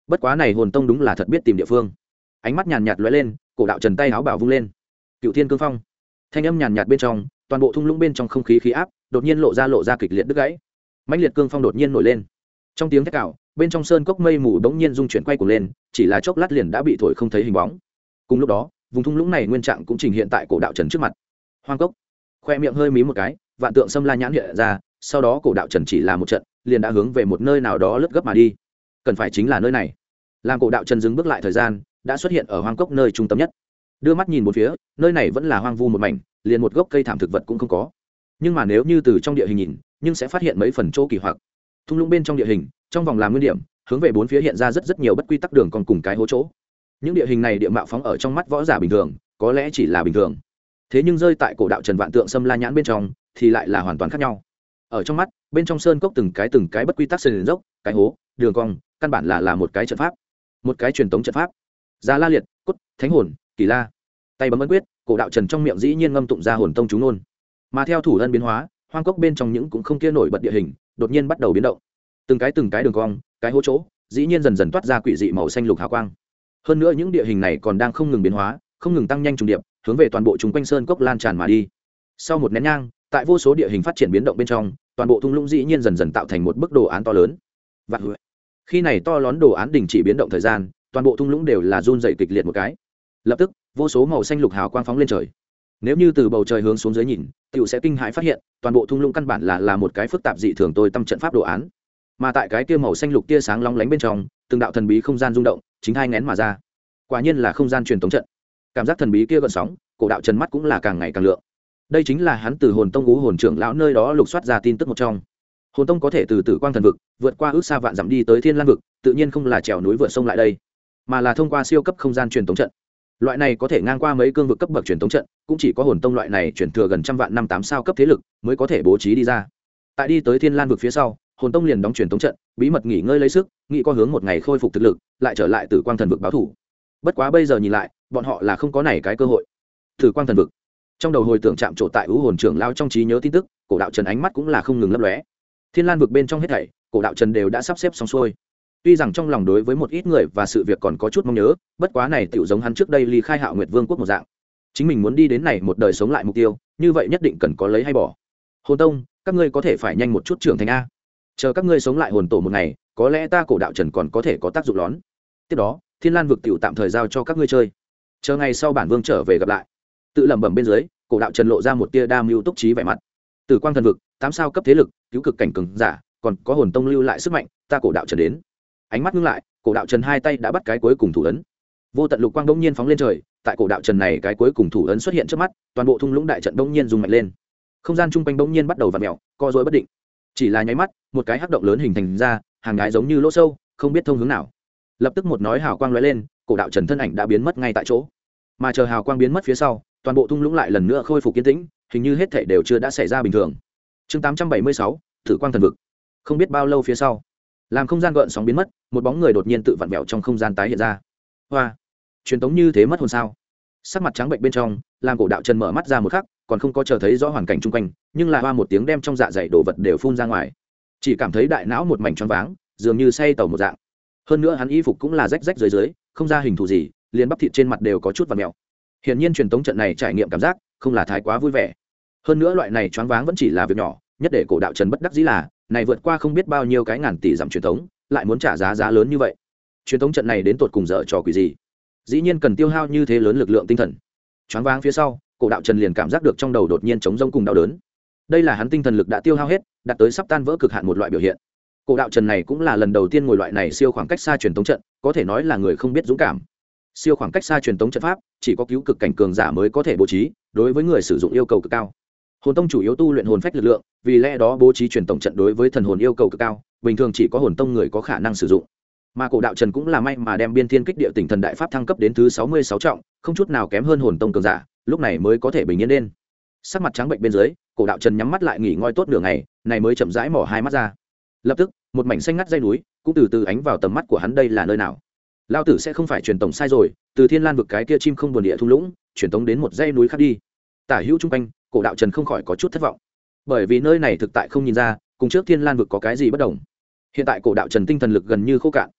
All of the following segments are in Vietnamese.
bất quá này hồn tông đúng là thật biết tìm địa phương. Ánh mắt nhàn nhạt lóe lên, cổ đạo trần tay áo bảo vung lên, cựu thiên cương phong, thanh âm nhàn nhạt bên trong, toàn bộ thung lũng bên trong không khí khí áp đột nhiên lộ ra kịch liệt đứt gãy. Mãnh liệt cương phong đột nhiên nổi lên, trong tiếng thét cào, bên trong sơn cốc mây mù bỗng nhiên rung chuyển quay cuồng lên, chỉ là chốc lát liền đã bị thổi không thấy hình bóng. Cùng lúc đó, vùng thung lũng này nguyên trạng cũng trình hiện tại cổ đạo trần trước mặt. Hoang cốc, khoe miệng hơi mí một cái, vạn tượng xâm la nhãn hiện ra, sau đó cổ đạo trần chỉ là một trận, liền đã hướng về một nơi nào đó lướt gấp mà đi. Cần phải chính là nơi này. Làm cổ đạo trần dừng bước lại thời gian, đã xuất hiện ở hoang cốc nơi trung tâm nhất. Đưa mắt nhìn một phía, nơi này vẫn là hoang vu một mảnh, liền một gốc cây thảm thực vật cũng không có. Nhưng mà nếu như từ trong địa hình nhìn, nhưng sẽ phát hiện mấy phần chỗ kỳ hoặc. Thung lũng bên trong địa hình, trong vòng làm nguyên điểm, hướng về bốn phía hiện ra rất nhiều bất quy tắc đường còn cùng cái hố chỗ. Những địa hình này địa mạo phóng ở trong mắt võ giả bình thường, có lẽ chỉ là bình thường. Thế nhưng rơi tại cổ đạo trần vạn tượng xâm la nhãn bên trong, thì lại là hoàn toàn khác nhau. Ở trong mắt, bên trong sơn cốc từng cái bất quy tắc sườn dốc, cái hố, đường cong, căn bản là một cái trận pháp, một cái truyền thống trận pháp. Già La Liệt, Cốt, Thánh Hồn, Kỳ La. Tay bấm ấn quyết, cổ đạo trần trong miệng dĩ nhiên ngâm tụng ra hồn tông chú ngôn. Mà theo thủ ân biến hóa, hoang cốc bên trong những cũng không kia nổi bật địa hình, đột nhiên bắt đầu biến động. Từng cái đường cong, cái hố chỗ, dĩ nhiên dần dần toát ra quỷ dị màu xanh lục hào quang. Hơn nữa những địa hình này còn đang không ngừng biến hóa, không ngừng tăng nhanh trùng điệp, hướng về toàn bộ chúng quanh sơn cốc lan tràn mà đi. Sau một nén nhang, tại vô số địa hình phát triển biến động bên trong, toàn bộ thung lũng dĩ nhiên dần dần tạo thành một bức đồ án to lớn. Vạn hữu. Khi này to lớn đồ án đình chỉ biến động thời gian, toàn bộ thung lũng đều là run rẩy kịch liệt một cái. Lập tức, vô số màu xanh lục hào quang phóng lên trời. Nếu như từ bầu trời hướng xuống dưới nhìn, tiểu sẽ kinh hãi phát hiện, toàn bộ thung lũng căn bản là một cái phức tạp dị thường tôi tâm trận pháp đồ án. Mà tại cái kia màu xanh lục tia sáng long lánh bên trong, từng đạo thần bí không gian rung động, chính hai ngén mà ra. Quả nhiên là không gian truyền tống trận. Cảm giác thần bí kia gợn sóng, cổ đạo trần mắt cũng là càng ngày càng lượng. Đây chính là hắn từ hồn tông ngũ hồn trưởng lão nơi đó lục soát ra tin tức một trong. Hồn tông có thể từ tử quang thần vực vượt qua ước xa vạn dặm đi tới thiên lan vực, tự nhiên không là trèo núi vượt sông lại đây, mà là thông qua siêu cấp không gian truyền tống trận. Loại này có thể ngang qua mấy cương vực cấp bậc truyền tống trận, cũng chỉ có hồn tông loại này truyền thừa gần trăm vạn năm 8 sao cấp thế lực mới có thể bố trí đi ra. Tại đi tới thiên lan vực phía sau, hồn tông liền đóng truyền tống trận, bí mật nghỉ ngơi lấy sức, nghĩ có hướng một ngày khôi phục thực lực, lại trở lại tử quang thần vực báo thủ. Bất quá bây giờ nhìn lại, bọn họ là không có này cái cơ hội. Tử quang thần vực, trong đầu hồi tưởng chạm trổ tại ưu hồn trưởng lao trong trí nhớ tin tức, cổ đạo trần ánh mắt cũng là không ngừng lấp lóe. Thiên lan vực bên trong hết thảy, cổ đạo trần đều đã sắp xếp xong xuôi. Tuy rằng trong lòng đối với một ít người và sự việc còn có chút mong nhớ, bất quá này tiểu giống hắn trước đây ly khai Hạo Nguyệt Vương quốc một dạng. Chính mình muốn đi đến này một đời sống lại mục tiêu, như vậy nhất định cần có lấy hay bỏ. Hồn tông, các ngươi có thể phải nhanh một chút trưởng thành a. Chờ các ngươi sống lại hồn tổ một ngày, có lẽ ta cổ đạo trần còn có thể có tác dụng lớn. Tiếp đó, Thiên Lan vực tiểu tạm thời giao cho các ngươi chơi. Chờ ngày sau bản vương trở về gặp lại. Tự lẩm bẩm bên dưới, cổ đạo trần lộ ra một tia đam mưu túc trí vẻ mặt. Tử quang thần vực, 8 sao cấp thế lực, cứu cực cảnh cường giả, còn có hồn tông lưu lại sức mạnh, ta cổ đạo trần đến. Ánh mắt ngưng lại, cổ đạo trần hai tay đã bắt cái cuối cùng thủ ấn. Vô tận lục quang đống nhiên phóng lên trời, tại cổ đạo trần này cái cuối cùng thủ ấn xuất hiện trước mắt, toàn bộ thung lũng đại trận đống nhiên rung mạnh lên. Không gian chung quanh đống nhiên bắt đầu vặn mèo, co rối bất định. Chỉ là nháy mắt, một cái hắc động lớn hình thành ra, hàng ngái giống như lỗ sâu, không biết thông hướng nào. Lập tức một nói hào quang lóe lên, cổ đạo trần thân ảnh đã biến mất ngay tại chỗ. Mà chờ hào quang biến mất phía sau, toàn bộ thung lũng lại lần nữa khôi phục yên tĩnh, hình như hết thảy đều chưa đã xảy ra bình thường. Chương 876, Tử quang thần vực. Không biết bao lâu phía sau, làm không gian gợn sóng biến mất, một bóng người đột nhiên tự vặn vẹo trong không gian tái hiện ra. Hoa, truyền tống như thế mất hồn sao? Sắc mặt trắng bệnh bên trong, làm cổ đạo trần mở mắt ra một khắc, còn không có chờ thấy rõ hoàn cảnh chung quanh, nhưng là hoa một tiếng đem trong dạ dày đồ vật đều phun ra ngoài, chỉ cảm thấy đại não một mảnh choáng váng, dường như say tàu một dạng. Hơn nữa hắn y phục cũng là rách rách dưới, không ra hình thù gì, liền bắp thịt trên mặt đều có chút vặn mèo. Hiển nhiên truyền tống trận này trải nghiệm cảm giác không là thái quá vui vẻ. Hơn nữa loại này choáng váng vẫn chỉ là việc nhỏ, nhất để cổ đạo trần bất đắc dĩ là, này vượt qua không biết bao nhiêu cái ngàn tỷ dặm truyền tống, lại muốn trả giá lớn như vậy. Truyền tống trận này đến tột cùng dở trò quỷ gì? Dĩ nhiên cần tiêu hao như thế lớn lực lượng tinh thần. Choáng váng phía sau, cổ đạo trần liền cảm giác được trong đầu đột nhiên trống rỗng cùng đau đớn. Đây là hắn tinh thần lực đã tiêu hao hết, đạt tới sắp tan vỡ cực hạn một loại biểu hiện. Cổ đạo trần này cũng là lần đầu tiên ngồi loại này siêu khoảng cách xa truyền tống trận, có thể nói là người không biết dũng cảm. Siêu khoảng cách xa truyền tống trận pháp chỉ có cứu cực cảnh cường giả mới có thể bố trí, đối với người sử dụng yêu cầu cực cao. Hồn tông chủ yếu tu luyện hồn phách lực lượng, vì lẽ đó bố trí truyền tống trận đối với thần hồn yêu cầu cực cao, bình thường chỉ có hồn tông người có khả năng sử dụng. Mà cổ đạo trần cũng là may mà đem biên thiên kích địa tỉnh thần đại pháp thăng cấp đến thứ 66 trọng, không chút nào kém hơn hồn tông cường giả, lúc này mới có thể bình yên lên. Sắc mặt trắng bệnh bên dưới, cổ đạo trần nhắm mắt lại nghỉ ngơi tốt nửa ngày, này mới chậm rãi mỏ hai mắt ra. Lập tức, một mảnh xanh ngắt dãy núi cũng từ từ ánh vào tầm mắt của hắn. Đây là nơi nào? Lao tử sẽ không phải truyền tổng sai rồi, từ Thiên Lan vực cái kia chim không buồn địa thung lũng, truyền tống đến một dãy núi khác đi. Tả hữu trung quanh, cổ đạo trần không khỏi có chút thất vọng, bởi vì nơi này thực tại không nhìn ra cùng trước Thiên Lan vực có cái gì bất đồng. Hiện tại cổ đạo trần tinh thần lực gần như khô cạn,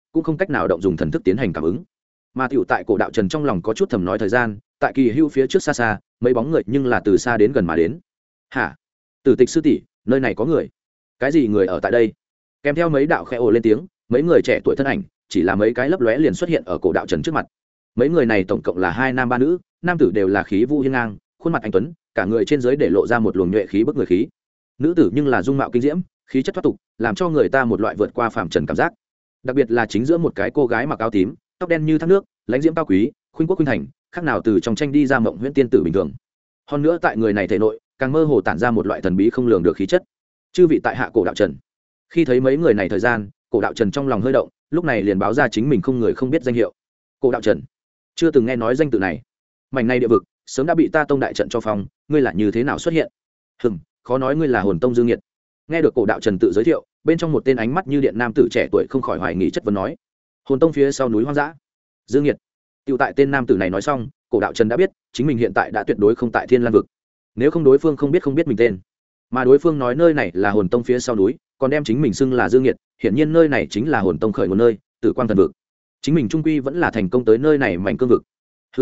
cũng không cách nào động dùng thần thức tiến hành cảm ứng. Mà tiểu tại cổ đạo trần trong lòng có chút thầm nói thời gian, tại kỳ hưu phía trước xa xa mấy bóng người nhưng là từ xa đến gần mà đến. Hả? Tử Tịch sư tỷ, nơi này có người? Cái gì người ở tại đây? Kèm theo mấy đạo khẽ ồ lên tiếng, mấy người trẻ tuổi thân ảnh chỉ là mấy cái lấp lóe liền xuất hiện ở cổ đạo trần trước mặt. Mấy người này tổng cộng là 2 nam 3 nữ, nam tử đều là khí vũ hiên ngang, khuôn mặt anh tuấn, cả người trên dưới để lộ ra một luồng nhuệ khí bức người khí. Nữ tử nhưng là dung mạo kinh diễm, khí chất thoát tục, làm cho người ta một loại vượt qua phàm trần cảm giác. Đặc biệt là chính giữa một cái cô gái mặc áo tím, tóc đen như thác nước, lãnh diễm cao quý, khuynh quốc khuynh thành, khác nào từ trong tranh đi ra mộng huyễn tiên tử bình thường. Hơn nữa tại người này thể nội, càng mơ hồ tản ra một loại thần bí không lường được khí chất. Chư vị tại hạ cổ đạo trần. Khi thấy mấy người này thời gian, cổ đạo trần trong lòng hơi động, lúc này liền báo ra chính mình không người không biết danh hiệu. Cổ đạo trần, chưa từng nghe nói danh tự này. Mảnh này địa vực sớm đã bị ta tông đại trận cho phong, ngươi là như thế nào xuất hiện? Khó nói ngươi là hồn tông Dương Nghiệt. Nghe được cổ đạo trần tự giới thiệu, bên trong một tên ánh mắt như điện nam tử trẻ tuổi không khỏi hoài nghi chất vấn nói: hồn tông phía sau núi hoang dã, Dương Nghiệt. Tiêu tại tên nam tử này nói xong, cổ đạo trần đã biết chính mình hiện tại đã tuyệt đối không tại Thiên Lan vực. Nếu không đối phương không biết mình tên, mà đối phương nói nơi này là hồn tông phía sau núi, còn đem chính mình xưng là Dương Nghiệt, hiển nhiên nơi này chính là hồn tông khởi nguồn nơi, Tử Quang thần vực. Chính mình trung quy vẫn là thành công tới nơi này mảnh cương vực.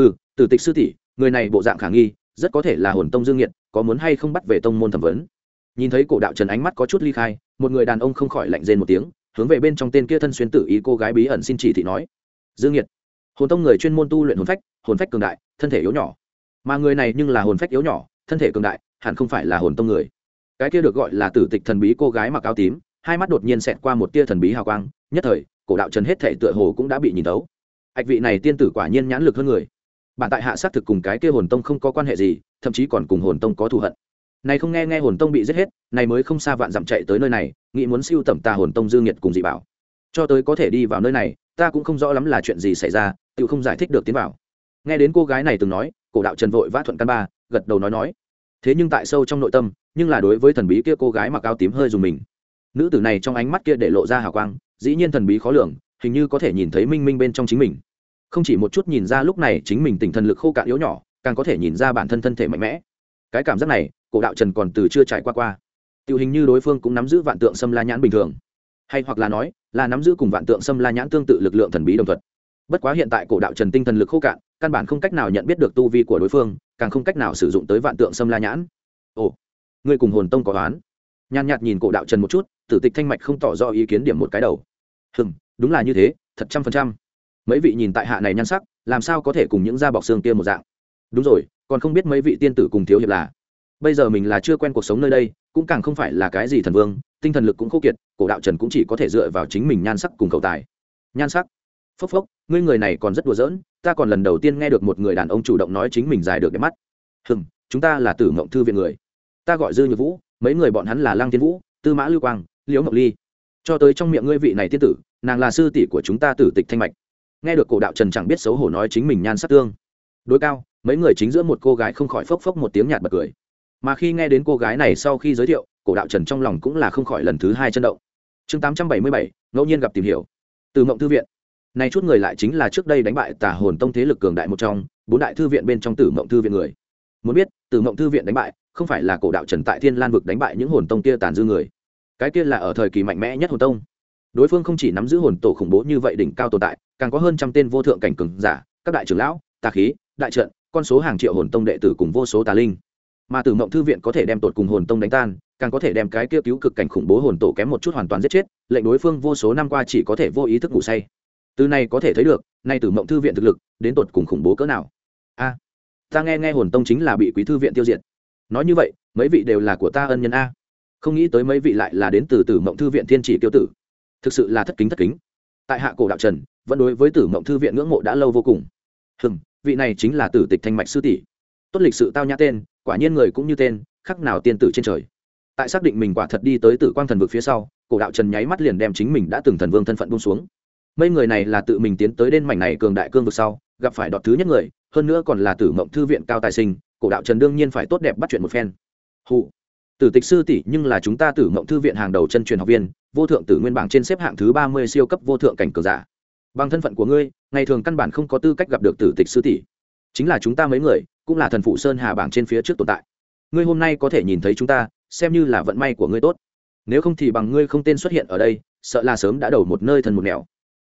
Tử Tịch sư tỷ, người này bộ dạng khả nghi, rất có thể là hồn tông Dương Nghiệt, có muốn hay không bắt về tông môn thẩm vấn? Nhìn thấy cổ đạo trần ánh mắt có chút ly khai, một người đàn ông không khỏi lạnh rên một tiếng, hướng về bên trong tên kia thân xuyên tử ý cô gái bí ẩn xin chỉ thị nói: Dương Nghiệt, hồn tông người chuyên môn tu luyện hồn phách cường đại, thân thể yếu nhỏ. Mà người này nhưng là hồn phách yếu nhỏ, thân thể cường đại, hẳn không phải là hồn tông người. Cái kia được gọi là Tử Tịch thần bí cô gái mặc áo tím, hai mắt đột nhiên xẹt qua một tia thần bí hào quang, nhất thời cổ đạo trần hết thể tựa hồ cũng đã bị nhìn tấu. Ách vị này tiên tử quả nhiên nhãn lực hơn người. Bản tại hạ xác thực cùng cái kia hồn tông không có quan hệ gì, thậm chí còn cùng hồn tông có thù hận. Này không nghe hồn tông bị giết hết, này mới không xa vạn dặm chạy tới nơi này, nghĩ muốn siêu tầm ta hồn tông Dương Nghiệt cùng dị bảo. Cho tới có thể đi vào nơi này, ta cũng không rõ lắm là chuyện gì xảy ra, tự không giải thích được tiến vào. Nghe đến cô gái này từng nói, cổ đạo trần vội vã thuận căn ba, gật đầu nói. Thế nhưng tại sâu trong nội tâm, nhưng là đối với thần bí kia cô gái mặc áo tím hơi dùng mình. Nữ tử này trong ánh mắt kia để lộ ra hào quang, dĩ nhiên thần bí khó lường, hình như có thể nhìn thấy minh minh bên trong chính mình. Không chỉ một chút nhìn ra lúc này chính mình tinh thần lực khô cạn yếu nhỏ, càng có thể nhìn ra bản thân thân thể mạnh mẽ. Cái cảm giác này, cổ đạo trần còn từ chưa trải qua. Tiêu hình như đối phương cũng nắm giữ vạn tượng xâm la nhãn bình thường, hay hoặc là nói là nắm giữ cùng vạn tượng xâm la nhãn tương tự lực lượng thần bí đồng thuận. Bất quá hiện tại cổ đạo trần tinh thần lực khô cạn, căn bản không cách nào nhận biết được tu vi của đối phương, càng không cách nào sử dụng tới vạn tượng xâm la nhãn. Ồ, ngươi cùng hồn tông có đoán? Nhàn nhạt nhìn cổ đạo trần một chút, Tử Tịch thanh mạch không tỏ rõ ý kiến điểm một cái đầu. Đúng là như thế, thật 100%. Mấy vị nhìn tại hạ này nhan sắc, làm sao có thể cùng những da bọc xương kia một dạng? Đúng rồi, còn không biết mấy vị tiên tử cùng thiếu hiệp là. Bây giờ mình là chưa quen cuộc sống nơi đây, cũng càng không phải là cái gì thần vương, tinh thần lực cũng khô kiệt, cổ đạo trần cũng chỉ có thể dựa vào chính mình nhan sắc cùng cầu tài. Nhan sắc? Phốc, ngươi người này còn rất đùa giỡn, ta còn lần đầu tiên nghe được một người đàn ông chủ động nói chính mình dài được đẹp mắt. Chúng ta là Tử Ngộng thư viện người. Ta gọi Dư Nhược Vũ, mấy người bọn hắn là Lăng Tiên Vũ, Tư Mã Lưu Quang, Liễu Ngọc Ly. Cho tới trong miệng ngươi vị này tiên tử, nàng là sư tỷ của chúng ta Tử Tịch thanh mạch. Nghe được cổ đạo trần chẳng biết xấu hổ nói chính mình nhan sắc tương đối cao, mấy người chính giữa một cô gái không khỏi phốc một tiếng nhạt bật cười. Mà khi nghe đến cô gái này sau khi giới thiệu, cổ đạo trần trong lòng cũng là không khỏi lần thứ hai chấn động. Chương 877, ngẫu nhiên gặp tìm hiểu. Từ Mộng thư viện này chút người lại chính là trước đây đánh bại Tà Hồn tông thế lực cường đại một trong 4 đại thư viện bên trong Tử Mộng thư viện người. Muốn biết Tử Mộng thư viện đánh bại không phải là cổ đạo trần tại Thiên Lan vực đánh bại những hồn tông kia tàn dư người, cái kia là ở thời kỳ mạnh mẽ nhất hồn tông. Đối phương không chỉ nắm giữ hồn tổ khủng bố như vậy đỉnh cao tồn tại, càng có hơn trăm tên vô thượng cảnh cường giả, các đại trưởng lão, tà khí, đại trận, con số hàng triệu hồn tông đệ tử cùng vô số tà linh. Mà Tử Mộng thư viện có thể đem tột cùng hồn tông đánh tan, càng có thể đem cái kia cứu cực cảnh khủng bố hồn tổ kém một chút hoàn toàn giết chết, lệnh đối phương vô số năm qua chỉ có thể vô ý thức ngủ say. Từ này có thể thấy được, nay Tử Mộng thư viện thực lực đến tột cùng khủng bố cỡ nào. Ta nghe hồn tông chính là bị Quý thư viện tiêu diệt. Nói như vậy, mấy vị đều là của ta ân nhân a. Không nghĩ tới mấy vị lại là đến từ Tử Mộng thư viện thiên chỉ tiêu tử. Thực sự là thất kính. Tại hạ cổ đạo trần, vẫn đối với Tử Mộng thư viện ngưỡng mộ đã lâu vô cùng. Vị này chính là Tử Tịch thanh mạch sư tỷ. Tốt lịch sự tao nhã tên, quả nhiên người cũng như tên, khác nào tiên tử trên trời. Tại xác định mình quả thật đi tới Tử Quang thần vực phía sau, cổ đạo trần nháy mắt liền đem chính mình đã từng thần vương thân phận buông xuống. Mấy người này là tự mình tiến tới đến mảnh này cường đại cương vực sau, gặp phải đọt thứ nhất người, hơn nữa còn là Tử Mộng thư viện cao tài sinh, cổ đạo trần đương nhiên phải tốt đẹp bắt chuyện một phen. Tử Tịch sư tỷ nhưng là chúng ta Tử Mộng thư viện hàng đầu chân truyền học viên, vô thượng tử nguyên bảng trên xếp hạng thứ 30 siêu cấp vô thượng cảnh cường giả. Bằng thân phận của ngươi, ngày thường căn bản không có tư cách gặp được Tử Tịch sư tỷ. Chính là chúng ta mấy người, cũng là thần phụ sơn hà bảng trên phía trước tồn tại. Ngươi hôm nay có thể nhìn thấy chúng ta, xem như là vận may của ngươi tốt. Nếu không thì bằng ngươi không tên xuất hiện ở đây, sợ là sớm đã đầu một nơi thần một nẻo.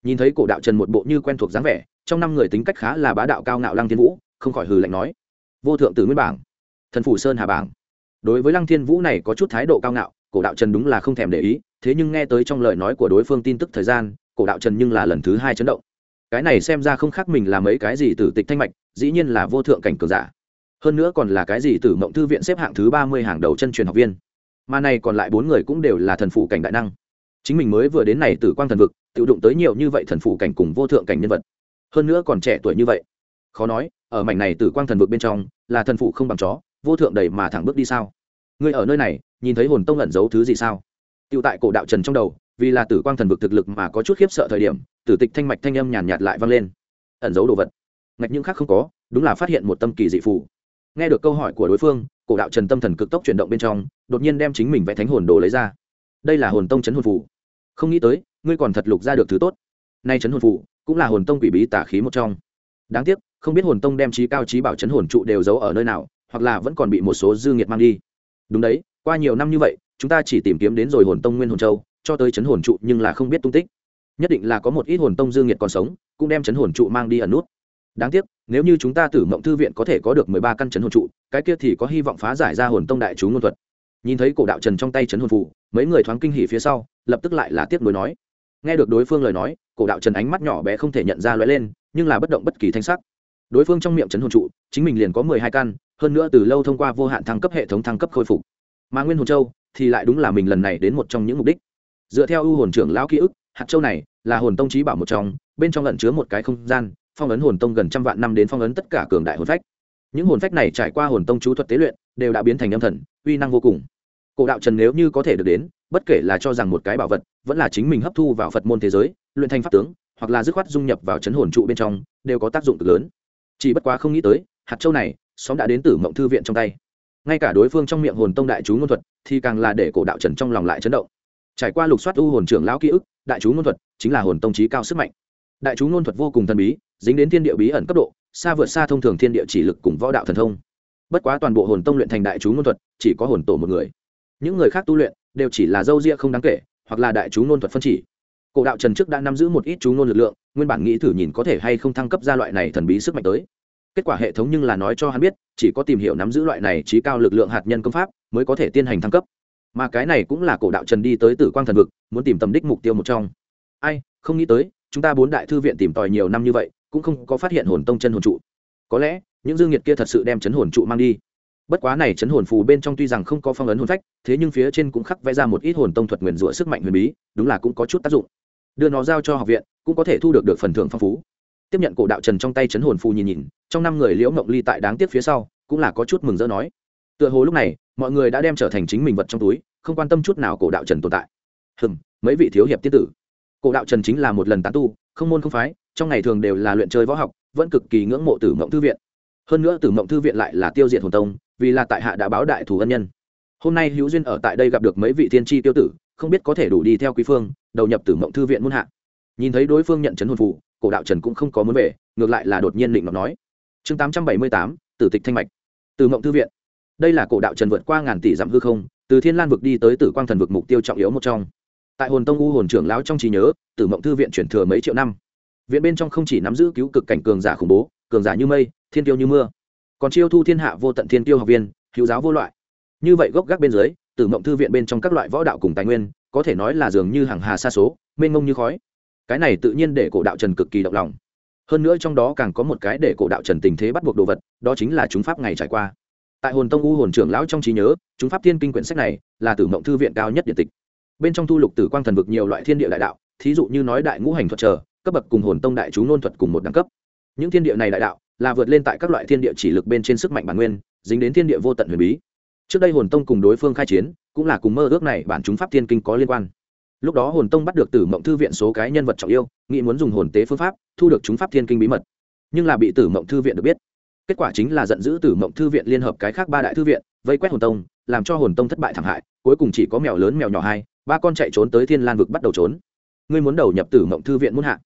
Nhìn thấy cổ đạo trần một bộ như quen thuộc dáng vẻ, trong năm người tính cách khá là bá đạo cao ngạo Lăng Thiên Vũ không khỏi hừ lạnh nói: vô thượng tử nguyên bảng, thần phủ sơn hà bảng. Đối với Lăng Thiên Vũ này có chút thái độ cao ngạo, cổ đạo trần đúng là không thèm để ý, thế nhưng nghe tới trong lời nói của đối phương tin tức thời gian, cổ đạo trần nhưng là lần thứ hai chấn động. Cái này xem ra không khác mình là mấy cái gì tử tịch thanh mạch, dĩ nhiên là vô thượng cảnh cường giả, hơn nữa còn là cái gì Tử Mộng thư viện xếp hạng thứ 30 hàng đầu chân truyền học viên, mà này còn lại 4 người cũng đều là thần phụ cảnh đại năng. Chính mình mới vừa đến này Tử Quang thần vực, tự đụng tới nhiều như vậy thần phụ cảnh cùng vô thượng cảnh nhân vật, hơn nữa còn trẻ tuổi như vậy. Khó nói ở mảnh này Tử Quang thần vực bên trong là thần phụ không bằng chó, vô thượng đầy mà thẳng bước đi sao? Ngươi ở nơi này nhìn thấy hồn tông ẩn giấu thứ gì sao? Tiêu tại cổ đạo trần trong đầu, vì là Tử Quang thần vực thực lực mà có chút khiếp sợ thời điểm, tử tịch thanh mạch thanh âm nhàn nhạt lại vang lên. Ẩn giấu đồ vật? Ngạch những khác không có, đúng là phát hiện một tâm kỳ dị phù. Nghe được câu hỏi của đối phương, cổ đạo trần tâm thần cực tốc chuyển động bên trong, đột nhiên đem chính mình vẽ thánh hồn đồ lấy ra. Đây là hồn tông chấn hồn phù. Không nghĩ tới ngươi còn thật lục ra được thứ tốt. Nay chấn hồn phù cũng là hồn tông quỷ bí tà khí một trong. Đáng tiếc không biết hồn tông đem trí cao trí bảo chấn hồn trụ đều giấu ở nơi nào, hoặc là vẫn còn bị một số dư nghiệt mang đi. Đúng đấy, qua nhiều năm như vậy chúng ta chỉ tìm kiếm đến rồi hồn tông nguyên hồn châu, cho tới chấn hồn trụ nhưng là không biết tung tích. Nhất định là có một ít hồn tông dư nghiệt còn sống, cũng đem chấn hồn trụ mang đi ẩn nút. Đáng tiếc nếu như chúng ta Tử Mộng thư viện có thể có được 13 căn chấn hồn trụ, cái kia thì có hy vọng phá giải ra hồn tông đại chú ngôn thuật. Nhìn thấy cổ đạo trần trong tay chấn hồn phù, mấy người thoáng kinh hỉ phía sau, lập tức lại là tiếp nối nói. Nghe được đối phương lời nói, cổ đạo trần ánh mắt nhỏ bé không thể nhận ra lóe lên, nhưng là bất động bất kỳ thanh sắc. Đối phương trong miệng chấn hồn trụ chính mình liền có 12 căn, hơn nữa từ lâu thông qua vô hạn thăng cấp hệ thống thăng cấp khôi phục, mà nguyên hồn châu thì lại đúng là mình lần này đến một trong những mục đích. Dựa theo ưu hồn trưởng lão ký ức, hạt châu này là hồn tông chí bảo một trong, bên trong ẩn chứa một cái không gian phong ấn hồn tông gần trăm vạn năm đến phong ấn tất cả cường đại hồn phách. Những hồn phách này trải qua hồn tông chú thuật tế luyện, đều đã biến thành âm thần, uy năng vô cùng. Cổ đạo trần nếu như có thể được đến, bất kể là cho rằng một cái bảo vật, vẫn là chính mình hấp thu vào Phật môn thế giới, luyện thành pháp tướng, hoặc là dứt khoát dung nhập vào chấn hồn trụ bên trong, đều có tác dụng cực lớn. Chỉ bất quá không nghĩ tới, hạt châu này, xóm đã đến Tử Mộng thư viện trong tay. Ngay cả đối phương trong miệng hồn tông đại chú ngôn thuật, thì càng là để cổ đạo trần trong lòng lại chấn động. Trải qua lục soát u hồn trưởng lão ký ức, đại chú ngôn thuật chính là hồn tông chí cao sức mạnh. Đại chú ngôn thuật vô cùng thần bí, dính đến thiên địa bí ẩn cấp độ, xa vượt xa thông thường thiên địa chỉ lực cùng võ đạo thần thông. Bất quá toàn bộ hồn tông luyện thành đại chú ngôn thuật, chỉ có hồn tổ một người. Những người khác tu luyện đều chỉ là dâu ria không đáng kể, hoặc là đại chú ngôn thuật phân chỉ. Cổ đạo trần trước đã nắm giữ một ít chú ngôn lực lượng, nguyên bản nghĩ thử nhìn có thể hay không thăng cấp ra loại này thần bí sức mạnh tới. Kết quả hệ thống nhưng là nói cho hắn biết, chỉ có tìm hiểu nắm giữ loại này chí cao lực lượng hạt nhân công pháp mới có thể tiến hành thăng cấp. Mà cái này cũng là cổ đạo trần đi tới Tử Quang thần vực, muốn tìm tầm đích mục tiêu một trong. Ai, không nghĩ tới, chúng ta 4 đại thư viện tìm tòi nhiều năm như vậy, cũng không có phát hiện hồn tông chân hồn trụ. Có lẽ những dương nghiệt kia thật sự đem chấn hồn trụ mang đi. Bất quá này chấn hồn phù bên trong tuy rằng không có phong ấn hồn phách, thế nhưng phía trên cũng khắc vẽ ra một ít hồn tông thuật nguyền rủa sức mạnh huyền bí, đúng là cũng có chút tác dụng. Đưa nó giao cho học viện, cũng có thể thu được phần thưởng phong phú. Tiếp nhận cổ đạo trần trong tay chấn hồn phù nhìn nhìn, trong 5 người Liễu Ngộng Ly tại đáng tiếc phía sau, cũng là có chút mừng rỡ nói. Tựa hồ lúc này, mọi người đã đem trở thành chính mình vật trong túi, không quan tâm chút nào cổ đạo trần tồn tại. Mấy vị thiếu hiệp tiên tử. Cổ đạo trần chính là một lần tán tu, không môn không phái, trong ngày thường đều là luyện chơi võ học, vẫn cực kỳ ngưỡng mộ Tử Mộng thư viện. Hơn nữa Tử Mộng thư viện lại là tiêu diệt hồn tông, vì là tại hạ đã báo đại thù ân nhân. Hôm nay hữu duyên ở tại đây gặp được mấy vị tiên tri tiêu tử, không biết có thể đủ đi theo quý phương, đầu nhập Tử Mộng thư viện muôn hạ. Nhìn thấy đối phương nhận chấn hồn phù, cổ đạo trần cũng không có muốn về, ngược lại là đột nhiên định nói. Chương 878, Tử Tịch thanh mạch. Tử Mộng thư viện. Đây là cổ đạo trần vượt qua ngàn tỷ dặm hư không, từ Thiên Lan vực đi tới Tử Quang thần vực mục tiêu trọng yếu một trong. Tại hồn tông u hồn trưởng lão trong trí nhớ, Tử Mộng thư viện chuyển thừa mấy triệu năm. Viện bên trong không chỉ nắm giữ cứu cực cảnh cường giả khủng bố, cường giả như mây, thiên tiêu như mưa, còn chiêu thu thiên hạ vô tận thiên tiêu học viên, hữu giáo vô loại. Như vậy gốc gác bên dưới, Tử Mộng thư viện bên trong các loại võ đạo cùng tài nguyên, có thể nói là dường như hàng hà sa số, mênh mông như khói. Cái này tự nhiên để cổ đạo trần cực kỳ động lòng. Hơn nữa trong đó càng có một cái để cổ đạo trần tình thế bắt buộc đồ vật, đó chính là chúng pháp ngày trải qua. Tại hồn tông u hồn trưởng lão trong trí nhớ, chúng pháp thiên kinh quyển sách này là Tử Mộng thư viện cao nhất điện tịch. Bên trong thu lục Tử Quang thần vực nhiều loại thiên địa đại đạo, thí dụ như nói đại ngũ hành thuật chờ, cấp bậc cùng hồn tông đại chú ngôn thuật cùng một đẳng cấp. Những thiên địa này đại đạo là vượt lên tại các loại thiên địa chỉ lực bên trên sức mạnh bản nguyên, dính đến thiên địa vô tận huyền bí. Trước đây hồn tông cùng đối phương khai chiến, cũng là cùng mơ ước này bản chúng pháp thiên kinh có liên quan. Lúc đó hồn tông bắt được Tử Mộng thư viện số cái nhân vật trọng yêu, nghĩ muốn dùng hồn tế phương pháp thu được chúng pháp thiên kinh bí mật, nhưng là bị Tử Mộng thư viện được biết. Kết quả chính là giận dữ Tử Mộng thư viện liên hợp cái khác 3 đại thư viện, vây quét hồn tông, làm cho hồn tông thất bại thảm hại, cuối cùng chỉ có mèo lớn mèo nhỏ 2, 3 con chạy trốn tới Thiên Lan vực bắt đầu trốn. Ngươi muốn đầu nhập Tử Mộng thư viện muốn hạ?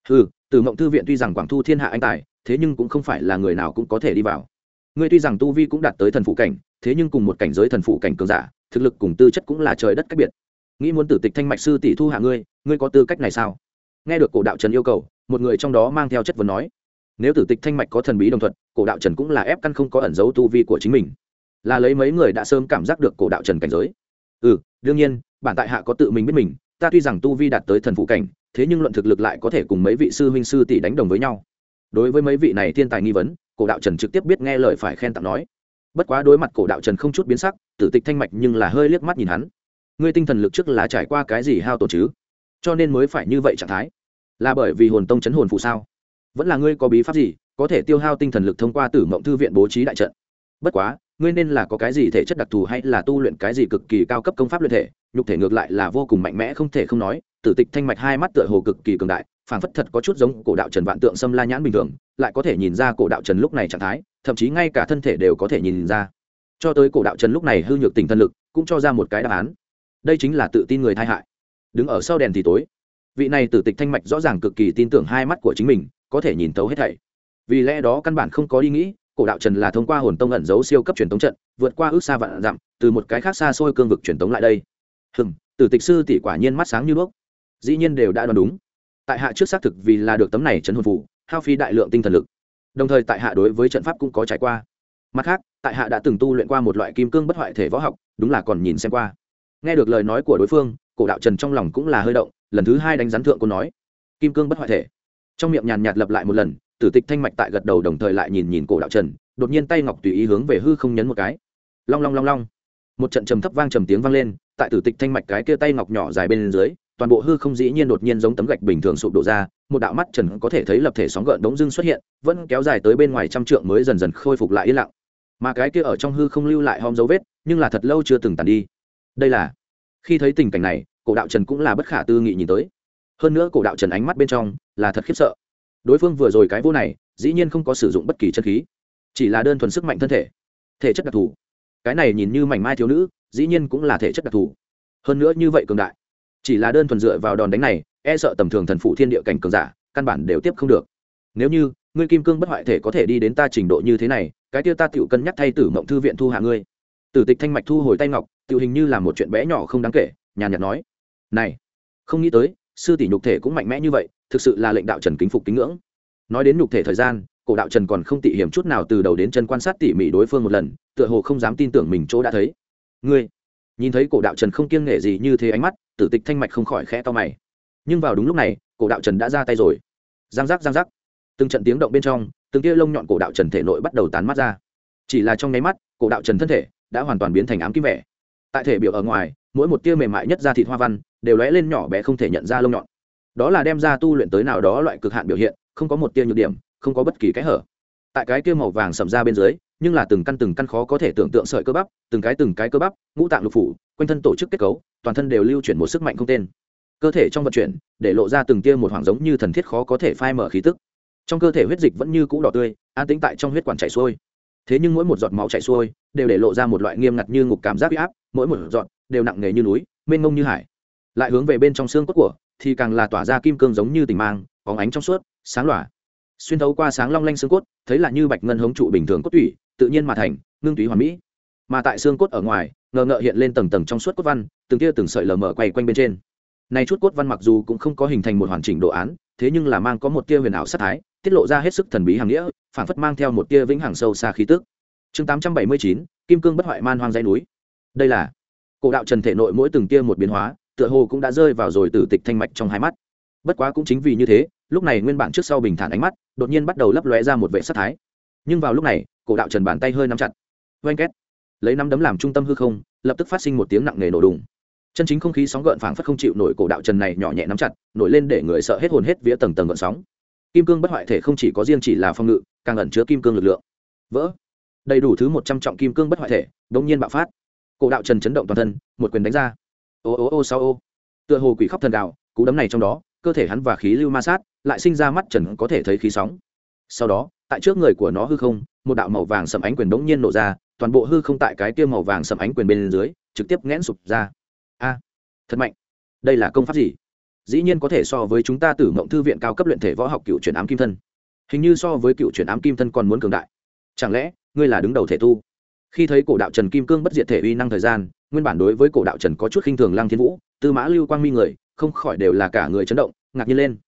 Tử Mộng thư viện tuy rằng quảng thu thiên hạ anh tài, thế nhưng cũng không phải là người nào cũng có thể đi vào. Ngươi tuy rằng tu vi cũng đạt tới thần phụ cảnh, thế nhưng cùng một cảnh giới thần phụ cảnh cường giả, thực lực cùng tư chất cũng là trời đất cách biệt. Nghĩ muốn Tử Tịch thanh mạch sư tỷ thu hạ ngươi, ngươi có tư cách này sao? Nghe được cổ đạo trần yêu cầu, một người trong đó mang theo chất vấn nói, nếu tử tịch thanh mạch có thần bí đồng thuận, cổ đạo trần cũng là ép căn không có ẩn giấu tu vi của chính mình, là lấy mấy người đã sớm cảm giác được cổ đạo trần cảnh giới. Đương nhiên bản tại hạ có tự mình biết mình, ta tuy rằng tu vi đạt tới thần phụ cảnh, thế nhưng luận thực lực lại có thể cùng mấy vị sư huynh sư tỷ đánh đồng với nhau. Đối với mấy vị này thiên tài nghi vấn, cổ đạo trần trực tiếp biết nghe lời phải khen tặng nói. Bất quá đối mặt cổ đạo trần không chút biến sắc, tử tịch thanh mạch nhưng là hơi liếc mắt nhìn hắn. Ngươi tinh thần lực trước là trải qua cái gì hao tổn chứ, cho nên mới phải như vậy trạng thái? Là bởi vì hồn tông chấn hồn phụ sao? Vẫn là ngươi có bí pháp gì có thể tiêu hao tinh thần lực thông qua Tử Mộng thư viện bố trí đại trận? Bất quá ngươi nên là có cái gì thể chất đặc thù, hay là tu luyện cái gì cực kỳ cao cấp công pháp luyện thể, nhục thể ngược lại là vô cùng mạnh mẽ không thể không nói. Tử tịch thanh mạch hai mắt tựa hồ cực kỳ cường đại, phảng phất thật có chút giống cổ đạo trần vạn tượng xâm la nhãn bình thường, lại có thể nhìn ra cổ đạo trần lúc này trạng thái, thậm chí ngay cả thân thể đều có thể nhìn ra. Cho tới cổ đạo trần lúc này hư nhược tinh thần lực cũng cho ra một cái đáp án. Đây chính là tự tin người thay hại. Đứng ở sau đèn thì tối, vị này tử tịch thanh mạch rõ ràng cực kỳ tin tưởng hai mắt của chính mình có thể nhìn thấu hết thảy. Vì lẽ đó căn bản không có đi nghĩ cổ đạo trần là thông qua hồn tông ẩn giấu siêu cấp truyền tống trận, vượt qua ước xa vạn dặm, từ một cái khác xa xôi cương vực truyền tống lại đây. Tử tịch sư tỷ quả nhiên mắt sáng như đuốc, dĩ nhiên đều đã đoán đúng. Tại hạ trước xác thực vì là được tấm này trấn hồn phù, hao phí đại lượng tinh thần lực, đồng thời tại hạ đối với trận pháp cũng có trải qua. Mặt khác tại hạ đã từng tu luyện qua một loại kim cương bất hoại thể võ học, đúng là còn nhìn xem qua. Nghe được lời nói của đối phương, cổ đạo trần trong lòng cũng là hơi động, lần thứ hai đánh rắn thượng cô nói kim cương bất hoại thể, trong miệng nhàn nhạt lặp lại một lần. Tử tịch thanh mạch tại gật đầu đồng thời lại nhìn cổ đạo trần, đột nhiên tay ngọc tùy ý hướng về hư không nhấn một cái, long long long long, một trận trầm thấp vang trầm tiếng vang lên. Tại tử tịch thanh mạch cái kia tay ngọc nhỏ dài bên dưới, toàn bộ hư không dĩ nhiên đột nhiên giống tấm gạch bình thường sụp đổ ra, một đạo mắt trần có thể thấy lập thể sóng gợn đống dưng xuất hiện, vẫn kéo dài tới bên ngoài trăm trượng mới dần dần khôi phục lại yên lặng. Mà cái kia ở trong hư không lưu lại hóm dấu vết, nhưng là thật lâu chưa từng tàn đi. Đây là, khi thấy tình cảnh này, cổ đạo trần cũng là bất khả tư nghị nhìn tới. Hơn nữa cổ đạo trần ánh mắt bên trong là thật khiếp sợ. Đối phương vừa rồi cái vô này dĩ nhiên không có sử dụng bất kỳ chân khí, chỉ là đơn thuần sức mạnh thân thể, thể chất đặc thù. Cái này nhìn như mảnh mai thiếu nữ, dĩ nhiên cũng là thể chất đặc thù, hơn nữa như vậy cường đại. Chỉ là đơn thuần dựa vào đòn đánh này, e sợ tầm thường thần phụ thiên địa cảnh cường giả căn bản đều tiếp không được. Nếu như ngươi kim cương bất hoại thể có thể đi đến ta trình độ như thế này, cái kia ta tựu cân nhắc thay Tử Mộng thư viện thu hạ ngươi. Tử tịch thanh mạch thu hồi tay ngọc, tựu hình như là một chuyện bé nhỏ không đáng kể, nhàn nhạt nói, này, không nghĩ tới sư tỷ nhục thể cũng mạnh mẽ như vậy, thực sự là lệnh đạo trần kính phục kính ngưỡng. Nói đến nhục thể thời gian, cổ đạo trần còn không tỉ hiểm chút nào từ đầu đến chân quan sát tỉ mỉ đối phương một lần, tựa hồ không dám tin tưởng mình chỗ đã thấy. Ngươi nhìn thấy cổ đạo trần không kiêng nể gì như thế ánh mắt, tử tịch thanh mạch không khỏi khẽ to mày. Nhưng vào đúng lúc này, cổ đạo trần đã ra tay rồi. Giang giác giang giác, từng trận tiếng động bên trong, từng tia lông nhọn cổ đạo trần thể nội bắt đầu tán mắt ra. Chỉ là trong nháy mắt, cổ đạo trần thân thể đã hoàn toàn biến thành ám kim vẻ. Tại thể biểu ở ngoài, mỗi một tia mềm mại nhất da thịt hoa văn đều lóe lên nhỏ bé không thể nhận ra lông nhọn. Đó là đem ra tu luyện tới nào đó loại cực hạn biểu hiện, không có một tia nhược điểm, không có bất kỳ cái hở. Tại cái kia màu vàng sẫm ra bên dưới, nhưng là từng căn khó có thể tưởng tượng sợi cơ bắp, từng cái cơ bắp, ngũ tạng lục phủ, quanh thân tổ chức kết cấu, toàn thân đều lưu chuyển một sức mạnh không tên. Cơ thể trong vận chuyển, để lộ ra từng tia một hoàng giống như thần thiết khó có thể phai mở khí tức. Trong cơ thể huyết dịch vẫn như cũ đỏ tươi, an tĩnh tại trong huyết quản chảy xuôi. Thế nhưng mỗi một giọt máu chảy xuôi, đều để lộ ra một loại nghiêm ngặt như ngục cảm giác uy áp, mỗi một giọt đều nặng nề như núi, mênh mông như hải. Lại hướng về bên trong xương cốt của, thì càng là tỏa ra kim cương giống như tình mang, bóng ánh trong suốt, sáng lòa. Xuyên thấu qua sáng long lanh xương cốt, thấy là như bạch ngân hống trụ bình thường cốt tủy, tự nhiên mà thành, ngưng túy hoàn mỹ. Mà tại xương cốt ở ngoài, ngờ ngợ hiện lên tầng tầng trong suốt cốt văn, từng tia từng sợi lờ mờ quay quanh bên trên. Này chút cốt văn mặc dù cũng không có hình thành một hoàn chỉnh đồ án, thế nhưng là mang có một tia huyền ảo sát thái, tiết lộ ra hết sức thần bí hàm nghĩa, phảng phất mang theo một tia vĩnh hằng sâu xa khí tức. Chương 879, Kim cương bất hoại man hoang dãy núi. Đây là cổ đạo trần thể nội mỗi từng tia một biến hóa, tựa hồ cũng đã rơi vào rồi tử tịch thanh mạch trong hai mắt. Bất quá cũng chính vì như thế, lúc này nguyên bản trước sau bình thản ánh mắt, đột nhiên bắt đầu lấp lóe ra một vẻ sát thái. Nhưng vào lúc này, cổ đạo trần bàn tay hơi nắm chặt, oanh két, lấy nắm đấm làm trung tâm hư không, lập tức phát sinh một tiếng nặng nề nổ đùng. Chân chính không khí sóng gợn phảng phất không chịu nổi cổ đạo trần này nhỏ nhẹ nắm chặt, nổi lên để người sợ hết hồn hết vía tầng tầng gợn sóng. Kim cương bất hoại thể không chỉ có riêng chỉ là phòng ngự, càng ẩn chứa kim cương lực lượng. Vỡ, đầy đủ thứ 100 trọng kim cương bất hoại thể, đột nhiên bạo phát. Cổ đạo trần chấn động toàn thân, một quyền đánh ra. Ô ô ô sao ô. Tựa hồ quỷ khóc thần đạo, cú đấm này trong đó, cơ thể hắn và khí lưu ma sát, lại sinh ra mắt trần có thể thấy khí sóng. Sau đó, tại trước người của nó hư không, một đạo màu vàng sẫm ánh quyền đống nhiên nổ ra, toàn bộ hư không tại cái kia màu vàng sẫm ánh quyền bên dưới, trực tiếp nghẽn sụp ra. A, thật mạnh. Đây là công pháp gì? Dĩ nhiên có thể so với chúng ta Tử Mộng thư viện cao cấp luyện thể võ học cựu chuyển ám kim thân. Hình như so với cựu chuyển ám kim thân còn muốn cường đại. Chẳng lẽ ngươi là đứng đầu thể tu? Khi thấy cổ đạo trần kim cương bất diệt thể uy năng thời gian, nguyên bản đối với cổ đạo trần có chút khinh thường Lăng Thiên Vũ, Tư Mã Lưu Quang mi người, không khỏi đều là cả người chấn động, ngạc nhiên lên.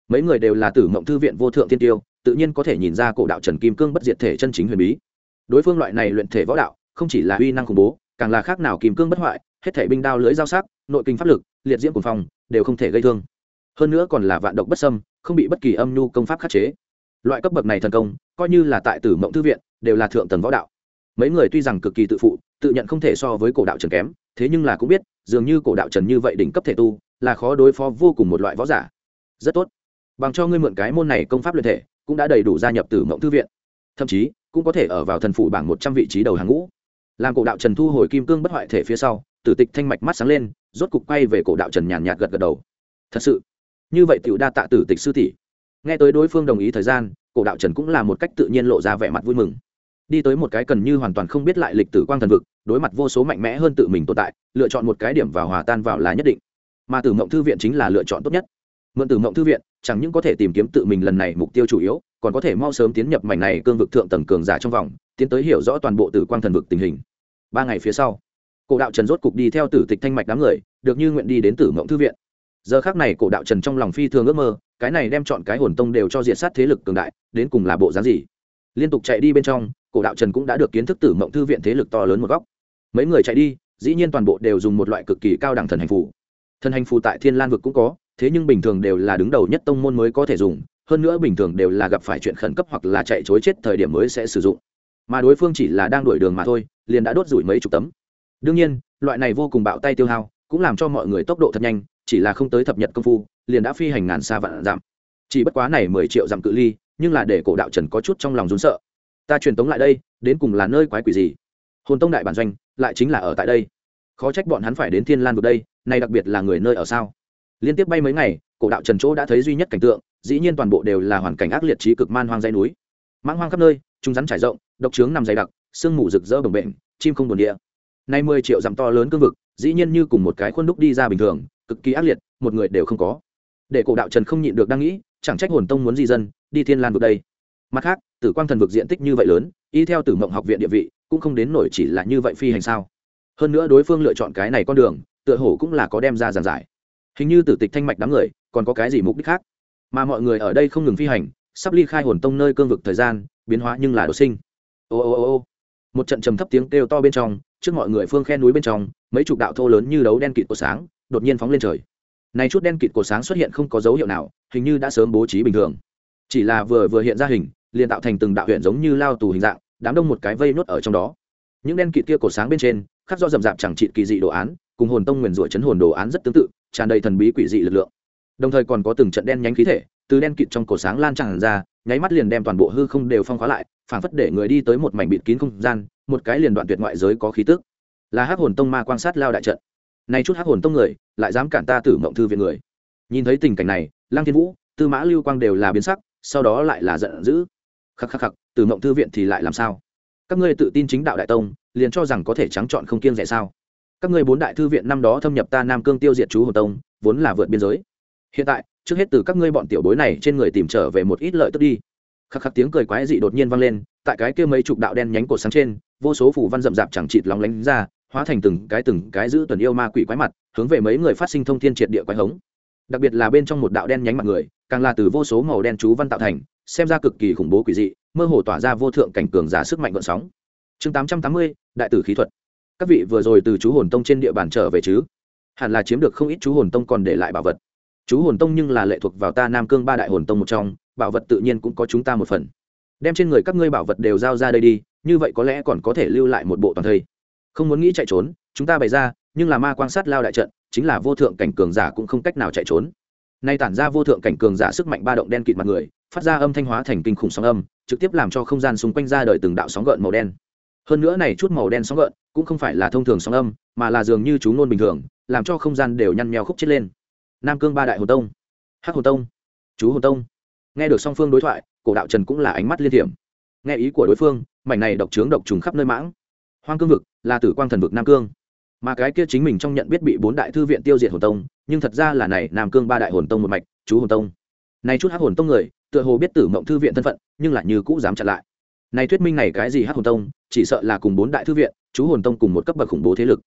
mấy người đều là tử mộng thư viện vô thượng tiên tiêu, tự nhiên có thể nhìn ra cổ đạo Trần Kim Cương bất diệt thể chân chính huyền bí. Đối phương loại này luyện thể võ đạo không chỉ là uy năng khủng bố, càng là khác nào kim cương bất hoại, hết thể binh đao lưỡi dao sắc, nội kinh pháp lực, liệt diễm cuồng phong đều không thể gây thương. Hơn nữa còn là vạn độc bất xâm, không bị bất kỳ âm nhu công pháp khắc chế. Loại cấp bậc này thần công, coi như là tại tử mộng thư viện, đều là thượng tầng võ đạo. Mấy người tuy rằng cực kỳ tự phụ, tự nhận không thể so với cổ đạo Trần kém, thế nhưng là cũng biết, dường như cổ đạo Trần như vậy đỉnh cấp thể tu, là khó đối phó vô cùng một loại võ giả. Rất tốt, bằng cho ngươi mượn cái môn này công pháp luyện thể, cũng đã đầy đủ gia nhập tử mộng thư viện, thậm chí cũng có thể ở vào thần phụ bảng 100 vị trí đầu hàng ngũ. Làm cổ đạo Trần thu hồi kim cương bất hoại thể phía sau, Tử Tịch thanh mạch mắt sáng lên, rốt cục quay về cổ đạo Trần nhàn nhạt gật gật đầu. Thật sự, như vậy tiểu đa tạ Tử Tịch sư tỷ. Nghe tới đối phương đồng ý thời gian, cổ đạo Trần cũng là một cách tự nhiên lộ ra vẻ mặt vui mừng. Đi tới một cái gần như hoàn toàn không biết lại lịch tử quang thần vực, đối mặt vô số mạnh mẽ hơn tự mình tồn tại, lựa chọn một cái điểm vào hòa tan vào là nhất định. Mà Tử Mộng thư viện chính là lựa chọn tốt nhất. Mượn Tử Mộng thư viện, chẳng những có thể tìm kiếm tự mình lần này mục tiêu chủ yếu, còn có thể mau sớm tiến nhập mảnh này cương vực thượng tầng cường giả trong vòng, tiến tới hiểu rõ toàn bộ Tử Quang thần vực tình hình. 3 ngày phía sau, cổ đạo Trần rốt cục đi theo Tử Tịch thanh mạch đám người, được như nguyện đi đến Tử Mộng thư viện. Giờ khắc này cổ đạo Trần trong lòng phi thường ước mơ, cái này đem chọn cái hồn tông đều cho diệt sát thế lực cường đại, đến cùng là bộ dáng gì. Liên tục chạy đi bên trong, cổ đạo Trần cũng đã được kiến thức Tử Mộng thư viện thế lực to lớn một góc. Mấy người chạy đi, dĩ nhiên toàn bộ đều dùng một loại cực kỳ cao đẳng thần hành phù. Thần hành phù tại Thiên Lan vực cũng có, thế nhưng bình thường đều là đứng đầu nhất tông môn mới có thể dùng, hơn nữa bình thường đều là gặp phải chuyện khẩn cấp hoặc là chạy chối chết thời điểm mới sẽ sử dụng, mà đối phương chỉ là đang đuổi đường mà thôi, liền đã đốt rủi mấy chục tấm. Đương nhiên, loại này vô cùng bạo tay tiêu hao, cũng làm cho mọi người tốc độ thật nhanh, chỉ là không tới thập nhật công phu, liền đã phi hành ngàn xa vạn dặm. Chỉ bất quá này 10 triệu dặm cự ly, nhưng là để cổ đạo Trần có chút trong lòng run sợ. Ta truyền tống lại đây, đến cùng là nơi quái quỷ gì? Hồn tông đại bản doanh, lại chính là ở tại đây. Khó trách bọn hắn phải đến Thiên Lan vực đây, này đặc biệt là người nơi ở sao? Liên tiếp bay mấy ngày, cổ đạo Trần chỗ đã thấy duy nhất cảnh tượng, dĩ nhiên toàn bộ đều là hoàn cảnh ác liệt trí cực man hoang dãy núi. Mãng hoang khắp nơi, trung rắn trải rộng, độc trướng nằm dày đặc, sương mù rực rỡ bồng bềnh, chim không buồn địa. Nay 10 triệu dặm to lớn cương vực, dĩ nhiên như cùng một cái khuôn đúc đi ra bình thường, cực kỳ ác liệt, một người đều không có. Để cổ đạo Trần không nhịn được đang nghĩ, chẳng trách hồn tông muốn di dân, đi Thiên Lan vực đây. Mặt khác, Tử Quang thần vực diện tích như vậy lớn, y theo Tử Mộng học viện địa vị, cũng không đến nổi chỉ là như vậy phi hành sao? Hơn nữa đối phương lựa chọn cái này con đường, tựa hồ cũng là có đem ra giảng giải. Hình như Tử Tịch thanh mạch đám người, còn có cái gì mục đích khác? Mà mọi người ở đây không ngừng phi hành, sắp ly khai hồn tông nơi cương vực thời gian, biến hóa nhưng là đột sinh. Ô ô ô ô. Một trận trầm thấp tiếng kêu to bên trong, trước mọi người phương khe núi bên trong, mấy chục đạo thô lớn như đấu đen kịt của sáng, đột nhiên phóng lên trời. Này chút đen kịt của sáng xuất hiện không có dấu hiệu nào, hình như đã sớm bố trí bình thường. Chỉ là vừa hiện ra hình, liền tạo thành từng đạo huyện giống như lao tù hình dạng, đám đông một cái vây nốt ở trong đó. Những đen kịt kia cổ sáng bên trên, khắc do rậm rạp chẳng trị kỳ dị đồ án, cùng hồn tông nguyền rủa chấn hồn đồ án rất tương tự, tràn đầy thần bí quỷ dị lực lượng. Đồng thời còn có từng trận đen nhánh khí thể, từ đen kịt trong cổ sáng lan tràn ra, nháy mắt liền đem toàn bộ hư không đều phong khóa lại, phảng phất để người đi tới một mảnh bịt kín không gian, một cái liền đoạn tuyệt ngoại giới có khí tức. Là Hắc Hồn Tông ma quan sát lao đại trận. Nay chút Hắc Hồn Tông người, lại dám cản ta Tử Mộng thư viện người. Nhìn thấy tình cảnh này, Lăng Thiên Vũ, Tư Mã Lưu Quang đều là biến sắc, sau đó lại là giận dữ. Khắc khắc khắc, Tử Mộng thư viện thì lại làm sao? Các ngươi tự tin chính đạo đại tông, liền cho rằng có thể trắng trọn không kiêng dè sao? Các ngươi 4 đại thư viện năm đó thâm nhập ta Nam Cương tiêu diệt chú Hồn Tông, vốn là vượt biên giới. Hiện tại, trước hết từ các ngươi bọn tiểu bối này trên người tìm trở về một ít lợi tức đi. Khắc khắc tiếng cười quái dị đột nhiên vang lên, tại cái kia mấy chục đạo đen nhánh cột sáng trên, vô số phù văn rậm rạp chẳng chịt lóng lánh ra, hóa thành từng cái giữ tuần yêu ma quỷ quái mặt, hướng về mấy người phát sinh thông thiên triệt địa quái hống. Đặc biệt là bên trong một đạo đen nhánh mặt người, càng là từ vô số màu đen chú văn tạo thành, xem ra cực kỳ khủng bố quỷ dị, mơ hồ tỏa ra vô thượng cảnh cường giả sức mạnh gợn sóng. Chương 880, đại tử khí thuật. Các vị vừa rồi từ chú Hồn Tông trên địa bàn trở về chứ? Hẳn là chiếm được không ít chú Hồn Tông còn để lại bảo vật. Chú Hồn Tông nhưng là lệ thuộc vào ta Nam Cương 3 đại hồn tông một trong, bảo vật tự nhiên cũng có chúng ta một phần. Đem trên người các ngươi bảo vật đều giao ra đây đi, như vậy có lẽ còn có thể lưu lại một bộ toàn thây. Không muốn nghĩ chạy trốn, chúng ta bày ra, nhưng là ma quan sát lao đại trận, chính là vô thượng cảnh cường giả cũng không cách nào chạy trốn. Nay tản ra vô thượng cảnh cường giả sức mạnh ba động đen kịt mặt người, phát ra âm thanh hóa thành kinh khủng sóng âm, trực tiếp làm cho không gian xung quanh ra đời từng đạo sóng gợn màu đen. Hơn nữa này chút màu đen sóng gợn cũng không phải là thông thường sóng âm, mà là dường như chú ngôn bình thường, làm cho không gian đều nhăn nheo khúc chết lên. Nam Cương 3 đại hồn tông, Hắc Hồn Tông, Chú Hồn Tông. Nghe được song phương đối thoại, cổ đạo Trần cũng là ánh mắt liên thiểm. Nghe ý của đối phương, mảnh này độc trướng độc trùng khắp nơi mãng. Hoang Cương vực là Tử Quang thần vực Nam Cương, mà cái kia chính mình trong nhận biết bị 4 đại thư viện tiêu diệt hồn tông, nhưng thật ra là này Nam Cương 3 đại hồn tông một mạch, Chú Hồn Tông. Này chút Hắc Hồn Tông người, tựa hồ biết Tử Mộng thư viện thân phận, nhưng lại như cũ dám chặn lại. Này thuyết minh này cái gì Hắc Hồn Tông, chỉ sợ là cùng 4 đại thư viện, Chú Hồn Tông cùng một cấp bậc khủng bố thế lực.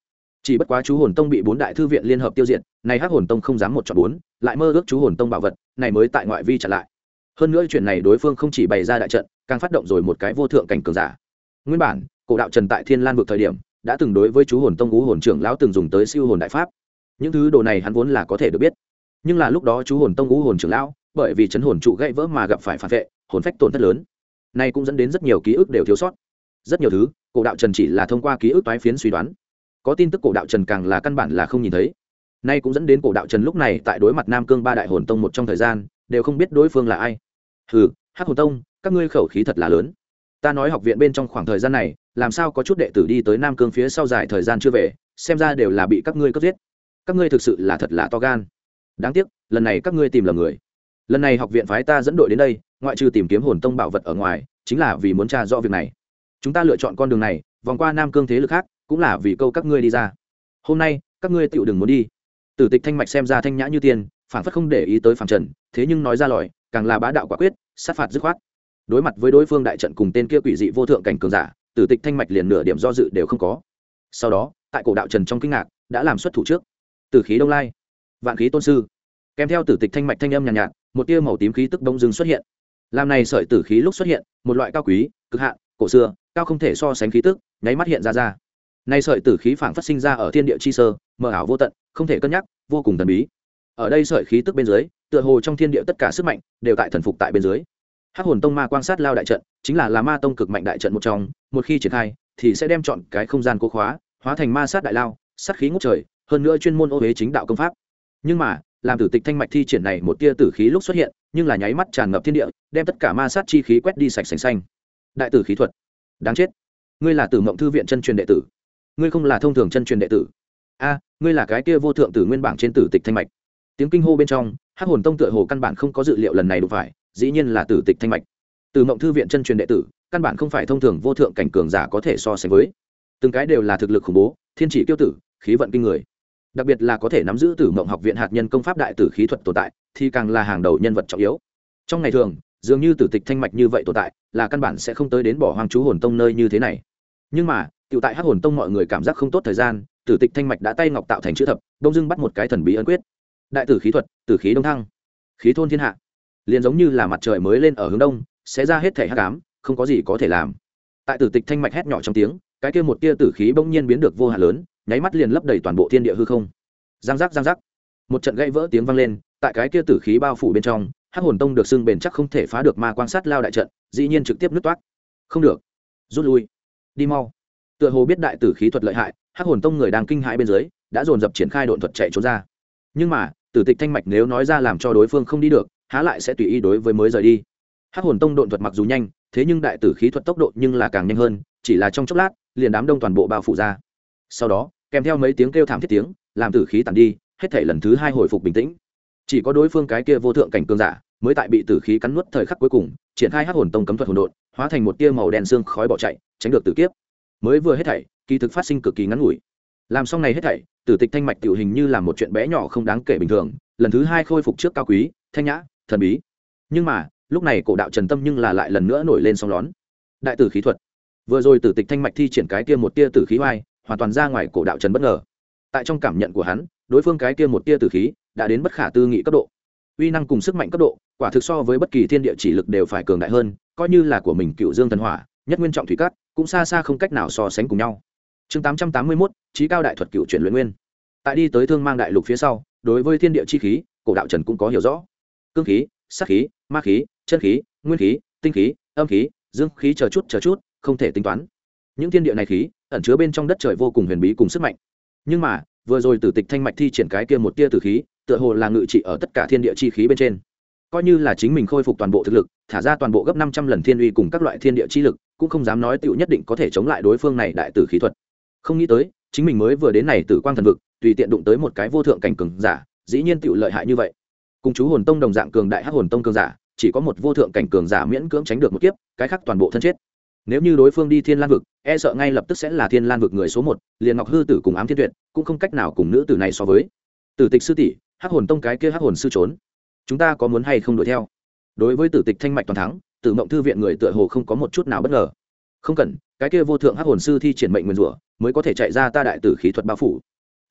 chỉ bất quá chú hồn tông bị 4 đại thư viện liên hợp tiêu diệt, này hắc hồn tông không dám một chọn 4, lại mơ ước chú hồn tông bảo vật này mới tại ngoại vi chặn lại. Hơn nữa chuyện này đối phương không chỉ bày ra đại trận, càng phát động rồi một cái vô thượng cảnh cường giả. Nguyên bản cổ đạo trần tại Thiên Lan vực thời điểm đã từng đối với chú hồn tông ngũ hồn trưởng lão từng dùng tới siêu hồn đại pháp, những thứ đồ này hắn vốn là có thể được biết. Nhưng là lúc đó chú hồn tông ngũ hồn trưởng lão bởi vì chấn hồn trụ gãy vỡ mà gặp phải phản vệ, hồn phách tổn thất lớn, này cũng dẫn đến rất nhiều ký ức đều thiếu sót. Rất nhiều thứ cổ đạo trần chỉ là thông qua ký ức toái phiến suy đoán, có tin tức cổ đạo trần càng là căn bản là không nhìn thấy. Nay cũng dẫn đến cổ đạo trần lúc này tại đối mặt Nam Cương 3 đại hồn tông một trong thời gian đều không biết đối phương là ai. Hừ, hắc hồn tông, các ngươi khẩu khí thật là lớn. Ta nói học viện bên trong khoảng thời gian này làm sao có chút đệ tử đi tới Nam Cương phía sau dài thời gian chưa về, xem ra đều là bị các ngươi cướp giết. Các ngươi thực sự là thật là to gan. Đáng tiếc lần này các ngươi tìm lầm người. Lần này học viện phái ta dẫn đội đến đây ngoại trừ tìm kiếm hồn tông bảo vật ở ngoài, chính là vì muốn tra rõ việc này. Chúng ta lựa chọn con đường này vòng qua Nam Cương thế lực khác cũng là vì câu các ngươi đi ra. Hôm nay các ngươi tựu đừng muốn đi. Tử Tịch Thanh Mạch xem ra thanh nhã như tiên, phản phất không để ý tới phàm trần, thế nhưng nói ra lời càng là bá đạo quả quyết, sát phạt dứt khoát. Đối mặt với đối phương đại trận cùng tên kia quỷ dị vô thượng cảnh cường giả, Tử Tịch Thanh Mạch liền nửa điểm do dự đều không có. Sau đó tại cổ đạo trần trong kinh ngạc đã làm xuất thủ trước. Tử khí đông lai, vạn khí tôn sư, kèm theo Tử Tịch Thanh Mạch thanh âm nhàn nhạt, một tia màu tím khí tức bỗng dưng xuất hiện. Làm này sợi tử khí lúc xuất hiện, một loại cao quý, cực hạn, cổ xưa, cao không thể so sánh khí tức, nháy mắt hiện ra. Này sợi tử khí phảng phất sinh ra ở thiên địa chi sơ, mờ ảo vô tận, không thể cân nhắc, vô cùng thần bí. Ở đây sợi khí tức bên dưới, tựa hồ trong thiên địa tất cả sức mạnh đều tại thần phục tại bên dưới. Hắc hồn tông ma quang sát lao đại trận, chính là ma tông cực mạnh đại trận một trong, một khi triển khai thì sẽ đem chọn cái không gian cố khóa, hóa thành ma sát đại lao, sát khí ngút trời, hơn nữa chuyên môn ô uế chính đạo công pháp. Nhưng mà, làm Tử Tịch Thanh Mạch thi triển này một tia tử khí lúc xuất hiện, nhưng là nháy mắt tràn ngập thiên địa, đem tất cả ma sát chi khí quét đi sạch sành xanh. Đại tử khí thuật, đáng chết! Ngươi là Tử Mộng thư viện chân truyền đệ tử, ngươi không là thông thường chân truyền đệ tử. A, ngươi là cái kia vô thượng tử nguyên bảng trên Tử Tịch Thanh Mạch. Tiếng kinh hô bên trong, Hắc hồn tông tựa hồ căn bản không có dự liệu lần này đụng phải, dĩ nhiên là Tử Tịch Thanh Mạch. Tử Mộng thư viện chân truyền đệ tử, căn bản không phải thông thường vô thượng cảnh cường giả có thể so sánh với. Từng cái đều là thực lực khủng bố, thiên chỉ kiêu tử, khí vận kinh người. Đặc biệt là có thể nắm giữ Tử Mộng học viện hạt nhân công pháp đại tử khí thuật tồn tại, thì càng là hàng đầu nhân vật trọng yếu. Trong ngày thường, dường như Tử Tịch Thanh Mạch như vậy tồn tại, là căn bản sẽ không tới đến bỏ hoang chú hồn tông nơi như thế này. Nhưng mà, tiểu tại Hắc hồn tông mọi người cảm giác không tốt thời gian, Tử Tịch Thanh Mạch đã tay ngọc tạo thành chữ thập, đông dưng bắt một cái thần bí ấn quyết. Đại tử khí thuật, tử khí đông thăng, khí thôn thiên hạ. Liền giống như là mặt trời mới lên ở hướng đông, sẽ ra hết thể hắc ám, không có gì có thể làm. Tại Tử Tịch Thanh Mạch hét nhỏ trong tiếng, cái kia một tia tử khí bỗng nhiên biến được vô hạn lớn, nháy mắt liền lấp đầy toàn bộ thiên địa hư không. Giang giác giang giác, một trận gãy vỡ tiếng vang lên, tại cái kia tử khí bao phủ bên trong, Hắc hồn tông được xưng bền chắc không thể phá được ma quan sát lao đại trận, dĩ nhiên trực tiếp nứt toát. Không được, rút lui, đi mau. Tựa hồ biết đại tử khí thuật lợi hại, Hắc hồn tông người đang kinh hãi bên dưới, đã dồn dập triển khai độn thuật chạy trốn ra. Nhưng mà, Tử Tịch Thanh Mạch nếu nói ra làm cho đối phương không đi được, há lại sẽ tùy ý đối với mới rời đi. Hắc hồn tông độn thuật mặc dù nhanh, thế nhưng đại tử khí thuật tốc độ nhưng là càng nhanh hơn, chỉ là trong chốc lát, liền đám đông toàn bộ bao phủ ra. Sau đó, kèm theo mấy tiếng kêu thảm thiết tiếng, làm tử khí tàn đi, hết thảy lần thứ 2 hồi phục bình tĩnh. Chỉ có đối phương cái kia vô thượng cảnh cường giả, mới tại bị tử khí cắn nuốt thời khắc cuối cùng, triển khai Hắc hồn tông cấm thuật hồn độn, hóa thành một tia màu đen xương khói bỏ chạy, tránh được tử kiếp. Mới vừa hết thảy, kỳ thực phát sinh cực kỳ ngắn ngủi. Làm xong này hết thảy, Tử Tịch Thanh Mạch tiểu hình như là một chuyện bé nhỏ không đáng kể bình thường, lần thứ 2 khôi phục trước cao quý, thanh nhã, thần bí. Nhưng mà, lúc này cổ đạo Trần Tâm nhưng là lại lần nữa nổi lên sóng lón. Đại tử khí thuật. Vừa rồi Tử Tịch Thanh Mạch thi triển cái kia một tia tử khí oai, hoàn toàn ra ngoài cổ đạo Trần bất ngờ. Tại trong cảm nhận của hắn, đối phương cái kia một tia tử khí đã đến bất khả tư nghị cấp độ. Uy năng cùng sức mạnh cấp độ, quả thực so với bất kỳ thiên địa chỉ lực đều phải cường đại hơn, coi như là của mình Cựu Dương thần hỏa, nhất nguyên trọng thủy cát, cũng xa xa không cách nào so sánh cùng nhau. Chương 881, Chí cao đại thuật cựu chuyển luyện nguyên. Tại đi tới Thương Mang đại lục phía sau, đối với thiên địa chi khí, cổ đạo Trần cũng có hiểu rõ. Cương khí, sát khí, ma khí, chân khí, nguyên khí, tinh khí, âm khí, dương khí chờ chút, không thể tính toán. Những thiên địa này khí, ẩn chứa bên trong đất trời vô cùng huyền bí cùng sức mạnh. Nhưng mà, vừa rồi Tử Tịch Thanh Mạch thi triển cái kia một tia tử khí, tựa hồ là ngự trị ở tất cả thiên địa chi khí bên trên. Coi như là chính mình khôi phục toàn bộ thực lực, thả ra toàn bộ gấp 500 lần thiên uy cùng các loại thiên địa chi lực, cũng không dám nói tựu nhất định có thể chống lại đối phương này đại tử khí thuật. Không nghĩ tới, chính mình mới vừa đến này Tử Quang thần vực, tùy tiện đụng tới một cái vô thượng cảnh cường giả, dĩ nhiên tựu lợi hại như vậy. Cùng chú hồn tông đồng dạng cường đại Hắc hồn tông cường giả, chỉ có một vô thượng cảnh cường giả miễn cưỡng tránh được một kiếp, cái khác toàn bộ thân chết. Nếu như đối phương đi Thiên Lan vực, e sợ ngay lập tức sẽ là Thiên Lan vực người số 1, liền Ngọc Hư Tử cùng Ám Thiên Tuyệt, cũng không cách nào cùng nữ tử này so với. Tử Tịch sư tỷ, Hắc hồn tông cái kia Hắc hồn sư trốn, chúng ta có muốn hay không đuổi theo? Đối với Tử Tịch Thanh Mạch toàn thắng, Tử Mộng thư viện người tựa hồ không có một chút nào bất ngờ. Không cần, cái kia vô thượng Hắc hồn sư thi triển mệnh nguyên rủa, mới có thể chạy ra ta đại tử khí thuật bao phủ.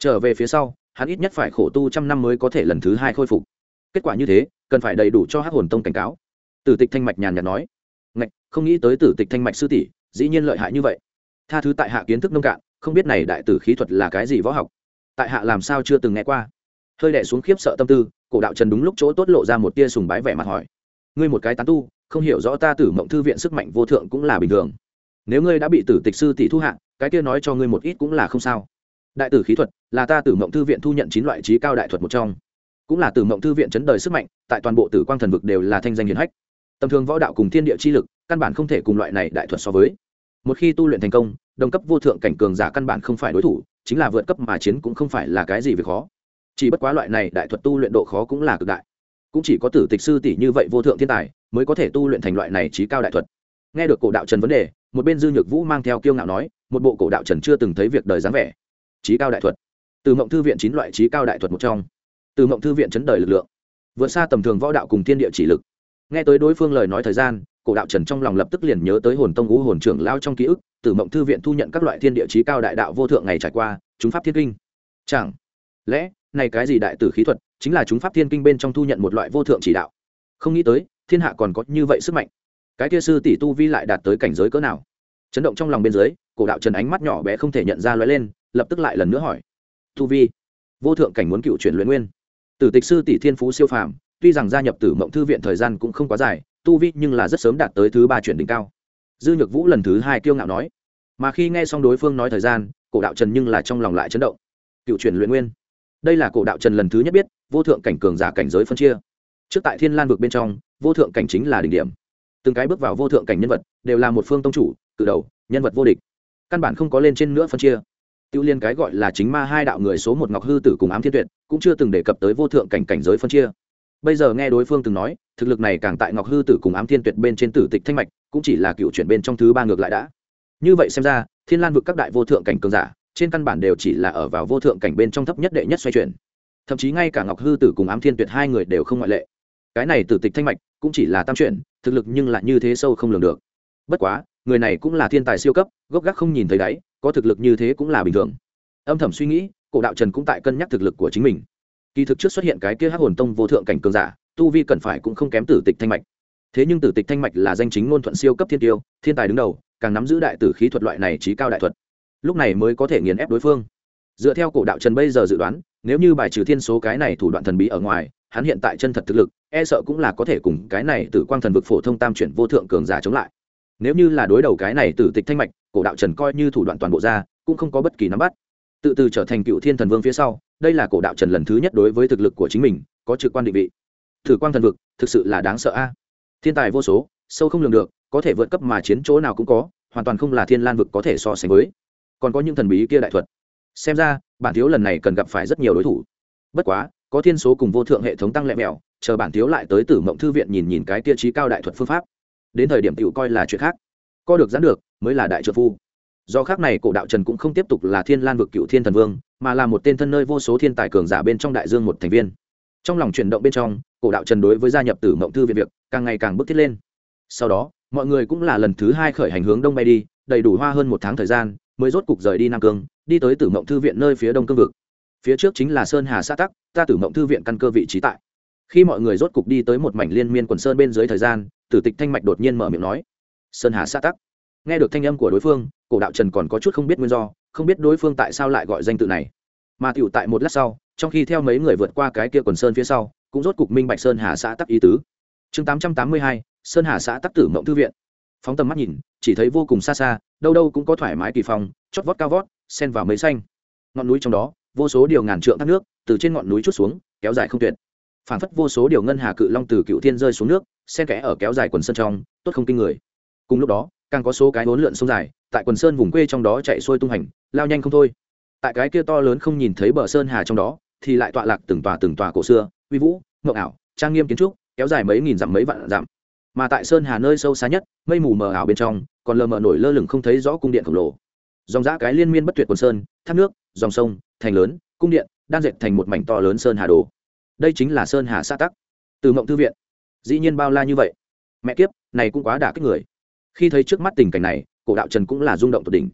trở về phía sau hắn ít nhất phải khổ tu 100 năm mới có thể lần thứ 2 khôi phục. Kết quả như thế cần phải đầy đủ cho hắc hồn tông cảnh cáo. Tử Tịch Thanh Mạch nhàn nhạt nói. Ngạch, không nghĩ tới Tử Tịch Thanh Mạch sư tỷ dĩ nhiên lợi hại như vậy. Tha thứ tại hạ kiến thức nông cạn, không biết này đại tử khí thuật là cái gì võ học, tại hạ làm sao chưa từng nghe qua. Hơi đè xuống khiếp sợ tâm tư, Cổ Đạo Trần đúng lúc chỗ tốt lộ ra một tia sùng bái vẻ mặt hỏi. Ngươi một cái tán tu, không hiểu rõ ta Tử Mộng thư viện sức mạnh vô thượng cũng là bình thường. Nếu ngươi đã bị Tử Tịch sư tỷ thu hạ, cái kia nói cho ngươi một ít cũng là không sao. Đại tử khí thuật là ta Tử Mộng thư viện thu nhận 9 loại trí cao đại thuật một trong, cũng là Tử Mộng thư viện chấn đời sức mạnh, tại toàn bộ Tử Quang thần vực đều là thanh danh hiển hách. Tầm thường võ đạo cùng thiên địa chi lực, căn bản không thể cùng loại này đại thuật so với. Một khi tu luyện thành công, đồng cấp vô thượng cảnh cường giả căn bản không phải đối thủ, chính là vượt cấp mà chiến cũng không phải là cái gì việc khó. Chỉ bất quá loại này đại thuật tu luyện độ khó cũng là cực đại, cũng chỉ có Tử Tịch sư tỷ như vậy vô thượng thiên tài mới có thể tu luyện thành loại này trí cao đại thuật. Nghe được Cổ Đạo Trần vấn đề, một bên Dư Nhược Vũ mang theo kiêu ngạo nói, một bộ Cổ Đạo Trần chưa từng thấy việc đời dáng vẻ. Trí cao đại thuật, Từ Mộng thư viện 9 loại trí cao đại thuật một trong, Từ Mộng thư viện chấn đời lực lượng, vượt xa tầm thường võ đạo cùng thiên địa chỉ lực. Nghe tới đối phương lời nói thời gian, Cổ Đạo Trần trong lòng lập tức liền nhớ tới Hồn Tông Ngũ Hồn trưởng lao trong ký ức, Tử Mộng thư viện thu nhận các loại thiên địa chí cao đại đạo vô thượng ngày trải qua, chúng pháp thiên kinh. Chẳng lẽ, này cái gì đại tử khí thuật, chính là chúng pháp thiên kinh bên trong thu nhận một loại vô thượng chỉ đạo. Không nghĩ tới, thiên hạ còn có như vậy sức mạnh. Cái kia sư tỷ tu vi lại đạt tới cảnh giới cỡ nào? Chấn động trong lòng bên dưới, Cổ Đạo Trần ánh mắt nhỏ bé không thể nhận ra lóe lên, lập tức lại lần nữa hỏi. Tu vi, vô thượng cảnh muốn cựu chuyển luyện nguyên. Tử Tịch sư tỷ thiên phú siêu phàm, tuy rằng gia nhập Tử Mộng thư viện thời gian cũng không quá dài, tu vi nhưng là rất sớm đạt tới thứ 3 chuyển đỉnh cao. Dư Nhược Vũ lần thứ 2 kiêu ngạo nói. Mà khi nghe xong đối phương nói thời gian, Cổ Đạo Trần nhưng là trong lòng lại chấn động. Cựu chuyển luyện nguyên, đây là Cổ Đạo Trần lần thứ nhất biết vô thượng cảnh cường giả cảnh giới phân chia. Trước tại Thiên Lan vực bên trong, vô thượng cảnh chính là đỉnh điểm. Từng cái bước vào vô thượng cảnh nhân vật đều là một phương tông chủ, cự đầu, nhân vật vô địch, căn bản không có lên trên nữa phân chia. Tiêu liên cái gọi là chính ma hai đạo người số 1 Ngọc Hư Tử cùng Ám Thiên Tuyệt cũng chưa từng đề cập tới vô thượng cảnh cảnh giới phân chia. Bây giờ nghe đối phương từng nói, thực lực này càng tại Ngọc Hư Tử cùng Ám Thiên Tuyệt bên trên Tử Tịch Thanh Mạch, cũng chỉ là cựu chuyển bên trong thứ 3 ngược lại đã. Như vậy xem ra, Thiên Lan vực các đại vô thượng cảnh cường giả, trên căn bản đều chỉ là ở vào vô thượng cảnh bên trong thấp nhất đệ nhất xoay chuyển. Thậm chí ngay cả Ngọc Hư Tử cùng Ám Thiên Tuyệt hai người đều không ngoại lệ. Cái này Tử Tịch Thanh Mạch cũng chỉ là tam chuyển, thực lực nhưng lại như thế sâu không lường được. Bất quá, người này cũng là thiên tài siêu cấp, gốc gác không nhìn thấy đáy, có thực lực như thế cũng là bình thường. Âm thầm suy nghĩ, Cổ Đạo Trần cũng tại cân nhắc thực lực của chính mình. Kỳ thực trước xuất hiện cái kia Hắc Hồn Tông vô thượng cảnh cường giả, tu vi cần phải cũng không kém Tử Tịch Thanh Mạch. Thế nhưng Tử Tịch Thanh Mạch là danh chính ngôn thuận siêu cấp thiên tiêu, thiên tài đứng đầu, càng nắm giữ đại tử khí thuật loại này trí cao đại thuật, lúc này mới có thể nghiền ép đối phương. Dựa theo Cổ Đạo Trần bây giờ dự đoán, nếu như bài trừ thiên số cái này thủ đoạn thần bí ở ngoài, hắn hiện tại chân thật thực lực, e sợ cũng là có thể cùng cái này Tử Quang thần vực phổ thông tam chuyển vô thượng cường giả chống lại. Nếu như là đối đầu cái này Tử Tịch Thanh Mạch, Cổ Đạo Trần coi như thủ đoạn toàn bộ ra, cũng không có bất kỳ nắm bắt. Tự từ trở thành Cựu Thiên Thần Vương phía sau, đây là Cổ Đạo Trần lần thứ nhất đối với thực lực của chính mình có trực quan định vị. Tử Quang thần vực thực sự là đáng sợ a. Thiên tài vô số, sâu không lường được, có thể vượt cấp mà chiến chỗ nào cũng có, hoàn toàn không là Thiên Lan vực có thể so sánh với. Còn có những thần bí kia đại thuật, xem ra bản thiếu lần này cần gặp phải rất nhiều đối thủ. Bất quá, có thiên số cùng vô thượng hệ thống tăng lẹ mèo, chờ bản thiếu lại tới Tử Mộng thư viện nhìn nhìn cái tiêu chí cao đại thuật phương pháp. Đến thời điểm tiểu coi là chuyện khác, co được giãn được mới là đại trợ phu. Do khác này, Cổ Đạo Trần cũng không tiếp tục là Thiên Lan vực Cựu Thiên Thần Vương, mà là một tên thân nơi vô số thiên tài cường giả bên trong đại dương một thành viên. Trong lòng chuyển động bên trong, Cổ Đạo Trần đối với gia nhập Tử Mộng thư viện việc càng ngày càng bức thiết lên. Sau đó, mọi người cũng là lần thứ 2 khởi hành hướng đông bay đi, đầy đủ hoa hơn 1 tháng thời gian, mới rốt cục rời đi Nam Cương, đi tới Tử Mộng thư viện nơi phía đông cương vực. Phía trước chính là Sơn Hà xã tắc, ta Tử Mộng thư viện căn cơ vị trí tại. Khi mọi người rốt cục đi tới một mảnh liên miên quần sơn bên dưới thời gian, Tử Tịch Thanh Mạch đột nhiên mở miệng nói: "Sơn Hà xã tắc." Nghe được thanh âm của đối phương, Cổ Đạo Trần còn có chút không biết nguyên do, không biết đối phương tại sao lại gọi danh tự này. Mà tiểu tại một lát sau, trong khi theo mấy người vượt qua cái kia quần sơn phía sau, cũng rốt cục minh bạch Sơn Hà xã tắc ý tứ. Chương 882, Sơn Hà xã tắc Tử Mộng thư viện. Phóng tầm mắt nhìn, chỉ thấy vô cùng xa xa, đâu đâu cũng có thoải mái kỳ phong, chót vót cao vót, xen vào mây xanh. Ngọn núi trong đó, vô số điều ngàn trượng thác nước từ trên ngọn núi trút xuống, kéo dài không tuyệt. Phản phất vô số điều ngân hà cự long từ Cựu Thiên rơi xuống nước, xen kẽ ở kéo dài quần sơn trong, tốt không kinh người. Cùng lúc đó, càng có số cái hỗn lượn sông dài, tại quần sơn vùng quê trong đó chạy xuôi tung hành, lao nhanh không thôi. Tại cái kia to lớn không nhìn thấy bờ sơn hà trong đó, thì lại tọa lạc từng tòa cổ xưa, uy vũ, ngộng ảo, trang nghiêm kiến trúc, kéo dài mấy nghìn dặm mấy vạn dặm. Mà tại sơn hà nơi sâu xa nhất, mây mù mờ ảo bên trong, còn lờ mờ nổi lơ lửng không thấy rõ cung điện khổng lồ. Dòng dã cái liên miên bất tuyệt quần sơn, thác nước, dòng sông, thành lớn, cung điện, đan dệt thành một mảnh to lớn sơn hà đồ. Đây chính là Sơn Hà xã tắc, Tử Mộng thư viện. Dĩ nhiên bao la như vậy, mẹ kiếp, này cũng quá đả kích người. Khi thấy trước mắt tình cảnh này, Cổ Đạo Trần cũng là rung động tột đỉnh.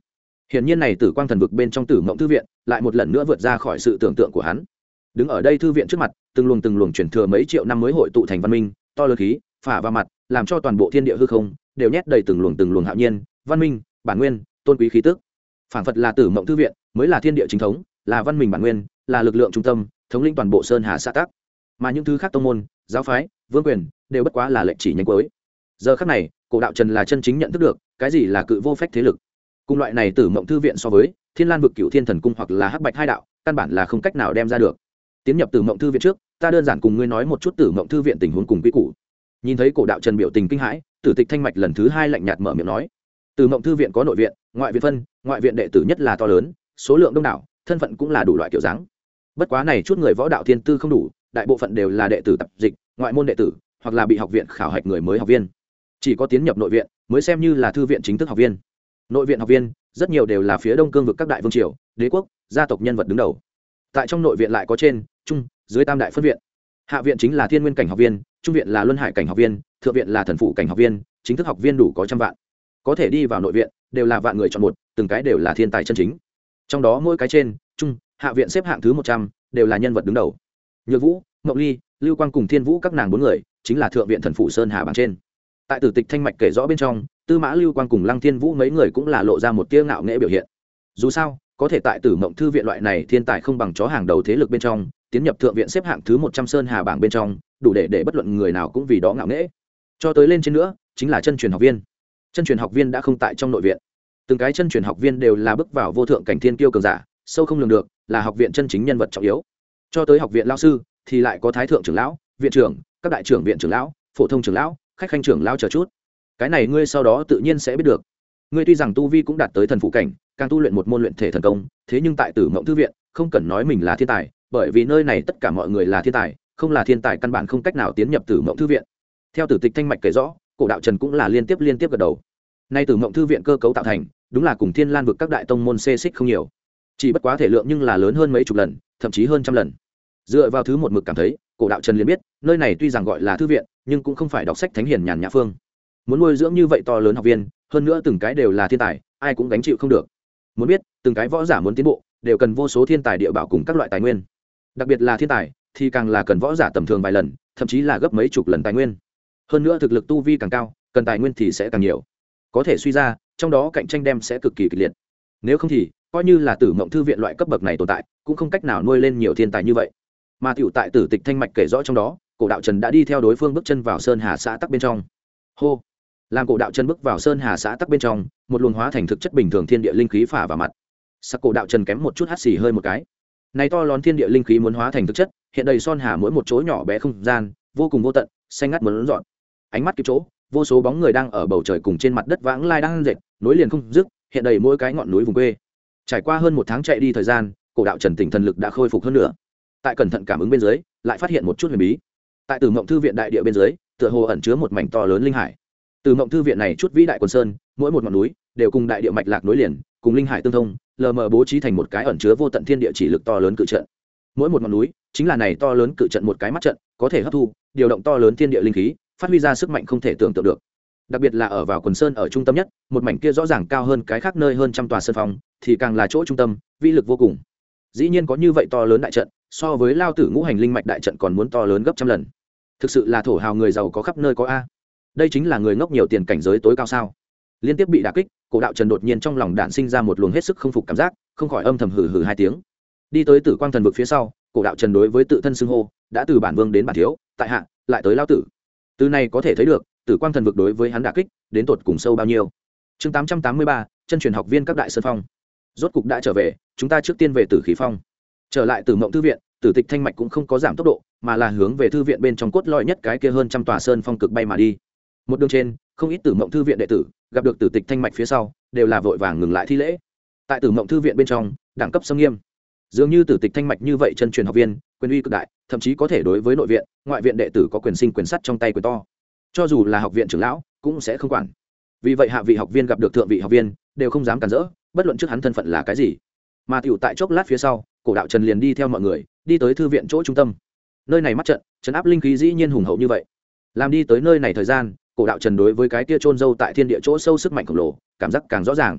hiển nhiên này Tử Quang Thần Vực bên trong Tử Mộng Thư viện lại một lần nữa vượt ra khỏi sự tưởng tượng của hắn. Đứng ở đây thư viện trước mặt, từng luồng chuyển thừa mấy triệu năm mới hội tụ thành văn minh, to lớn khí, phả vào mặt, làm cho toàn bộ thiên địa hư không đều nhét đầy từng luồng hạo nhiên, văn minh, bản nguyên, tôn quý khí tức. Phảng phật là Tử Mộng Thư viện, mới là thiên địa chính thống, là văn minh bản nguyên, là lực lượng trung tâm, thống lĩnh toàn bộ sơn hà xã tắc. Mà những thứ khác tông môn, giáo phái, vương quyền đều bất quá là lệnh chỉ nhánh cuối. Giờ khắc này, Cổ Đạo Trần là chân chính nhận thức được cái gì là cự vô phách thế lực. Cùng loại này Tử Mộng Thư viện so với Thiên Lan vực Cửu Thiên Thần Cung hoặc là Hắc Bạch hai đạo, căn bản là không cách nào đem ra được. Tiến nhập Tử Mộng Thư viện trước, ta đơn giản cùng ngươi nói một chút Tử Mộng Thư viện tình huống cùng quy củ. Nhìn thấy Cổ Đạo Trần biểu tình kinh hãi, Tử Tịch Thanh Mạch lần thứ hai lạnh nhạt mở miệng nói: Tử Mộng Thư viện có nội viện, ngoại viện phân, ngoại viện đệ tử nhất là to lớn, số lượng đông đảo, thân phận cũng là đủ loại kiểu dáng. Bất quá này chút người võ đạo thiên tư không đủ, đại bộ phận đều là đệ tử tập dịch, ngoại môn đệ tử, hoặc là bị học viện khảo hạch người mới học viên. Chỉ có tiến nhập nội viện mới xem như là thư viện chính thức học viên. Nội viện học viên rất nhiều đều là phía đông cương vực các đại vương triều, đế quốc, gia tộc nhân vật đứng đầu. Tại trong nội viện lại có trên, trung, dưới tam đại phân viện. Hạ viện chính là thiên nguyên cảnh học viên, trung viện là luân hải cảnh học viên, thượng viện là thần phụ cảnh học viên, chính thức học viên đủ có trăm vạn. Có thể đi vào nội viện đều là vạn người chọn một, từng cái đều là thiên tài chân chính. Trong đó mỗi cái trên, trung, hạ viện xếp hạng thứ 100, đều là nhân vật đứng đầu. Nhược Vũ, Ngọc Ly, Lưu Quang cùng Thiên Vũ các nàng 4 người, chính là thượng viện thần phụ sơn hà bảng trên. Tại Tử Tịch Thanh Mạch kể rõ bên trong, Tư Mã Lưu Quang cùng Lăng Thiên Vũ mấy người cũng là lộ ra một tia ngạo nghễ biểu hiện. Dù sao, có thể tại Tử Mộng Thư viện loại này thiên tài không bằng chó hàng đầu thế lực bên trong, tiến nhập thượng viện xếp hạng thứ 100 sơn hà bảng bên trong, đủ để bất luận người nào cũng vì đó ngạo nghễ. Cho tới lên trên nữa, chính là chân truyền học viên. Chân truyền học viên đã không tại trong nội viện. Từng cái chân truyền học viên đều là bước vào vô thượng cảnh thiên kiêu cường giả, sâu không lường được, là học viện chân chính nhân vật trọng yếu. Cho tới học viện lão sư thì lại có thái thượng trưởng lão, viện trưởng, các đại trưởng viện trưởng lão, phổ thông trưởng lão, khách khanh trưởng lão chờ chút. Cái này ngươi sau đó tự nhiên sẽ biết được. Ngươi tuy rằng tu vi cũng đạt tới thần phụ cảnh, càng tu luyện một môn luyện thể thần công, thế nhưng tại Tử Mộng Thư viện, không cần nói mình là thiên tài, bởi vì nơi này tất cả mọi người là thiên tài, không là thiên tài căn bản không cách nào tiến nhập Tử Mộng Thư viện. Theo Tử Tịch Thanh Mạch kể rõ, Cổ Đạo Trần cũng là liên tiếp gật đầu. Nay Tử Mộng Thư viện cơ cấu tạo thành, đúng là cùng Thiên Lan vực các đại tông môn xê xích không nhiều. Chỉ bất quá thể lượng nhưng là lớn hơn mấy chục lần, thậm chí hơn trăm lần. Dựa vào thứ một mực cảm thấy, Cổ Đạo Trần liền biết, nơi này tuy rằng gọi là thư viện, nhưng cũng không phải đọc sách thánh hiền nhàn nhã phương. Muốn nuôi dưỡng như vậy to lớn học viên, hơn nữa từng cái đều là thiên tài, ai cũng gánh chịu không được. Muốn biết, từng cái võ giả muốn tiến bộ, đều cần vô số thiên tài địa bảo cùng các loại tài nguyên. Đặc biệt là thiên tài, thì càng là cần võ giả tầm thường vài lần, thậm chí là gấp mấy chục lần tài nguyên. Hơn nữa thực lực tu vi càng cao, cần tài nguyên thì sẽ càng nhiều. Có thể suy ra, trong đó cạnh tranh đem sẽ cực kỳ kịch liệt. Nếu không thì, coi như là Tử Mộng Thư viện loại cấp bậc này tồn tại, cũng không cách nào nuôi lên nhiều thiên tài như vậy. Mà tiểu tại Tử Tịch Thanh Mạch kể rõ trong đó, Cổ Đạo Trần đã đi theo đối phương bước chân vào sơn hà xã tắc bên trong. Hô! Làm Cổ Đạo Trần bước vào sơn hà xã tắc bên trong, một luồng hóa thành thực chất bình thường thiên địa linh khí phả vào mặt. Sắc Cổ Đạo Trần kém một chút hắt xì hơi một cái. Này to lớn thiên địa linh khí muốn hóa thành thực chất, hiện đầy son hà mỗi một chỗ nhỏ bé không gian, vô cùng vô tận, xanh ngắt muốn dọn. Ánh mắt kịp chỗ, vô số bóng người đang ở bầu trời cùng trên mặt đất vãng lai đang dệt, nối liền không dứt, hiện đầy mỗi cái ngọn núi vùng quê. Trải qua hơn 1 tháng chạy đi thời gian, Cổ Đạo Trần tỉnh thần lực đã khôi phục hơn nữa. Tại cẩn thận cảm ứng bên dưới, lại phát hiện một chút huyền bí. Tại Tử Mộng Thư viện đại địa bên dưới, tựa hồ ẩn chứa một mảnh to lớn linh hải. Tử Mộng Thư viện này chút vĩ đại quần sơn, mỗi một ngọn núi đều cùng đại địa mạch lạc nối liền, cùng linh hải tương thông, lờ mờ bố trí thành một cái ẩn chứa vô tận thiên địa chỉ lực to lớn cự trận. Mỗi một ngọn núi chính là này to lớn cự trận một cái mắt trận, có thể hấp thu, điều động to lớn thiên địa linh khí, phát huy ra sức mạnh không thể tưởng tượng được. Đặc biệt là ở vào quần sơn ở trung tâm nhất, một mảnh kia rõ ràng cao hơn cái khác nơi hơn trăm tòa sơn phong, thì càng là chỗ trung tâm, vĩ lực vô cùng. Dĩ nhiên có như vậy to lớn đại trận, so với Lao Tử Ngũ Hành Linh Mạch đại trận còn muốn to lớn gấp trăm lần. Thực sự là thổ hào người giàu có khắp nơi có a. Đây chính là người ngốc nhiều tiền cảnh giới tối cao sao? Liên tiếp bị đả kích, Cổ Đạo Trần đột nhiên trong lòng đạn sinh ra một luồng hết sức không phục cảm giác, không khỏi âm thầm hừ hừ 2 tiếng. Đi tới Tử Quang Thần vực phía sau, Cổ Đạo Trần đối với tự thân xưng hô, đã từ bản vương đến bản thiếu, tại hạ, lại tới Lao Tử. Từ này có thể thấy được, Tử Quang Thần vực đối với hắn đả kích, đến tột cùng sâu bao nhiêu. Chương 883, chân truyền học viên các đại sơn phong. Rốt cục đã trở về, chúng ta trước tiên về Tử Khí Phong. Trở lại Tử Mộng Thư viện, Tử Tịch Thanh Mạch cũng không có giảm tốc độ, mà là hướng về thư viện bên trong cốt lõi nhất cái kia hơn trăm tòa sơn phong cực bay mà đi. Một đường trên, không ít Tử Mộng Thư viện đệ tử gặp được Tử Tịch Thanh Mạch phía sau, đều là vội vàng ngừng lại thi lễ. Tại Tử Mộng Thư viện bên trong, đẳng cấp xâm nghiêm. Dường như Tử Tịch Thanh Mạch như vậy chân truyền học viên, quyền uy cực đại, thậm chí có thể đối với nội viện, ngoại viện đệ tử có quyền sinh quyền sắt trong tay quyền to. Cho dù là học viện trưởng lão, cũng sẽ không quản. Vì vậy hạ vị học viên gặp được thượng vị học viên, đều không dám cản rỡ, bất luận trước hắn thân phận là cái gì. Mà tiểu tại chốc lát phía sau, Cổ Đạo Trần liền đi theo mọi người, đi tới thư viện chỗ trung tâm. Nơi này mắt trận, trấn áp linh khí dĩ nhiên hùng hậu như vậy. Làm đi tới nơi này thời gian, Cổ Đạo Trần đối với cái kia chôn dâu tại thiên địa chỗ sâu sức mạnh khổng lồ, cảm giác càng rõ ràng.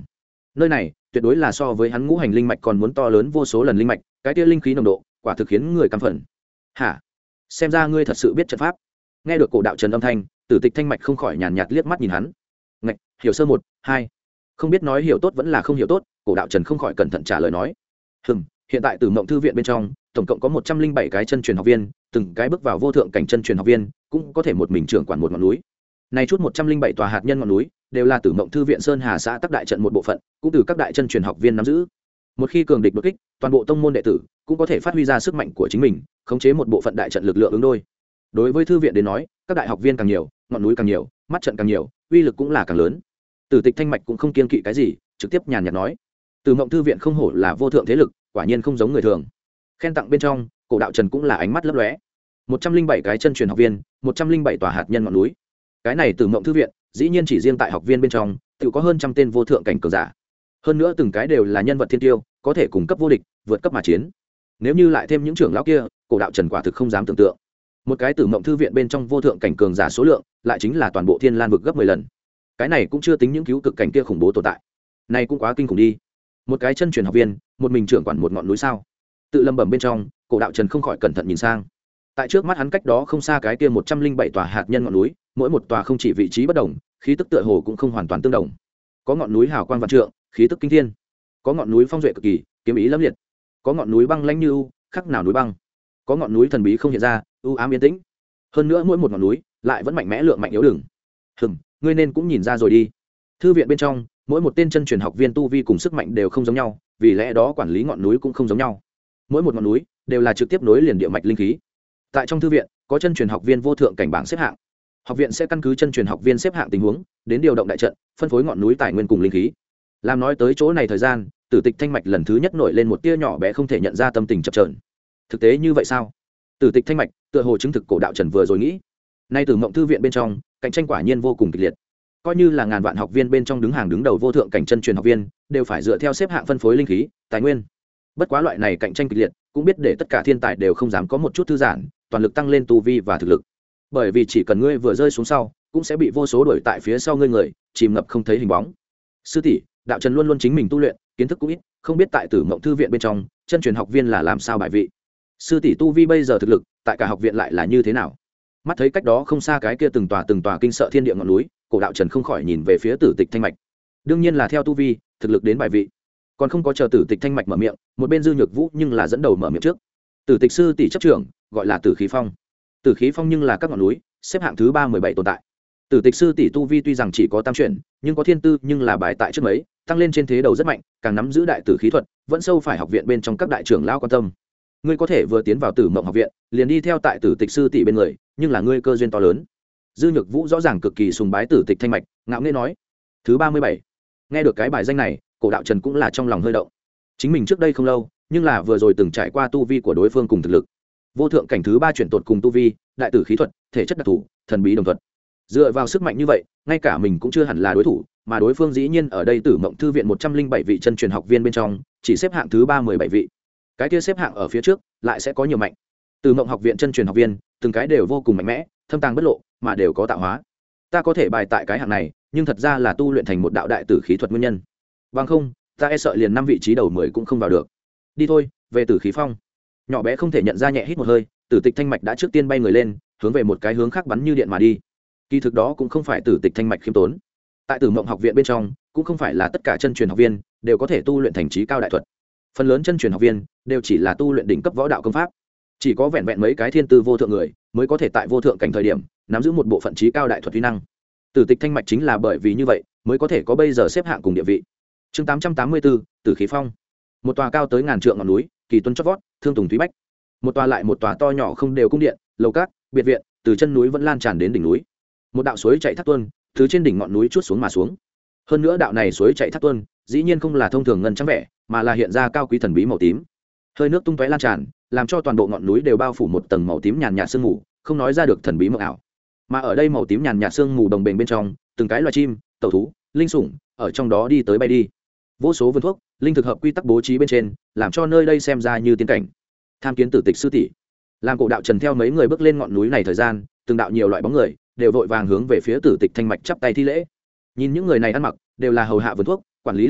nơi này tuyệt đối là so với hắn ngũ hành linh mạch còn muốn to lớn vô số lần linh mạch, cái kia linh khí nồng độ quả thực khiến người căm phẫn. Hả? Xem ra ngươi thật sự biết trận pháp. Nghe được cổ đạo trần âm thanh, Tử Tịch Thanh Mạch không khỏi nhàn nhạt liếc mắt nhìn hắn. Ngạch, hiểu sơ một, hai. Không biết nói hiểu tốt vẫn là không hiểu tốt, cổ đạo trần không khỏi cẩn thận trả lời nói. Hiện tại Tử Mộng thư viện bên trong, tổng cộng có 107 cái chân truyền học viên, từng cái bước vào vô thượng cảnh chân truyền học viên, cũng có thể một mình trưởng quản một ngọn núi. Này chút 107 tòa hạt nhân ngọn núi, đều là Tử Mộng thư viện Sơn Hà xã Tắc đại trận một bộ phận, cũng từ các đại chân truyền học viên nắm giữ. Một khi cường địch đột kích, toàn bộ tông môn đệ tử cũng có thể phát huy ra sức mạnh của chính mình, khống chế một bộ phận đại trận lực lượng ứng đôi. Đối với thư viện đến nói, các đại học viên càng nhiều, ngọn núi càng nhiều, mắt trận càng nhiều, uy lực cũng là càng lớn. Tử Tịch Thanh Mạch cũng không kiêng kỵ cái gì, trực tiếp nhàn nhạt nói: Từ Mộng thư viện không hổ là vô thượng thế lực, quả nhiên không giống người thường. Khen tặng bên trong, cổ đạo trần cũng là ánh mắt lấp lóe. 107 cái chân truyền học viên, 107 tòa hạt nhân ngọn núi. Cái này Tử Mộng thư viện, dĩ nhiên chỉ riêng tại học viên bên trong, tự có hơn trăm tên vô thượng cảnh cường giả. Hơn nữa từng cái đều là nhân vật thiên tiêu, có thể cùng cấp vô địch, vượt cấp mà chiến. Nếu như lại thêm những trưởng lão kia, cổ đạo trần quả thực không dám tưởng tượng. Một cái Tử Mộng thư viện bên trong vô thượng cảnh cường giả số lượng, lại chính là toàn bộ Thiên Lan vực gấp 10 lần. Cái này cũng chưa tính những cứu cực cảnh kia khủng bố tồn tại. Này cũng quá kinh khủng đi. Một cái chân truyền học viên, một mình trưởng quản một ngọn núi sao? Tự lẩm bẩm bên trong, cổ đạo trần không khỏi cẩn thận nhìn sang. Tại trước mắt hắn cách đó không xa cái kia 107 tòa hạt nhân ngọn núi, mỗi một tòa không chỉ vị trí bất đồng, khí tức tựa hồ cũng không hoàn toàn tương đồng. Có ngọn núi hào quang vạn trượng, khí tức kinh thiên; có ngọn núi phong duệ cực kỳ, kiếm ý lẫm liệt; có ngọn núi băng lãnh như u, khắc nào núi băng; có ngọn núi thần bí không hiện ra, u ám yên tĩnh. Hơn nữa mỗi một ngọn núi lại vẫn mạnh mẽ lượng mạnh yếu đừng. Ngươi nên cũng nhìn ra rồi đi. Thư viện bên trong, mỗi một tên chân truyền học viên tu vi cùng sức mạnh đều không giống nhau, vì lẽ đó quản lý ngọn núi cũng không giống nhau. Mỗi một ngọn núi đều là trực tiếp nối liền địa mạch linh khí. Tại trong thư viện, có chân truyền học viên vô thượng cảnh bảng xếp hạng. Học viện sẽ căn cứ chân truyền học viên xếp hạng tình huống, đến điều động đại trận, phân phối ngọn núi tài nguyên cùng linh khí. Làm nói tới chỗ này thời gian, Tử Tịch Thanh Mạch lần thứ nhất nổi lên một tia nhỏ bé không thể nhận ra tâm tình chập chờn. Thực tế như vậy sao? Tử Tịch Thanh Mạch tựa hồ chứng thực cổ đạo trần vừa rồi nghĩ. Nay Tử Mộng thư viện bên trong, cạnh tranh quả nhiên vô cùng kịch liệt. Coi như là ngàn vạn học viên bên trong đứng hàng đứng đầu vô thượng cảnh chân truyền học viên, đều phải dựa theo xếp hạng phân phối linh khí, tài nguyên. Bất quá loại này cạnh tranh kịch liệt, cũng biết để tất cả thiên tài đều không dám có một chút thư giãn, toàn lực tăng lên tu vi và thực lực. Bởi vì chỉ cần ngươi vừa rơi xuống sau, cũng sẽ bị vô số đuổi tại phía sau ngươi người, chìm ngập không thấy hình bóng. Sư tỷ, đạo trần luôn luôn chính mình tu luyện, kiến thức cũng ít, không biết tại Tử Mộng thư viện bên trong, chân truyền học viên là làm sao bài vị. Sư tỷ tu vi bây giờ thực lực, tại cả học viện lại là như thế nào? Mắt thấy cách đó không xa cái kia từng tòa kinh sợ thiên địa ngọn núi, cổ đạo trần không khỏi nhìn về phía Tử Tịch Thanh Mạch. Đương nhiên là theo tu vi, thực lực đến bài vị. Còn không có chờ Tử Tịch Thanh Mạch mở miệng, một bên Dư Nhược Vũ nhưng là dẫn đầu mở miệng trước. Tử Tịch sư tỷ chấp trưởng, gọi là Tử Khí Phong. Tử Khí Phong nhưng là các ngọn núi, xếp hạng thứ 317 tồn tại. Tử Tịch sư tỷ tu vi tuy rằng chỉ có tam chuyển, nhưng có thiên tư nhưng là bài tại trước mấy, tăng lên trên thế đầu rất mạnh, càng nắm giữ đại tử khí thuật, vẫn sâu phải học viện bên trong các đại trưởng lão quan tâm. Ngươi có thể vừa tiến vào Tử Mộng học viện, liền đi theo tại Tử Tịch sư tỷ bên người, nhưng là ngươi cơ duyên to lớn. Dư Nhược Vũ rõ ràng cực kỳ sùng bái Tử Tịch Thanh Mạch, ngạo nghễ nói. Thứ 37. Nghe được cái bài danh này, cổ đạo trần cũng là trong lòng hơi động. Chính mình trước đây không lâu, nhưng là vừa rồi từng trải qua tu vi của đối phương cùng thực lực. Vô thượng cảnh thứ 3 chuyển tột cùng tu vi, đại tử khí thuật, thể chất đặc thù, thần bí đồng thuật. Dựa vào sức mạnh như vậy, ngay cả mình cũng chưa hẳn là đối thủ, mà đối phương dĩ nhiên ở đây Tử Mộng thư viện 107 vị chân truyền học viên bên trong, chỉ xếp hạng thứ 317 vị. Cái kia xếp hạng ở phía trước, lại sẽ có nhiều mạnh. Tử Mộng học viện chân truyền học viên, từng cái đều vô cùng mạnh mẽ, thâm tàng bất lộ, mà đều có tạo hóa. Ta có thể bài tại cái hạng này, nhưng thật ra là tu luyện thành một đạo đại tử khí thuật nguyên nhân. Bằng không, ta e sợ liền 5 vị trí đầu 10 cũng không vào được. Đi thôi, về Tử Khí Phong. Nhỏ bé không thể nhận ra nhẹ hít một hơi, Tử Tịch Thanh Mạch đã trước tiên bay người lên, hướng về một cái hướng khác bắn như điện mà đi. Kỳ thực đó cũng không phải Tử Tịch Thanh Mạch khiêm tốn. Tại Tử Mộng học viện bên trong, cũng không phải là tất cả chân truyền học viên đều có thể tu luyện thành trí cao đại thuật. Phần lớn chân truyền học viên đều chỉ là tu luyện đỉnh cấp võ đạo công pháp. Chỉ có vẹn vẹn mấy cái thiên tư vô thượng người mới có thể tại vô thượng cảnh thời điểm nắm giữ một bộ phận trí cao đại thuật uy năng. Tử Tịch Thanh Mạch chính là bởi vì như vậy mới có thể có bây giờ xếp hạng cùng địa vị. Chương 884, Tử Khí Phong. Một tòa cao tới ngàn trượng ngọn núi, kỳ tuân chót vót, thương tùng thúy bách. Một tòa lại một tòa to nhỏ không đều cung điện, lầu cát, biệt viện, từ chân núi vẫn lan tràn đến đỉnh núi. Một đạo suối chảy thác tuôn từ trên đỉnh ngọn núi chuốt xuống mà xuống. Hơn nữa đạo này suối chảy thác tuôn dĩ nhiên không là thông thường ngân trắng vẻ, mà là hiện ra cao quý thần bí màu tím. Hơi nước tung tóe lan tràn, làm cho toàn bộ ngọn núi đều bao phủ một tầng màu tím nhàn nhạt sương mù, không nói ra được thần bí mộng ảo. Mà ở đây màu tím nhàn nhạt sương mù đồng bền bên trong, từng cái loài chim, tẩu thú, linh sủng ở trong đó đi tới bay đi. Vô số vườn thuốc, linh thực hợp quy tắc bố trí bên trên, làm cho nơi đây xem ra như tiên cảnh. Tham kiến Tử Tịch sư tỷ. Làm cổ đạo trần theo mấy người bước lên ngọn núi này thời gian, từng đạo nhiều loại bóng người đều vội vàng hướng về phía Tử Tịch Thanh Mạch chắp tay thi lễ. Nhìn những người này ăn mặc đều là hầu hạ vườn thuốc, quản lý linh cẩm,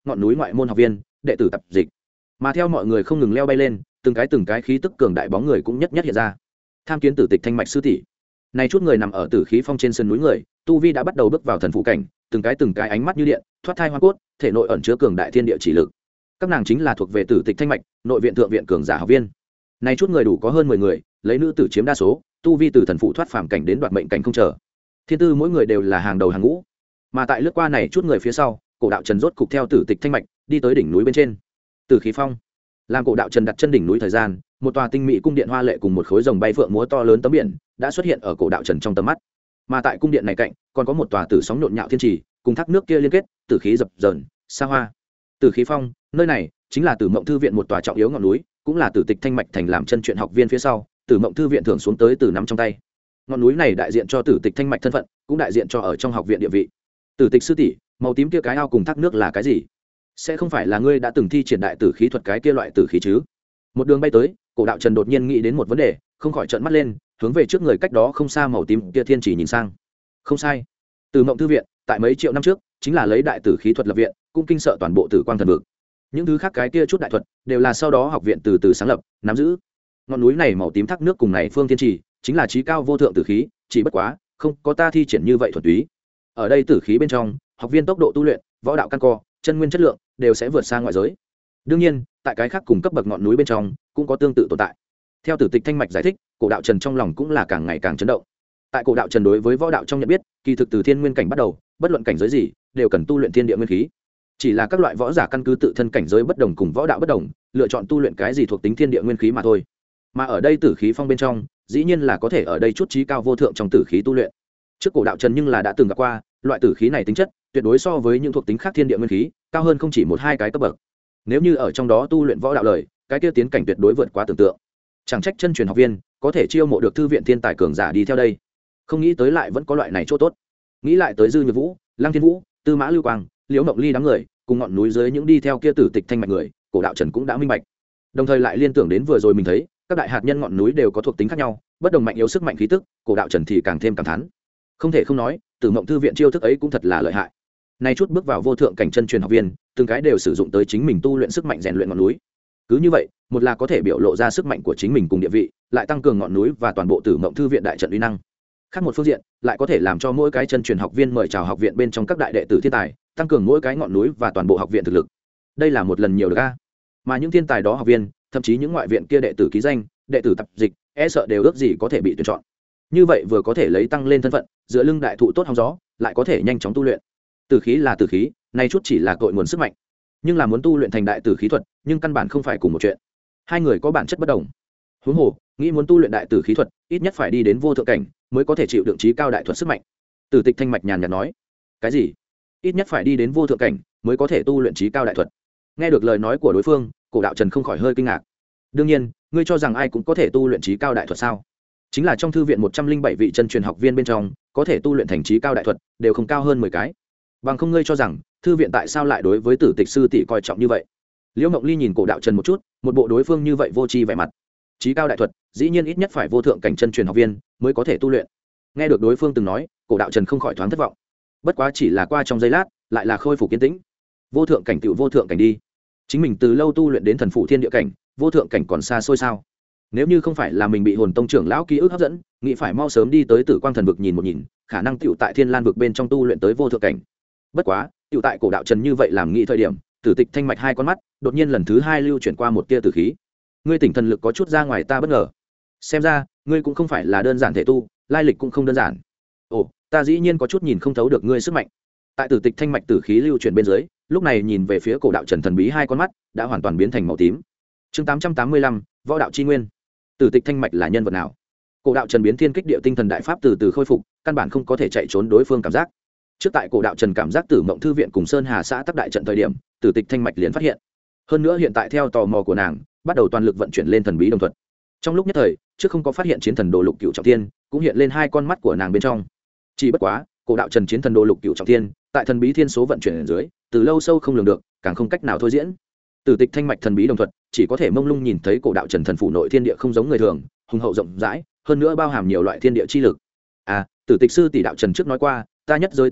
ngọn núi ngoại môn học viên đệ tử tập dịch. Mà theo mọi người không ngừng leo bay lên, từng cái khí tức cường đại bóng người cũng nhất nhất hiện ra. Tham kiến tử tịch thanh mạch sư tỷ. Này chút người nằm ở tử khí phong trên sườn núi người, tu vi đã bắt đầu bước vào thần phụ cảnh, từng cái ánh mắt như điện, thoát thai hoa cốt, thể nội ẩn chứa cường đại thiên địa chỉ lực. Các nàng chính là thuộc về tử tịch thanh mạch, nội viện thượng viện cường giả học viên. Này chút người đủ có hơn 10 người, lấy nữ tử chiếm đa số, tu vi từ thần phụ thoát phàm cảnh đến đoạt mệnh cảnh không chờ. Thiên tư mỗi người đều là hàng đầu hàng ngũ. Mà tại lướt qua này chút người phía sau, cổ đạo trần rốt cục theo tử tịch thanh mạch đi tới đỉnh núi bên trên. Tử khí phong. Làm cổ đạo trần đặt chân đỉnh núi thời gian, một tòa tinh mỹ cung điện hoa lệ cùng một khối rồng bay phượng múa to lớn tấm biển đã xuất hiện ở cổ đạo trần trong tầm mắt. Mà tại cung điện này cạnh còn có một tòa tử sóng nhộn nhạo thiên trì cùng thác nước kia liên kết, tử khí dập dờn xa hoa. Tử khí phong, nơi này chính là Tử Mộng thư viện một tòa trọng yếu ngọn núi, cũng là tử tịch thanh mạch thành làm chân truyện học viên phía sau Tử Mộng thư viện thường xuống tới từ nắm trong tay. Ngọn núi này đại diện cho tử tịch thanh mạch thân phận, cũng đại diện cho ở trong học viện địa vị. Tử tịch sư tỷ, màu tím kia cái ao cùng thác nước là cái gì? Sẽ không phải là ngươi đã từng thi triển đại tử khí thuật cái kia loại tử khí chứ? Một đường bay tới, cổ đạo trần đột nhiên nghĩ đến một vấn đề, không khỏi trợn mắt lên, hướng về trước người cách đó không xa màu tím kia thiên chỉ nhìn sang. Không sai, Tử Mộng thư viện tại mấy triệu năm trước chính là lấy đại tử khí thuật lập viện, cũng kinh sợ toàn bộ tử quang thần vực. Những thứ khác cái kia chút đại thuật đều là sau đó học viện từ từ sáng lập nắm giữ. Ngọn núi này màu tím thác nước cùng này phương thiên trì chính là trí cao vô thượng tử khí, chỉ bất quá không có ta thi triển như vậy thuần túy. Ở đây tử khí bên trong, học viên tốc độ tu luyện, võ đạo căn cơ, chân nguyên chất lượng đều sẽ vượt xa ngoại giới. Đương nhiên, tại cái khác cùng cấp bậc ngọn núi bên trong cũng có tương tự tồn tại. Theo tử tịch thanh mạch giải thích, cổ đạo trần trong lòng cũng là càng ngày càng chấn động. Tại cổ đạo trần đối với võ đạo trong nhận biết, kỳ thực từ thiên nguyên cảnh bắt đầu, bất luận cảnh giới gì đều cần tu luyện thiên địa nguyên khí. Chỉ là các loại võ giả căn cứ tự thân cảnh giới bất đồng cùng võ đạo bất đồng, lựa chọn tu luyện cái gì thuộc tính thiên địa nguyên khí mà thôi. Mà ở đây tử khí phong bên trong, dĩ nhiên là có thể ở đây chút trí cao vô thượng trong tử khí tu luyện. Trước cổ đạo trần nhưng là đã từng gặp qua, loại tử khí này tính chất tuyệt đối so với những thuộc tính khác thiên địa nguyên khí cao hơn không chỉ một hai cái cấp bậc. Nếu như ở trong đó tu luyện võ đạo lời, cái kia tiến cảnh tuyệt đối vượt quá tưởng tượng. Chẳng trách chân truyền học viên có thể chiêu mộ được thư viện thiên tài cường giả đi theo đây. Không nghĩ tới lại vẫn có loại này chỗ tốt. Nghĩ lại tới Dư Nhược Vũ, Lăng Thiên Vũ, Tư Mã Lưu Quang, Liễu Ngọc Ly đám người, cùng ngọn núi dưới những đi theo kia tử tịch thanh mạch người, cổ đạo trần cũng đã minh bạch. Đồng thời lại liên tưởng đến vừa rồi mình thấy, các đại hạt nhân ngọn núi đều có thuộc tính khác nhau, bất đồng mạnh yếu sức mạnh khí tức, cổ đạo trần thì càng thêm cảm thán. Không thể không nói, Tử Mộng thư viện chiêu thức ấy cũng thật là lợi hại. Nay chút bước vào vô thượng cảnh chân truyền học viên, từng cái đều sử dụng tới chính mình tu luyện sức mạnh rèn luyện ngọn núi. Cứ như vậy, một là có thể biểu lộ ra sức mạnh của chính mình cùng địa vị, lại tăng cường ngọn núi và toàn bộ Tử Mộng thư viện đại trận uy năng. Khác một phương diện, lại có thể làm cho mỗi cái chân truyền học viên mời chào học viện bên trong các đại đệ tử thiên tài, tăng cường mỗi cái ngọn núi và toàn bộ học viện thực lực. Đây là một lần nhiều được a. Mà những thiên tài đó học viên, thậm chí những ngoại viện kia đệ tử ký danh, đệ tử tập dịch, e sợ đều ước gì có thể bị tuyển chọn. Như vậy vừa có thể lấy tăng lên thân phận, dựa lưng đại thụ tốt hóng gió, lại có thể nhanh chóng tu luyện. Tử khí là tử khí, này chút chỉ là cội nguồn sức mạnh, nhưng là muốn tu luyện thành đại tử khí thuật, nhưng căn bản không phải cùng một chuyện. Hai người có bản chất bất đồng. Huống hồ, nghĩ muốn tu luyện đại tử khí thuật, ít nhất phải đi đến vô thượng cảnh mới có thể chịu đựng trí cao đại thuật sức mạnh. Tử Tịch thanh mạch nhàn nhạt nói. Cái gì? Ít nhất phải đi đến vô thượng cảnh mới có thể tu luyện trí cao đại thuật? Nghe được lời nói của đối phương, cổ đạo trần không khỏi hơi kinh ngạc. Đương nhiên, ngươi cho rằng ai cũng có thể tu luyện trí cao đại thuật sao? Chính là trong thư viện 107 vị chân truyền học viên bên trong, có thể tu luyện thành trí cao đại thuật đều không cao hơn 10 cái. Bằng không ngươi cho rằng thư viện tại sao lại đối với Tử Tịch sư tỷ coi trọng như vậy? Liễu Mộng Ly nhìn cổ đạo trần một chút, một bộ đối phương như vậy vô tri vẻ mặt. Trí cao đại thuật, dĩ nhiên ít nhất phải vô thượng cảnh chân truyền học viên mới có thể tu luyện. Nghe được đối phương từng nói, cổ đạo trần không khỏi thoáng thất vọng. Bất quá chỉ là qua trong giây lát, lại là khôi phục kiên tĩnh. Vô thượng cảnh tựu vô thượng cảnh đi. Chính mình từ lâu tu luyện đến thần phụ thiên địa cảnh, vô thượng cảnh còn xa xôi sao? Nếu như không phải là mình bị hồn tông trưởng lão ký ức hấp dẫn, nghĩ phải mau sớm đi tới Tử Quang thần vực nhìn một nhìn, khả năng tựu tại Thiên Lan vực bên trong tu luyện tới vô thượng cảnh. Bất quá, tựu tại cổ đạo trần như vậy làm nghĩ thời điểm, Tử Tịch thanh mạch hai con mắt đột nhiên lần thứ hai lưu chuyển qua một tia tử khí. Ngươi tỉnh thần lực có chút ra ngoài ta bất ngờ. Xem ra, ngươi cũng không phải là đơn giản thể tu, lai lịch cũng không đơn giản. Ồ, ta dĩ nhiên có chút nhìn không thấu được ngươi sức mạnh. Tại Tử Tịch thanh mạch tử khí lưu chuyển bên dưới, lúc này nhìn về phía cổ đạo trần thần bí hai con mắt đã hoàn toàn biến thành màu tím. Chương 885, võ đạo chi nguyên. Tử Tịch thanh mạch là nhân vật nào? Cổ đạo trần biến thiên kích địa tinh thần đại pháp từ từ khôi phục, căn bản không có thể chạy trốn đối phương cảm giác. Trước tại cổ đạo trần cảm giác Tử Mộng thư viện cùng Sơn Hà xã tác đại trận thời điểm, Tử Tịch thanh mạch liền phát hiện. Hơn nữa hiện tại theo tò mò của nàng, bắt đầu toàn lực vận chuyển lên thần bí đồng thuật. Trong lúc nhất thời, trước không có phát hiện chiến thần đồ lục cựu trọng thiên, cũng hiện lên hai con mắt của nàng bên trong. Chỉ bất quá, cổ đạo trần chiến thần đồ lục cựu trọng thiên, tại thần bí thiên số vận chuyển ở dưới, từ lâu sâu không lường được, càng không cách nào thôi diễn. Tử Tịch thanh mạch thần bí đồng thuật, chỉ có thể mông lung nhìn thấy cổ đạo trần thần phủ nội thiên địa không giống người thường, hùng hậu rộng rãi, hơn nữa bao hàm nhiều loại thiên địa chi lực. À, Tử Tịch sư tỷ đạo trần trước nói qua, ta nhất giới tán tu,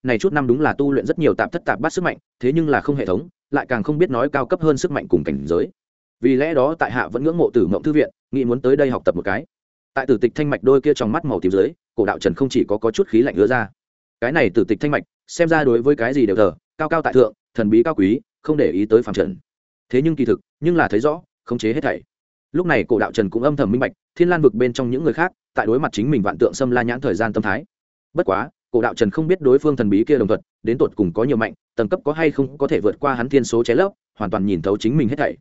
này chút năm đúng là tu luyện rất nhiều tạp thất tạp bát sức mạnh, thế nhưng là không hệ thống, lại càng không biết nói cao cấp hơn sức mạnh cùng cảnh giới. Vì lẽ đó tại hạ vẫn ngưỡng mộ Tử Mộng thư viện, nghĩ muốn tới đây học tập một cái. Tại Tử Tịch Thanh Mạch đôi kia trong mắt màu tím dưới, Cổ Đạo Trần không chỉ có chút khí lạnh ứa ra. Cái này Tử Tịch Thanh Mạch, xem ra đối với cái gì đều thờ, cao cao tại thượng, thần bí cao quý, không để ý tới phàm trần. Thế nhưng kỳ thực, nhưng là thấy rõ, khống chế hết thảy. Lúc này Cổ Đạo Trần cũng âm thầm minh bạch, Thiên Lan vực bên trong những người khác, tại đối mặt chính mình vạn tượng xâm la nhãn thời gian tâm thái. Bất quá, Cổ Đạo Trần không biết đối phương thần bí kia đồng thuật, đến tột cùng có nhiều mạnh, tầng cấp có hay không có thể vượt qua hắn thiên số chế lấp, hoàn toàn nhìn thấu chính mình hết thảy.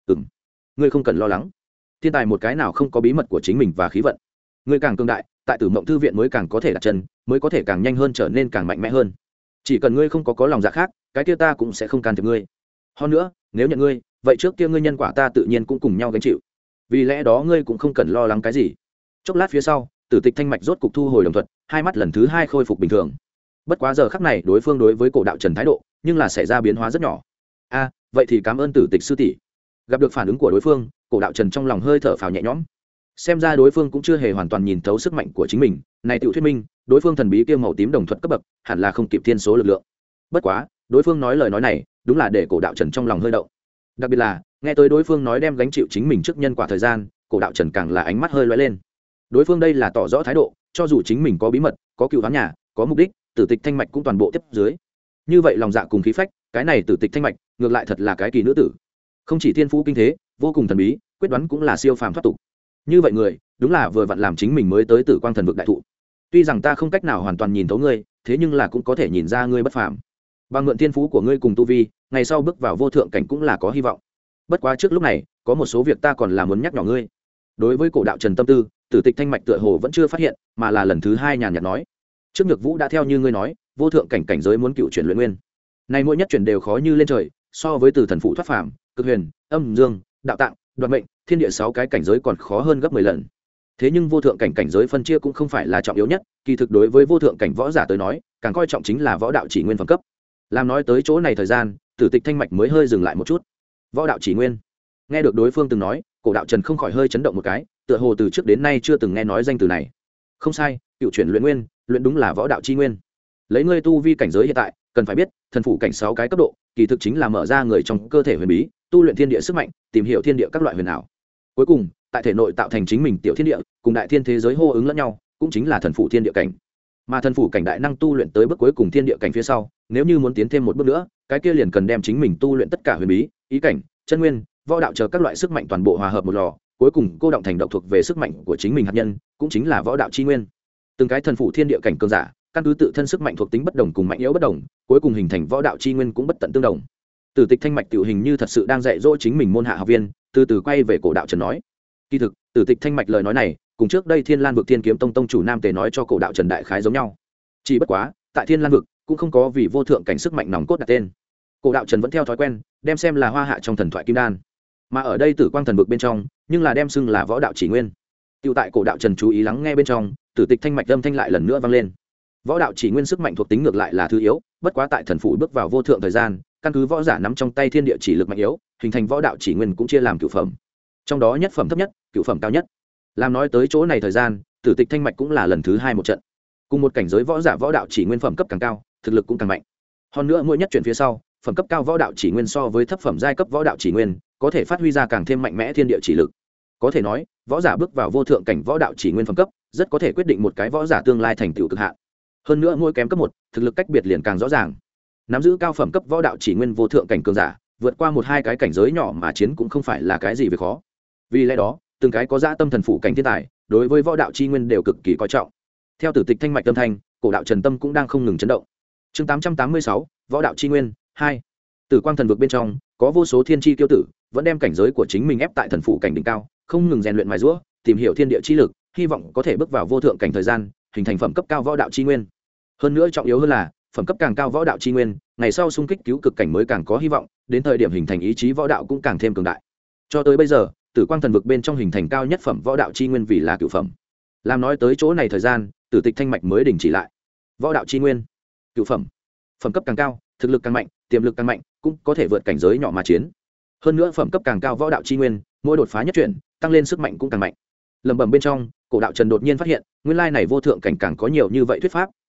Ngươi không cần lo lắng. Thiên tài một cái nào không có bí mật của chính mình và khí vận. Ngươi càng cường đại, tại Tử Mộng thư viện mới càng có thể đặt chân, mới có thể càng nhanh hơn trở nên càng mạnh mẽ hơn. Chỉ cần ngươi không có lòng dạ khác, cái kia ta cũng sẽ không can thiệp ngươi. Hơn nữa, nếu nhận ngươi, vậy trước kia ngươi nhân quả ta tự nhiên cũng cùng nhau gánh chịu. Vì lẽ đó ngươi cũng không cần lo lắng cái gì. Chốc lát phía sau, Tử Tịch Thanh Mạch rốt cục thu hồi đồng thuật, hai mắt lần thứ hai khôi phục bình thường. Bất quá giờ khắc này đối phương đối với Cổ Đạo Trần thái độ, nhưng là xảy ra biến hóa rất nhỏ. Vậy thì cảm ơn Tử Tịch sư tỷ. Gặp được phản ứng của đối phương, Cổ Đạo Trần trong lòng hơi thở phào nhẹ nhõm. Xem ra đối phương cũng chưa hề hoàn toàn nhìn thấu sức mạnh của chính mình, này tự thuyết minh, đối phương thần bí kia màu tím đồng thuật cấp bậc, hẳn là không kịp thiên số lực lượng. Bất quá, đối phương nói lời nói này, đúng là để Cổ Đạo Trần trong lòng hơi động. Đặc biệt là, nghe tới đối phương nói đem gánh chịu chính mình trước nhân quả thời gian, Cổ Đạo Trần càng là ánh mắt hơi lóe lên. Đối phương đây là tỏ rõ thái độ, cho dù chính mình có bí mật, có cựu đoán nhà, có mục đích, Tử Tịch Thanh Mạch cũng toàn bộ tiếp dưới. Như vậy lòng dạ cùng khí phách, cái này Tử Tịch Thanh Mạch, ngược lại thật là cái kỳ nữ tử. Không chỉ thiên phú kinh thế, vô cùng thần bí, quyết đoán cũng là siêu phàm thoát tục. Như vậy người, đúng là vừa vặn làm chính mình mới tới Tử Quang Thần vực đại thụ. Tuy rằng ta không cách nào hoàn toàn nhìn thấu ngươi, thế nhưng là cũng có thể nhìn ra ngươi bất phàm. Bằng mượn thiên phú của ngươi cùng tu vi, ngày sau bước vào vô thượng cảnh cũng là có hy vọng. Bất quá trước lúc này, có một số việc ta còn là muốn nhắc nhở ngươi. Đối với Cổ Đạo Trần tâm tư, Tử Tịch Thanh Mạch tựa hồ vẫn chưa phát hiện, mà là lần thứ hai nhàn nhạt nói: trước Nhược Vũ đã theo như ngươi nói, vô thượng cảnh cảnh giới muốn cựu chuyển luyện nguyên. Này mỗi nhất chuyển đều khó như lên trời, so với từ thần phụ thoát phàm, cực huyền, âm dương, đạo tạng, đoạt mệnh, thiên địa 6 cái cảnh giới còn khó hơn gấp 10 lần. Thế nhưng vô thượng cảnh cảnh giới phân chia cũng không phải là trọng yếu nhất, kỳ thực đối với vô thượng cảnh võ giả tới nói, càng coi trọng chính là võ đạo chỉ nguyên phẩm cấp. Làm nói tới chỗ này thời gian, Tử Tịch Thanh Mạch mới hơi dừng lại một chút. Võ đạo chỉ nguyên. Nghe được đối phương từng nói, Cổ Đạo Trần không khỏi hơi chấn động một cái, tựa hồ từ trước đến nay chưa từng nghe nói danh từ này. Không sai, cựu chuyển luyện nguyên, luyện đúng là võ đạo chi nguyên. Lấy ngươi tu vi cảnh giới hiện tại, cần phải biết, thần phủ cảnh 6 cái cấp độ, kỳ thực chính là mở ra người trong cơ thể huyền bí, tu luyện thiên địa sức mạnh, tìm hiểu thiên địa các loại huyền ảo. Cuối cùng, tại thể nội tạo thành chính mình tiểu thiên địa, cùng đại thiên thế giới hô ứng lẫn nhau, cũng chính là thần phủ thiên địa cảnh. Mà thần phủ cảnh đại năng tu luyện tới bước cuối cùng thiên địa cảnh phía sau, nếu như muốn tiến thêm một bước nữa, cái kia liền cần đem chính mình tu luyện tất cả huyền bí, ý cảnh, chân nguyên, võ đạo chờ các loại sức mạnh toàn bộ hòa hợp một lò, cuối cùng cô động thành độc thuộc về sức mạnh của chính mình hạt nhân, cũng chính là võ đạo chi nguyên. Từng cái thần phủ thiên địa cảnh cường giả, căn cứ tự thân sức mạnh thuộc tính bất đồng cùng mạnh yếu bất đồng, cuối cùng hình thành võ đạo chi nguyên cũng bất tận tương đồng. Tử Tịch Thanh Mạch tiểu hình như thật sự đang dạy dỗ chính mình môn hạ học viên, từ từ quay về Cổ Đạo Trần nói. Kỳ thực, Tử Tịch Thanh Mạch lời nói này, cùng trước đây Thiên Lan vực Thiên Kiếm Tông tông chủ Nam Tề nói cho Cổ Đạo Trần đại khái giống nhau. Chỉ bất quá, tại Thiên Lan vực cũng không có vì vô thượng cảnh sức mạnh nòng cốt đặt tên. Cổ Đạo Trần vẫn theo thói quen, đem xem là hoa hạ trong thần thoại kim đan. Mà ở đây Tử Quang Thần vực bên trong, nhưng là đem xưng là võ đạo chỉ nguyên. Tiểu tại Cổ Đạo Trần chú ý lắng nghe bên trong, Tử Tịch Thanh Mạch âm thanh lại lần nữa vang lên. Võ đạo chỉ nguyên sức mạnh thuộc tính ngược lại là thứ yếu, bất quá tại thần phủ bước vào vô thượng thời gian, căn cứ võ giả nắm trong tay thiên địa chỉ lực mạnh yếu, hình thành võ đạo chỉ nguyên cũng chia làm cửu phẩm. Trong đó nhất phẩm thấp nhất, cửu phẩm cao nhất. Làm nói tới chỗ này thời gian, Tử Tịch Thanh Mạch cũng là lần thứ hai một trận. Cùng một cảnh giới võ giả võ đạo chỉ nguyên phẩm cấp càng cao, thực lực cũng càng mạnh. Hơn nữa mỗi nhất chuyển phía sau, phẩm cấp cao võ đạo chỉ nguyên so với thấp phẩm giai cấp võ đạo chỉ nguyên, có thể phát huy ra càng thêm mạnh mẽ thiên địa chỉ lực. Có thể nói, võ giả bước vào vô thượng cảnh võ đạo chỉ nguyên phẩm cấp, rất có thể quyết định một cái võ giả tương lai thành tựu cực hạn. Hơn nữa mỗi kém cấp 1, thực lực cách biệt liền càng rõ ràng. Nắm giữ cao phẩm cấp võ đạo chỉ nguyên vô thượng cảnh cường giả, vượt qua một hai cái cảnh giới nhỏ mà chiến cũng không phải là cái gì về khó. Vì lẽ đó, từng cái có dã tâm thần phụ cảnh thiên tài, đối với võ đạo chi nguyên đều cực kỳ coi trọng. Theo Tử Tịch Thanh Mạch âm thanh, Cổ Đạo Trần tâm cũng đang không ngừng chấn động. Chương 886, võ đạo chi nguyên 2. Tử Quang Thần vực bên trong, có vô số thiên chi tiêu tử, vẫn đem cảnh giới của chính mình ép tại thần phụ cảnh đỉnh cao, không ngừng rèn luyện mài giũa, tìm hiểu thiên địa chi lực, hy vọng có thể bước vào vô thượng cảnh thời gian, hình thành phẩm cấp cao võ đạo chi nguyên. Hơn nữa trọng yếu hơn là, phẩm cấp càng cao võ đạo chi nguyên, ngày sau xung kích cứu cực cảnh mới càng có hy vọng, đến thời điểm hình thành ý chí võ đạo cũng càng thêm cường đại. Cho tới bây giờ, Tử Quang Thần vực bên trong hình thành cao nhất phẩm võ đạo chi nguyên vì là cửu phẩm. Làm nói tới chỗ này thời gian, Tử Tịch Thanh Mạch mới đình chỉ lại. Võ đạo chi nguyên, cửu phẩm, phẩm cấp càng cao, thực lực càng mạnh, tiềm lực càng mạnh, cũng có thể vượt cảnh giới nhỏ mà chiến. Hơn nữa phẩm cấp càng cao võ đạo chi nguyên, mỗi đột phá nhất chuyển, tăng lên sức mạnh cũng càng mạnh. Lẩm bẩm bên trong, Cổ Đạo Trần đột nhiên phát hiện, nguyên lai này vô thượng cảnh càng có nhiều như vậy thuyết pháp,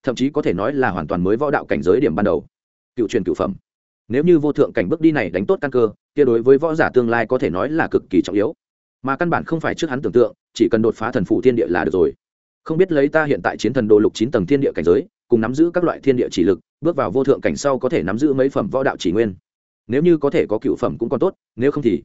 thậm chí có thể nói là hoàn toàn mới võ đạo cảnh giới điểm ban đầu. Cựu truyền cựu phẩm, nếu như vô thượng cảnh bước đi này đánh tốt căn cơ, kia đối với võ giả tương lai có thể nói là cực kỳ trọng yếu, mà căn bản không phải trước hắn tưởng tượng, chỉ cần đột phá thần phụ thiên địa là được rồi. Không biết lấy ta hiện tại chiến thần đồ lục 9 tầng thiên địa cảnh giới, cùng nắm giữ các loại thiên địa chỉ lực, bước vào vô thượng cảnh sau có thể nắm giữ mấy phẩm võ đạo chỉ nguyên. Nếu như có thể có cựu phẩm cũng còn tốt, nếu không thì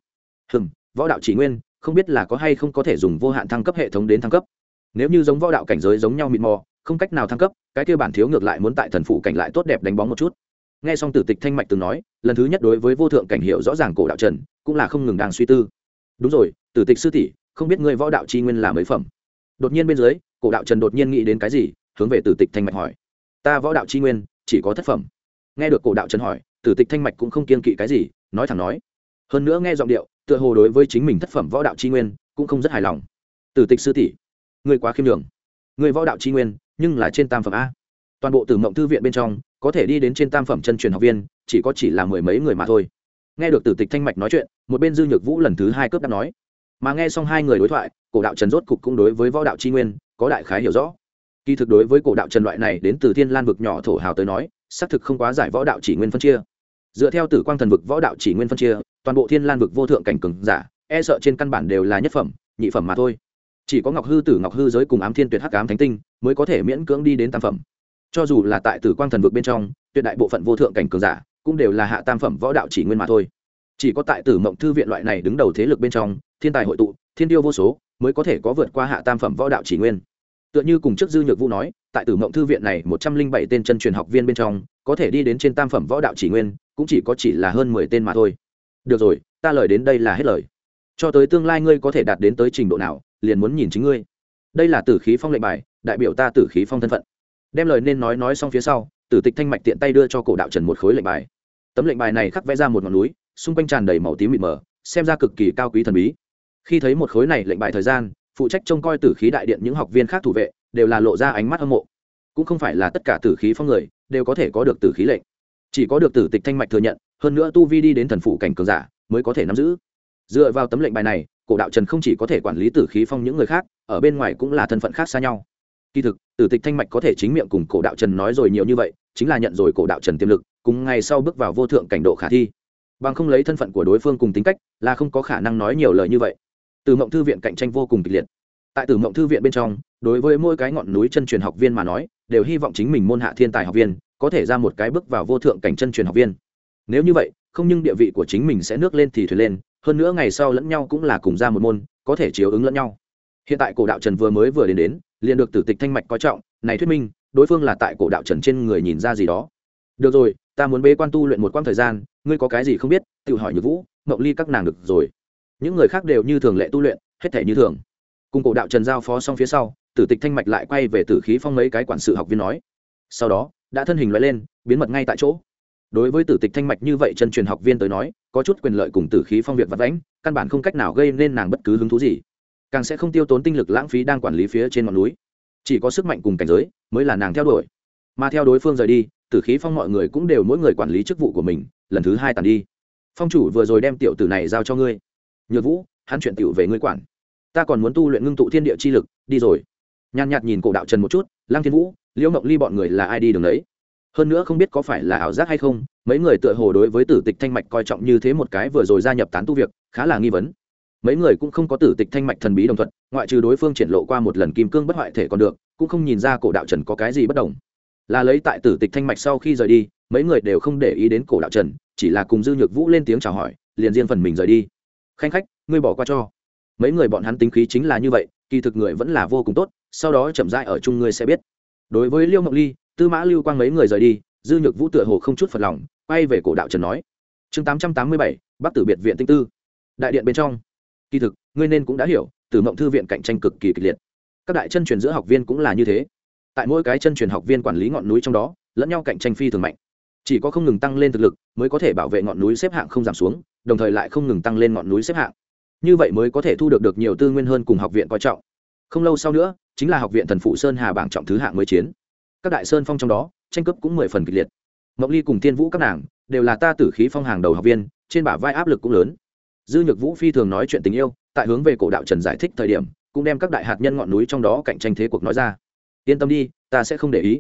võ đạo chỉ nguyên, không biết là có hay không có thể dùng vô hạn thăng cấp hệ thống đến thăng cấp. Nếu như giống võ đạo cảnh giới giống nhau mịt mò, không cách nào thăng cấp, cái kia bản thiếu ngược lại muốn tại thần phụ cảnh lại tốt đẹp đánh bóng một chút. Nghe xong Tử Tịch Thanh Mạch từng nói, lần thứ nhất đối với vô thượng cảnh hiểu rõ ràng cổ đạo trần, cũng là không ngừng đang suy tư. Đúng rồi, Tử Tịch sư tỷ, không biết ngươi võ đạo chi nguyên là mấy phẩm? Đột nhiên bên dưới, cổ đạo trần đột nhiên nghĩ đến cái gì, hướng về Tử Tịch Thanh Mạch hỏi. Ta võ đạo chi nguyên chỉ có thất phẩm. Nghe được cổ đạo trần hỏi, Tử Tịch Thanh Mạch cũng không kiêng kỵ cái gì, nói thẳng nói. Hơn nữa nghe giọng điệu, tựa hồ đối với chính mình thất phẩm võ đạo chi nguyên cũng không rất hài lòng. Tử Tịch sư tỷ, ngươi quá khiêm nhường. Ngươi võ đạo chi nguyên, nhưng là trên tam phẩm a. Toàn bộ Tử Mộng thư viện bên trong, có thể đi đến trên tam phẩm chân truyền học viên, chỉ là mười mấy người mà thôi. Nghe được Tử Tịch Thanh Mạch nói chuyện, một bên Dư Nhược Vũ lần thứ hai cướp đáp nói. Mà nghe xong hai người đối thoại, cổ đạo trần rốt cục cũng đối với võ đạo chi nguyên có đại khái hiểu rõ. Kỳ thực đối với cổ đạo trần loại này đến từ Thiên Lan vực nhỏ thổ hào tới nói, xác thực không quá giải võ đạo chỉ nguyên phân chia. Dựa theo Tử Quang thần vực võ đạo chỉ nguyên phân chia, toàn bộ Thiên Lan vực vô thượng cảnh cường giả, e sợ trên căn bản đều là nhất phẩm, nhị phẩm mà thôi. Chỉ có Ngọc Hư Tử Ngọc Hư giới cùng Ám Thiên Tuyệt Hắc Ám Thánh Tinh mới có thể miễn cưỡng đi đến tam phẩm. Cho dù là tại Tử Quang thần vực bên trong, tuyệt đại bộ phận vô thượng cảnh cường giả cũng đều là hạ tam phẩm võ đạo chỉ nguyên mà thôi. Chỉ có tại Tử Mộng thư viện loại này đứng đầu thế lực bên trong, thiên tài hội tụ, thiên tiêu vô số, mới có thể có vượt qua hạ tam phẩm võ đạo chỉ nguyên. Tựa như cùng trước Dư Nhược Vũ nói, tại Tử Mộng thư viện này 107 tên chân truyền học viên bên trong, có thể đi đến trên tam phẩm võ đạo chỉ nguyên, cũng chỉ là hơn 10 tên mà thôi. Được rồi, ta lời đến đây là hết lời. Cho tới tương lai ngươi có thể đạt đến tới trình độ nào, liền muốn nhìn chính ngươi. Đây là Tử Khí Phong lệnh bài, đại biểu ta Tử Khí Phong thân phận. Đem lời nên nói xong phía sau, Tử Tịch Thanh Mạch tiện tay đưa cho cổ đạo trần một khối lệnh bài. Tấm lệnh bài này khắc vẽ ra một ngọn núi, xung quanh tràn đầy màu tím mịt mờ, xem ra cực kỳ cao quý thần bí. Khi thấy một khối này lệnh bài thời gian, phụ trách trông coi Tử Khí đại điện những học viên khác thủ vệ đều là lộ ra ánh mắt hâm mộ. Cũng không phải là tất cả Tử Khí Phong người đều có thể có được Tử Khí lệnh, chỉ có được Tử Tịch Thanh Mạch thừa nhận, hơn nữa tu vi đi đến thần phụ cảnh cường giả mới có thể nắm giữ. Dựa vào tấm lệnh bài này, cổ đạo trần không chỉ có thể quản lý Tử Khí Phong những người khác, ở bên ngoài cũng là thân phận khác xa nhau. Kỳ thực, Tử Tịch Thanh Mạch có thể chính miệng cùng cổ đạo trần nói rồi nhiều như vậy, chính là nhận rồi cổ đạo trần tiềm lực, cùng ngày sau bước vào vô thượng cảnh độ khả thi. Bằng không lấy thân phận của đối phương cùng tính cách, là không có khả năng nói nhiều lời như vậy. Tử Mộng thư viện cạnh tranh vô cùng kịch liệt. Tại Tử Mộng thư viện bên trong, đối với mỗi cái ngọn núi chân truyền học viên mà nói, đều hy vọng chính mình môn hạ thiên tài học viên có thể ra một cái bước vào vô thượng cảnh chân truyền học viên. Nếu như vậy, không nhưng địa vị của chính mình sẽ nước lên thì thuyền lên, hơn nữa ngày sau lẫn nhau cũng là cùng ra một môn, có thể chiếu ứng lẫn nhau. Hiện tại cổ đạo trần vừa đến, liền được Tử Tịch Thanh Mạch coi trọng, này thuyết minh đối phương là tại cổ đạo trần trên người nhìn ra gì đó. Được rồi, ta muốn bế quan tu luyện một quãng thời gian, ngươi có cái gì không biết, tự hỏi Nhược Vũ, Mộng Ly các nàng được rồi. Những người khác đều như thường lệ tu luyện, hết thể như thường. Cùng cổ đạo trần giao phó xong phía sau, Tử Tịch Thanh Mạch lại quay về Tử Khí Phong mấy cái quản sự học viên nói. Sau đó đã thân hình loại lên, biến mất ngay tại chỗ. Đối với Tử Tịch Thanh Mạch như vậy chân truyền học viên tới nói, có chút quyền lợi cùng Tử Khí Phong việc vặt vãnh, căn bản không cách nào gây nên nàng bất cứ hứng thú gì, càng sẽ không tiêu tốn tinh lực lãng phí đang quản lý phía trên ngọn núi. Chỉ có sức mạnh cùng cảnh giới mới là nàng theo đuổi. Mà theo đối phương rời đi, Tử Khí Phong mọi người cũng đều mỗi người quản lý chức vụ của mình, lần thứ hai tàn đi. Phong chủ vừa rồi đem tiểu tử này giao cho ngươi. Nhược Vũ, hắn chuyện tiểu về ngươi quản. Ta còn muốn tu luyện ngưng tụ thiên địa chi lực, đi rồi. Nhàn nhạt nhìn cổ đạo trần một chút, Lăng Thiên Vũ, Liễu Ngọc Ly bọn người là ai đi đường đấy. Hơn nữa không biết có phải là ảo giác hay không, mấy người tựa hồ đối với Tử Tịch Thanh Mạch coi trọng như thế một cái vừa rồi gia nhập tán tu việc, khá là nghi vấn. Mấy người cũng không có Tử Tịch Thanh Mạch thần bí đồng thuận, ngoại trừ đối phương triển lộ qua một lần kim cương bất hoại thể còn được, cũng không nhìn ra cổ đạo trần có cái gì bất đồng. Là lấy tại Tử Tịch Thanh Mạch sau khi rời đi, mấy người đều không để ý đến cổ đạo trần, chỉ là cùng Dư Nhược Vũ lên tiếng chào hỏi, liền riêng phần mình rời đi. Khanh khách, ngươi bỏ qua cho. Mấy người bọn hắn tính khí chính là như vậy, kỳ thực người vẫn là vô cùng tốt, sau đó chậm rãi ở chung ngươi sẽ biết. Đối với Liêu Ngọc Ly, Tư Mã Lưu Quang mấy người rời đi, Dư Nhược Vũ tựa hồ không chút phật lòng, quay về cổ đạo trần nói. Chương 887, Bắc Tử biệt viện tinh tư. Đại điện bên trong. Kỳ thực, ngươi nên cũng đã hiểu, Tử Mộng thư viện cạnh tranh cực kỳ kịch liệt. Các đại chân truyền giữa học viên cũng là như thế. Tại mỗi cái chân truyền học viên quản lý ngọn núi trong đó, lẫn nhau cạnh tranh phi thường mạnh. Chỉ có không ngừng tăng lên thực lực, mới có thể bảo vệ ngọn núi xếp hạng không giảm xuống, đồng thời lại không ngừng tăng lên ngọn núi xếp hạng. Như vậy mới có thể thu được nhiều tư nguyên hơn cùng học viện coi trọng. Không lâu sau nữa, chính là học viện Thần Phụ Sơn Hà bảng trọng thứ hạng mới chiến. Các đại sơn phong trong đó, tranh cướp cũng 10 phần kịch liệt. Mộng Ly cùng Tiên Vũ các nàng đều là ta Tử Khí Phong hàng đầu học viên, trên bả vai áp lực cũng lớn. Dư Nhược Vũ phi thường nói chuyện tình yêu, tại hướng về cổ đạo trần giải thích thời điểm, cũng đem các đại hạt nhân ngọn núi trong đó cạnh tranh thế cuộc nói ra. Yên tâm đi, ta sẽ không để ý.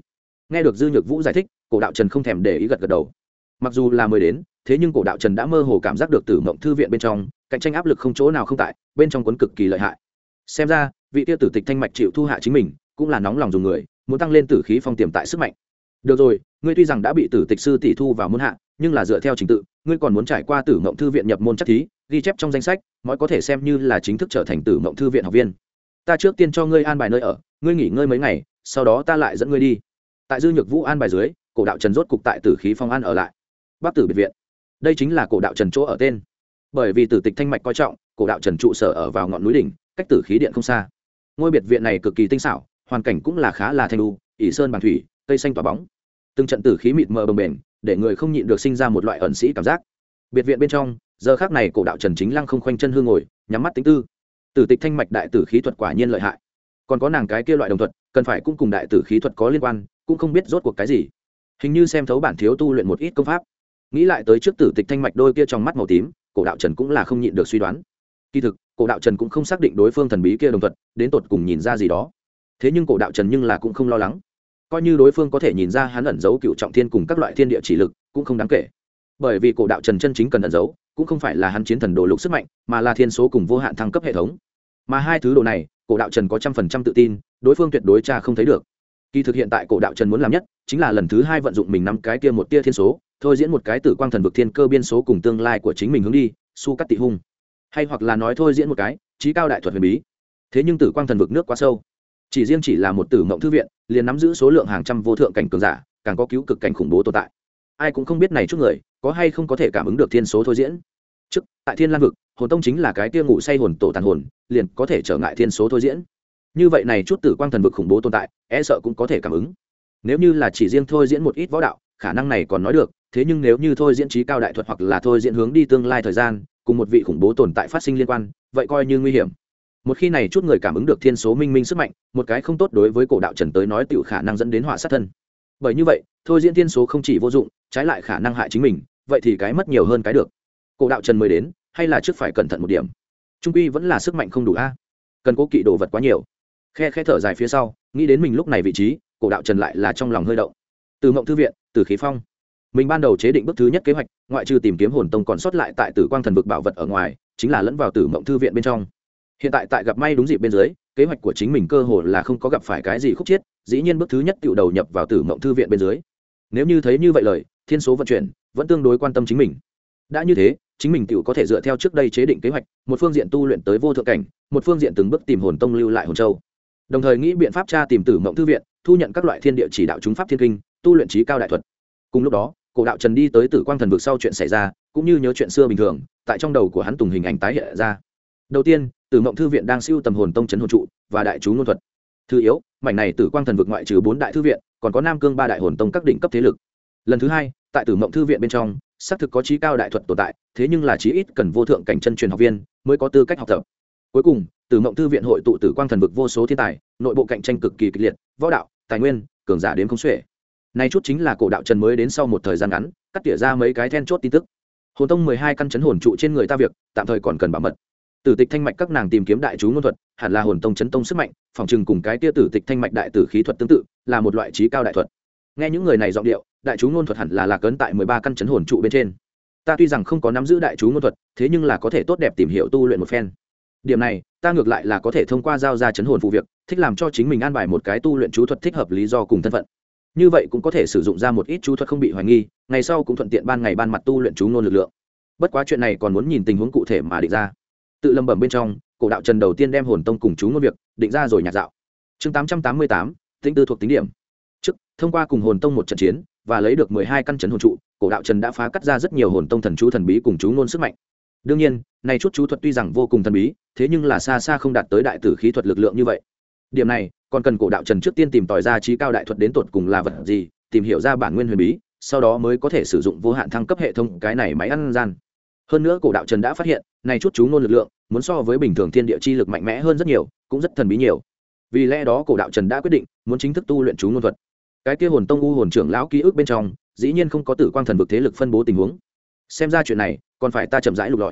Nghe được dư nhược vũ giải thích, cổ đạo trần không thèm để ý gật gật đầu. Mặc dù là mới đến, thế nhưng cổ đạo trần đã mơ hồ cảm giác được tử mộng thư viện bên trong cạnh tranh áp lực không chỗ nào không tại, bên trong cuốn cực kỳ lợi hại. Xem ra vị tiêu tử tịch thanh mạch chịu thu hạ chính mình cũng là nóng lòng dùng người, muốn tăng lên tử khí phong tiềm tại sức mạnh. Được rồi, ngươi tuy rằng đã bị tử tịch sư tỷ thu vào môn hạ, nhưng là dựa theo trình tự, ngươi còn muốn trải qua tử mộng thư viện nhập môn chắc thí, ghi chép trong danh sách, mới có thể xem như là chính thức trở thành tử mộng thư viện học viên. Ta trước tiên cho ngươi an bài nơi ở, ngươi nghỉ ngơi mấy ngày, sau đó ta lại dẫn ngươi đi. Tại dư nhược vũ an bài dưới, cổ đạo trần rốt cục tại tử khí phong an ở lại bắc tử biệt viện. Đây chính là cổ đạo trần chỗ ở tên, bởi vì tử tịch thanh mạch coi trọng, cổ đạo trần trụ sở ở vào ngọn núi đỉnh, cách tử khí điện không xa. Ngôi biệt viện này cực kỳ tinh xảo, hoàn cảnh cũng là khá là thanh lưu, ỉ sơn bằng thủy, cây xanh tỏa bóng, từng trận tử khí mịt mờ bồng bềnh, để người không nhịn được sinh ra một loại ẩn sĩ cảm giác. Biệt viện bên trong, giờ khắc này cổ đạo trần chính lăng không khoanh chân hương ngồi, nhắm mắt tính tư. Tử tịch thanh mạch đại tử khí thuật quả nhiên lợi hại, còn có nàng cái kia loại đồng thuật, cần phải cũng cùng đại tử khí thuật có liên quan, cũng không biết rốt cuộc cái gì. Hình như xem thấu bản thiếu tu luyện một ít công pháp. Nghĩ lại tới trước tử tịch thanh mạch đôi kia trong mắt màu tím, cổ đạo trần cũng là không nhịn được suy đoán. Kỳ thực cổ đạo trần cũng không xác định đối phương thần bí kia đồng thuật đến tột cùng nhìn ra gì đó, thế nhưng cổ đạo trần nhưng là cũng không lo lắng, coi như đối phương có thể nhìn ra hắn ẩn giấu cựu trọng thiên cùng các loại thiên địa chỉ lực cũng không đáng kể, bởi vì cổ đạo trần chân chính cần ẩn giấu cũng không phải là hắn chiến thần đồ lục sức mạnh, mà là thiên số cùng vô hạn thăng cấp hệ thống. Mà hai thứ đồ này cổ đạo trần có 100% tự tin đối phương tuyệt đối cha không thấy được. Kỳ thực hiện tại cổ đạo trần muốn làm nhất chính là lần thứ hai vận dụng mình năm cái kia một tia thiên số, thôi diễn một cái tử quang thần vực thiên cơ biên số cùng tương lai của chính mình hướng đi su cắt tị hung, hay hoặc là nói thôi diễn một cái trí cao đại thuật huyền bí. Thế nhưng tử quang thần vực nước quá sâu, chỉ riêng chỉ là một tử mộng thư viện liền nắm giữ số lượng hàng trăm vô thượng cảnh cường giả, càng có cứu cực cảnh khủng bố tồn tại. Ai cũng không biết này chút người có hay không có thể cảm ứng được thiên số thôi diễn. Trước tại thiên lan vực, hồn tông chính là cái tia ngủ say hồn tổ tàn hồn, liền có thể trở ngại thiên số thôi diễn. Như vậy này chút tử quang thần vực khủng bố tồn tại e sợ cũng có thể cảm ứng. Nếu như là chỉ riêng thôi diễn một ít võ đạo, khả năng này còn nói được, thế nhưng nếu như thôi diễn trí cao đại thuật hoặc là thôi diễn hướng đi tương lai thời gian cùng một vị khủng bố tồn tại phát sinh liên quan, vậy coi như nguy hiểm. Một khi này chút người cảm ứng được thiên số minh minh sức mạnh, một cái không tốt đối với cổ đạo trần tới nói tiểu khả năng dẫn đến họa sát thân. Bởi như vậy thôi diễn thiên số không chỉ vô dụng, trái lại khả năng hại chính mình, vậy thì cái mất nhiều hơn cái được. Cổ đạo trần mới đến, hay là trước phải cẩn thận một điểm, trung quy vẫn là sức mạnh không đủ a, cần cố kỵ đồ vật quá nhiều. Khe thở dài phía sau, nghĩ đến mình lúc này vị trí, cổ đạo trần lại là trong lòng hơi động. Từ mộng thư viện, Tử khí phong, mình ban đầu chế định bước thứ nhất kế hoạch, ngoại trừ tìm kiếm hồn tông còn sót lại tại tử quang thần vực bảo vật ở ngoài, chính là lẫn vào tử mộng thư viện bên trong. Hiện tại tại gặp may đúng dịp bên dưới, kế hoạch của chính mình cơ hồ là không có gặp phải cái gì khúc chiết, dĩ nhiên bước thứ nhất tự đầu nhập vào tử mộng thư viện bên dưới. Nếu như thấy như vậy lời, thiên số vận chuyển vẫn tương đối quan tâm chính mình. Đã như thế, chính mình tự có thể dựa theo trước đây chế định kế hoạch, một phương diện tu luyện tới vô thượng cảnh, một phương diện từng bước tìm hồn tông lưu lại hồn châu. Đồng thời nghĩ biện pháp tra tìm tử mộng thư viện, thu nhận các loại thiên địa chỉ đạo chúng pháp thiên kinh, tu luyện trí cao đại thuật. Cùng lúc đó, cổ đạo trần đi tới tử quang thần vực sau chuyện xảy ra, cũng như nhớ chuyện xưa bình thường, tại trong đầu của hắn tùng hình ảnh tái hiện ra. Đầu tiên, tử mộng thư viện đang siêu tầm hồn tông chấn hồn trụ và đại chú ngôn thuật. Thứ yếu, mảnh này tử quang thần vực ngoại trừ 4 đại thư viện, còn có nam cương 3 đại hồn tông các đỉnh cấp thế lực. Lần thứ hai, tại tử mộng thư viện bên trong xác thực có trí cao đại thuật tồn tại, thế nhưng là chí ít cần vô thượng cảnh chân truyền học viên mới có tư cách học tập. Cuối cùng, tử mộng thư viện hội tụ tử quang thần vực vô số thiên tài, nội bộ cạnh tranh cực kỳ kịch liệt, võ đạo, tài nguyên, cường giả đến không xuể. Nay chút chính là cổ đạo trần mới đến sau một thời gian ngắn, cắt tỉa ra mấy cái then chốt tin tức. Hồn tông 12 căn chấn hồn trụ trên người ta việc, tạm thời còn cần bảo mật. Tử tịch thanh mạch các nàng tìm kiếm đại chú ngôn thuật, hẳn là hồn tông chấn tông sức mạnh, phòng trừng cùng cái tia tử tịch thanh mạch đại tử khí thuật tương tự, là một loại trí cao đại thuật. Nghe những người này giọng điệu, đại chú ngôn thuật hẳn là lạc ấn tại 13 căn chấn hồn trụ bên trên. Ta tuy rằng không có nắm giữ đại chú ngôn thuật, thế nhưng là có thể tốt đẹp tìm hiểu tu luyện một phen. Điểm này, ta ngược lại là có thể thông qua giao ra chấn hồn phụ việc, thích làm cho chính mình an bài một cái tu luyện chú thuật thích hợp lý do cùng thân phận. Như vậy cũng có thể sử dụng ra một ít chú thuật không bị hoài nghi, ngày sau cũng thuận tiện ban ngày ban mặt tu luyện chú ngôn lực lượng. Bất quá chuyện này còn muốn nhìn tình huống cụ thể mà định ra. Tự lầm bẩm bên trong, cổ đạo trần đầu tiên đem hồn tông cùng chú ngôn việc định ra rồi nhạt dạo. Chương 888, tính tư thuộc tính điểm. Trước, thông qua cùng hồn tông một trận chiến và lấy được 12 căn chấn hồn trụ, cổ đạo trần đã phá cắt ra rất nhiều hồn tông thần chú thần bí cùng chú ngôn sức mạnh. Đương nhiên, này chút chú thuật tuy rằng vô cùng thần bí, thế nhưng là xa xa không đạt tới đại tử khí thuật lực lượng như vậy. Điểm này, còn cần cổ đạo trần trước tiên tìm tòi ra trí cao đại thuật đến tột cùng là vật gì, tìm hiểu ra bản nguyên huyền bí, sau đó mới có thể sử dụng vô hạn thăng cấp hệ thống cái này máy ăn gian. Hơn nữa cổ đạo trần đã phát hiện, này chút chú ngôn lực lượng muốn so với bình thường thiên địa chi lực mạnh mẽ hơn rất nhiều, cũng rất thần bí nhiều. Vì lẽ đó cổ đạo trần đã quyết định muốn chính thức tu luyện chú ngôn thuật. Cái kia hồn tông u hồn trưởng lão ký ức bên trong, dĩ nhiên không có tử quang thần vực thế lực phân bố tình huống. Xem ra chuyện này còn phải ta chậm rãi lục lọi.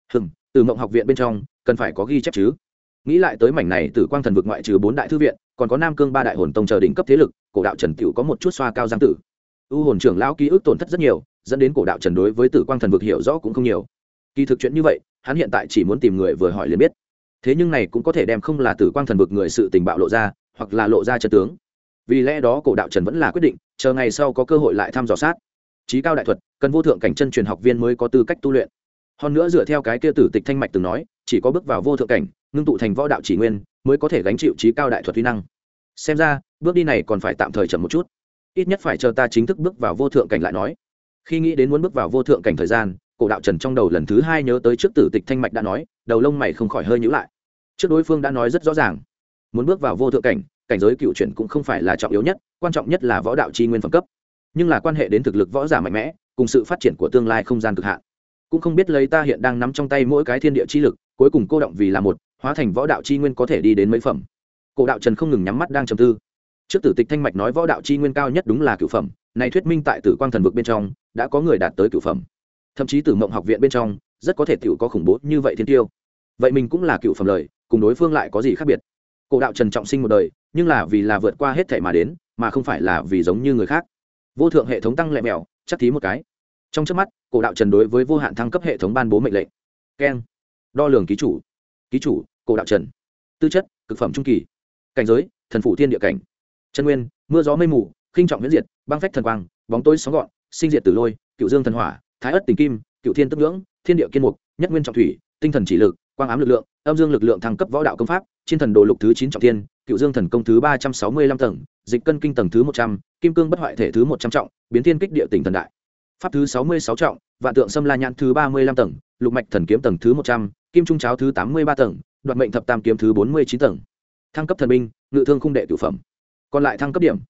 Từ mộng học viện bên trong cần phải có ghi chép chứ. Nghĩ lại tới mảnh này tử quang thần vực ngoại trừ 4 đại thư viện, còn có nam cương 3 đại hồn tông chờ đỉnh cấp thế lực, cổ đạo trần tiểu có một chút xoa cao giang tử. U hồn trưởng lão ký ức tổn thất rất nhiều, dẫn đến cổ đạo trần đối với tử quang thần vực hiểu rõ cũng không nhiều. Kỳ thực chuyện như vậy, hắn hiện tại chỉ muốn tìm người vừa hỏi liền biết. Thế nhưng này cũng có thể đem không là tử quang thần vực người sự tình bạo lộ ra, hoặc là lộ ra chân tướng. Vì lẽ đó cổ đạo trần vẫn là quyết định chờ ngày sau có cơ hội lại thăm dò sát. Chí cao đại thuật cần vô thượng cảnh chân truyền học viên mới có tư cách tu luyện. Hơn nữa dựa theo cái kia tử tịch thanh mạch từng nói, chỉ có bước vào vô thượng cảnh, ngưng tụ thành võ đạo chỉ nguyên, mới có thể gánh chịu chí cao đại thuật uy năng. Xem ra bước đi này còn phải tạm thời chậm một chút, ít nhất phải chờ ta chính thức bước vào vô thượng cảnh lại nói. Khi nghĩ đến muốn bước vào vô thượng cảnh thời gian, cổ đạo trần trong đầu lần thứ hai nhớ tới trước tử tịch thanh mạch đã nói, đầu lông mày không khỏi hơi nhíu lại. Trước đối phương đã nói rất rõ ràng, muốn bước vào vô thượng cảnh, cảnh giới cựu chuyển cũng không phải là trọng yếu nhất, quan trọng nhất là võ đạo chi nguyên phẩm cấp. Nhưng là quan hệ đến thực lực võ giả mạnh mẽ cùng sự phát triển của tương lai không gian cực hạn, cũng không biết lấy ta hiện đang nắm trong tay mỗi cái thiên địa chi lực, cuối cùng cô động vì là một, hóa thành võ đạo chi nguyên có thể đi đến mấy phẩm. Cổ đạo trần không ngừng nhắm mắt đang trầm tư. Trước tử tịch thanh mạch nói võ đạo chi nguyên cao nhất đúng là cửu phẩm, này thuyết minh tại tử quang thần vực bên trong đã có người đạt tới cửu phẩm, thậm chí tử mộng học viện bên trong rất có thể tiểu có khủng bố như vậy thiên tiêu. Vậy mình cũng là cửu phẩm lời, cùng đối phương lại có gì khác biệt? Cổ đạo trần trọng sinh một đời, nhưng là vì là vượt qua hết thảy mà đến, mà không phải là vì giống như người khác. Vô thượng hệ thống tăng lẹ mèo, chắc thí một cái. Trong chớp mắt, cổ đạo trần đối với vô hạn thăng cấp hệ thống ban bố mệnh lệnh. Keng. Đo lường ký chủ cổ đạo trần. Tư chất cực phẩm trung kỳ. Cảnh giới thần phủ thiên địa cảnh. Chân nguyên mưa gió mây mù, khinh trọng huyễn diệt, băng phách thần quang, bóng tối sóng gọn, sinh diệt tử lôi, cựu dương thần hỏa, thái ất tình kim, cựu thiên tức ngưỡng, thiên địa kiên mục, nhất nguyên trọng thủy, tinh thần chỉ lực, quang ám lực lượng, âm dương lực lượng thăng cấp võ đạo công pháp, chiến thần đồ lục thứ 9 trọng thiên, cựu dương thần công thứ 365 tầng, dịch cân kinh tầng thứ 100, kim cương bất hoại thể thứ 100 trọng, biến thiên kích địa tỉnh thần đại pháp thứ 66 trọng, vạn tượng xâm la nhãn thứ 35 tầng, lục mạch thần kiếm tầng thứ 100, kim trung cháo thứ 83 tầng, đoạt mệnh thập tam kiếm thứ 49 tầng. Thăng cấp thần binh, ngự thương khung đệ cửu phẩm. Còn lại thăng cấp điểm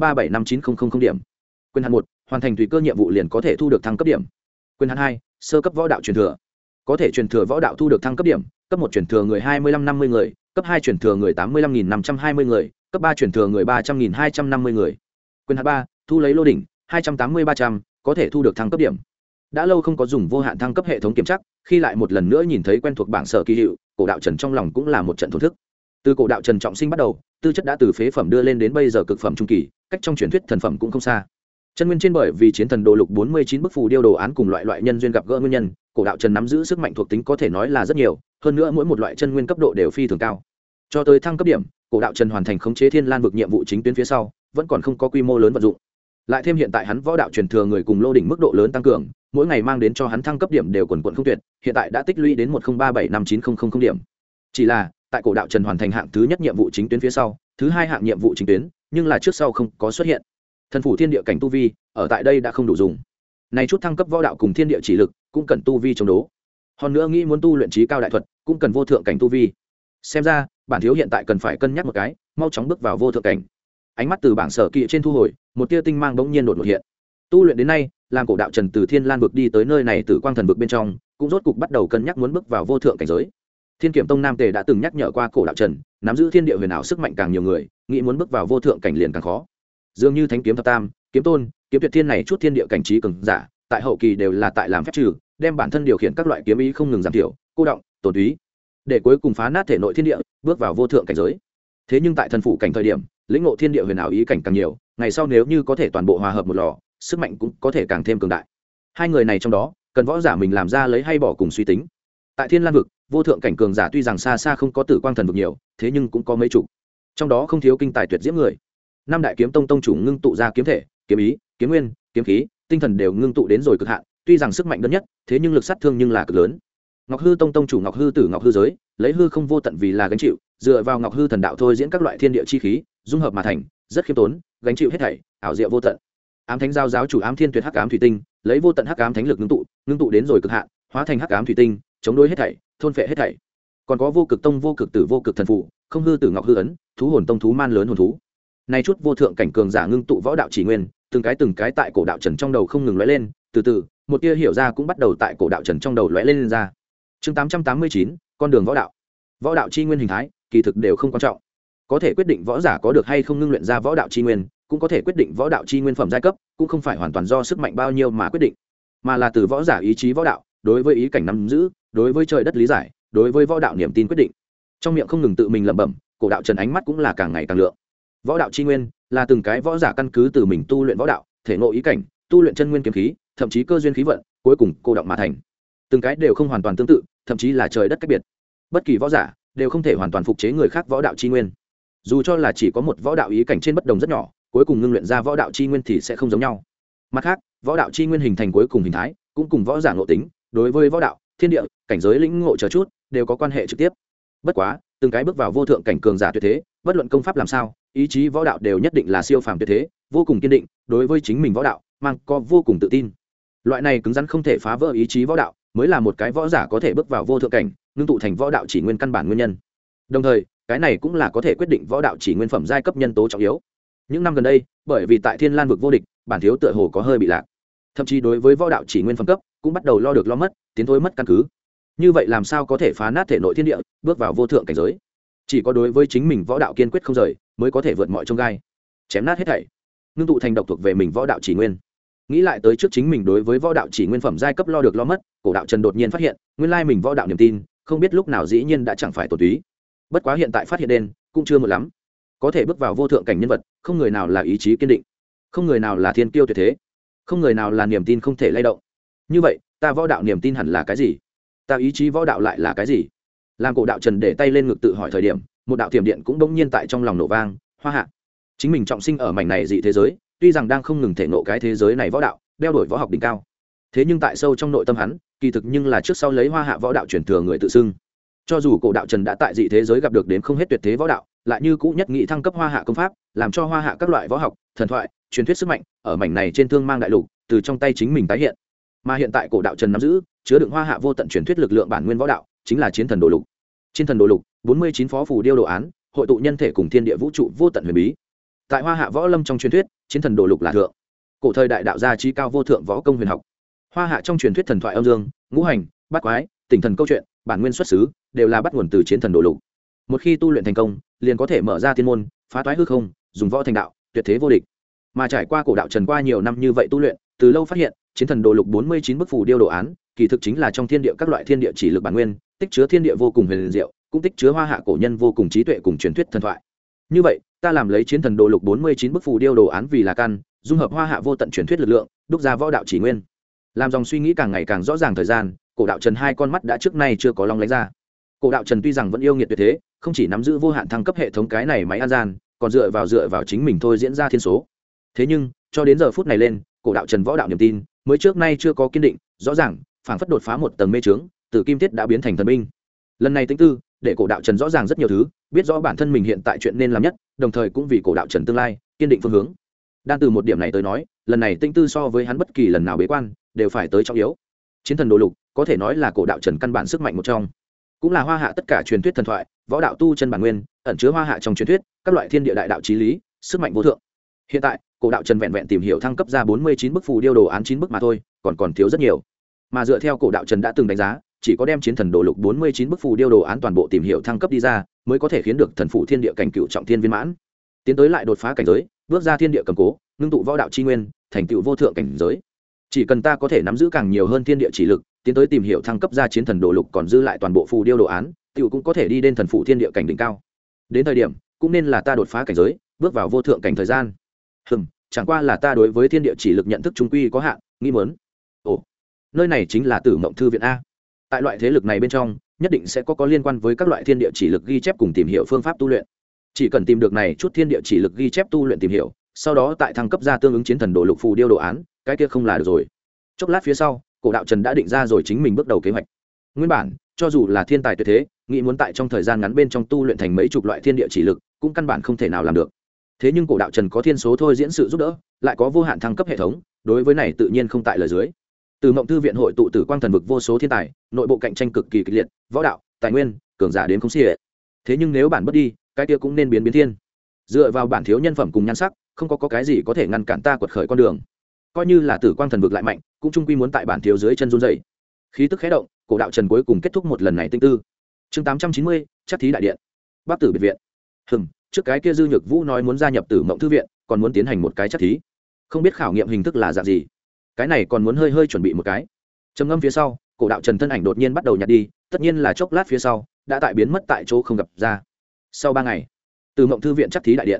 10375900 điểm. Quyền hạn 1, hoàn thành tùy cơ nhiệm vụ liền có thể thu được thăng cấp điểm. Quyền hạn 2, sơ cấp võ đạo truyền thừa. Có thể truyền thừa võ đạo thu được thăng cấp điểm, cấp 1 truyền thừa người 2550 người, cấp 2 truyền thừa người 85520 người, cấp 3 truyền thừa người 300250 người. Quyền hạn 3, thu lấy lô đỉnh 280300, có thể thu được thăng cấp điểm. Đã lâu không có dùng vô hạn thăng cấp hệ thống kiểm tra, khi lại một lần nữa nhìn thấy quen thuộc bảng sở kỳ hiệu, cổ đạo trần trong lòng cũng là một trận thổn thức. Từ cổ đạo trần trọng sinh bắt đầu, tư chất đã từ phế phẩm đưa lên đến bây giờ cực phẩm trung kỳ, cách trong truyền thuyết thần phẩm cũng không xa. Chân nguyên trên bởi vì chiến thần đồ lục 49 bức phù điêu đồ án cùng loại nhân duyên gặp gỡ nguyên nhân, cổ đạo trần nắm giữ sức mạnh thuộc tính có thể nói là rất nhiều, hơn nữa mỗi một loại chân nguyên cấp độ đều phi thường cao. Cho tới thăng cấp điểm, cổ đạo trần hoàn thành khống chế thiên lan vực nhiệm vụ chính tuyến phía sau, vẫn còn không có quy mô lớn vận dụng. Lại thêm hiện tại hắn võ đạo truyền thừa người cùng lô đỉnh mức độ lớn tăng cường, mỗi ngày mang đến cho hắn thăng cấp điểm đều quần quần không tuyệt, hiện tại đã tích lũy đến 10375900 điểm. Chỉ là tại cổ đạo trần hoàn thành hạng thứ nhất nhiệm vụ chính tuyến phía sau, thứ hai hạng nhiệm vụ chính tuyến, nhưng là trước sau không có xuất hiện. Thần phủ thiên địa cảnh tu vi, ở tại đây đã không đủ dùng. Này chút thăng cấp võ đạo cùng thiên địa chỉ lực, cũng cần tu vi chống đố. Hơn nữa nghĩ muốn tu luyện trí cao đại thuật, cũng cần vô thượng cảnh tu vi. Xem ra, bản thiếu hiện tại cần phải cân nhắc một cái, mau chóng bước vào vô thượng cảnh. Ánh mắt từ bảng sở kỵ trên thu hồi, một tia tinh mang bỗng nhiên đột ngột hiện. Tu luyện đến nay, làm cổ đạo trần từ thiên lan vực đi tới nơi này từ quang thần vực bên trong, cũng rốt cục bắt đầu cân nhắc muốn bước vào vô thượng cảnh giới. Thiên Kiểm Tông Nam Tề đã từng nhắc nhở qua cổ đạo trần, nắm giữ thiên địa huyền ảo sức mạnh càng nhiều người, nghĩ muốn bước vào vô thượng cảnh liền càng khó. Dường như Thánh kiếm thập tam, kiếm tôn, kiếm tuyệt thiên này chút thiên địa cảnh trí cường giả, tại hậu kỳ đều là tại làm phép trừ, đem bản thân điều khiển các loại kiếm ý không ngừng giảm thiểu, cô động, tổn túy, để cuối cùng phá nát thể nội thiên địa, bước vào vô thượng cảnh giới. Thế nhưng tại thần phủ cảnh thời điểm, lĩnh ngộ thiên địa huyền ảo ý cảnh càng nhiều, ngày sau nếu như có thể toàn bộ hòa hợp một lò, sức mạnh cũng có thể càng thêm cường đại. Hai người này trong đó, cần võ giả mình làm ra lấy hay bỏ cùng suy tính. Tại Thiên Lan vực, vô thượng cảnh cường giả tuy rằng xa xa không có Tử Quang thần vực nhiều, thế nhưng cũng có mấy chục. Trong đó không thiếu kinh tài tuyệt diễm người. Năm đại kiếm tông tông chủ ngưng tụ ra kiếm thể, kiếm ý, kiếm nguyên, kiếm khí, tinh thần đều ngưng tụ đến rồi cực hạn, tuy rằng sức mạnh đơn nhất, thế nhưng lực sát thương nhưng là cực lớn. Ngọc Hư Tông tông chủ Ngọc Hư Tử Ngọc Hư giới, lấy hư không vô tận vì là gánh chịu, dựa vào Ngọc Hư thần đạo thôi diễn các loại thiên địa chi khí, dung hợp mà thành, rất khiêm tốn, gánh chịu hết thảy, ảo diệu vô tận. Ám Thánh Giao giáo chủ Ám Thiên Tuyệt Hắc Ám Thủy Tinh, lấy vô tận hắc ám thánh lực ngưng tụ đến rồi cực hạn, hóa thành hắc ám thủy tinh, chống đối hết thảy, thôn phệ hết thảy. Còn có Vô Cực Tông Vô Cực Tử Vô Cực Thần Phụ, Không Hư Tử Ngọc Hư ấn, Thú Hồn Tông Thú Man lớn hồn thú. Này chút vô thượng cảnh cường giả ngưng tụ võ đạo chỉ nguyên, từng cái tại cổ đạo trần trong đầu không ngừng lóe lên, từ từ, một tia hiểu ra cũng bắt đầu tại cổ đạo trần trong đầu lóe lên ra. Chương 889, con đường võ đạo. Võ đạo chi nguyên hình thái, kỳ thực đều không quan trọng. Có thể quyết định võ giả có được hay không ngưng luyện ra võ đạo chi nguyên, cũng có thể quyết định võ đạo chi nguyên phẩm giai cấp, cũng không phải hoàn toàn do sức mạnh bao nhiêu mà quyết định, mà là từ võ giả ý chí võ đạo, đối với ý cảnh nắm giữ, đối với trời đất lý giải, đối với võ đạo niềm tin quyết định. Trong miệng không ngừng tự mình lẩm bẩm, cổ đạo trần ánh mắt cũng là càng ngày càng lượng. Võ đạo chi nguyên, là từng cái võ giả căn cứ từ mình tu luyện võ đạo thể ngộ ý cảnh tu luyện chân nguyên kiếm khí thậm chí cơ duyên khí vận cuối cùng cô động mà thành. Từng cái đều không hoàn toàn tương tự, thậm chí là trời đất cách biệt. Bất kỳ võ giả đều không thể hoàn toàn phục chế người khác võ đạo chi nguyên. Dù cho là chỉ có một võ đạo ý cảnh trên bất đồng rất nhỏ, cuối cùng ngưng luyện ra võ đạo chi nguyên thì sẽ không giống nhau. Mặt khác, võ đạo chi nguyên hình thành cuối cùng hình thái cũng cùng võ giả ngộ tính, đối với võ đạo, thiên địa, cảnh giới lĩnh ngộ chờ chút, đều có quan hệ trực tiếp. Bất quá, từng cái bước vào vô thượng cảnh cường giả tuyệt thế, bất luận công pháp làm sao, ý chí võ đạo đều nhất định là siêu phàm tuyệt thế, vô cùng kiên định, đối với chính mình võ đạo, mang có vô cùng tự tin. Loại này cứng rắn không thể phá vỡ ý chí võ đạo, mới là một cái võ giả có thể bước vào vô thượng cảnh, ngưng tụ thành võ đạo chỉ nguyên căn bản nguyên nhân. Đồng thời, cái này cũng là có thể quyết định võ đạo chỉ nguyên phẩm giai cấp nhân tố trọng yếu. Những năm gần đây, bởi vì tại Thiên Lan vực vô địch, bản thiếu tựa hồ có hơi bị lạc. Thậm chí đối với võ đạo chỉ nguyên phẩm cấp, cũng bắt đầu lo được lo mất, tiến thối mất căn cứ. Như vậy làm sao có thể phá nát thể nội thiên địa, bước vào vô thượng cảnh giới? Chỉ có đối với chính mình võ đạo kiên quyết không rời, mới có thể vượt mọi chông gai, chém nát hết thảy, ngưng tụ thành độc thuộc về mình võ đạo chỉ nguyên. Nghĩ lại tới trước chính mình đối với võ đạo chỉ nguyên phẩm giai cấp lo được lo mất, Cổ Đạo Trần đột nhiên phát hiện, nguyên lai mình võ đạo niềm tin, không biết lúc nào dĩ nhiên đã chẳng phải tổn túy. Bất quá hiện tại phát hiện đen, cũng chưa muộn lắm. Có thể bước vào vô thượng cảnh nhân vật, không người nào là ý chí kiên định, không người nào là thiên kiêu tuyệt thế, không người nào là niềm tin không thể lay động. Như vậy, ta võ đạo niềm tin hẳn là cái gì? Ta ý chí võ đạo lại là cái gì? Làm Cổ Đạo Trần để tay lên ngực tự hỏi thời điểm, một đạo tiềm điện cũng bỗng nhiên tại trong lòng nổ vang. Hoa Hạ, chính mình trọng sinh ở mảnh này dị thế giới, tuy rằng đang không ngừng thể nộ cái thế giới này võ đạo, đeo đuổi võ học đỉnh cao, thế nhưng tại sâu trong nội tâm hắn, kỳ thực nhưng là trước sau lấy Hoa Hạ võ đạo truyền thừa người tự xưng. Cho dù Cổ Đạo Trần đã tại dị thế giới gặp được đến không hết tuyệt thế võ đạo, lại như cũ nhất nghị thăng cấp Hoa Hạ công pháp, làm cho Hoa Hạ các loại võ học, thần thoại, truyền thuyết sức mạnh ở mảnh này trên thương mang đại lục, từ trong tay chính mình tái hiện. Mà hiện tại Cổ Đạo Trần nắm giữ, chứa đựng Hoa Hạ vô tận truyền thuyết lực lượng bản nguyên võ đạo, chính là Chiến Thần Đồ Lục. Chiến Thần Đồ Lục, 49 phó phù điêu đồ án, hội tụ nhân thể cùng thiên địa vũ trụ vô tận huyền bí. Tại Hoa Hạ võ lâm trong truyền thuyết, Chiến Thần Đồ Lục là thượng cổ thời đại đạo gia trí cao vô thượng võ công huyền học. Hoa Hạ trong truyền thuyết thần thoại âm dương, ngũ hành, bát quái, tỉnh thần câu chuyện, bản nguyên xuất xứ đều là bắt nguồn từ Chiến Thần Đồ Lục. Một khi tu luyện thành công, liền có thể mở ra thiên môn, phá toái hư không, dùng võ thành đạo, tuyệt thế vô địch. Mà trải qua Cổ Đạo Trần qua nhiều năm như vậy tu luyện, từ lâu phát hiện, Chiến Thần Đồ Lục 49 bức phù điêu đồ án, kỳ thực chính là trong thiên địa các loại thiên địa chỉ lực bản nguyên, tích chứa thiên địa vô cùng huyền diệu, cũng tích chứa Hoa Hạ cổ nhân vô cùng trí tuệ cùng truyền thuyết thần thoại. Như vậy, ta làm lấy Chiến Thần Đồ Lục 49 bức phù điêu đồ án vì là căn, dung hợp Hoa Hạ vô tận truyền thuyết lực lượng, đúc ra võ đạo chỉ nguyên. Làm dòng suy nghĩ càng ngày càng rõ ràng thời gian, Cổ Đạo Trần hai con mắt đã trước nay chưa có long lánh ra. Cổ Đạo Trần tuy rằng vẫn yêu nghiệt tuyệt thế, không chỉ nắm giữ vô hạn thăng cấp hệ thống cái này máy an gian, còn dựa vào chính mình thôi diễn ra thiên số. Thế nhưng, cho đến giờ phút này lên, Cổ Đạo Trần võ đạo niềm tin, mới trước nay chưa có kiên định, rõ ràng, phảng phất đột phá một tầng mê trướng, từ kim thiết đã biến thành thần binh. Lần này tính tư, để Cổ Đạo Trần rõ ràng rất nhiều thứ, biết rõ bản thân mình hiện tại chuyện nên làm nhất, đồng thời cũng vì Cổ Đạo Trần tương lai kiên định phương hướng. Đan từ một điểm này tới nói, lần này tinh tư so với hắn bất kỳ lần nào bế quan đều phải tới trọng yếu. Chiến Thần Đồ Lục có thể nói là Cổ Đạo Trần căn bản sức mạnh một trong, cũng là Hoa Hạ tất cả truyền thuyết thần thoại, võ đạo tu chân bản nguyên, ẩn chứa Hoa Hạ trong truyền thuyết các loại thiên địa đại đạo chí lý, sức mạnh vô thượng. Hiện tại, Cổ Đạo Trần vẹn vẹn tìm hiểu thăng cấp ra 49 bức phù điêu đồ án 9 bức mà thôi, còn thiếu rất nhiều. Mà dựa theo Cổ Đạo Trần đã từng đánh giá, chỉ có đem Chiến Thần Đồ Lục 49 bức phù điêu đồ án toàn bộ tìm hiểu thăng cấp đi ra, mới có thể khiến được thần phụ thiên địa cảnh cựu trọng thiên viên mãn, tiến tới lại đột phá cảnh giới, bước ra thiên địa cầm cố, ngưng tụ võ đạo chi nguyên, thành tựu vô thượng cảnh giới. Chỉ cần ta có thể nắm giữ càng nhiều hơn thiên địa chỉ lực, tiến tới tìm hiểu thăng cấp ra Chiến Thần Đồ Lục còn dư lại toàn bộ phù điêu đồ án, tiểu cũng có thể đi đến thần phụ thiên địa cảnh đỉnh cao. Đến thời điểm, cũng nên là ta đột phá cảnh giới, bước vào vô thượng cảnh thời gian. Chẳng qua là ta đối với thiên địa chỉ lực nhận thức trung quy có hạn, nghi muốn. Ồ, nơi này chính là Tử Mộng thư viện a. Tại loại thế lực này bên trong, nhất định sẽ có liên quan với các loại thiên địa chỉ lực ghi chép cùng tìm hiểu phương pháp tu luyện. Chỉ cần tìm được này chút thiên địa chỉ lực ghi chép tu luyện tìm hiểu, sau đó tại thăng cấp ra tương ứng Chiến Thần Đồ Lục phù điêu đồ án, cái kia không là được rồi. Chốc lát phía sau, Cổ Đạo Trần đã định ra rồi chính mình bước đầu kế hoạch. Nguyên bản, cho dù là thiên tài tuyệt thế, nghĩ muốn tại trong thời gian ngắn bên trong tu luyện thành mấy chục loại thiên địa chỉ lực, cũng căn bản không thể nào làm được. Thế nhưng Cổ Đạo Trần có thiên số thôi diễn sự giúp đỡ, lại có vô hạn thăng cấp hệ thống, đối với này tự nhiên không tại lời dưới. Từ Mộng thư viện hội tụ Tử Quang thần vực vô số thiên tài, nội bộ cạnh tranh cực kỳ kịch liệt, võ đạo, tài nguyên, cường giả đến không xuể. Thế nhưng nếu bản bất đi, cái kia cũng nên biến thiên. Dựa vào bản thiếu nhân phẩm cùng nhan sắc, không có cái gì có thể ngăn cản ta quật khởi con đường. Coi như là Tử Quang thần vực lại mạnh, cũng chung quy muốn tại bản thiếu dưới chân run rẩy. Khí tức khẽ động, Cổ Đạo Trần cuối cùng kết thúc một lần này tinh tư. Chương 890, chắc thí đại điện. Bắc Tử biệt viện. Trước cái kia Dư Nhược Vũ nói muốn gia nhập Tử Mộng thư viện, còn muốn tiến hành một cái chắc thí. Không biết khảo nghiệm hình thức là dạng gì. Cái này còn muốn hơi chuẩn bị một cái. Trầm ngâm phía sau, Cổ Đạo Trần thân ảnh đột nhiên bắt đầu nhạt đi, tất nhiên là chốc lát phía sau, đã tại biến mất tại chỗ không gặp ra. Sau 3 ngày, Tử Mộng thư viện chắc thí đại điện.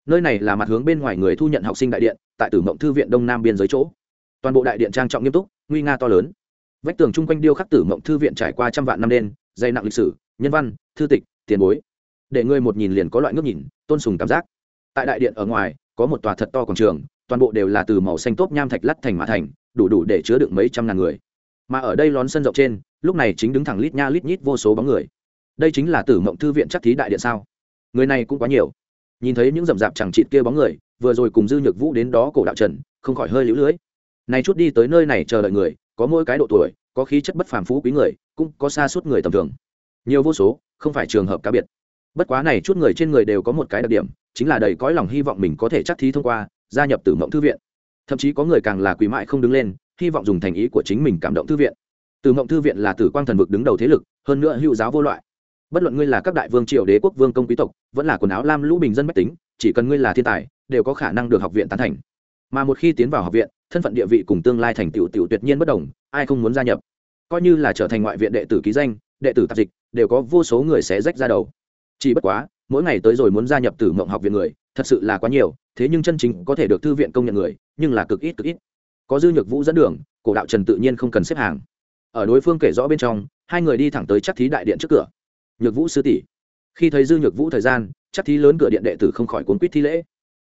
nơi này là mặt hướng bên ngoài người thu nhận học sinh đại điện, tại Tử Mộng thư viện đông nam biên giới chỗ. Toàn bộ đại điện trang trọng nghiêm túc, nguy nga to lớn. Vách tường chung quanh điêu khắc Tử Mộng thư viện trải qua trăm vạn năm đen, dày nặng lịch sử, nhân văn, thư tịch, tiền bối, để người một nhìn liền có loại ngước nhìn, tôn sùng cảm giác. Tại đại điện ở ngoài có một tòa thật to quảng trường, toàn bộ đều là từ màu xanh tốt nham thạch lát thành mã thành, đủ để chứa đựng mấy trăm ngàn người. Mà ở đây lón sân rộng trên, lúc này chính đứng thẳng lít nha lít nhít vô số bóng người. Đây chính là Tử Mộng thư viện chắc thí đại điện sao? Người này cũng quá nhiều. Nhìn thấy những rậm rạp chẳng chịt kia bóng người, vừa rồi cùng Dư Nhược Vũ đến đó cổ đạo trần, không khỏi hơi liễu lưới. Này chút đi tới nơi này chờ đợi người, có mỗi cái độ tuổi, có khí chất bất phàm phú quý người, cũng có xa suốt người tầm thường. Nhiều vô số, không phải trường hợp cá biệt. Bất quá này chút người trên người đều có một cái đặc điểm, chính là đầy cõi lòng hy vọng mình có thể chắc thí thông qua, gia nhập Tử Mộng thư viện. Thậm chí có người càng là quỳ mãi không đứng lên, hy vọng dùng thành ý của chính mình cảm động thư viện. Tử Mộng thư viện là Tử Quang thần vực đứng đầu thế lực, hơn nữa hữu giáo vô loại. Bất luận ngươi là các đại vương triều đế quốc vương công quý tộc, vẫn là quần áo lam lũ bình dân bách tính, chỉ cần ngươi là thiên tài, đều có khả năng được học viện tán thành. Mà một khi tiến vào học viện, thân phận địa vị cùng tương lai thành tựu tuyệt nhiên bất đồng, ai không muốn gia nhập. Coi như là trở thành ngoại viện đệ tử ký danh, đệ tử tạp dịch, đều có vô số người sẽ rách ra đầu. Chỉ bất quá, mỗi ngày tới rồi muốn gia nhập Tử Mộng học viện người, thật sự là quá nhiều, thế nhưng chân chính có thể được thư viện công nhận người, nhưng là cực ít. Có Dư Nhược Vũ dẫn đường, cổ đạo Trần tự nhiên không cần xếp hàng. Ở đối phương kể rõ bên trong, hai người đi thẳng tới chắc thí đại điện trước cửa. Nhược Vũ sư tỷ, khi thấy Dư Nhược Vũ thời gian, chắc thí lớn cửa điện đệ tử không khỏi cuống quýt thi lễ.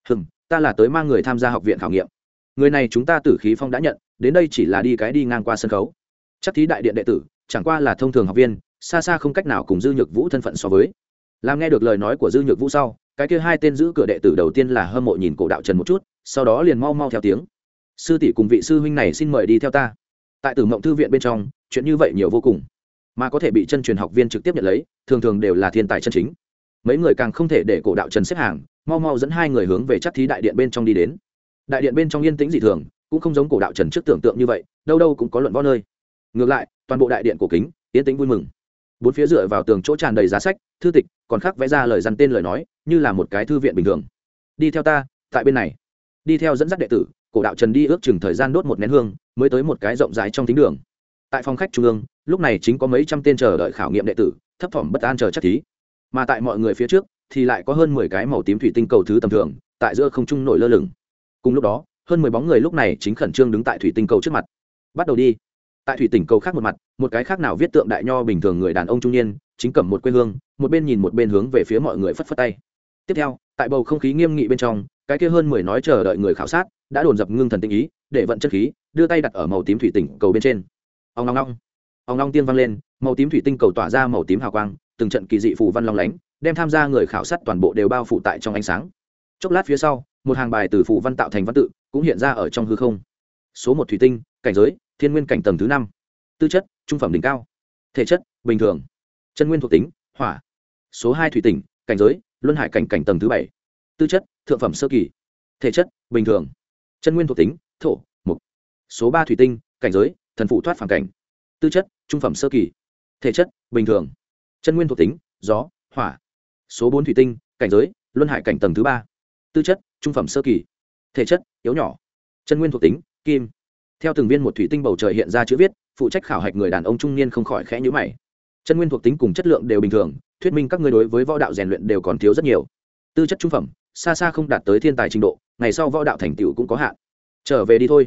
Ta là tới mang người tham gia học viện khảo nghiệm. Người này chúng ta Tử Khí Phong đã nhận, đến đây chỉ là đi ngang qua sân khấu. Chắc thí đại điện đệ tử, chẳng qua là thông thường học viên, xa xa không cách nào cùng Dư Nhược Vũ thân phận so với. Làm nghe được lời nói của Dư Nhược Vũ sau, cái kia hai tên giữ cửa đệ tử đầu tiên là hâm mộ nhìn cổ đạo Trần một chút, sau đó liền mau theo tiếng. Sư tỷ cùng vị sư huynh này xin mời đi theo ta. Tại Tử Mộng thư viện bên trong, chuyện như vậy nhiều vô cùng, mà có thể bị chân truyền học viên trực tiếp nhận lấy, thường đều là thiên tài chân chính. Mấy người càng không thể để cổ đạo Trần xếp hàng, mau dẫn hai người hướng về chắc thí đại điện bên trong đi đến. Đại điện bên trong yên tĩnh dị thường, cũng không giống cổ đạo Trần trước tưởng tượng như vậy, đâu cũng có luận võ nơi. Ngược lại, toàn bộ đại điện cổ kính, yên tĩnh vui mừng. Bốn phía dựa vào tường chỗ tràn đầy giá sách, thư tịch, còn khắc vẽ ra lời dằn tên lời nói, như là một cái thư viện bình thường. Đi theo ta, tại bên này. Đi theo dẫn dắt đệ tử, cổ đạo Trần đi ước chừng thời gian đốt một nén hương, mới tới một cái rộng rãi trong thính đường. Tại phòng khách trung ương, lúc này chính có mấy trăm tên chờ đợi khảo nghiệm đệ tử, thấp thỏm bất an chờ chắc thí. Mà tại mọi người phía trước, thì lại có hơn 10 cái màu tím thủy tinh cầu thứ tầm thường, tại giữa không trung nổi lơ lửng. Cùng lúc đó, hơn 10 bóng người lúc này chính khẩn trương đứng tại thủy tinh cầu trước mặt. Bắt đầu đi. Tại thủy tinh cầu khác một mặt, một cái khác nào viết tượng đại nho bình thường người đàn ông trung niên, chính cầm một quê hương, một bên nhìn một bên hướng về phía mọi người phất phất tay. Tiếp theo, tại bầu không khí nghiêm nghị bên trong, cái kia hơn 10 nói chờ đợi người khảo sát, đã dồn dập ngưng thần tinh ý, để vận chân khí, đưa tay đặt ở màu tím thủy tinh cầu bên trên. Ong ong ong tiên vang lên, màu tím thủy tinh cầu tỏa ra màu tím hào quang, từng trận kỳ dị phù văn long lánh, đem tham gia người khảo sát toàn bộ đều bao phủ tại trong ánh sáng. Chốc lát phía sau, một hàng bài từ phù văn tạo thành văn tự cũng hiện ra ở trong hư không. Số 1 thủy tinh, cảnh giới, thiên nguyên cảnh tầng thứ 5. Tư chất, trung phẩm đỉnh cao. Thể chất, bình thường. Chân nguyên thuộc tính, hỏa. Số 2 thủy tinh, cảnh giới, luân hải cảnh tầng thứ 7. Tư chất, thượng phẩm sơ kỳ. Thể chất, bình thường. Chân nguyên thuộc tính, thổ, mộc. Số 3 thủy tinh, cảnh giới, thần phụ thoát phàm cảnh. Tư chất, trung phẩm sơ kỳ. Thể chất, bình thường. Chân nguyên thuộc tính, gió, hỏa. Số 4 thủy tinh, cảnh giới, luân hải cảnh tầng thứ 3. Tư chất, trung phẩm sơ kỳ. Thể chất, yếu nhỏ. Chân nguyên thuộc tính, kim. Theo từng viên một thủy tinh bầu trời hiện ra chữ viết, phụ trách khảo hạch người đàn ông trung niên không khỏi khẽ nhíu mày. Chân nguyên thuộc tính cùng chất lượng đều bình thường, thuyết minh các ngươi đối với võ đạo rèn luyện đều còn thiếu rất nhiều. Tư chất trung phẩm, xa xa không đạt tới thiên tài trình độ, ngày sau võ đạo thành tựu cũng có hạn. Trở về đi thôi.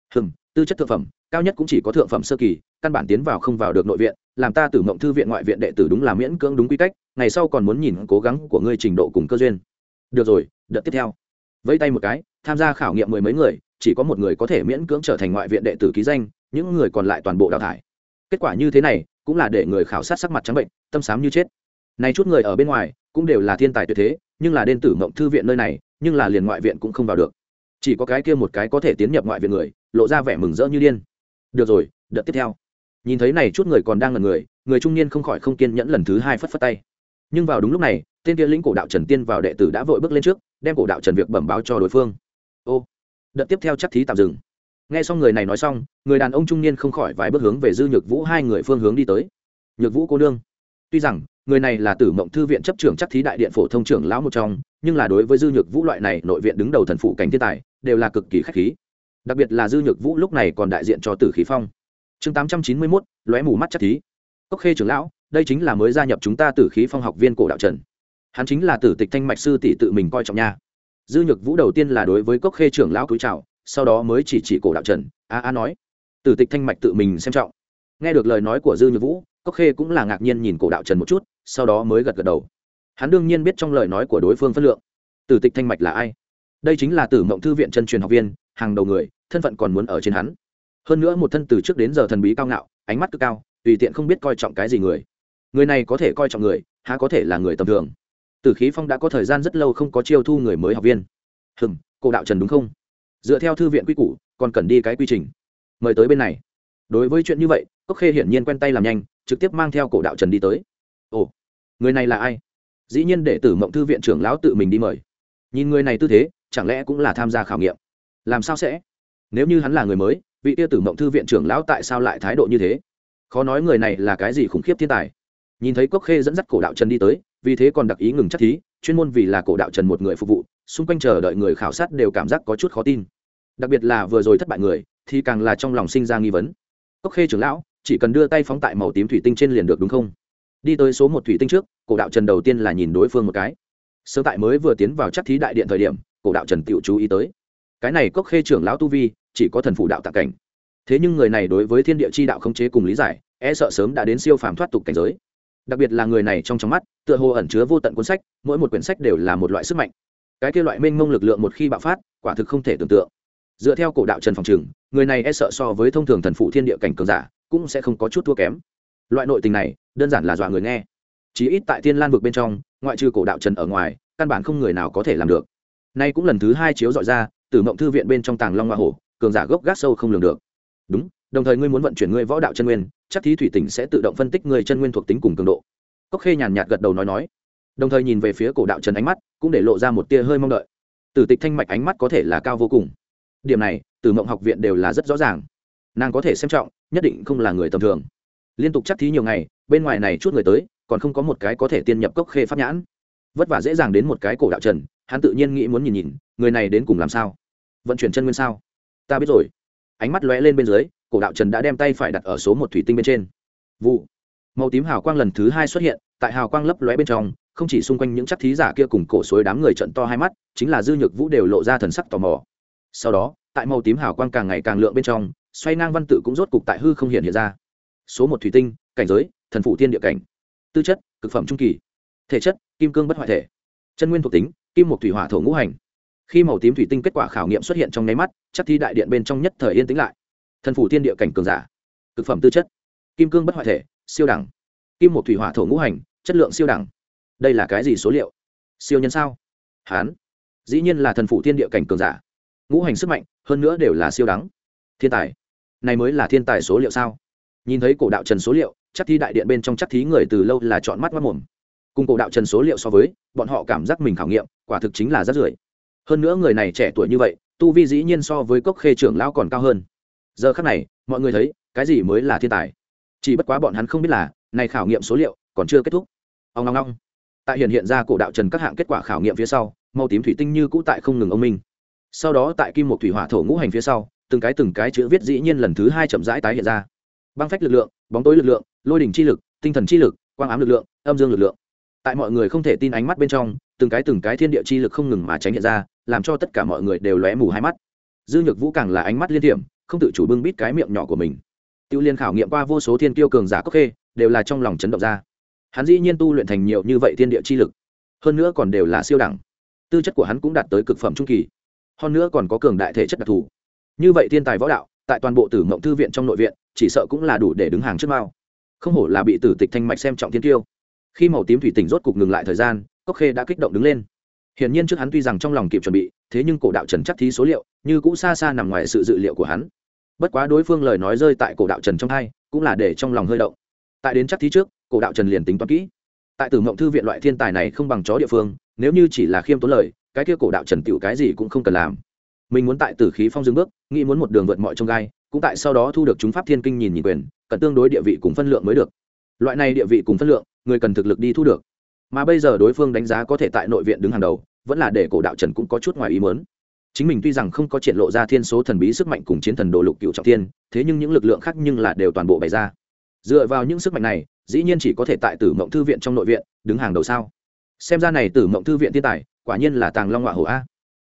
Tư chất thượng phẩm, cao nhất cũng chỉ có thượng phẩm sơ kỳ, căn bản tiến vào không vào được nội viện, làm ta Tử Mộng thư viện ngoại viện đệ tử đúng là miễn cưỡng đúng quy cách, ngày sau còn muốn nhìn cố gắng của ngươi trình độ cùng cơ duyên. Được rồi, đợt tiếp theo. Vẫy tay một cái, tham gia khảo nghiệm 10 mấy người, chỉ có một người có thể miễn cưỡng trở thành ngoại viện đệ tử ký danh, những người còn lại toàn bộ đào thải. Kết quả như thế này, cũng là để người khảo sát sắc mặt trắng bệnh, tâm xám như chết. Này chút người ở bên ngoài, cũng đều là thiên tài tuyệt thế, nhưng là đến Tử Mộng thư viện nơi này, nhưng là liền ngoại viện cũng không vào được. Chỉ có cái kia một cái có thể tiến nhập ngoại viện người, lộ ra vẻ mừng rỡ như điên. Được rồi, đợt tiếp theo. Nhìn thấy này chút người còn đang ngẩn người trung niên không khỏi không kiên nhẫn lần thứ 2 phất phất tay. Nhưng vào đúng lúc này, tên kia lĩnh cổ đạo Trần tiên vào đệ tử đã vội bước lên trước, đem cổ đạo Trần việc bẩm báo cho đối phương. Ô, đợt tiếp theo chắc thí tạm dừng. Nghe xong người này nói xong, người đàn ông trung niên không khỏi vài bước hướng về Dư Nhược Vũ hai người phương hướng đi tới. Nhược Vũ cô nương. Tuy rằng người này là Tử Mộng thư viện chấp trưởng chắc thí đại điện phổ thông trưởng lão một trong, nhưng là đối với Dư Nhược Vũ loại này nội viện đứng đầu thần phụ cảnh thiên tài, đều là cực kỳ khách khí. Đặc biệt là Dư Nhược Vũ lúc này còn đại diện cho Tử Khí Phong. Chương 891, lóe mù mắt chắc thí. Cốc Khê trưởng lão, đây chính là mới gia nhập chúng ta Tử Khí Phong học viên cổ đạo Trần. Hắn chính là Tử Tịch Thanh mạch sư tỷ tự mình coi trọng nha. Dư Nhược Vũ đầu tiên là đối với Cốc Khê trưởng lão cúi chào, sau đó mới chỉ cổ đạo trần nói. Tử Tịch Thanh Mạch tự mình xem trọng. Nghe được lời nói của Dư Nhược Vũ, Cốc Khê cũng là ngạc nhiên nhìn cổ đạo trần một chút, sau đó mới gật gật đầu. Hắn đương nhiên biết trong lời nói của đối phương phân lượng. Tử Tịch Thanh Mạch là ai? Đây chính là Tử Mộng Thư viện chân truyền học viên, hàng đầu người, thân phận còn muốn ở trên hắn. Hơn nữa một thân từ trước đến giờ thần bí cao ngạo, ánh mắt cực cao, tùy tiện không biết coi trọng cái gì người. Người này có thể coi trọng người, há có thể là người tầm thường. Tử Khí Phong đã có thời gian rất lâu không có chiêu thu người mới học viên. Cổ đạo trần đúng không? Dựa theo thư viện quy củ, còn cần đi cái quy trình. Mời tới bên này. Đối với chuyện như vậy, Cốc Khê hiển nhiên quen tay làm nhanh, trực tiếp mang theo cổ đạo trần đi tới. Ồ, người này là ai? Dĩ nhiên để Tử Mộng Thư viện trưởng lão tự mình đi mời. Nhìn người này tư thế, chẳng lẽ cũng là tham gia khảo nghiệm? Làm sao sẽ? Nếu như hắn là người mới, vị tiêu Tử Mộng Thư viện trưởng lão tại sao lại thái độ như thế? Khó nói người này là cái gì khủng khiếp thiên tài. Nhìn thấy Cốc Khê dẫn dắt cổ đạo trần đi tới, vì thế còn đặc ý ngừng chắc thí, chuyên môn vì là cổ đạo trần một người phục vụ, xung quanh chờ đợi người khảo sát đều cảm giác có chút khó tin. Đặc biệt là vừa rồi thất bại người, thì càng là trong lòng sinh ra nghi vấn. Cốc Khê trưởng lão, chỉ cần đưa tay phóng tại màu tím thủy tinh trên liền được đúng không? Đi tới số một thủy tinh trước, cổ đạo trần đầu tiên là nhìn đối phương một cái. Sớm tại mới vừa tiến vào chắc thí đại điện thời điểm, cổ đạo trần tiểu chú ý tới. Cái này Cốc Khê trưởng lão tu vi, chỉ có thần phụ đạo tạng cảnh. Thế nhưng người này đối với thiên địa chi đạo khống chế cùng lý giải, e sợ sớm đã đến siêu phàm thoát tục cảnh giới. Đặc biệt là người này trong mắt, tựa hồ ẩn chứa vô tận cuốn sách, mỗi một quyển sách đều là một loại sức mạnh. Cái kia loại mênh mông lực lượng một khi bạo phát, quả thực không thể tưởng tượng. Dựa theo cổ đạo trần phòng trừng, người này e sợ so với thông thường thần phụ thiên địa cảnh cường giả cũng sẽ không có chút thua kém. Loại nội tình này đơn giản là dọa người nghe. Chí ít tại Thiên Lan vực bên trong, ngoại trừ cổ đạo trần ở ngoài, căn bản không người nào có thể làm được. Nay cũng lần thứ hai chiếu dọi ra, Tử Mộng Thư viện bên trong Tàng Long Hoa Hổ, cường giả gốc gác sâu không lường được. Đúng, đồng thời ngươi muốn vận chuyển ngươi võ đạo chân nguyên, chắc thí thủy tỉnh sẽ tự động phân tích ngươi chân nguyên thuộc tính cùng cường độ. Cốc Khê nhàn nhạt gật đầu nói, đồng thời nhìn về phía cổ đạo trần ánh mắt cũng để lộ ra một tia hơi mong đợi. Tử Tịch Thanh Mạch ánh mắt có thể là cao vô cùng. Điểm này, Tử Mộng học viện đều là rất rõ ràng. Nàng có thể xem trọng, nhất định không là người tầm thường. Liên tục chắc thí nhiều ngày, bên ngoài này chút người tới, còn không có một cái có thể tiên nhập Cốc Khê pháp nhãn. Vất vả dễ dàng đến một cái cổ đạo trần, hắn tự nhiên nghĩ muốn nhìn người này đến cùng làm sao. Vận chuyển chân nguyên sao? Ta biết rồi. Ánh mắt lóe lên bên dưới, cổ đạo trần đã đem tay phải đặt ở số một thủy tinh bên trên. Vụ. Màu tím hào quang lần thứ hai xuất hiện, tại hào quang lấp lóe bên trong, không chỉ xung quanh những chắc thí giả kia cùng cổ suối đám người trận to hai mắt, chính là Dư Nhược Vũ đều lộ ra thần sắc tò mò. Sau đó, tại màu tím hào quang càng ngày càng lượng bên trong, xoay ngang văn tự cũng rốt cục tại hư không hiện ra. Số một thủy tinh, cảnh giới, thần phụ thiên địa cảnh. Tư chất, cực phẩm trung kỳ. Thể chất, kim cương bất hoại thể. Chân nguyên thuộc tính, kim một thủy hỏa thổ ngũ hành. Khi màu tím thủy tinh kết quả khảo nghiệm xuất hiện trong nháy mắt, chắc thí đại điện bên trong nhất thời yên tĩnh lại. Thần phụ thiên địa cảnh cường giả, cực phẩm tư chất, kim cương bất hoại thể, siêu đẳng. Kim một thủy hỏa thổ ngũ hành, chất lượng siêu đẳng. Đây là cái gì số liệu? Siêu nhân sao? Hán, dĩ nhiên là thần phụ thiên địa cảnh cường giả. Ngũ hành sức mạnh, hơn nữa đều là siêu đẳng. Thiên tài. Này mới là thiên tài số liệu sao? Nhìn thấy cổ đạo trần số liệu, chắc thí đại điện bên trong chắc thí người từ lâu là trọn mắt mắt mồm. Cùng cổ đạo trần số liệu so với, bọn họ cảm giác mình khảo nghiệm, quả thực chính là rất rưởi. Hơn nữa người này trẻ tuổi như vậy, tu vi dĩ nhiên so với Cốc Khê trưởng lão còn cao hơn. Giờ khắc này, mọi người thấy, cái gì mới là thiên tài? Chỉ bất quá bọn hắn không biết là, này khảo nghiệm số liệu còn chưa kết thúc. Ông long long. Tại hiện ra cổ đạo trần các hạng kết quả khảo nghiệm phía sau, màu tím thủy tinh như cũ tại không ngừng ông minh. Sau đó tại kim một thủy hỏa thổ ngũ hành phía sau, từng cái chữ viết dĩ nhiên lần thứ hai chậm rãi tái hiện ra. Băng phách lực lượng, bóng tối lực lượng, lôi đỉnh chi lực, tinh thần chi lực, quang ám lực lượng, âm dương lực lượng. Tại mọi người không thể tin ánh mắt bên trong, từng cái thiên địa chi lực không ngừng mà tránh hiện ra, làm cho tất cả mọi người đều lóe mù hai mắt. Dư Nhược Vũ càng là ánh mắt liên tiệm, không tự chủ bưng bít cái miệng nhỏ của mình. Tiêu Liên khảo nghiệm qua vô số thiên kiêu cường giả Cốc Khê, đều là trong lòng chấn động ra. Hắn dĩ nhiên tu luyện thành nhiều như vậy thiên địa chi lực, hơn nữa còn đều là siêu đẳng. Tư chất của hắn cũng đạt tới cực phẩm trung kỳ, hơn nữa còn có cường đại thể chất đặc thù. Như vậy thiên tài võ đạo, tại toàn bộ Tử Mộng Thư viện trong nội viện, chỉ sợ cũng là đủ để đứng hàng trước mao. Không hổ là bị Tử Tịch Thanh Mạch xem trọng thiên kiêu. Khi màu tím thủy tinh rốt cục ngừng lại thời gian, Cốc Khê đã kích động đứng lên. Hiển nhiên trước hắn tuy rằng trong lòng kịp chuẩn bị, thế nhưng cổ đạo trần chắc thí số liệu, như cũ xa xa nằm ngoài sự dự liệu của hắn. Bất quá đối phương lời nói rơi tại cổ đạo trần trong tai, cũng là để trong lòng hơi động. Tại đến chắc thí trước, cổ đạo trần liền tính toán kỹ. Tại Tử Mộng Thư viện loại thiên tài này không bằng chó địa phương, nếu như chỉ là khiêm tốn lời, cái kia cổ đạo trần tiểu cái gì cũng không cần làm. Mình muốn tại Tử Khí Phong dừng bước, nghĩ muốn một đường vượt mọi chông gai, cũng tại sau đó thu được chúng pháp thiên kinh nhìn quyền, cần tương đối địa vị cùng phân lượng mới được. Loại này địa vị cùng phân lượng, người cần thực lực đi thu được. Mà bây giờ đối phương đánh giá có thể tại nội viện đứng hàng đầu, vẫn là để cổ đạo trần cũng có chút ngoài ý muốn. Chính mình tuy rằng không có triển lộ ra thiên số thần bí sức mạnh cùng chiến thần đồ lục cựu trọng thiên, thế nhưng những lực lượng khác nhưng là đều toàn bộ bày ra. Dựa vào những sức mạnh này, dĩ nhiên chỉ có thể tại Tử Mộng Thư viện trong nội viện đứng hàng đầu sao? Xem ra này Tử Mộng Thư viện thiên tài, quả nhiên là Tàng Long Ngọa Hổ a.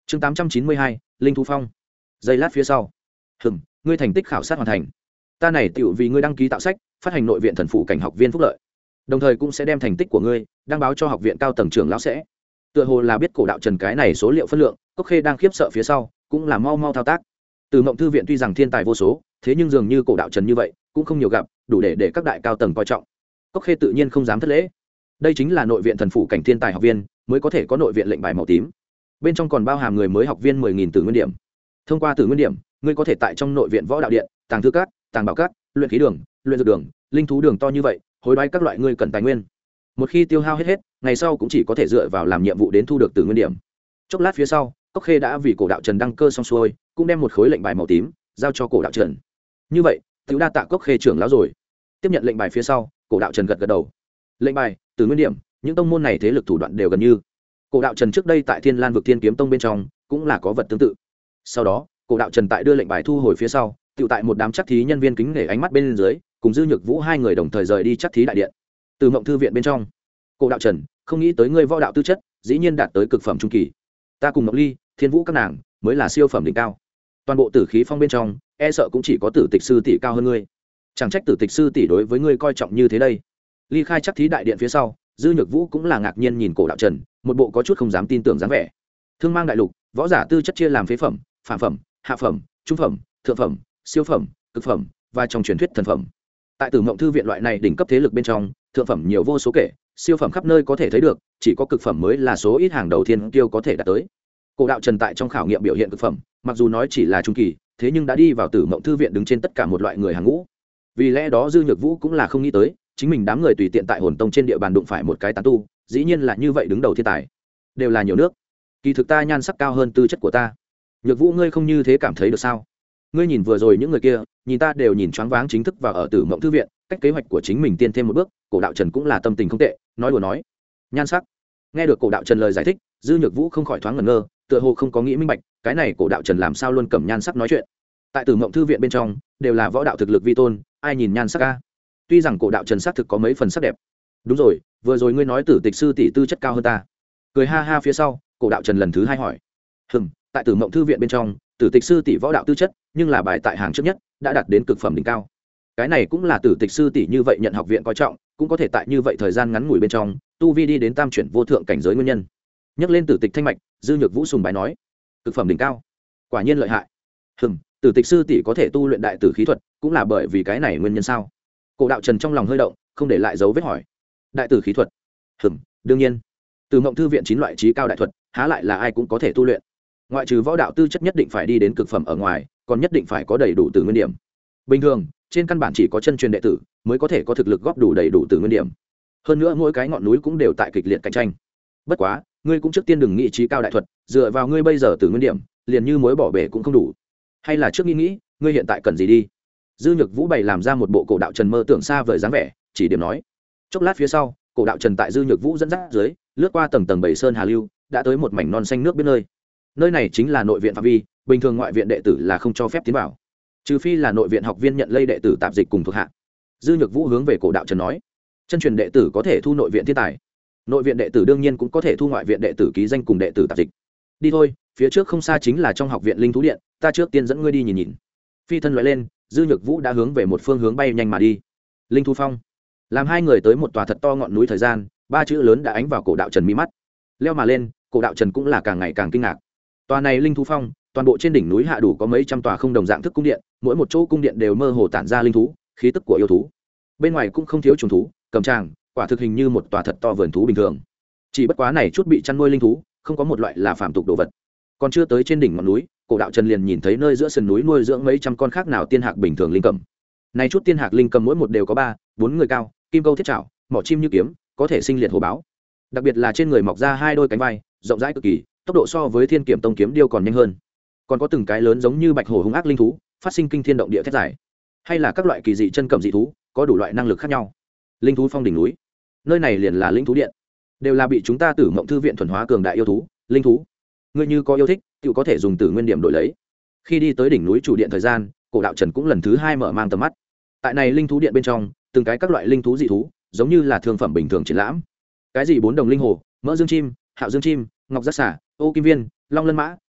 chương 892, linh thú phong. Giây lát phía sau, ngươi thành tích khảo sát hoàn thành, ta này tựu vì ngươi đăng ký tạo sách, phát hành nội viện thần phụ cảnh học viên phúc lợi, đồng thời cũng sẽ đem thành tích của ngươi đăng báo cho học viện cao tầng trưởng lão sẽ. Tựa hồ là biết cổ đạo trần cái này số liệu phân lượng, Cốc Khê đang khiếp sợ phía sau cũng là mau mau thao tác. Từ Mộng thư viện tuy rằng thiên tài vô số, thế nhưng dường như cổ đạo trần như vậy cũng không nhiều gặp, đủ để các đại cao tầng coi trọng. Cốc Khê tự nhiên không dám thất lễ. Đây chính là nội viện thần phụ cảnh thiên tài học viên mới có thể có nội viện lệnh bài màu tím, bên trong còn bao hàm người mới học viên 10.000 tử nguyên điểm. Thông qua tử nguyên điểm, ngươi có thể tại trong nội viện võ đạo điện, tàng thư các, tàng bảo các, luyện khí đường, luyện dược đường, linh thú đường to như vậy, hối đoái các loại ngươi cần tài nguyên. Một khi tiêu hao hết, ngày sau cũng chỉ có thể dựa vào làm nhiệm vụ đến thu được tử nguyên điểm. Chốc lát phía sau, Cốc Khê đã vì cổ đạo trần đăng cơ xong xuôi, cũng đem một khối lệnh bài màu tím giao cho cổ đạo trần. Như vậy, tiểu đa tạ Cốc Khê trưởng lão rồi. Tiếp nhận lệnh bài phía sau, cổ đạo trần gật gật đầu. Lệnh bài, tử nguyên điểm, những tông môn này thế lực thủ đoạn đều gần như. Cổ đạo trần trước đây tại Thiên Lan vực Thiên Kiếm Tông bên trong cũng là có vật tương tự. Sau đó, cổ đạo trần tại đưa lệnh bài thu hồi phía sau, tiểu tại một đám chắc thí nhân viên kính nể ánh mắt bên dưới, cùng Dư Nhược Vũ hai người đồng thời rời đi chắc thí đại điện. Từ Mộng thư viện bên trong, cổ đạo trần, không nghĩ tới ngươi võ đạo tư chất dĩ nhiên đạt tới cực phẩm trung kỳ. Ta cùng Ngọc Ly, Thiên Vũ các nàng mới là siêu phẩm đỉnh cao. Toàn bộ tử khí phong bên trong, e sợ cũng chỉ có tử tịch sư tỷ cao hơn ngươi. Chẳng trách tử tịch sư tỷ đối với ngươi coi trọng như thế đây. Ly khai chắc thí đại điện phía sau, Dư Nhược Vũ cũng là ngạc nhiên nhìn cổ đạo trần, một bộ có chút không dám tin tưởng dáng vẻ. Thương mang đại lục, võ giả tư chất chia làm phế phẩm, phàm phẩm, hạ phẩm, trung phẩm, thượng phẩm, siêu phẩm, cực phẩm và trong truyền thuyết thần phẩm. Tại Tử Mộng thư viện loại này đỉnh cấp thế lực bên trong, thượng phẩm nhiều vô số kể, siêu phẩm khắp nơi có thể thấy được, chỉ có cực phẩm mới là số ít hàng đầu thiên kiêu có thể đạt tới. Cổ đạo trần tại trong khảo nghiệm biểu hiện cực phẩm, mặc dù nói chỉ là trung kỳ, thế nhưng đã đi vào Tử Mộng thư viện đứng trên tất cả một loại người hàng ngũ. Vì lẽ đó Dư Nhược Vũ cũng là không nghĩ tới, chính mình đám người tùy tiện tại Hồn Tông trên địa bàn đụng phải một cái tán tu, dĩ nhiên là như vậy đứng đầu thiên tài. Đều là nhiều nước. Kỳ thực ta nhan sắc cao hơn tư chất của ta. Nhược Vũ ngươi không như thế cảm thấy được sao? Ngươi nhìn vừa rồi những người kia, nhìn ta đều nhìn choáng váng, chính thức vào ở Tử Mộng thư viện, cách kế hoạch của chính mình tiên thêm một bước. Cổ đạo trần cũng là tâm tình không tệ, nói đùa nói nhan sắc. Nghe được cổ đạo trần lời giải thích, Dư Nhược Vũ không khỏi thoáng ngẩn ngơ, tựa hồ không có nghĩ minh bạch, cái này cổ đạo trần làm sao luôn cầm nhan sắc nói chuyện. Tại Tử Mộng thư viện bên trong, đều là võ đạo thực lực vi tôn, ai nhìn nhan sắc a? Tuy rằng cổ đạo trần sắc thực có mấy phần sắc đẹp. Đúng rồi, vừa rồi ngươi nói tử tịch sư tỷ tư chất cao hơn ta. Cười ha ha phía sau, cổ đạo trần lần thứ hai hỏi. Tại Tử Mộng thư viện bên trong, tử tịch sư tỷ võ đạo tư chất, nhưng là bài tại hàng trước nhất, đã đạt đến cực phẩm đỉnh cao. Cái này cũng là tử tịch sư tỷ như vậy nhận học viện coi trọng, cũng có thể tại như vậy thời gian ngắn ngủi bên trong, tu vi đi đến tam chuyển vô thượng cảnh giới nguyên nhân. Nhắc lên tử tịch thanh mạch, Dư Nhược Vũ sùng bái nói, cực phẩm đỉnh cao, quả nhiên lợi hại. Tử tịch sư tỷ có thể tu luyện đại tử khí thuật, cũng là bởi vì cái này nguyên nhân sao? Cổ đạo trần trong lòng hơi động, không để lại dấu vết hỏi. Đại tử khí thuật? Đương nhiên. Từ Mộng thư viện 9 loại trí cao đại thuật, há lại là ai cũng có thể tu luyện. Ngoại trừ võ đạo tư chất nhất định phải đi đến cực phẩm ở ngoài, còn nhất định phải có đầy đủ tử nguyên điểm. Bình thường, trên căn bản chỉ có chân truyền đệ tử mới có thể có thực lực góp đủ đầy đủ tử nguyên điểm. Hơn nữa mỗi cái ngọn núi cũng đều tại kịch liệt cạnh tranh. Bất quá, ngươi cũng trước tiên đừng nghĩ trí cao đại thuật, dựa vào ngươi bây giờ tử nguyên điểm, liền như muối bỏ bể cũng không đủ. Hay là trước nghĩ, ngươi hiện tại cần gì đi? Dư Nhược Vũ bày làm ra một bộ cổ đạo trần mơ tưởng xa vời dáng vẻ, chỉ điểm nói. Chốc lát phía sau, cổ đạo trần tại Dư Nhược Vũ dẫn dắt dưới, lướt qua tầng tầng bảy sơn hà lưu, đã tới một mảnh non xanh nước biết nơi. Nơi này chính là nội viện phạm vi, bình thường ngoại viện đệ tử là không cho phép tiến vào, trừ phi là nội viện học viên nhận lây đệ tử tạp dịch cùng thuộc hạ. Dư Nhược Vũ hướng về cổ đạo trần nói, chân truyền đệ tử có thể thu nội viện thiên tài, nội viện đệ tử đương nhiên cũng có thể thu ngoại viện đệ tử ký danh cùng đệ tử tạp dịch. Đi thôi, phía trước không xa chính là trong học viện linh thú điện, ta trước tiên dẫn ngươi đi nhìn nhìn. Phi thân loại lên, Dư Nhược Vũ đã hướng về một phương hướng bay nhanh mà đi. Linh thú phong. Làm hai người tới một tòa thật to ngọn núi thời gian, 3 chữ lớn đã ánh vào cổ đạo trần mi mắt. Leo mà lên, cổ đạo trần cũng là càng ngày càng kinh ngạc. Tòa này linh thú phong, toàn bộ trên đỉnh núi hạ đủ có mấy trăm tòa không đồng dạng thức cung điện, mỗi một chỗ cung điện đều mơ hồ tản ra linh thú, khí tức của yêu thú. Bên ngoài cũng không thiếu trùng thú, cầm tràng, quả thực hình như một tòa thật to vườn thú bình thường. Chỉ bất quá này chút bị chăn nuôi linh thú, không có một loại là phàm tục đồ vật. Còn chưa tới trên đỉnh ngọn núi, cổ đạo trần liền nhìn thấy nơi giữa sườn núi nuôi dưỡng mấy trăm con khác nào tiên hạc bình thường linh cầm. Này chút tiên hạc linh cầm mỗi một đều có 3-4 người cao, kim câu thiết trảo, mỏ chim như kiếm, có thể sinh liệt hổ báo. Đặc biệt là trên người mọc ra 2 đôi cánh vai, rộng rãi cực kỳ, tốc độ so với Thiên Kiểm Tông kiếm điêu còn nhanh hơn. Còn có từng cái lớn giống như bạch hổ hung ác linh thú, phát sinh kinh thiên động địa thét dài. Hay là các loại kỳ dị chân cầm dị thú, có đủ loại năng lực khác nhau. Linh thú phong đỉnh núi, nơi này liền là linh thú điện, đều là bị chúng ta Tử Mộng thư viện thuần hóa cường đại yêu thú, linh thú. Ngươi như có yêu thích, tự có thể dùng tử nguyên điểm đổi lấy. Khi đi tới đỉnh núi chủ điện thời gian, cổ đạo trần cũng lần thứ 2 mở mang tầm mắt. Tại này linh thú điện bên trong, từng cái các loại linh thú dị thú, giống như là thương phẩm bình thường triển lãm. Cái gì 4 đồng linh hồ, mỡ dương chim, hạo dương chim, ngọc giác xả, ô kim viên, long lân mã,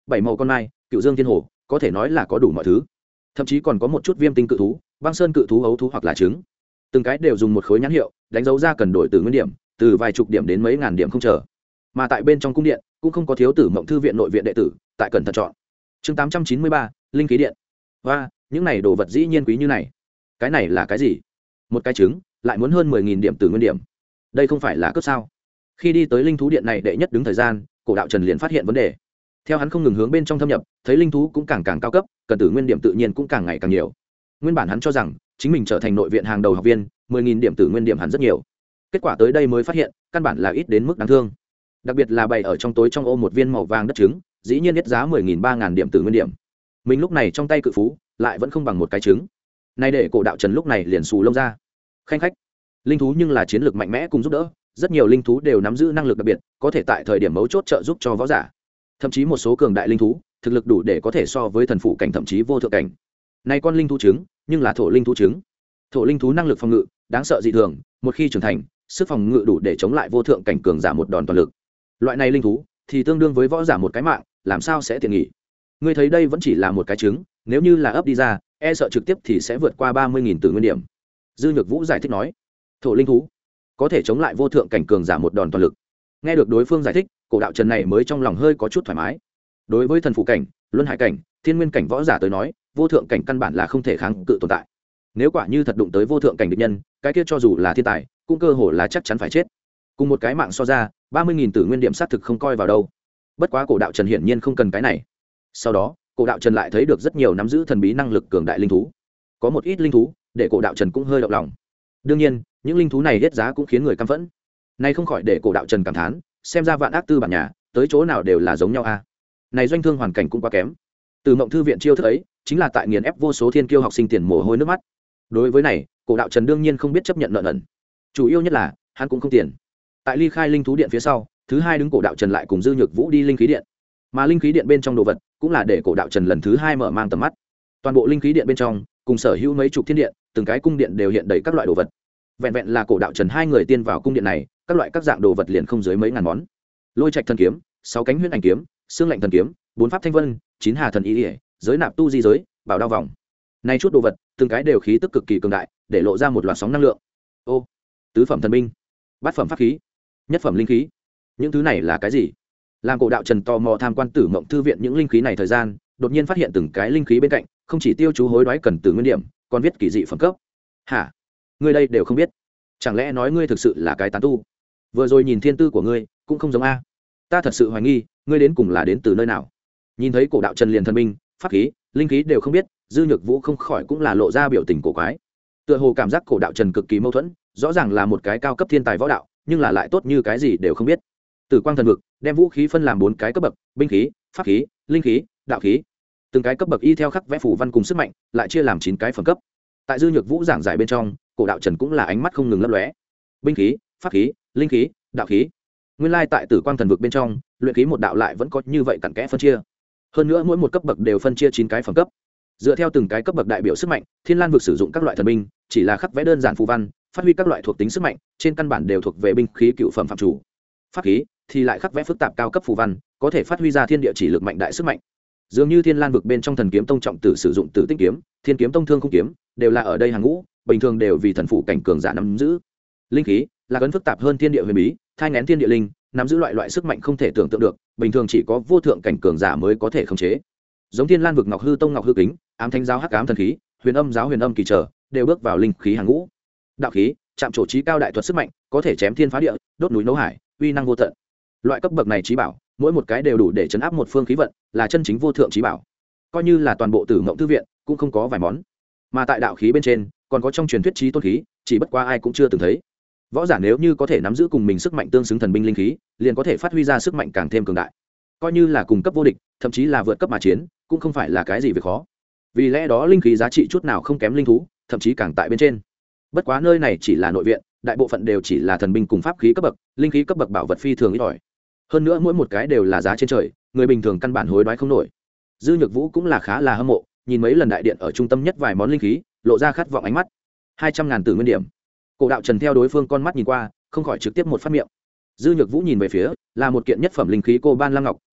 bảy màu con mai, cựu dương thiên hồ, có thể nói là có đủ mọi thứ. Thậm chí còn có một chút viêm tinh cự thú, băng sơn cự thú, ấu thú hoặc là trứng. Từng cái đều dùng một khối nhãn hiệu, đánh dấu ra cần đổi từ nguyên điểm, từ vài chục điểm đến mấy ngàn điểm không chờ. Mà tại bên trong cung điện cũng không có thiếu Tử Mộng thư viện nội viện đệ tử, tại cẩn thận chọn. Chương 893, linh khí điện. Và những này đồ vật dĩ nhiên quý như này. Cái này là cái gì? Một cái trứng lại muốn hơn 10.000 điểm từ nguyên điểm. Đây không phải là cướp sao? Khi đi tới linh thú điện này đệ nhất đứng thời gian, Cổ Đạo Trần liền phát hiện vấn đề. Theo hắn không ngừng hướng bên trong thâm nhập, thấy linh thú cũng càng càng cao cấp, cần tử nguyên điểm tự nhiên cũng càng ngày càng nhiều. Nguyên bản hắn cho rằng chính mình trở thành nội viện hàng đầu học viên, 10.000 điểm tử nguyên điểm hẳn rất nhiều. Kết quả tới đây mới phát hiện, căn bản là ít đến mức đáng thương. Đặc biệt là bày ở trong tối trong ô một viên màu vàng đất trứng, dĩ nhiên nhất giá 10.000 3.000 điểm tử nguyên điểm. Mình lúc này trong tay cự phú, lại vẫn không bằng một cái trứng. Nay để Cổ Đạo Trần lúc này liền xù lông ra. Khanh khách, linh thú nhưng là chiến lược mạnh mẽ cùng giúp đỡ, rất nhiều linh thú đều nắm giữ năng lực đặc biệt, có thể tại thời điểm mấu chốt trợ giúp cho võ giả. Thậm chí một số cường đại linh thú, thực lực đủ để có thể so với thần phụ cảnh thậm chí vô thượng cảnh. Nay con linh thú trứng, nhưng là thổ linh thú trứng. Thổ linh thú năng lực phòng ngự đáng sợ dị thường, một khi trưởng thành, sức phòng ngự đủ để chống lại vô thượng cảnh cường giả một đòn toàn lực. Loại này linh thú thì tương đương với võ giả một cái mạng, làm sao sẽ tiện nghỉ. Ngươi thấy đây vẫn chỉ là một cái trứng, nếu như là ấp đi ra, e sợ trực tiếp thì sẽ vượt qua 30.000 tử nguyên điểm. Dư Nhược Vũ giải thích nói, thổ linh thú có thể chống lại vô thượng cảnh cường giả một đòn toàn lực. Nghe được đối phương giải thích, Cổ Đạo Trần này mới trong lòng hơi có chút thoải mái. Đối với thần phụ cảnh, luân hải cảnh, thiên nguyên cảnh võ giả tới nói, vô thượng cảnh căn bản là không thể kháng cự tồn tại. Nếu quả như thật đụng tới vô thượng cảnh địch nhân, cái kia cho dù là thiên tài, cũng cơ hồ là chắc chắn phải chết. Cùng một cái mạng so ra, 30.000 tử nguyên điểm sát thực không coi vào đâu. Bất quá Cổ Đạo Trần hiển nhiên không cần cái này. Sau đó, Cổ Đạo Trần lại thấy được rất nhiều nắm giữ thần bí năng lực cường đại linh thú. Có một ít linh thú, để Cổ Đạo Trần cũng hơi động lòng. Đương nhiên, những linh thú này hết giá cũng khiến người căm phẫn. Này không khỏi để Cổ Đạo Trần cảm thán, xem ra vạn ác tư bản nhà, tới chỗ nào đều là giống nhau a. Này doanh thương hoàn cảnh cũng quá kém. Từ Mộng thư viện chiêu thức ấy, chính là tại nghiền ép vô số thiên kiêu học sinh tiền mồ hôi nước mắt. Đối với này, Cổ Đạo Trần đương nhiên không biết chấp nhận nợ nần. Chủ yếu nhất là, hắn cũng không tiền. Tại ly khai linh thú điện phía sau, thứ hai đứng Cổ Đạo Trần lại cùng Dư Nhược Vũ đi linh khí điện. Mà linh khí điện bên trong đồ vật, cũng là để Cổ Đạo Trần lần thứ hai mở mang tầm mắt. Toàn bộ linh khí điện bên trong, cùng sở hữu mấy chục thiên điện, từng cái cung điện đều hiện đầy các loại đồ vật. Vẹn vẹn là Cổ Đạo Trần hai người tiên vào cung điện này, các loại các dạng đồ vật liền không dưới mấy ngàn món. Lôi Trạch thần kiếm, sáu cánh huyễn ảnh kiếm, xương lạnh thần kiếm, bốn pháp thanh vân, chín hà thần ý ỉa, giới nạp tu di giới, bảo đao vòng. Nay chút đồ vật, từng cái đều khí tức cực kỳ cường đại, để lộ ra một loạt sóng năng lượng. Ô, tứ phẩm thần binh, bát phẩm pháp khí, nhất phẩm linh khí. Những thứ này là cái gì? Làm Cổ Đạo Trần tò mò tham quan Tử Mộng thư viện những linh khí này thời gian, đột nhiên phát hiện từng cái linh khí bên cạnh, không chỉ tiêu chú hối đoái cần từ nguyên điểm, còn viết kỳ dị phẩm cấp. Hả? Ngươi đây đều không biết? Chẳng lẽ nói ngươi thực sự là cái tán tu? Vừa rồi nhìn thiên tư của ngươi, cũng không giống a. Ta thật sự hoài nghi, ngươi đến cùng là đến từ nơi nào? Nhìn thấy Cổ Đạo Trần liền thần binh, pháp khí, linh khí đều không biết, Dư Nhược Vũ không khỏi cũng là lộ ra biểu tình cổ quái. Tựa hồ cảm giác Cổ Đạo Trần cực kỳ mâu thuẫn, rõ ràng là một cái cao cấp thiên tài võ đạo, nhưng là lại tốt như cái gì đều không biết. Tử Quang thần vực đem vũ khí phân làm 4 cái cấp bậc, binh khí, pháp khí, linh khí, đạo khí. Từng cái cấp bậc y theo khắc vẽ phù văn cùng sức mạnh, lại chia làm 9 cái phẩm cấp. Tại Dư Nhược Vũ giảng giải bên trong, Cổ Đạo Trần cũng là ánh mắt không ngừng lấp lóe. Binh khí, pháp khí, linh khí, đạo khí. Nguyên lai tại Tử Quang thần vực bên trong, luyện khí một đạo lại vẫn có như vậy cặn kẽ phân chia. Hơn nữa mỗi một cấp bậc đều phân chia 9 cái phẩm cấp. Dựa theo từng cái cấp bậc đại biểu sức mạnh, Thiên Lan vực sử dụng các loại thần binh, chỉ là khắc vẽ đơn giản phù văn, phát huy các loại thuộc tính sức mạnh, trên căn bản đều thuộc về binh khí cựu phẩm phạm chủ. Pháp khí thì lại khắc vẽ phức tạp cao cấp phù văn, có thể phát huy ra thiên địa chỉ lực mạnh đại sức mạnh. Dường như Thiên Lan vực bên trong Thần Kiếm Tông trọng tử sử dụng Tử Tinh kiếm, Thiên Kiếm Tông Thương Khung kiếm, đều là ở đây hàng ngũ, bình thường đều vì thần phụ cảnh cường giả nắm giữ. Linh khí là cấn phức tạp hơn thiên địa huyền bí, thai nghén thiên địa linh, nắm giữ loại sức mạnh không thể tưởng tượng được, bình thường chỉ có vô thượng cảnh cường giả mới có thể khống chế. Giống Thiên Lan vực Ngọc Hư Tông Ngọc Hư kính, Ám Thánh giáo Hắc Ám thần khí, Huyền Âm giáo Huyền Âm kỳ trở, đều bước vào linh khí hàng ngũ. Đạo khí chạm trổ trí cao đại thuật sức mạnh, có thể chém thiên phá địa, đốt núi nấu hải, uy năng vô tận. Loại cấp bậc này trí bảo, mỗi một cái đều đủ để chấn áp một phương khí vận, là chân chính vô thượng trí bảo. Coi như là toàn bộ Tử Mộng thư viện, cũng không có vài món. Mà tại đạo khí bên trên, còn có trong truyền thuyết chí tôn khí, chỉ bất quá ai cũng chưa từng thấy. Võ giả nếu như có thể nắm giữ cùng mình sức mạnh tương xứng thần binh linh khí, liền có thể phát huy ra sức mạnh càng thêm cường đại. Coi như là cùng cấp vô địch, thậm chí là vượt cấp mà chiến, cũng không phải là cái gì việc khó. Vì lẽ đó linh khí giá trị chút nào không kém linh thú, thậm chí càng tại bên trên. Bất quá nơi này chỉ là nội viện, đại bộ phận đều chỉ là thần binh cùng pháp khí cấp bậc, linh khí cấp bậc bảo vật phi thường ít ỏi. Hơn nữa mỗi một cái đều là giá trên trời, người bình thường căn bản hối đoái không nổi. Dư Nhược Vũ cũng là khá là hâm mộ, nhìn mấy lần đại điện ở trung tâm nhất vài món linh khí, lộ ra khát vọng ánh mắt. 200.000 tử nguyên điểm. Cổ Đạo Trần theo đối phương con mắt nhìn qua, không khỏi trực tiếp một phát miệng. Dư Nhược Vũ nhìn về phía, là một kiện nhất phẩm linh khí cô ban lam ngọc,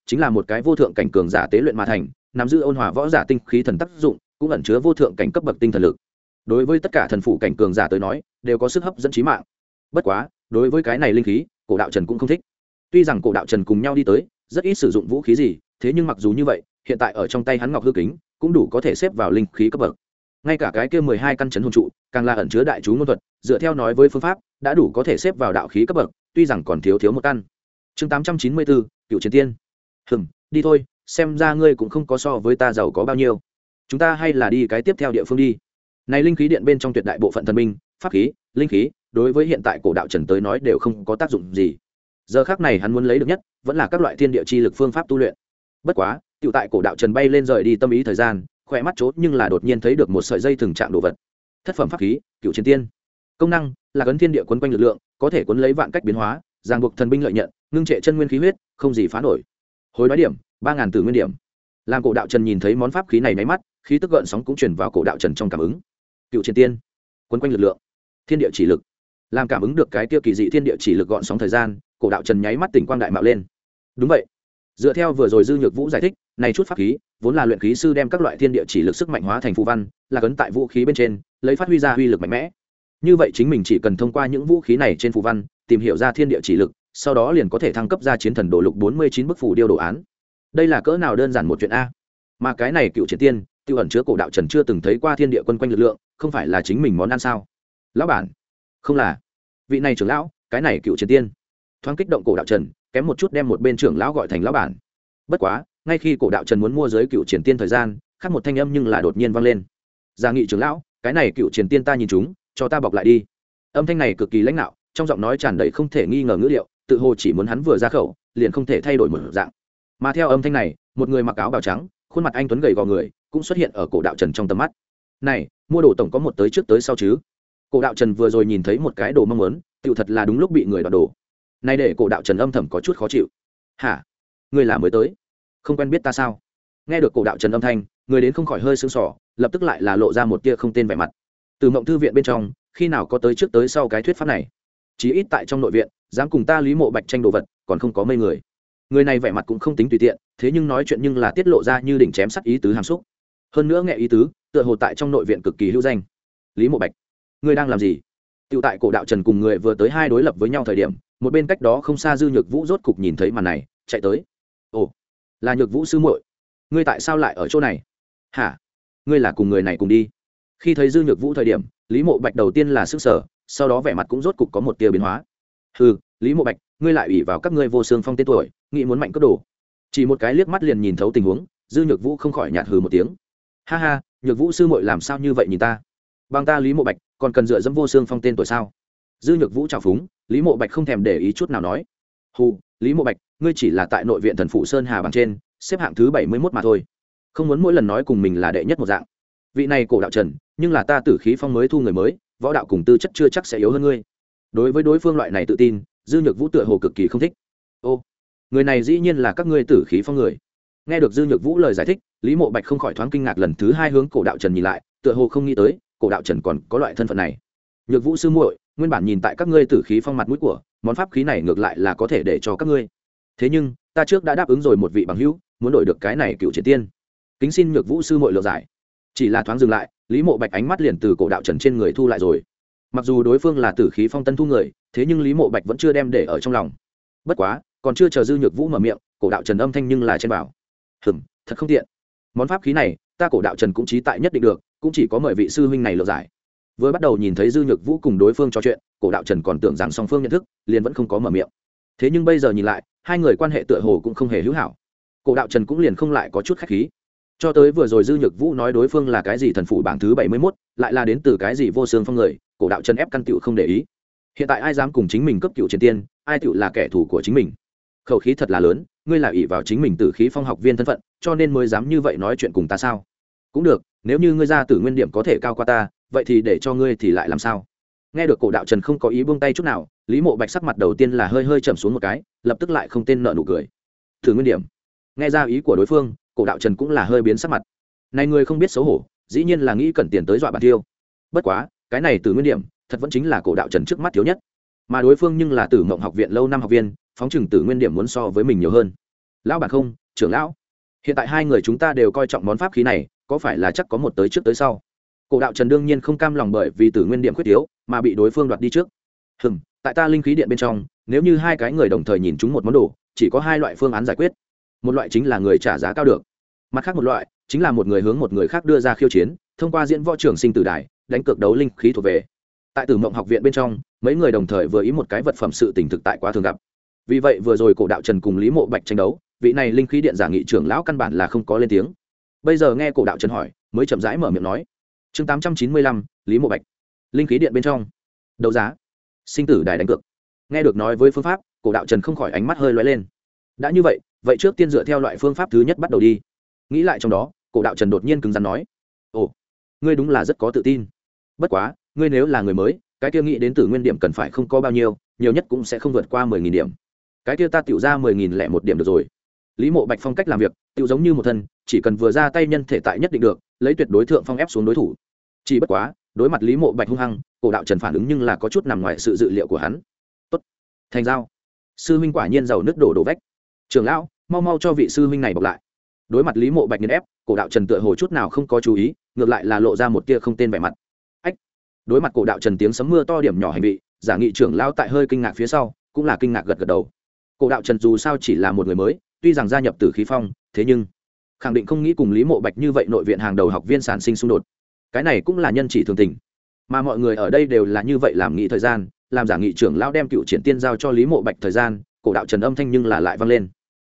chính là một cái vô thượng cảnh cường giả tế luyện mà thành, nắm giữ ôn hòa võ giả tinh khí thần tác dụng, cũng ẩn chứa vô thượng cảnh cấp bậc tinh thần lực. Đối với tất cả thần phủ cảnh cường giả tới nói, đều có sức hấp dẫn chí mạng. Bất quá, đối với cái này linh khí, Cổ Đạo Trần cũng không thích. Tuy rằng Cổ Đạo Trần cùng nhau đi tới, rất ít sử dụng vũ khí gì, thế nhưng mặc dù như vậy, hiện tại ở trong tay hắn Ngọc Hư Kính, cũng đủ có thể xếp vào linh khí cấp bậc. Ngay cả cái kia 12 căn chấn hồn trụ, càng là ẩn chứa đại chú ngôn thuật, dựa theo nói với phương pháp, đã đủ có thể xếp vào đạo khí cấp bậc, tuy rằng còn thiếu một căn. Chương 894, Cựu Chiến Tiên. Đi thôi, xem ra ngươi cũng không có so với ta giàu có bao nhiêu. Chúng ta hay là đi cái tiếp theo địa phương đi. Này linh khí điện bên trong tuyệt đại bộ phận thần binh, pháp khí, linh khí, đối với hiện tại Cổ Đạo Trần tới nói đều không có tác dụng gì. Giờ khắc này hắn muốn lấy được nhất, vẫn là các loại thiên địa chi lực phương pháp tu luyện. Bất quá, tiểu tại Cổ Đạo Trần bay lên rời đi tâm ý thời gian, khỏe mắt chốt nhưng là đột nhiên thấy được một sợi dây thường trạng đồ vật. Thất phẩm pháp khí, Cựu Chiến Tiên. Công năng là cấn thiên địa quấn quanh lực lượng, có thể cuốn lấy vạn cách biến hóa, ràng buộc thần binh lợi nhận, ngưng trệ chân nguyên khí huyết, không gì phá nổi. Hối đoái điểm 3000 tử nguyên điểm. Làm Cổ Đạo Trần nhìn thấy món pháp khí này máy mắt, khí tức gợn sóng cũng truyền vào Cổ Đạo Trần trong cảm ứng. Cựu Chiến Tiên, quấn quanh lực lượng, thiên địa chỉ lực. Làm cảm ứng được cái kia kỳ dị thiên địa chỉ lực gợn sóng thời gian, Cổ Đạo Trần nháy mắt tỉnh quang đại mạo lên. Đúng vậy, dựa theo vừa rồi Dư Nhược Vũ giải thích, này chút pháp khí vốn là luyện khí sư đem các loại thiên địa chỉ lực sức mạnh hóa thành phù văn, là cấn tại vũ khí bên trên, lấy phát huy ra uy lực mạnh mẽ. Như vậy chính mình chỉ cần thông qua những vũ khí này trên phù văn, tìm hiểu ra thiên địa chỉ lực, sau đó liền có thể thăng cấp ra chiến thần đồ lục 49 bức phù điêu đồ án. Đây là cỡ nào đơn giản một chuyện a. Mà cái này Cựu Chiến Tiên, tiêu ẩn chứa Cổ Đạo Trần chưa từng thấy qua thiên địa quân quanh lực lượng, không phải là chính mình món ăn sao? Lão bản, không là. Vị này trưởng lão, cái này Cựu Chiến Tiên. Thoáng kích động Cổ Đạo Trần, kém một chút đem một bên trưởng lão gọi thành lão bản. Bất quá, ngay khi Cổ Đạo Trần muốn mua giới Cựu Chiến Tiên thời gian, khác một thanh âm nhưng là đột nhiên vang lên. Gia nghị trưởng lão, cái này Cựu Chiến Tiên ta nhìn chúng, cho ta bọc lại đi. Âm thanh này cực kỳ lãnh đạo, trong giọng nói tràn đầy không thể nghi ngờ ngữ liệu, tự hồ chỉ muốn hắn vừa ra khẩu, liền không thể thay đổi một dạng. Mà theo âm thanh này, một người mặc áo bào trắng, khuôn mặt anh tuấn gầy gò người, cũng xuất hiện ở Cổ Đạo Trần trong tầm mắt. Này, mua đồ tổng có một tới trước tới sau chứ? Cổ Đạo Trần vừa rồi nhìn thấy một cái đồ mong muốn, tựu thật là đúng lúc bị người đoạt đồ. Này để Cổ Đạo Trần âm thầm có chút khó chịu. Hả? Ngươi là mới tới? Không quen biết ta sao? Nghe được Cổ Đạo Trần âm thanh, người đến không khỏi hơi sững sờ, lập tức lại là lộ ra một tia không tên vẻ mặt. Từ Mộng Thư viện bên trong, khi nào có tới trước tới sau cái thuyết pháp này? Chí ít tại trong nội viện, dám cùng ta Lý Mộ Bạch tranh đồ vật, còn không có mấy người. Người này vẻ mặt cũng không tính tùy tiện, thế nhưng nói chuyện nhưng là tiết lộ ra như đỉnh chém sắt ý tứ hàm xúc. Hơn nữa nghe ý tứ, tựa hồ tại trong nội viện cực kỳ hữu danh. Lý Mộ Bạch, ngươi đang làm gì? Tiểu tại Cổ Đạo Trần cùng người vừa tới hai đối lập với nhau thời điểm, một bên cách đó không xa Dư Nhược Vũ rốt cục nhìn thấy màn này, chạy tới. Ồ, là Nhược Vũ sư muội, ngươi tại sao lại ở chỗ này? Hả? Ngươi là cùng người này cùng đi? Khi thấy Dư Nhược Vũ thời điểm, Lý Mộ Bạch đầu tiên là sững sờ, sau đó vẻ mặt cũng rốt cục có một tia biến hóa. Hừ, Lý Mộ Bạch, ngươi lại ủy vào các ngươi vô xương phong tên tuổi, nghĩ muốn mạnh cướp đồ. Chỉ một cái liếc mắt liền nhìn thấu tình huống, Dư Nhược Vũ không khỏi nhạt hừ một tiếng. Ha ha, Nhược Vũ sư muội làm sao như vậy nhìn ta? Bằng ta Lý Mộ Bạch, còn cần dựa dẫm vô xương phong tên tuổi sao? Dư Nhược Vũ trào phúng, Lý Mộ Bạch không thèm để ý chút nào nói. Hù, Lý Mộ Bạch, ngươi chỉ là tại nội viện thần phụ Sơn Hà bằng trên, xếp hạng thứ 71 mà thôi. Không muốn mỗi lần nói cùng mình là đệ nhất một dạng. Vị này Cổ Đạo Trần, nhưng là ta Tử Khí Phong mới thu người mới, võ đạo cùng tư chất chưa chắc sẽ yếu hơn ngươi. Đối với đối phương loại này tự tin, Dư Nhược Vũ tựa hồ cực kỳ không thích. Ô, người này dĩ nhiên là các ngươi Tử Khí Phong người. Nghe được Dư Nhược Vũ lời giải thích, Lý Mộ Bạch không khỏi thoáng kinh ngạc, lần thứ hai hướng Cổ Đạo Trần nhìn lại, tựa hồ không nghĩ tới Cổ Đạo Trần còn có loại thân phận này. Nhược Vũ sư muội, nguyên bản nhìn tại các ngươi Tử Khí Phong mặt mũi của, món pháp khí này ngược lại là có thể để cho các ngươi. Thế nhưng, ta trước đã đáp ứng rồi một vị bằng hữu, muốn đổi được cái này Cựu Chiến Tiên. Kính xin Nhược Vũ sư muội lựa giải. Chỉ là thoáng dừng lại, Lý Mộ Bạch ánh mắt liền từ Cổ Đạo Trần trên người thu lại rồi. Mặc dù đối phương là Tử Khí Phong tân thu người, thế nhưng Lý Mộ Bạch vẫn chưa đem để ở trong lòng. Bất quá, còn chưa chờ Dư Nhược Vũ mở miệng, Cổ Đạo Trần âm thanh nhưng là trên bảo. Thật không tiện. Món pháp khí này, ta Cổ Đạo Trần cũng chí tại nhất định được, cũng chỉ có mời vị sư huynh này lựa giải. Vừa bắt đầu nhìn thấy Dư Nhược Vũ cùng đối phương trò chuyện, Cổ Đạo Trần còn tưởng rằng song phương nhận thức, liền vẫn không có mở miệng. Thế nhưng bây giờ nhìn lại, hai người quan hệ tựa hồ cũng không hề hữu hảo. Cổ Đạo Trần cũng liền không lại có chút khách khí. Cho tới vừa rồi Dư Nhược Vũ nói đối phương là cái gì thần phụ bảng thứ 71, lại là đến từ cái gì vô xương phong người, Cổ Đạo Trần ép căn tựu không để ý. Hiện tại ai dám cùng chính mình cấp Cựu Chiến Tiên, ai tựu là kẻ thù của chính mình. Khẩu khí thật là lớn, ngươi là ỷ vào chính mình Tử Khí Phong học viên thân phận, cho nên mới dám như vậy nói chuyện cùng ta sao? Cũng được, nếu như ngươi ra Tử Nguyên điểm có thể cao qua ta, vậy thì để cho ngươi thì lại làm sao? Nghe được Cổ Đạo Trần không có ý buông tay chút nào, Lý Mộ Bạch sắc mặt đầu tiên là hơi hơi trầm xuống một cái, lập tức lại không tên nợ nụ cười. Tử Nguyên điểm. Nghe ra ý của đối phương, Cổ Đạo Trần cũng là hơi biến sắc mặt. Này người không biết xấu hổ, dĩ nhiên là nghĩ cần tiền tới dọa bản tiêu. Bất quá, cái này Tử Nguyên điểm, thật vẫn chính là Cổ Đạo Trần trước mắt thiếu nhất. Mà đối phương nhưng là Tử Mộng học viện lâu năm học viên, phóng chừng Tử Nguyên điểm muốn so với mình nhiều hơn. lão bản không, trưởng lão, hiện tại hai người chúng ta đều coi trọng món pháp khí này, có phải là chắc có một tới trước tới sau? Cổ đạo Trần đương nhiên không cam lòng bởi vì Tử Nguyên Điểm khuyết yếu mà bị đối phương đoạt đi trước. Tại ta linh khí điện bên trong, nếu như hai cái người đồng thời nhìn chúng một món đồ, chỉ có hai loại phương án giải quyết. Một loại chính là người trả giá cao được, mặt khác một loại chính là một người hướng một người khác đưa ra khiêu chiến, thông qua diễn võ trường sinh tử đài đánh cược đấu linh khí thuộc về. Tại Tử Mộng học viện bên trong, mấy người đồng thời vừa ý một cái vật phẩm sự tình thực tại quá thường gặp. Vì vậy vừa rồi Cổ đạo Trần cùng Lý Mộ Bạch tranh đấu, vị này linh khí điện giả nghị trưởng lão căn bản là không có lên tiếng. Bây giờ nghe Cổ đạo Trần hỏi, mới chậm rãi mở miệng nói. Chương 895, Lý Mộ Bạch. Linh khí điện bên trong, đấu giá, sinh tử đài đánh cược. Nghe được nói với phương pháp, Cổ đạo Trần không khỏi ánh mắt hơi lóe lên. Đã như vậy, vậy trước tiên dựa theo loại phương pháp thứ nhất bắt đầu đi. Nghĩ lại trong đó, Cổ đạo Trần đột nhiên cứng rắn nói: "Ồ, ngươi đúng là rất có tự tin. Bất quá, ngươi nếu là người mới, cái kia nghĩ đến Tử Nguyên điểm cần phải không có bao nhiêu, nhiều nhất cũng sẽ không vượt qua 10.000 điểm. Cái kia ta tiểu ra 10.001 điểm được rồi." Lý Mộ Bạch phong cách làm việc, tiểu giống như một thân, chỉ cần vừa ra tay nhân thể tại nhất định được, lấy tuyệt đối thượng phong ép xuống đối thủ. Chỉ bất quá, đối mặt Lý Mộ Bạch hung hăng, Cổ đạo Trần phản ứng nhưng là có chút nằm ngoài sự dự liệu của hắn. "Tốt, thành giao." Sư huynh quả nhiên giàu nứt đổ vách. "Trưởng lão, mau mau cho vị sư huynh này bọc lại." Đối mặt Lý Mộ Bạch nghiền ép, Cổ đạo Trần tựa hồ chút nào không có chú ý, ngược lại là lộ ra một tia không tên vẻ mặt. Ách. Đối mặt Cổ đạo Trần tiếng sấm mưa to điểm nhỏ hành vị, giả nghị trưởng lão tại hơi kinh ngạc phía sau, cũng là kinh ngạc gật gật đầu. Cổ đạo Trần dù sao chỉ là một người mới, tuy rằng gia nhập Tử Khí Phong, thế nhưng khẳng định không nghĩ cùng Lý Mộ Bạch như vậy nội viện hàng đầu học viên sản sinh xung đột. Cái này cũng là nhân chỉ thường tình, mà mọi người ở đây đều là như vậy làm nghị thời gian, làm giả nghị trưởng lão đem cựu triển tiên giao cho Lý Mộ Bạch thời gian, Cổ đạo Trần âm thanh nhưng là lại vang lên.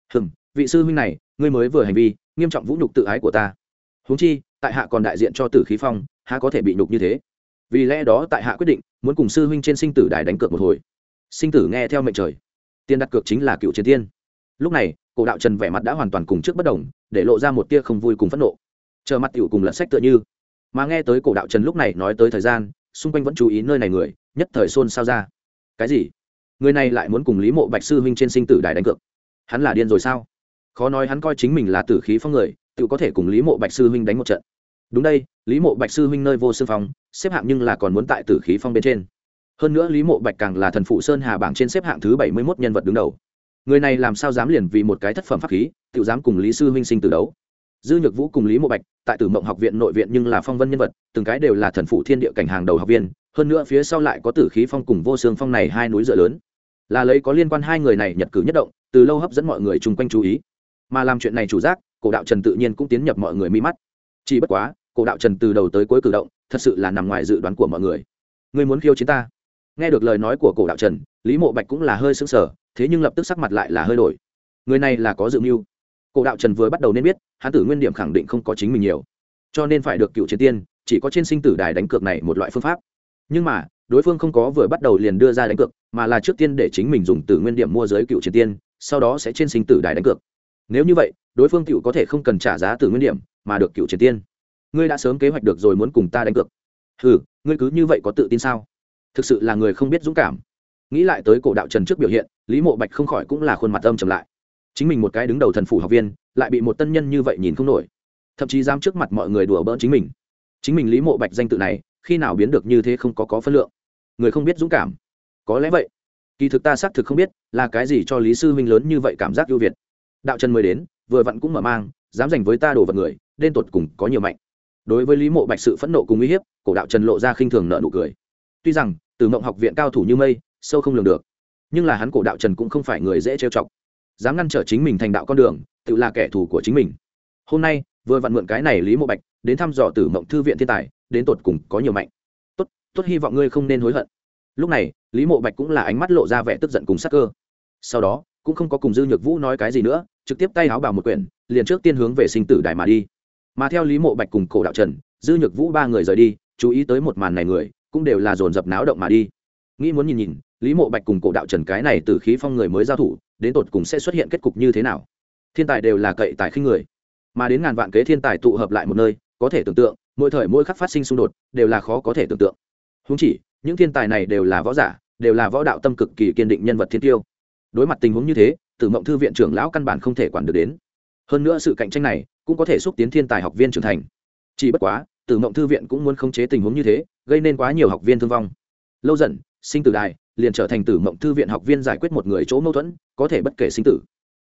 Vị sư huynh này, ngươi mới vừa hành vi nghiêm trọng vũ nhục tự ái của ta. Huống chi, tại hạ còn đại diện cho Tử Khí Phong, há có thể bị nhục như thế? Vì lẽ đó tại hạ quyết định muốn cùng sư huynh trên sinh tử đài đánh cược một hồi. Sinh tử nghe theo mệnh trời, tiền đặt cược chính là cựu chiến tiên. Lúc này, Cổ đạo Trần vẻ mặt đã hoàn toàn cùng trước bất đồng, để lộ ra một tia không vui cùng phẫn nộ. Chờ mặt tiểu cùng lật sách tựa như. Mà nghe tới Cổ đạo Trần lúc này nói tới thời gian, xung quanh vẫn chú ý nơi này người, nhất thời xôn xao ra. Cái gì? Người này lại muốn cùng Lý Mộ Bạch sư huynh trên sinh tử đài đánh cược? Hắn là điên rồi sao? Khó nói hắn coi chính mình là Tử Khí Phong người, tự có thể cùng Lý Mộ Bạch sư huynh đánh một trận. Đúng đây, Lý Mộ Bạch sư huynh nơi Vô Xương Phong, xếp hạng nhưng là còn muốn tại Tử Khí Phong bên trên. Hơn nữa Lý Mộ Bạch càng là thần phụ Sơn Hà bảng trên xếp hạng thứ 71 nhân vật đứng đầu. Người này làm sao dám liền vì một cái thất phẩm pháp khí, tự dám cùng Lý sư huynh sinh tử đấu? Dư Nhược Vũ cùng Lý Mộ Bạch, tại Tử Mộng học viện nội viện nhưng là phong vân nhân vật, từng cái đều là thần phụ thiên địa cảnh hàng đầu học viên, hơn nữa phía sau lại có Tử Khí Phong cùng Vô Xương Phong này hai núi dựa lớn. Là lấy có liên quan hai người này nhật cử nhất động, từ lâu hấp dẫn mọi người chung quanh chú ý. Mà làm chuyện này chủ giác, Cổ đạo Trần tự nhiên cũng tiến nhập mọi người mi mắt. Chỉ bất quá, Cổ đạo Trần từ đầu tới cuối cử động, thật sự là nằm ngoài dự đoán của mọi người. Ngươi muốn khiêu chiến ta? Nghe được lời nói của Cổ đạo Trần, Lý Mộ Bạch cũng là hơi sững sờ, thế nhưng lập tức sắc mặt lại là hơi đổi. Người này là có dự mưu. Cổ đạo Trần vừa bắt đầu nên biết, hắn Tử Nguyên điểm khẳng định không có chính mình nhiều, cho nên phải được cựu chiến tiên, chỉ có trên sinh tử đài đánh cược này một loại phương pháp. Nhưng mà, đối phương không có vừa bắt đầu liền đưa ra đánh cược, mà là trước tiên để chính mình dùng Tử Nguyên điểm mua giới cựu chiến tiên, sau đó sẽ trên sinh tử đài đánh cược. Nếu như vậy, đối phương cựu có thể không cần trả giá Tử Nguyên điểm, mà được cựu chiến tiên. Ngươi đã sớm kế hoạch được rồi muốn cùng ta đánh cược. Ngươi cứ như vậy có tự tin sao? Thực sự là người không biết dũng cảm. Nghĩ lại tới Cổ đạo Trần trước biểu hiện, Lý Mộ Bạch không khỏi cũng là khuôn mặt âm trầm lại. Chính mình một cái đứng đầu thần phủ học viên, lại bị một tân nhân như vậy nhìn không nổi, thậm chí dám trước mặt mọi người đùa bỡn chính mình. Chính mình Lý Mộ Bạch danh tự này, khi nào biến được như thế không có phân lượng? Người không biết dũng cảm. Có lẽ vậy. Kỳ thực ta xác thực không biết là cái gì cho Lý sư huynh lớn như vậy cảm giác ưu việt. Đạo Trần mới đến, vừa vặn cũng mở mang, dám giành với ta đổ vật người, đến tột cùng có nhiều mạnh. Đối với Lý Mộ Bạch sự phẫn nộ cùng uy hiếp, Cổ đạo Trần lộ ra khinh thường nở nụ cười. Tuy rằng Tử Mộng học viện cao thủ như mây, sâu không lường được, nhưng là hắn Cổ đạo Trần cũng không phải người dễ trêu chọc, dám ngăn trở chính mình thành đạo con đường, tự là kẻ thù của chính mình. Hôm nay vừa vặn mượn cái này Lý Mộ Bạch đến thăm dò Tử Mộng thư viện thiên tài, đến tột cùng có nhiều mạnh. Tốt, hy vọng ngươi không nên hối hận. Lúc này Lý Mộ Bạch cũng là ánh mắt lộ ra vẻ tức giận cùng sắc cơ. Sau đó cũng không có cùng Dư Nhược Vũ nói cái gì nữa, trực tiếp tay áo bào một quyển, liền trước tiên hướng về sinh tử đài mà đi. Mà theo Lý Mộ Bạch cùng Cổ đạo Trần, Dư Nhược Vũ ba người rời đi, chú ý tới một màn này người, cũng đều là dồn dập náo động mà đi. Nghĩ muốn nhìn Lý Mộ Bạch cùng Cổ đạo Trần cái này Tử Khí Phong người mới giao thủ, đến tột cùng sẽ xuất hiện kết cục như thế nào. Thiên tài đều là cậy tài khinh người, mà đến ngàn vạn kế thiên tài tụ hợp lại một nơi, có thể tưởng tượng, mỗi thời mỗi khắc phát sinh xung đột, đều là khó có thể tưởng tượng. Huống chỉ, những thiên tài này đều là võ giả, đều là võ đạo tâm cực kỳ kiên định nhân vật thiên tiêu. Đối mặt tình huống như thế, Tử Mộng thư viện trưởng lão căn bản không thể quản được đến. Hơn nữa sự cạnh tranh này cũng có thể xúc tiến thiên tài học viên trưởng thành. Chỉ bất quá, Tử Mộng thư viện cũng muốn khống chế tình huống như thế, gây nên quá nhiều học viên thương vong. Lâu dần, sinh tử đài liền trở thành Tử Mộng thư viện học viên giải quyết một người chỗ mâu thuẫn, có thể bất kể sinh tử.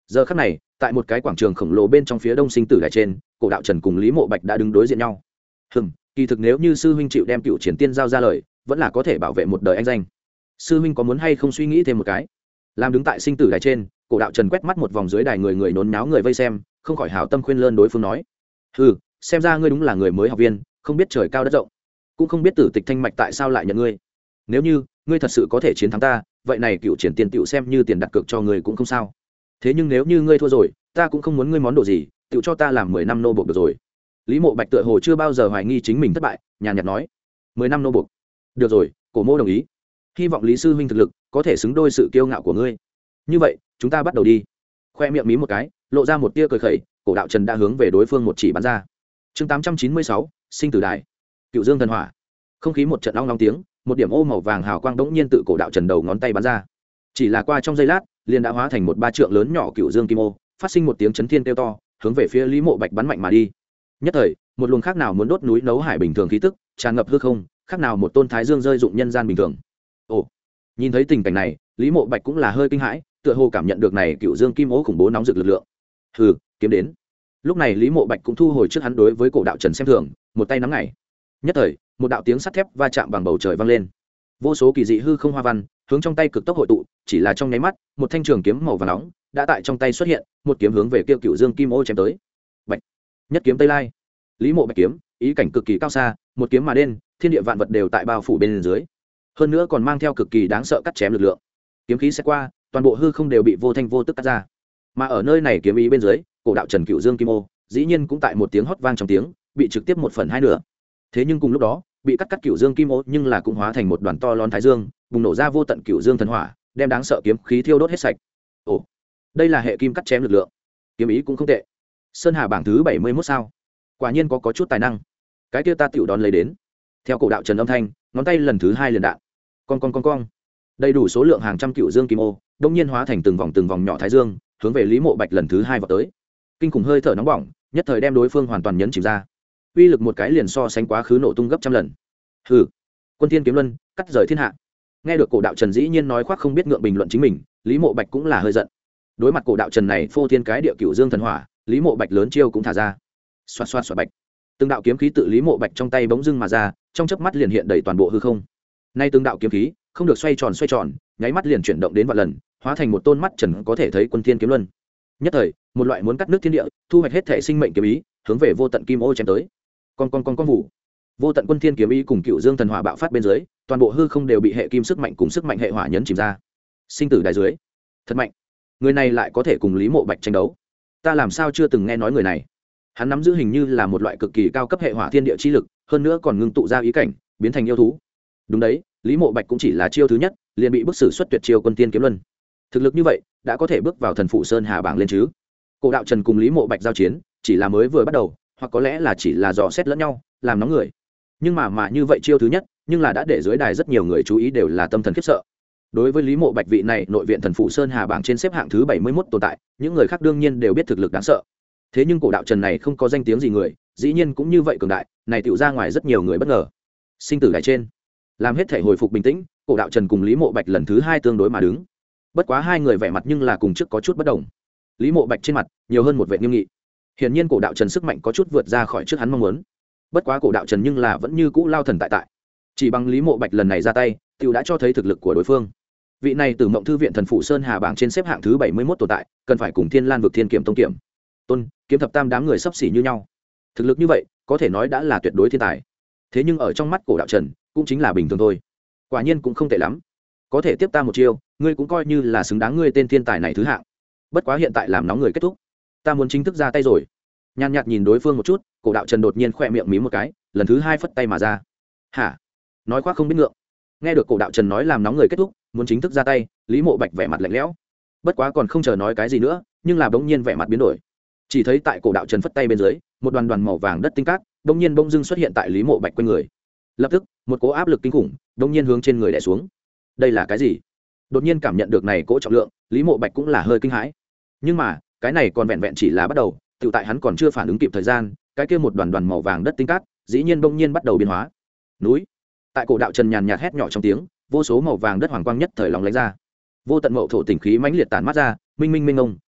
Giờ khắc này tại một cái quảng trường khổng lồ bên trong phía đông sinh tử đài trên, cổ đạo trần cùng lý mộ bạch đã đứng đối diện nhau. Kỳ thực nếu như sư huynh chịu đem cựu triển tiên giao ra lời, vẫn là có thể bảo vệ một đời anh danh. Sư huynh có muốn hay không suy nghĩ thêm một cái? Làm đứng tại sinh tử đài trên, cổ đạo trần quét mắt một vòng dưới đài người người nôn náo người vây xem, không khỏi hảo tâm khuyên lơn đối phương nói: xem ra ngươi đúng là người mới học viên, không biết trời cao đất rộng, cũng không biết tử tịch thanh mạch tại sao lại nhận ngươi. Nếu như ngươi thật sự có thể chiến thắng ta, vậy này cựu triển tiền tựu xem như tiền đặt cược cho ngươi cũng không sao. Thế nhưng nếu như ngươi thua rồi, ta cũng không muốn ngươi món đồ gì, tựu cho ta làm 10 năm nô buộc được rồi. Lý Mộ Bạch tựa hồ chưa bao giờ hoài nghi chính mình thất bại, nhàn nhạt nói: 10 năm nô buộc. Được rồi, cổ mô đồng ý. Hy vọng Lý sư huynh thực lực có thể xứng đôi sự kiêu ngạo của ngươi. Như vậy, chúng ta bắt đầu đi. Khoe miệng mí một cái, lộ ra một tia cười khẩy, cổ đạo trần đã hướng về đối phương một chỉ bắn ra. Chương 896, sinh tử đài. Cựu Dương thần hỏa. Không khí một trận long long tiếng, một điểm ô màu vàng hào quang đống nhiên tự cổ đạo trần đầu ngón tay bắn ra. Chỉ là qua trong giây lát, liền đã hóa thành một ba trượng lớn nhỏ cựu dương kim ô, phát sinh một tiếng chấn thiên kêu to, hướng về phía Lý Mộ Bạch bắn mạnh mà đi. Nhất thời, một luồng khác nào muốn đốt núi nấu hải bình thường khí tức tràn ngập hư không, khác nào một tôn thái dương rơi dụng nhân gian bình thường. Ồ, nhìn thấy tình cảnh này, Lý Mộ Bạch cũng là hơi kinh hãi, tựa hồ cảm nhận được này cựu dương kim ô khủng bố nóng rực lực lượng. Hừ, kiếm đến. Lúc này Lý Mộ Bạch cũng thu hồi trước hắn đối với cổ đạo trần xem thường, một tay nắm ngày. Nhất thời, một đạo tiếng sắt thép va chạm bằng bầu trời vang lên. Vô số kỳ dị hư không hoa văn hướng trong tay cực tốc hội tụ, chỉ là trong nháy mắt, một thanh trường kiếm màu vàng nóng đã tại trong tay xuất hiện, một kiếm hướng về kia cựu dương kim ô chém tới. Bạch, nhất kiếm tây lai. Lý Mộ Bạch kiếm, ý cảnh cực kỳ cao xa, một kiếm mà đến, thiên địa vạn vật đều tại bao phủ bên dưới. Hơn nữa còn mang theo cực kỳ đáng sợ cắt chém lực lượng. Kiếm khí sẽ qua, toàn bộ hư không đều bị vô thanh vô tức cắt ra. Mà ở nơi này kiếm ý bên dưới, cổ đạo trần cựu dương kim ô, dĩ nhiên cũng tại một tiếng hót vang trong tiếng, bị trực tiếp 1/2 Thế nhưng cùng lúc đó, bị cắt cựu dương kim ô nhưng là cũng hóa thành một đoàn to lớn thái dương, bùng nổ ra vô tận cựu dương thần hỏa, đem đáng sợ kiếm khí thiêu đốt hết sạch. Ồ, đây là hệ kim cắt chém lực lượng. Kiếm ý cũng không tệ. Sơn Hà bảng thứ 71 sao? Quả nhiên có chút tài năng. Cái kia ta tiểu đón lấy đến. Theo cổ đạo trần âm thanh, ngón tay lần thứ 2 liền đạn. Con. Đầy đủ số lượng hàng trăm cựu dương kim ô, đột nhiên hóa thành từng vòng nhỏ thái dương, hướng về Lý Mộ Bạch lần thứ 2 vọt tới. Kinh khủng hơi thở nóng bỏng, nhất thời đem đối phương hoàn toàn nhấn chìm ra. Uy lực một cái liền so sánh quá khứ nổ tung gấp trăm lần. Hừ, Quân Thiên kiếm luân, cắt rời thiên hạ. Nghe được cổ đạo trần dĩ nhiên nói khoác không biết ngượng bình luận chính mình, Lý Mộ Bạch cũng là hơi giận. Đối mặt cổ đạo trần này phô thiên cái địa cựu dương thần hỏa, Lý Mộ Bạch lớn chiêu cũng thả ra. Xoạt bạch. Từng đạo kiếm khí tự Lý Mộ Bạch trong tay bỗng dưng mà ra, trong chớp mắt liền hiện đầy toàn bộ hư không. Nay từng đạo kiếm khí, không được xoay tròn, nháy mắt liền chuyển động đến vạn lần, hóa thành một tôn mắt trần có thể thấy Quân Thiên kiếm luân. Nhất thời, một loại muốn cắt nước thiên địa, thu hoạch hết thể sinh mệnh kiếm ý, hướng về vô tận kim ô chém tới. Con vụ. Vô tận Quân Thiên kiếm ý cùng cựu dương thần hỏa bạo phát bên dưới, toàn bộ hư không đều bị hệ kim sức mạnh cùng sức mạnh hệ hỏa nhấn chìm ra. Sinh tử đài dưới, thật mạnh. Người này lại có thể cùng Lý Mộ Bạch tranh đấu. Ta làm sao chưa từng nghe nói người này. Hắn nắm giữ hình như là một loại cực kỳ cao cấp hệ hỏa thiên địa chi lực, hơn nữa còn ngưng tụ ra ý cảnh, biến thành yêu thú. Đúng đấy, Lý Mộ Bạch cũng chỉ là chiêu thứ nhất, liền bị bức sử xuất tuyệt chiêu Quân Thiên kiếm luân. Thực lực như vậy, đã có thể bước vào thần phụ sơn hà bảng lên chứ. Cổ đạo trần cùng Lý Mộ Bạch giao chiến, chỉ là mới vừa bắt đầu, hoặc có lẽ là chỉ là dò xét lẫn nhau, làm nóng người. Nhưng mà như vậy chiêu thứ nhất, nhưng là đã để dưới đài rất nhiều người chú ý đều là tâm thần khiếp sợ. Đối với Lý Mộ Bạch vị này nội viện thần phụ sơn hà bảng trên xếp hạng thứ 71 tồn tại, những người khác đương nhiên đều biết thực lực đáng sợ. Thế nhưng cổ đạo trần này không có danh tiếng gì người, dĩ nhiên cũng như vậy cường đại, này tựu ra ngoài rất nhiều người bất ngờ. Sinh tử đài trên, làm hết thể hồi phục bình tĩnh, cổ đạo trần cùng Lý Mộ Bạch lần thứ 2 tương đối mà đứng. Bất quá hai người vẻ mặt nhưng là cùng trước có chút bất đồng. Lý Mộ Bạch trên mặt nhiều hơn một vẻ nghiêm nghị. Hiển nhiên cổ đạo trần sức mạnh có chút vượt ra khỏi trước hắn mong muốn. Bất quá cổ đạo trần nhưng là vẫn như cũ lao thần tại. Chỉ bằng Lý Mộ Bạch lần này ra tay, tiểu đã cho thấy thực lực của đối phương. Vị này từ Mộng thư viện thần phụ sơn hà bảng trên xếp hạng thứ 71 tồn tại, cần phải cùng Thiên Lan vực Thiên Kiểm Tông Kiểm, Tôn, Kiếm Thập Tam đám người sắp xỉ như nhau. Thực lực như vậy, có thể nói đã là tuyệt đối thiên tài. Thế nhưng ở trong mắt cổ đạo trần, cũng chính là bình thường thôi. Quả nhiên cũng không tệ lắm. Có thể tiếp ta một chiêu, ngươi cũng coi như là xứng đáng ngươi tên thiên tài này thứ hạng. Bất quá hiện tại làm nóng người kết thúc, ta muốn chính thức ra tay rồi. Nhàn nhạt nhìn đối phương một chút, cổ đạo trần đột nhiên khỏe miệng mí một cái, lần thứ 2 phất tay mà ra. Hả? Nói khoác không biết ngượng. Nghe được cổ đạo trần nói làm nóng người kết thúc, muốn chính thức ra tay, Lý Mộ Bạch vẻ mặt lạnh lẽo. Bất quá còn không chờ nói cái gì nữa, nhưng là bỗng nhiên vẻ mặt biến đổi. Chỉ thấy tại cổ đạo trần phất tay bên dưới, một đoàn màu vàng đất tinh cát, bỗng nhiên bỗng dưng xuất hiện tại Lý Mộ Bạch quanh người. Lập tức, một cỗ áp lực kinh khủng, bỗng nhiên hướng trên người đè xuống. Đây là cái gì? Đột nhiên cảm nhận được này cỗ trọng lượng, Lý Mộ Bạch cũng là hơi kinh hãi. Nhưng mà, cái này còn vẹn vẹn chỉ là bắt đầu, tự tại hắn còn chưa phản ứng kịp thời gian, cái kia một đoàn màu vàng đất tinh cát, dĩ nhiên bỗng nhiên bắt đầu biến hóa. Núi. Tại cổ đạo trần nhàn nhạt hét nhỏ trong tiếng, vô số màu vàng đất hoàng quang nhất thời lóng lánh ra. Vô tận mậu thổ tỉnh khí mãnh liệt tản mát ra, minh ngông,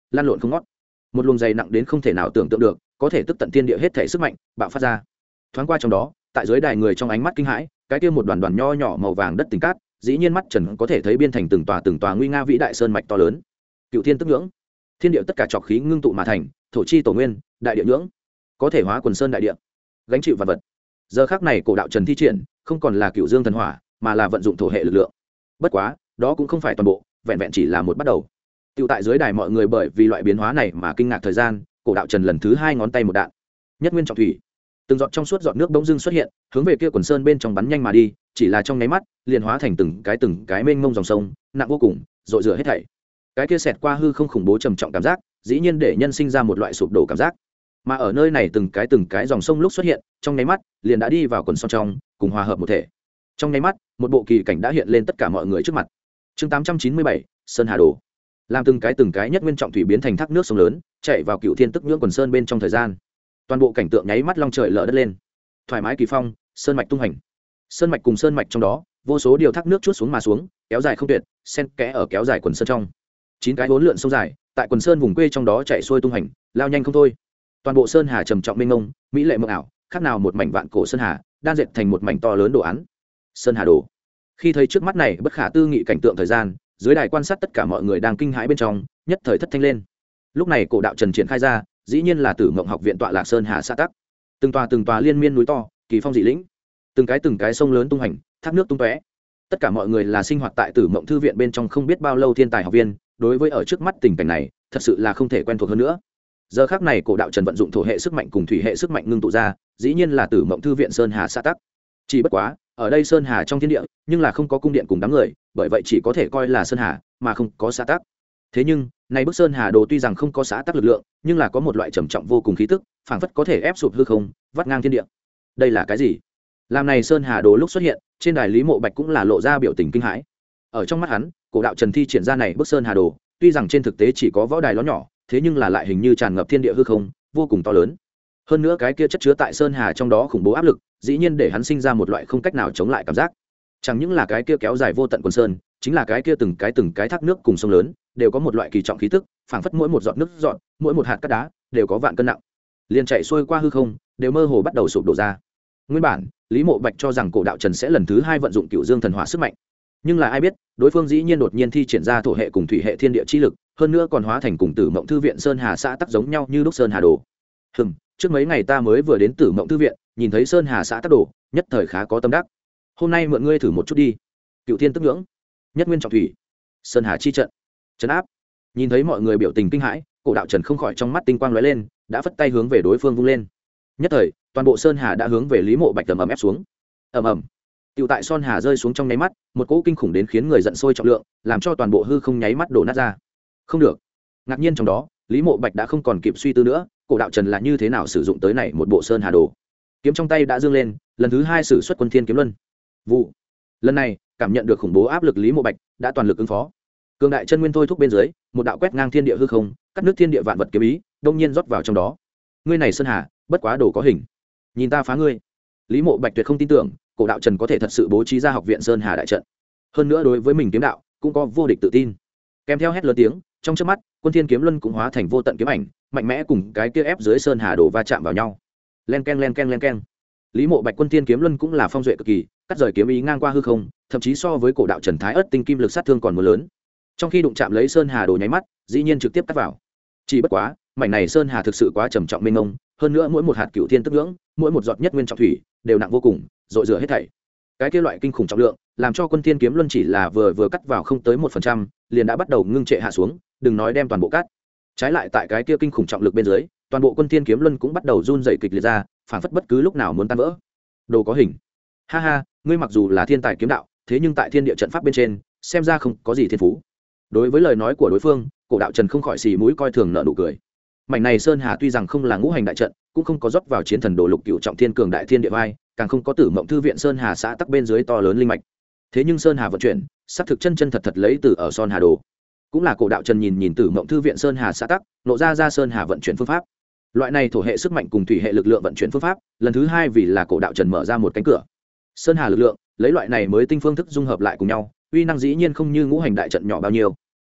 lan lộn không ngót. Một luồng dày nặng đến không thể nào tưởng tượng được, có thể tức tận thiên địa hết thể sức mạnh bạo phát ra. Thoáng qua trong đó, tại dưới đài người trong ánh mắt kinh hãi, cái kia một đoàn đoàn nho nhỏ màu vàng đất tình cát, dĩ nhiên mắt trần có thể thấy biên thành từng tòa nguy nga vĩ đại sơn mạch to lớn. Cựu thiên tức nhưỡng, thiên địa tất cả trọc khí ngưng tụ mà thành, thổ chi tổ nguyên, đại địa nhưỡng, có thể hóa quần sơn đại địa, gánh chịu vật vật. Giờ khắc này cổ đạo trần thi triển, không còn là cựu dương thần hỏa, mà là vận dụng thổ hệ lực lượng. Bất quá, đó cũng không phải toàn bộ, vẹn vẹn chỉ là một bắt đầu. Tiểu tại dưới đài mọi người bởi vì loại biến hóa này mà kinh ngạc thời gian, cổ đạo trần lần thứ hai ngón tay một đạn, nhất nguyên trọng thủy, từng giọt trong suốt giọt nước bỗng dưng xuất hiện, hướng về kia quần sơn bên trong bắn nhanh mà đi, chỉ là trong nháy mắt, liền hóa thành từng cái mênh mông dòng sông, nặng vô cùng, rội rửa hết thảy. Cái kia xẹt qua hư không khủng bố trầm trọng cảm giác, dĩ nhiên để nhân sinh ra một loại sụp đổ cảm giác. Mà ở nơi này từng cái dòng sông lúc xuất hiện, trong nháy mắt, liền đã đi vào quần sông trong, cùng hòa hợp một thể. Trong nháy mắt, một bộ kỳ cảnh đã hiện lên tất cả mọi người trước mặt. Chương 897, Sơn Hà Đồ. Làm từng cái nhất nguyên trọng thủy biến thành thác nước sông lớn, chạy vào cựu thiên tức nhưỡng quần sơn bên trong thời gian. Toàn bộ cảnh tượng nháy mắt long trời lở đất lên. Thoải mái kỳ phong, sơn mạch tung hành. Sơn mạch cùng sơn mạch trong đó, vô số điều thác nước chuốt xuống mà xuống, kéo dài không tuyệt, xen kẽ ở kéo dài quần sơn trong. 9 cái hỗn lượn sông dài, tại quần sơn vùng quê trong đó chạy xuôi tung hành, lao nhanh không thôi. Toàn bộ sơn hà trầm trọng mênh mông, mỹ lệ mộng ảo, khác nào một mảnh vạn cổ sơn hà, đan dệt thành một mảnh to lớn đồ án. Sơn Hà Đồ. Khi thấy trước mắt này bất khả tư nghị cảnh tượng thời gian, dưới đài quan sát tất cả mọi người đang kinh hãi bên trong, nhất thời thất thanh lên. Lúc này cổ đạo trần triển khai ra, dĩ nhiên là Tử Mộng học viện tọa lạc Sơn Hà xã tắc. Từng tòa liên miên núi to, kỳ phong dị lĩnh, từng cái sông lớn tung hành, thác nước tung tóe. Tất cả mọi người là sinh hoạt tại Tử Mộng thư viện bên trong không biết bao lâu thiên tài học viên, đối với ở trước mắt tình cảnh này, thật sự là không thể quen thuộc hơn nữa. Giờ khắc này cổ đạo trần vận dụng thổ hệ sức mạnh cùng thủy hệ sức mạnh ngưng tụ ra, dĩ nhiên là Tử Mộng thư viện Sơn Hà xã tắc. Chỉ bất quá, ở đây Sơn Hà trong thiên địa, nhưng là không có cung điện cùng đám người, bởi vậy chỉ có thể coi là Sơn Hà, mà không có xã tắc. Thế nhưng, này bức Sơn Hà Đồ tuy rằng không có xã tắc lực lượng, nhưng là có một loại trầm trọng vô cùng khí tức, phảng phất có thể ép sụp hư không, vắt ngang thiên địa. Đây là cái gì? Làm này Sơn Hà Đồ lúc xuất hiện, trên đài Lý Mộ Bạch cũng là lộ ra biểu tình kinh hãi. Ở trong mắt hắn, cổ đạo Trần thi triển ra này bức Sơn Hà Đồ, tuy rằng trên thực tế chỉ có võ đài ló nhỏ, thế nhưng là lại hình như tràn ngập thiên địa hư không, vô cùng to lớn. Hơn nữa cái kia chất chứa tại Sơn Hà trong đó khủng bố áp lực, dĩ nhiên để hắn sinh ra một loại không cách nào chống lại cảm giác. Chẳng những là cái kia kéo dài vô tận quần sơn, chính là cái kia từng cái thác nước cùng sông lớn, đều có một loại kỳ trọng khí tức, phảng phất mỗi một giọt nước giọt, mỗi một hạt cát đá, đều có vạn cân nặng. Liên chạy xuôi qua hư không, đều mơ hồ bắt đầu sụp đổ ra. Nguyên bản, Lý Mộ Bạch cho rằng cổ đạo Trần sẽ lần thứ hai vận dụng Cửu Dương thần hỏa sức mạnh, nhưng là ai biết, đối phương dĩ nhiên đột nhiên thi triển ra thổ hệ cùng thủy hệ thiên địa chi lực, hơn nữa còn hóa thành cùng Tử Mộng thư viện Sơn Hà xã tắc giống nhau như lúc Sơn Hà Đồ. Trước mấy ngày ta mới vừa đến Tử Mộng thư viện, nhìn thấy Sơn Hà xã tắc đồ, nhất thời khá có tâm đắc. Hôm nay mượn ngươi thử một chút đi. Cựu thiên tức nhưỡng, nhất nguyên trọng thủy, Sơn Hà chi trận, trấn áp. Nhìn thấy mọi người biểu tình kinh hãi, cổ đạo Trần không khỏi trong mắt tinh quang lóe lên, đã phất tay hướng về đối phương vung lên. Nhất thời, toàn bộ Sơn Hà đã hướng về Lý Mộ Bạch ầm ép xuống. Ầm ầm. Tiểu tại Sơn Hà rơi xuống trong nháy mắt, một cỗ kinh khủng đến khiến người giận sôi trọng lượng, làm cho toàn bộ hư không nháy mắt đổ nát ra. Không được. Ngạc nhiên trong đó, Lý Mộ Bạch đã không còn kịp suy tư nữa, cổ đạo Trần là như thế nào sử dụng tới này một bộ Sơn Hà Đồ. Kiếm trong tay đã dương lên, lần thứ hai sử xuất Quân Thiên kiếm luân. Vụ. Lần này, cảm nhận được khủng bố áp lực Lý Mộ Bạch đã toàn lực ứng phó. Cường đại chân nguyên thôi thúc bên dưới, một đạo quét ngang thiên địa hư không, cắt nước thiên địa vạn vật kiếm ý, đông nhiên rót vào trong đó. Ngươi này Sơn Hà, bất quá đồ có hình. Nhìn ta phá ngươi. Lý Mộ Bạch tuyệt không tin tưởng, cổ đạo Trần có thể thật sự bố trí ra học viện Sơn Hà đại trận. Hơn nữa đối với mình kiếm đạo, cũng có vô địch tự tin. Kèm theo hét lớn tiếng, trong chớp mắt, Quân Thiên kiếm luân cũng hóa thành vô tận kiếm ảnh, mạnh mẽ cùng cái kia ép dưới Sơn Hà Đồ va chạm vào nhau. Len keng len keng len keng. Lý Mộ Bạch Quân Thiên kiếm luân cũng là phong duệ cực kỳ, cắt rời kiếm ý ngang qua hư không, thậm chí so với cổ đạo Trần Thái Ức tinh kim lực sát thương còn muốn lớn. Trong khi đụng chạm lấy Sơn Hà Đồ nháy mắt, dĩ nhiên trực tiếp cắt vào. Chỉ bất quá, mảnh này Sơn Hà thực sự quá trầm trọng mênh mông, hơn nữa mỗi một hạt cửu thiên tức nhưỡng, mỗi một giọt nhất nguyên trọng thủy, đều nặng vô cùng, rọi rửa hết thảy. Cái kia loại kinh khủng trọng lượng, làm cho Quân Thiên kiếm luân chỉ là vừa cắt vào không tới 1%, liền đã bắt đầu ngưng trệ hạ xuống, đừng nói đem toàn bộ cắt. Trái lại tại cái kia kinh khủng trọng lực bên dưới, toàn bộ Quân Thiên kiếm luân cũng bắt đầu run rẩy kịch liệt ra, phảng phất bất cứ lúc nào muốn tan vỡ. Đồ có hình. Ha ha, ngươi mặc dù là thiên tài kiếm đạo, thế nhưng tại thiên địa trận pháp bên trên, xem ra không có gì thiên phú. Đối với lời nói của đối phương, cổ đạo Trần không khỏi xì mũi coi thường nở nụ cười. Mảnh này Sơn Hà tuy rằng không là ngũ hành đại trận, cũng không có rót vào chiến thần đồ lục cựu trọng thiên cường đại thiên địa vai, càng không có Tử Mộng thư viện Sơn Hà xã tắc bên dưới to lớn linh mạch. Thế nhưng Sơn Hà vận chuyển, xác thực chân thật lấy từ ở Sơn Hà Đồ. Cũng là cổ đạo Trần nhìn Tử Mộng thư viện Sơn Hà xã tắc, nộ ra Sơn Hà vận chuyển phương pháp. Loại này thổ hệ sức mạnh cùng thủy hệ lực lượng vận chuyển phương pháp, lần thứ hai vì là cổ đạo Trần mở ra một cánh cửa. Sơn Hà lực lượng, lấy loại này mới tinh phương thức dung hợp lại cùng nhau, uy năng dĩ nhiên không như ngũ hành đại trận nhỏ bao nhiêu.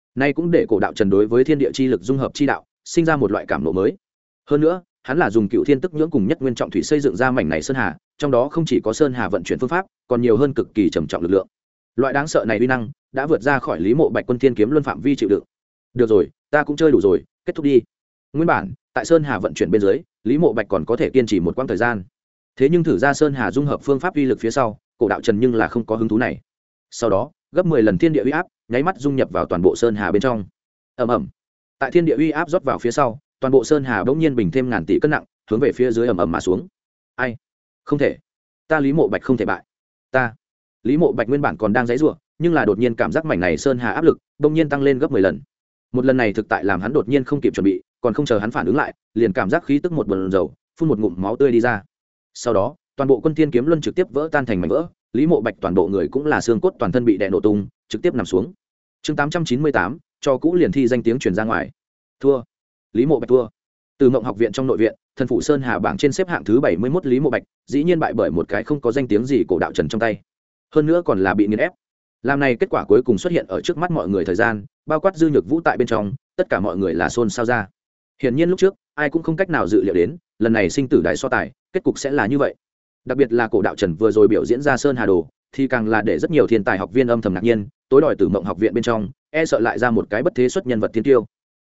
nay cũng để cổ đạo trần đối với thiên địa chi lực dung hợp chi đạo sinh ra một loại cảm nộ mới. Hơn nữa hắn là dùng cựu thiên tức nhưỡng cùng nhất nguyên trọng thủy xây dựng ra mảnh này sơn hà, trong đó không chỉ có sơn hà vận chuyển phương pháp, còn nhiều hơn cực kỳ trầm trọng lực lượng. Loại đáng sợ này uy năng đã vượt ra khỏi Lý Mộ Bạch Quân Thiên Kiếm luân phạm vi chịu đựng. Được rồi, ta cũng chơi đủ rồi, kết thúc đi. Nguyên bản tại sơn hà vận chuyển bên dưới, Lý Mộ Bạch còn có thể kiên trì một quãng thời gian. Thế nhưng thử ra sơn hà dung hợp phương pháp uy lực phía sau, cổ đạo trần nhưng là không có hứng thú này. Sau đó gấp 10 lần thiên địa uy áp nháy mắt dung nhập vào toàn bộ sơn hà bên trong. Ầm ầm. Tại thiên địa uy áp rót vào phía sau, toàn bộ sơn hà bỗng nhiên bình thêm ngàn tỷ cân nặng, hướng về phía dưới ầm ầm mà xuống. Ai? Không thể. Ta Lý Mộ Bạch không thể bại. Ta. Lý Mộ Bạch nguyên bản còn đang giãy giụa, nhưng là đột nhiên cảm giác mảnh này sơn hà áp lực bỗng nhiên tăng lên gấp 10 lần. Một lần này thực tại làm hắn đột nhiên không kịp chuẩn bị, còn không chờ hắn phản ứng lại, liền cảm giác khí tức một bồn dầu, phun một ngụm máu tươi đi ra. Sau đó, toàn bộ Quân Thiên Kiếm Luân trực tiếp vỡ tan thành mảnh vỡ, Lý Mộ Bạch toàn bộ người cũng là xương cốt toàn thân bị đè nổ tung, trực tiếp nằm xuống. Chương 898, cho cũ liền thi danh tiếng truyền ra ngoài. Thua. Lý Mộ Bạch thua. Từ Mộng Học viện trong nội viện, Thần Phủ Sơn Hà bảng trên xếp hạng thứ 71 Lý Mộ Bạch, dĩ nhiên bại bởi một cái không có danh tiếng gì cổ đạo trần trong tay. Hơn nữa còn là bị nghiền ép. Làm này kết quả cuối cùng xuất hiện ở trước mắt mọi người thời gian, bao quát Dư Nhược Vũ tại bên trong, tất cả mọi người là xôn xao ra. Hiển nhiên lúc trước, ai cũng không cách nào dự liệu đến, lần này sinh tử đại so tài, kết cục sẽ là như vậy. Đặc biệt là cổ đạo trần vừa rồi biểu diễn ra Sơn Hà Đồ, thì càng là để rất nhiều thiên tài học viên âm thầm ngạc nhiên, tối đòi Tử Mộng Học viện bên trong, e sợ lại ra một cái bất thế xuất nhân vật thiên tiêu.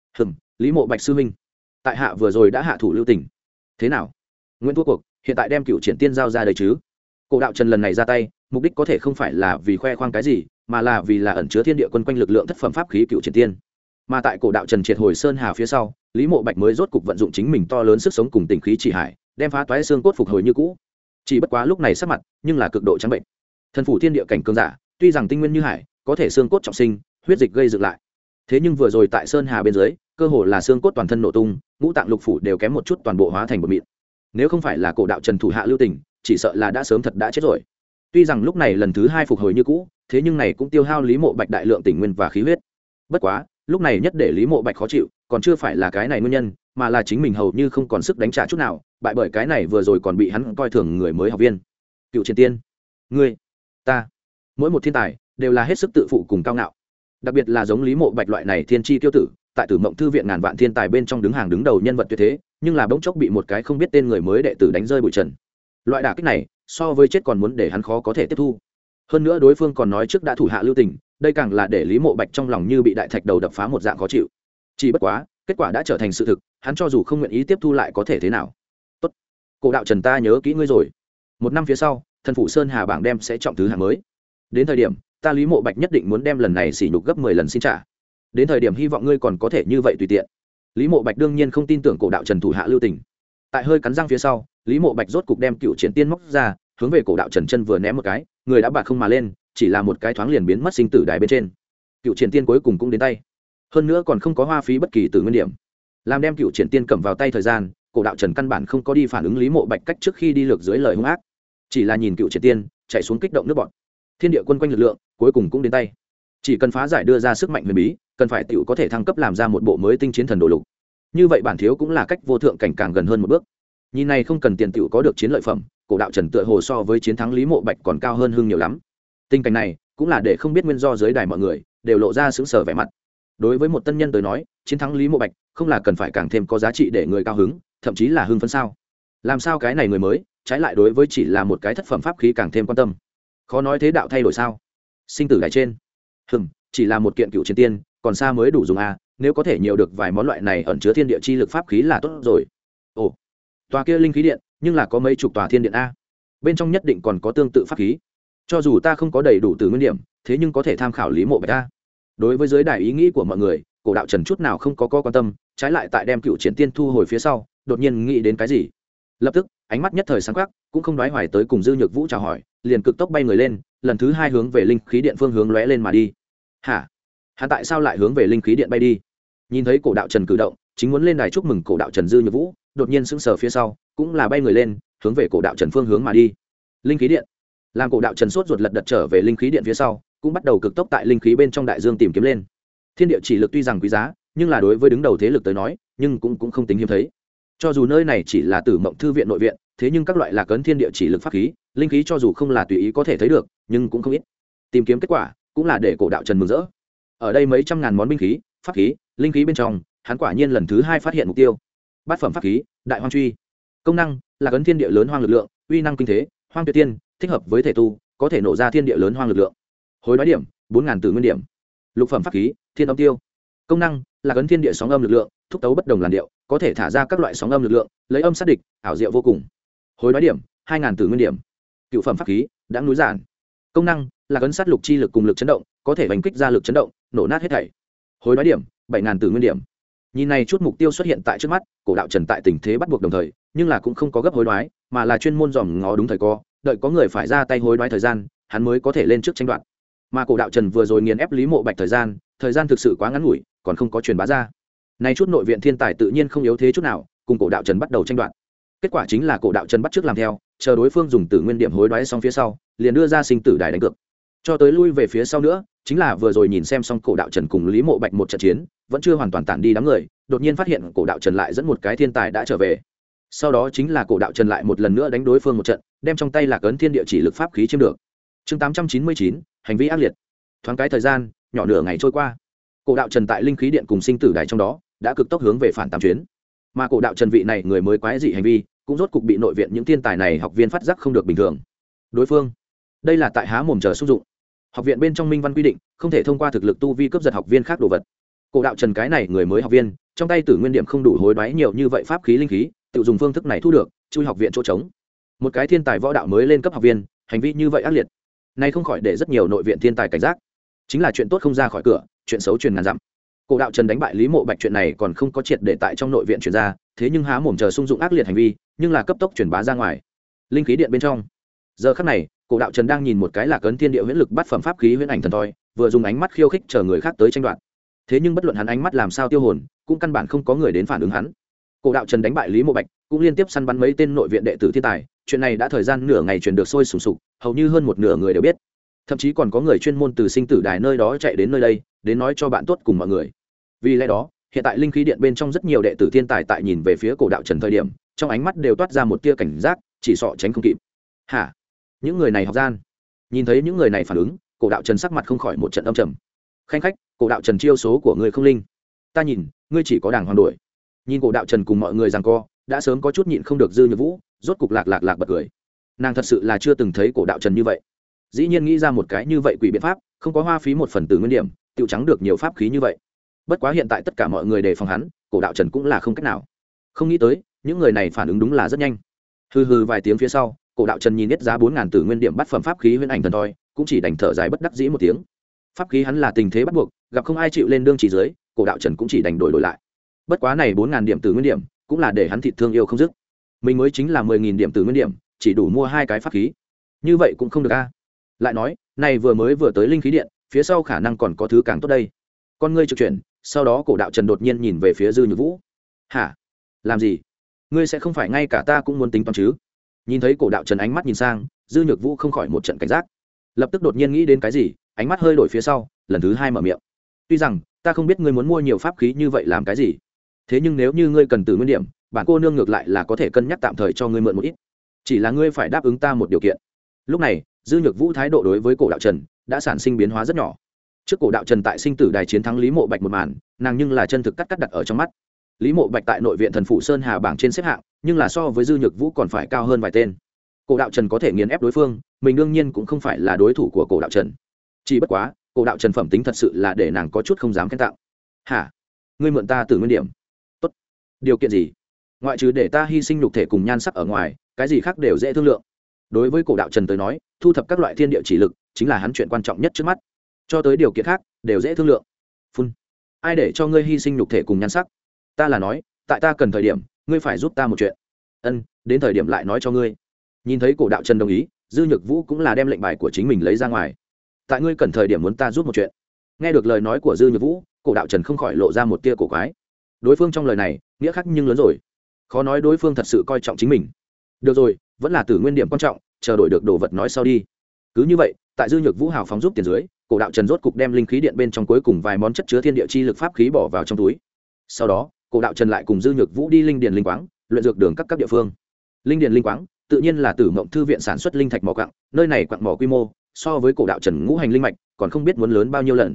Lý Mộ Bạch sư huynh, tại hạ vừa rồi đã hạ thủ lưu tình. Thế nào? Nguyễn thua cuộc, hiện tại đem Cựu Triển Tiên giao ra đây chứ? Cổ đạo trần lần này ra tay, mục đích có thể không phải là vì khoe khoang cái gì, mà là vì là ẩn chứa thiên địa quân quanh lực lượng thất phẩm pháp khí Cựu Triển Tiên. Mà tại cổ đạo trần triệt hồi Sơn Hà phía sau, Lý Mộ Bạch mới rốt cục vận dụng chính mình to lớn sức sống cùng tình khí chỉ hải, đem phá toái xương cốt phục hồi như cũ. Chỉ bất quá lúc này sắc mặt, nhưng là cực độ trắng bệnh. Thần phủ thiên địa cảnh cường giả, tuy rằng tinh nguyên như hải, có thể xương cốt trọng sinh, huyết dịch gây dựng lại. Thế nhưng vừa rồi tại Sơn Hà bên dưới, cơ hồ là xương cốt toàn thân nổ tung, ngũ tạng lục phủ đều kém một chút toàn bộ hóa thành bột mịn. Nếu không phải là cổ đạo trần thủ hạ lưu tình, chỉ sợ là đã sớm thật đã chết rồi. Tuy rằng lúc này lần thứ 2 phục hồi như cũ, thế nhưng này cũng tiêu hao Lý Mộ Bạch đại lượng tình nguyên và khí huyết. Bất quá, lúc này nhất để Lý Mộ Bạch khó chịu, còn chưa phải là cái này nguyên nhân, mà là chính mình hầu như không còn sức đánh trả chút nào, bại bởi cái này vừa rồi còn bị hắn coi thường người mới học viên. Cựu Triển Tiên, ngươi, ta, mỗi một thiên tài đều là hết sức tự phụ cùng cao ngạo. Đặc biệt là giống Lý Mộ Bạch loại này thiên chi tiêu tử, tại Tử Mộng thư viện ngàn vạn thiên tài bên trong đứng hàng đứng đầu nhân vật tuyệt thế, nhưng là bỗng chốc bị một cái không biết tên người mới đệ tử đánh rơi bụi trần. Loại đả kích này, so với chết còn muốn để hắn khó có thể tiếp thu. Hơn nữa đối phương còn nói trước đã thủ hạ lưu tình, đây càng là để Lý Mộ Bạch trong lòng như bị đại thạch đầu đập phá một dạng khó chịu. Chỉ bất quá, kết quả đã trở thành sự thực, hắn cho dù không nguyện ý tiếp thu lại có thể thế nào. Tốt, cổ đạo trần ta nhớ kỹ ngươi rồi. Một năm phía sau, Thần Phủ Sơn Hà bảng đem sẽ trọng thứ hạng mới. Đến thời điểm, ta Lý Mộ Bạch nhất định muốn đem lần này sỉ nhục gấp 10 lần xin trả. Đến thời điểm hy vọng ngươi còn có thể như vậy tùy tiện. Lý Mộ Bạch đương nhiên không tin tưởng cổ đạo trần thủ hạ lưu tình. Tại hơi cắn răng phía sau, Lý Mộ Bạch rốt cục đem Cựu Triển Tiên móc ra, hướng về cổ đạo trần chân vừa ném một cái, người đã bạt không mà lên, chỉ là một cái thoáng liền biến mất sinh tử đài bên trên. Cựu Triển Tiên cuối cùng cũng đến tay, hơn nữa còn không có hoa phí bất kỳ từ nguyên điểm. Làm đem Cựu Triển Tiên cầm vào tay thời gian, cổ đạo trần căn bản không có đi phản ứng Lý Mộ Bạch cách trước khi đi lược dưới lời hung ác, chỉ là nhìn Cựu Triển Tiên chạy xuống kích động nước bọt. Thiên địa quân quanh lực lượng cuối cùng cũng đến tay, chỉ cần phá giải đưa ra sức mạnh huyền bí, cần phải tiểu có thể thăng cấp làm ra một bộ mới tinh chiến thần đồ lục. Như vậy bản thiếu cũng là cách vô thượng cảnh càng gần hơn một bước. Nhìn này không cần tiền tiểu có được chiến lợi phẩm, cổ đạo trần tựa hồ so với chiến thắng Lý Mộ Bạch còn cao hơn hưng nhiều lắm. Tình cảnh này cũng là để không biết nguyên do dưới đài mọi người đều lộ ra sững sờ vẻ mặt. Đối với một tân nhân tới nói, chiến thắng Lý Mộ Bạch không là cần phải càng thêm có giá trị để người cao hứng, thậm chí là hưng phấn sao? Làm sao cái này người mới, trái lại đối với chỉ là một cái thất phẩm pháp khí càng thêm quan tâm? Khó nói thế đạo thay đổi sao? Sinh tử đài trên, chỉ là một kiện Cựu Triển Tiên, còn xa mới đủ dùng a, nếu có thể nhiều được vài món loại này ẩn chứa thiên địa chi lực pháp khí là tốt rồi. Ồ, tòa kia linh khí điện, nhưng là có mấy chục tòa thiên điện a. Bên trong nhất định còn có tương tự pháp khí. Cho dù ta không có đầy đủ từ nguyên điểm, thế nhưng có thể tham khảo Lý Mộ Bạch a. Đối với giới đài ý nghĩ của mọi người, cổ đạo trần chút nào không có quan tâm, trái lại tại đem Cựu Triển Tiên thu hồi phía sau, đột nhiên nghĩ đến cái gì. Lập tức, ánh mắt nhất thời sáng quắc, cũng không đoái hoài tới cùng Dư Nhược Vũ chào hỏi, liền cực tốc bay người lên, lần thứ 2 hướng về linh khí điện phương hướng lóe lên mà đi. Hả? Hắn tại sao lại hướng về linh khí điện bay đi? Nhìn thấy cổ đạo trần cử động, chính muốn lên đài chúc mừng cổ đạo trần Dư Nhược Vũ, đột nhiên sững sờ phía sau, cũng là bay người lên, hướng về cổ đạo trần phương hướng mà đi. Linh khí điện. Làm cổ đạo trần sốt ruột lật đật trở về linh khí điện phía sau, cũng bắt đầu cực tốc tại linh khí bên trong đại dương tìm kiếm lên. Thiên địa chỉ lực tuy rằng quý giá, nhưng là đối với đứng đầu thế lực tới nói, nhưng cũng không tính hiếm thấy. Cho dù nơi này chỉ là Tử Mộng thư viện nội viện, thế nhưng các loại lạc ấn thiên địa chỉ lực pháp khí, linh khí cho dù không là tùy ý có thể thấy được, nhưng cũng không ít. Tìm kiếm kết quả, cũng là để cổ đạo trần mừng rỡ. ở đây mấy trăm ngàn món binh khí pháp khí linh khí bên trong, hắn quả nhiên lần thứ hai phát hiện mục tiêu. Bát phẩm pháp khí đại hoang truy, công năng là cấn thiên địa lớn hoang lực lượng, uy năng kinh thế hoang tuyệt tiên, thích hợp với thể tu, có thể nổ ra thiên địa lớn hoang lực lượng. Hối đoái điểm 4.000 tử nguyên điểm. Lục phẩm pháp khí thiên âm tiêu, công năng là cấn thiên địa sóng âm lực lượng, thúc tấu bất đồng làn điệu, có thể thả ra các loại sóng âm lực lượng, lấy âm sát địch, ảo diệu vô cùng. Hối đoái điểm 2.000 tử nguyên điểm. Cựu phẩm pháp khí đã núi giản, công năng là cấn sát lục chi lực cùng lực chấn động, có thể đánh kích ra lực chấn động, nổ nát hết thảy. Hối đoái điểm 7.000 tử nguyên điểm. Nhìn này chút mục tiêu xuất hiện tại trước mắt, cổ đạo trần tại tình thế bắt buộc đồng thời, nhưng là cũng không có gấp hối đoái, mà là chuyên môn dòm ngó đúng thời co, đợi có người phải ra tay hối đoái thời gian, hắn mới có thể lên trước tranh đoạt. Mà cổ đạo trần vừa rồi nghiền ép Lý Mộ Bạch thời gian thực sự quá ngắn ngủi, còn không có truyền bá ra. Này chút nội viện thiên tài tự nhiên không yếu thế chút nào, cùng cổ đạo trần bắt đầu tranh đoạt. Kết quả chính là cổ đạo trần bắt trước làm theo, chờ đối phương dùng tử nguyên điểm hối đoái xong phía sau, liền đưa ra sinh tử đài đánh cược. Cho tới lui về phía sau nữa, chính là vừa rồi nhìn xem xong cổ đạo trần cùng Lý Mộ Bạch một trận chiến, vẫn chưa hoàn toàn tản đi đám người, đột nhiên phát hiện cổ đạo trần lại dẫn một cái thiên tài đã trở về. Sau đó chính là cổ đạo trần lại một lần nữa đánh đối phương một trận, đem trong tay Lạc Ấn Thiên Địa chỉ lực pháp khí chiếm được. Chương 899, hành vi ác liệt. Thoáng cái thời gian, nhỏ nửa ngày trôi qua. Cổ đạo trần tại linh khí điện cùng sinh tử đài trong đó, đã cực tốc hướng về phản tám chuyến. Mà cổ đạo trần vị này người mới quái dị hành vi, cũng rốt cục bị nội viện những thiên tài này học viên phát giác không được bình thường. Đối phương, đây là tại há mồm chờ xung dụng. Học viện bên trong minh văn quy định, không thể thông qua thực lực tu vi cướp giật học viên khác đồ vật. Cổ đạo trần cái này người mới học viên, trong tay tử nguyên điểm không đủ hối đoái nhiều như vậy pháp khí linh khí, tự dùng phương thức này thu được, chui học viện chỗ trống. Một cái thiên tài võ đạo mới lên cấp học viên, hành vi như vậy ác liệt, này không khỏi để rất nhiều nội viện thiên tài cảnh giác. Chính là chuyện tốt không ra khỏi cửa, chuyện xấu truyền ngàn dặm. Cổ đạo trần đánh bại Lý Mộ Bạch chuyện này còn không có triệt để tại trong nội viện truyền ra, thế nhưng há mồm chờ xung dụng ác liệt hành vi, nhưng là cấp tốc truyền bá ra ngoài. Linh khí điện bên trong, giờ khắc này, cổ đạo trần đang nhìn một cái Lạc Ấn Thiên Địa huyễn lực bát phẩm pháp khí huyễn ảnh thần thoi, vừa dùng ánh mắt khiêu khích chờ người khác tới tranh đoạt. Thế nhưng bất luận hắn ánh mắt làm sao tiêu hồn, cũng căn bản không có người đến phản ứng hắn. Cổ đạo trần đánh bại Lý Mộ Bạch, cũng liên tiếp săn bắn mấy tên nội viện đệ tử thiên tài, chuyện này đã thời gian nửa ngày truyền được sôi sùng sục, hầu như hơn một nửa người đều biết. Thậm chí còn có người chuyên môn từ sinh tử đài nơi đó chạy đến nơi đây, đến nói cho bạn tốt cùng mọi người. Vì lẽ đó, hiện tại linh khí điện bên trong rất nhiều đệ tử thiên tài tại nhìn về phía cổ đạo trần thời điểm, trong ánh mắt đều toát ra một tia cảnh giác, chỉ sợ tránh không kịp. Hả? Những người này học gian? Nhìn thấy những người này phản ứng, cổ đạo trần sắc mặt không khỏi một trận âm trầm. Khanh khách, cổ đạo trần chiêu số của người không linh. Ta nhìn, ngươi chỉ có đàng hoàng đổi. Nhìn cổ đạo trần cùng mọi người giằng co, đã sớm có chút nhịn không được Dư Nhược Vũ, rốt cục lạc bật cười. Nàng thật sự là chưa từng thấy cổ đạo trần như vậy. Dĩ nhiên nghĩ ra một cái như vậy quỷ biện pháp, không có hoa phí một phần tử nguyên điểm, tiêu trắng được nhiều pháp khí như vậy. Bất quá hiện tại tất cả mọi người đề phòng hắn, cổ đạo trần cũng là không cách nào. Không nghĩ tới, những người này phản ứng đúng là rất nhanh. Hừ hừ vài tiếng phía sau, cổ đạo trần nhìn hết giá 4.000 tử nguyên điểm bắt phẩm pháp khí huyễn ảnh thần thôi, cũng chỉ đành thở dài bất đắc dĩ một tiếng. Pháp khí hắn là tình thế bắt buộc, gặp không ai chịu lên đương chỉ dưới, cổ đạo trần cũng chỉ đành đổi lại. Bất quá này 4.000 điểm tử nguyên điểm, cũng là để hắn thịt thương yêu không dứt. Mình mới chính là 10.000 điểm tử nguyên điểm, chỉ đủ mua 2 cái pháp khí. Như vậy cũng không được a. Lại nói, này vừa tới linh khí điện, phía sau khả năng còn có thứ càng tốt đây. Con ngươi trực chuyển, sau đó cổ đạo trần đột nhiên nhìn về phía Dư Nhược Vũ. Hả? Làm gì? Ngươi sẽ không phải ngay cả ta cũng muốn tính toán chứ? Nhìn thấy cổ đạo trần ánh mắt nhìn sang, Dư Nhược Vũ không khỏi một trận cảnh giác, lập tức đột nhiên nghĩ đến cái gì, ánh mắt hơi đổi phía sau, lần thứ hai mở miệng. Tuy rằng ta không biết ngươi muốn mua nhiều pháp khí như vậy làm cái gì, thế nhưng nếu như ngươi cần tử nguyên điểm, bản cô nương ngược lại là có thể cân nhắc tạm thời cho ngươi mượn một ít, chỉ là ngươi phải đáp ứng ta một điều kiện. Lúc này Dư Nhược Vũ thái độ đối với cổ đạo trần đã sản sinh biến hóa rất nhỏ. Trước cổ đạo trần tại sinh tử đài chiến thắng Lý Mộ Bạch một màn, nàng nhưng là chân thực cắt đặt ở trong mắt. Lý Mộ Bạch tại nội viện thần phủ Sơn Hà bảng trên xếp hạng, nhưng là so với Dư Nhược Vũ còn phải cao hơn vài tên. Cổ đạo trần có thể nghiền ép đối phương, mình đương nhiên cũng không phải là đối thủ của cổ đạo trần. Chỉ bất quá, cổ đạo trần phẩm tính thật sự là để nàng có chút không dám khen tặng. Hả? Ngươi mượn ta tử nguyên điểm? Tốt. Điều kiện gì? Ngoại trừ để ta hy sinh nhục thể cùng nhan sắc ở ngoài, cái gì khác đều dễ thương lượng. Đối với cổ đạo trần tới nói, thu thập các loại thiên địa chỉ lực chính là hắn chuyện quan trọng nhất trước mắt. Cho tới điều kiện khác đều dễ thương lượng. Phun. Ai để cho ngươi hy sinh nhục thể cùng nhan sắc? Ta là nói, tại ta cần thời điểm, ngươi phải giúp ta một chuyện. Ân, đến thời điểm lại nói cho ngươi. Nhìn thấy cổ đạo trần đồng ý, Dư Nhược Vũ cũng là đem lệnh bài của chính mình lấy ra ngoài. Tại ngươi cần thời điểm muốn ta giúp một chuyện. Nghe được lời nói của Dư Nhược Vũ, cổ đạo trần không khỏi lộ ra một tia cổ quái. Đối phương trong lời này nghĩa khác nhưng lớn rồi, khó nói đối phương thật sự coi trọng chính mình. Được rồi, vẫn là tử nguyên điểm quan trọng, chờ đổi được đồ vật nói sau đi. Cứ như vậy, tại Dư Nhược Vũ hào phóng giúp tiền dưới, cổ đạo trần rốt cục đem linh khí điện bên trong cuối cùng vài món chất chứa thiên địa chi lực pháp khí bỏ vào trong túi. Sau đó, cổ đạo trần lại cùng Dư Nhược Vũ đi linh điền linh quáng, luyện dược đường các địa phương. Linh điền linh quáng tự nhiên là Tử Mộng thư viện sản xuất linh thạch mỏ quặng, nơi này quặng mỏ quy mô so với cổ đạo trần ngũ hành linh mạch còn không biết muốn lớn bao nhiêu lần.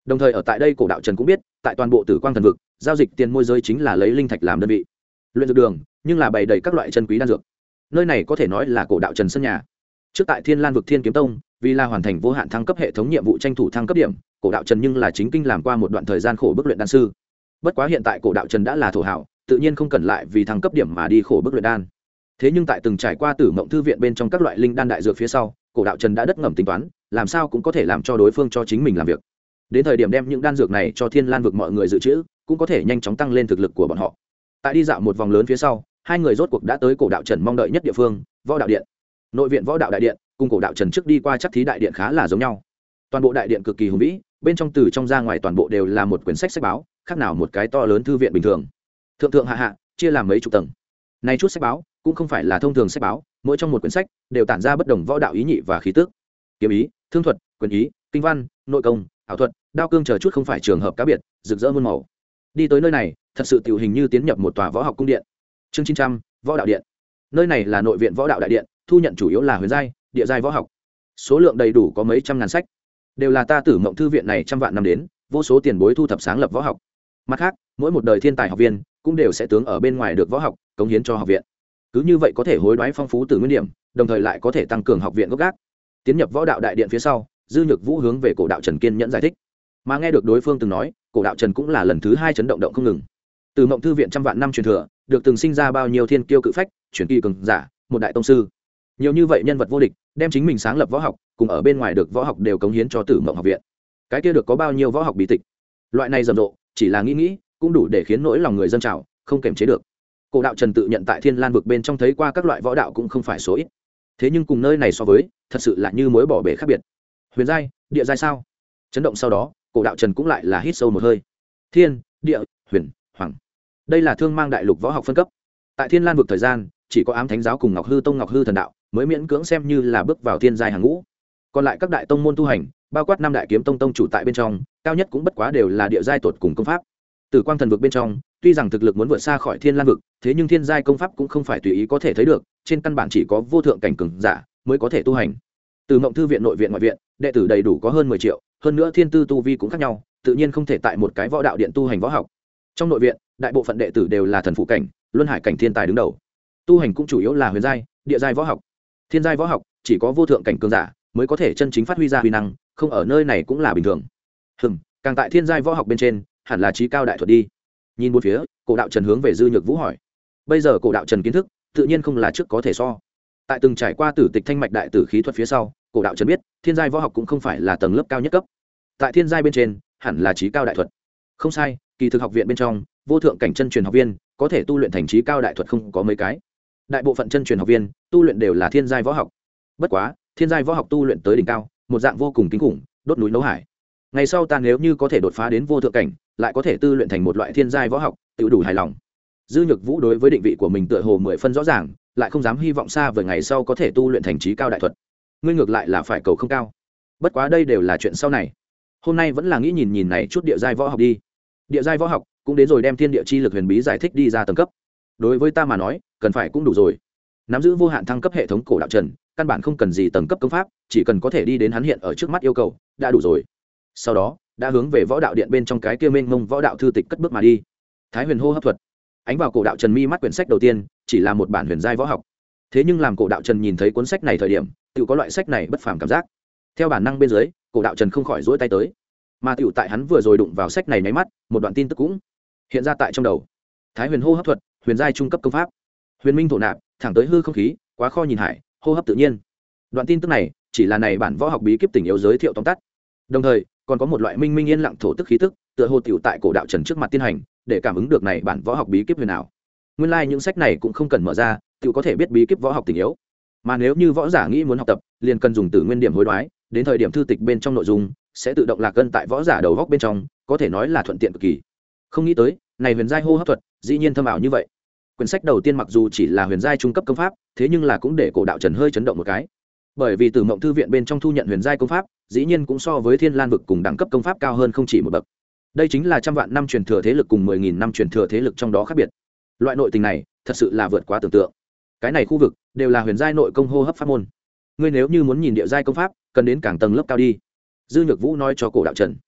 Đồng thời ở tại đây cổ đạo trần cũng biết, tại toàn bộ Tử Quang Thần vực, giao dịch tiền môi giới chính là lấy linh thạch làm đơn vị. Luyện dược đường, nhưng là bày đầy các loại chân quý đan dược. Nơi này có thể nói là cổ đạo trần sân nhà. Trước tại Thiên Lan vực Thiên Kiếm Tông, vì là hoàn thành vô hạn thăng cấp hệ thống nhiệm vụ tranh thủ thăng cấp điểm, cổ đạo trần nhưng là chính kinh làm qua một đoạn thời gian khổ bức luyện đan sư. Bất quá hiện tại cổ đạo trần đã là thổ hảo, tự nhiên không cần lại vì thăng cấp điểm mà đi khổ bức luyện đan. Thế nhưng tại từng trải qua Tử Mộng thư viện bên trong các loại linh đan đại dược phía sau, cổ đạo trần đã đất ngầm tính toán, làm sao cũng có thể làm cho đối phương cho chính mình làm việc. Đến thời điểm đem những đan dược này cho Thiên Lan vực mọi người dự trữ, cũng có thể nhanh chóng tăng lên thực lực của bọn họ. Tại đi dạo một vòng lớn phía sau, hai người rốt cuộc đã tới cổ đạo trần mong đợi nhất địa phương, Võ Đạo Điện. Nội viện Võ Đạo Đại Điện cùng cổ đạo trần trước đi qua chắc thí đại điện khá là giống nhau. Toàn bộ đại điện cực kỳ hùng vĩ, bên trong từ trong ra ngoài toàn bộ đều là một quyển sách sách báo, khác nào một cái to lớn thư viện bình thường. Thượng thượng hạ hạ, chia làm mấy chục tầng. Này chút sách báo cũng không phải là thông thường sách báo, mỗi trong một quyển sách đều tản ra bất đồng võ đạo ý nhị và khí tức. Kiếm ý, thương thuật, quyền ý, kinh văn, nội công, ảo thuật, đao cương chờ chút không phải trường hợp cá biệt, rực rỡ muôn màu. Đi tới nơi này, thật sự tiểu hình như tiến nhập một tòa võ học cung điện. Chương 900, Võ Đạo Điện. Nơi này là nội viện Võ Đạo Đại Điện, thu nhận chủ yếu là huyền giai, địa giai võ học. Số lượng đầy đủ có mấy trăm ngàn sách, đều là ta Tử Mộng thư viện này trăm vạn năm đến, vô số tiền bối thu thập sáng lập võ học. Mặt khác, mỗi một đời thiên tài học viên cũng đều sẽ tướng ở bên ngoài được võ học, cống hiến cho học viện. Cứ như vậy có thể hối đoái phong phú từ nguyên điểm, đồng thời lại có thể tăng cường học viện gốc gác. Tiến nhập Võ Đạo Đại Điện phía sau, Dư Nhược Vũ hướng về cổ đạo Trần kiên nhẫn giải thích. Mà nghe được đối phương từng nói, cổ đạo Trần cũng là lần thứ hai chấn động động không ngừng. Từ Mộng thư viện trăm vạn năm truyền thừa, được từng sinh ra bao nhiêu thiên kiêu cự phách, truyền kỳ cường giả, một đại tông sư. Nhiều như vậy nhân vật vô địch, đem chính mình sáng lập võ học, cùng ở bên ngoài được võ học đều cống hiến cho Tử Mộng học viện. Cái kia được có bao nhiêu võ học bí tịch. Loại này rầm rộ, chỉ là nghĩ, cũng đủ để khiến nỗi lòng người dân trào, không kềm chế được. Cổ đạo Trần tự nhận tại Thiên Lan vực bên trong thấy qua các loại võ đạo cũng không phải số ít. Thế nhưng cùng nơi này so với, thật sự là như muối bỏ bể khác biệt. Huyền giai, địa giai sao? Chấn động sau đó, cổ đạo Trần cũng lại là hít sâu một hơi. Thiên, địa, huyền, hoàng. Đây là thương mang đại lục võ học phân cấp. Tại Thiên Lan vực thời gian, chỉ có Ám Thánh giáo cùng Ngọc Hư Tông Ngọc Hư Thần đạo mới miễn cưỡng xem như là bước vào thiên giai hàng ngũ. Còn lại các đại tông môn tu hành, bao quát năm đại kiếm tông tông chủ tại bên trong, cao nhất cũng bất quá đều là địa giai tột cùng công pháp. Tử Quang Thần vực bên trong, tuy rằng thực lực muốn vượt xa khỏi Thiên Lan vực, thế nhưng thiên giai công pháp cũng không phải tùy ý có thể thấy được, trên căn bản chỉ có vô thượng cảnh cường giả mới có thể tu hành. Từ Mộng thư viện nội viện ngoại viện, đệ tử đầy đủ có hơn 10 triệu, hơn nữa thiên tư tu vi cũng khác nhau, tự nhiên không thể tại một cái võ đạo điện tu hành võ học. Trong nội viện, đại bộ phận đệ tử đều là thần phụ cảnh, luân hải cảnh thiên tài đứng đầu. Tu hành cũng chủ yếu là huyền giai, địa giai võ học. Thiên giai võ học chỉ có vô thượng cảnh cường giả mới có thể chân chính phát huy ra huy năng, không ở nơi này cũng là bình thường. Càng tại thiên giai võ học bên trên, hẳn là trí cao đại thuật đi. Nhìn bốn phía, cổ đạo Trần hướng về Dư Nhược Vũ hỏi. Bây giờ cổ đạo Trần kiến thức, tự nhiên không là trước có thể so. Tại từng trải qua tử tịch thanh mạch đại tử khí thuật phía sau, cổ đạo Trần biết, thiên giai võ học cũng không phải là tầng lớp cao nhất cấp. Tại thiên giai bên trên, hẳn là trí cao đại thuật. Không sai, kỳ thực học viện bên trong, vô thượng cảnh chân truyền học viên có thể tu luyện thành trí cao đại thuật không có mấy cái. Đại bộ phận chân truyền học viên tu luyện đều là thiên giai võ học. Bất quá, thiên giai võ học tu luyện tới đỉnh cao, một dạng vô cùng kinh khủng, đốt núi nấu hải. Ngày sau ta nếu như có thể đột phá đến vô thượng cảnh, lại có thể tu luyện thành một loại thiên giai võ học, tự đủ hài lòng. Dư Nhược Vũ đối với định vị của mình tựa hồ 10 phân rõ ràng, lại không dám hy vọng xa vời ngày sau có thể tu luyện thành trí cao đại thuật. Ngươi ngược lại là phải cầu không cao. Bất quá đây đều là chuyện sau này. Hôm nay vẫn là nghĩ nhìn nhìn này chút địa giai võ học đi. Địa giai võ học cũng đến rồi đem thiên địa chi lực huyền bí giải thích đi ra tầng cấp. Đối với ta mà nói, cần phải cũng đủ rồi. Nắm giữ vô hạn thăng cấp hệ thống cổ đạo Trần, căn bản không cần gì tầng cấp công pháp, chỉ cần có thể đi đến hắn hiện ở trước mắt yêu cầu, đã đủ rồi. Sau đó, đã hướng về võ đạo điện bên trong cái kia mênh mông võ đạo thư tịch cất bước mà đi. Thái Huyền hô hấp thuật. Ánh vào cổ đạo Trần mi mắt quyển sách đầu tiên, chỉ là một bản huyền giai võ học. Thế nhưng làm cổ đạo Trần nhìn thấy cuốn sách này thời điểm, tự có loại sách này bất phàm cảm giác. Theo bản năng bên dưới, cổ đạo Trần không khỏi duỗi tay tới. Mà tiểu tại hắn vừa rồi đụng vào sách này nháy mắt, một đoạn tin tức cũng hiện ra tại trong đầu. Thái Huyền hô hấp thuật, huyền giai trung cấp công pháp. Huyền minh thổ nạp, thẳng tới hư không khí, quá kho nhìn hải, hô hấp tự nhiên. Đoạn tin tức này chỉ là này bản võ học bí kíp tình yếu giới thiệu tóm tắt. Đồng thời, còn có một loại minh minh yên lặng thổ tức khí tức, tựa hồ tiểu tại cổ đạo Trần trước mặt tiên hành, để cảm ứng được này bản võ học bí kíp huyền ảo. Nguyên lai những sách này cũng không cần mở ra, tiểu có thể biết bí kíp võ học tình yếu. Mà nếu như võ giả nghĩ muốn học tập, liền cần dùng từ nguyên điểm hối đoái, đến thời điểm thư tịch bên trong nội dung sẽ tự động lạc cân tại võ giả đầu góc bên trong, có thể nói là thuận tiện cực kỳ. Không nghĩ tới, này huyền giai hô hấp thuật, dĩ nhiên thâm ảo như vậy. Quyển sách đầu tiên mặc dù chỉ là huyền giai trung cấp công pháp, thế nhưng là cũng để cổ đạo Trần hơi chấn động một cái. Bởi vì Tử Mộng thư viện bên trong thu nhận huyền giai công pháp, dĩ nhiên cũng so với Thiên Lan vực cùng đẳng cấp công pháp cao hơn không chỉ một bậc. Đây chính là trăm vạn năm truyền thừa thế lực cùng 10.000 năm truyền thừa thế lực trong đó khác biệt. Loại nội tình này, thật sự là vượt quá tưởng tượng. Cái này khu vực đều là huyền giai nội công hô hấp pháp môn. Ngươi nếu như muốn nhìn địa giai công pháp, cần đến càng tầng lớp cao đi. Dư Nhược Vũ nói cho cổ đạo Trần.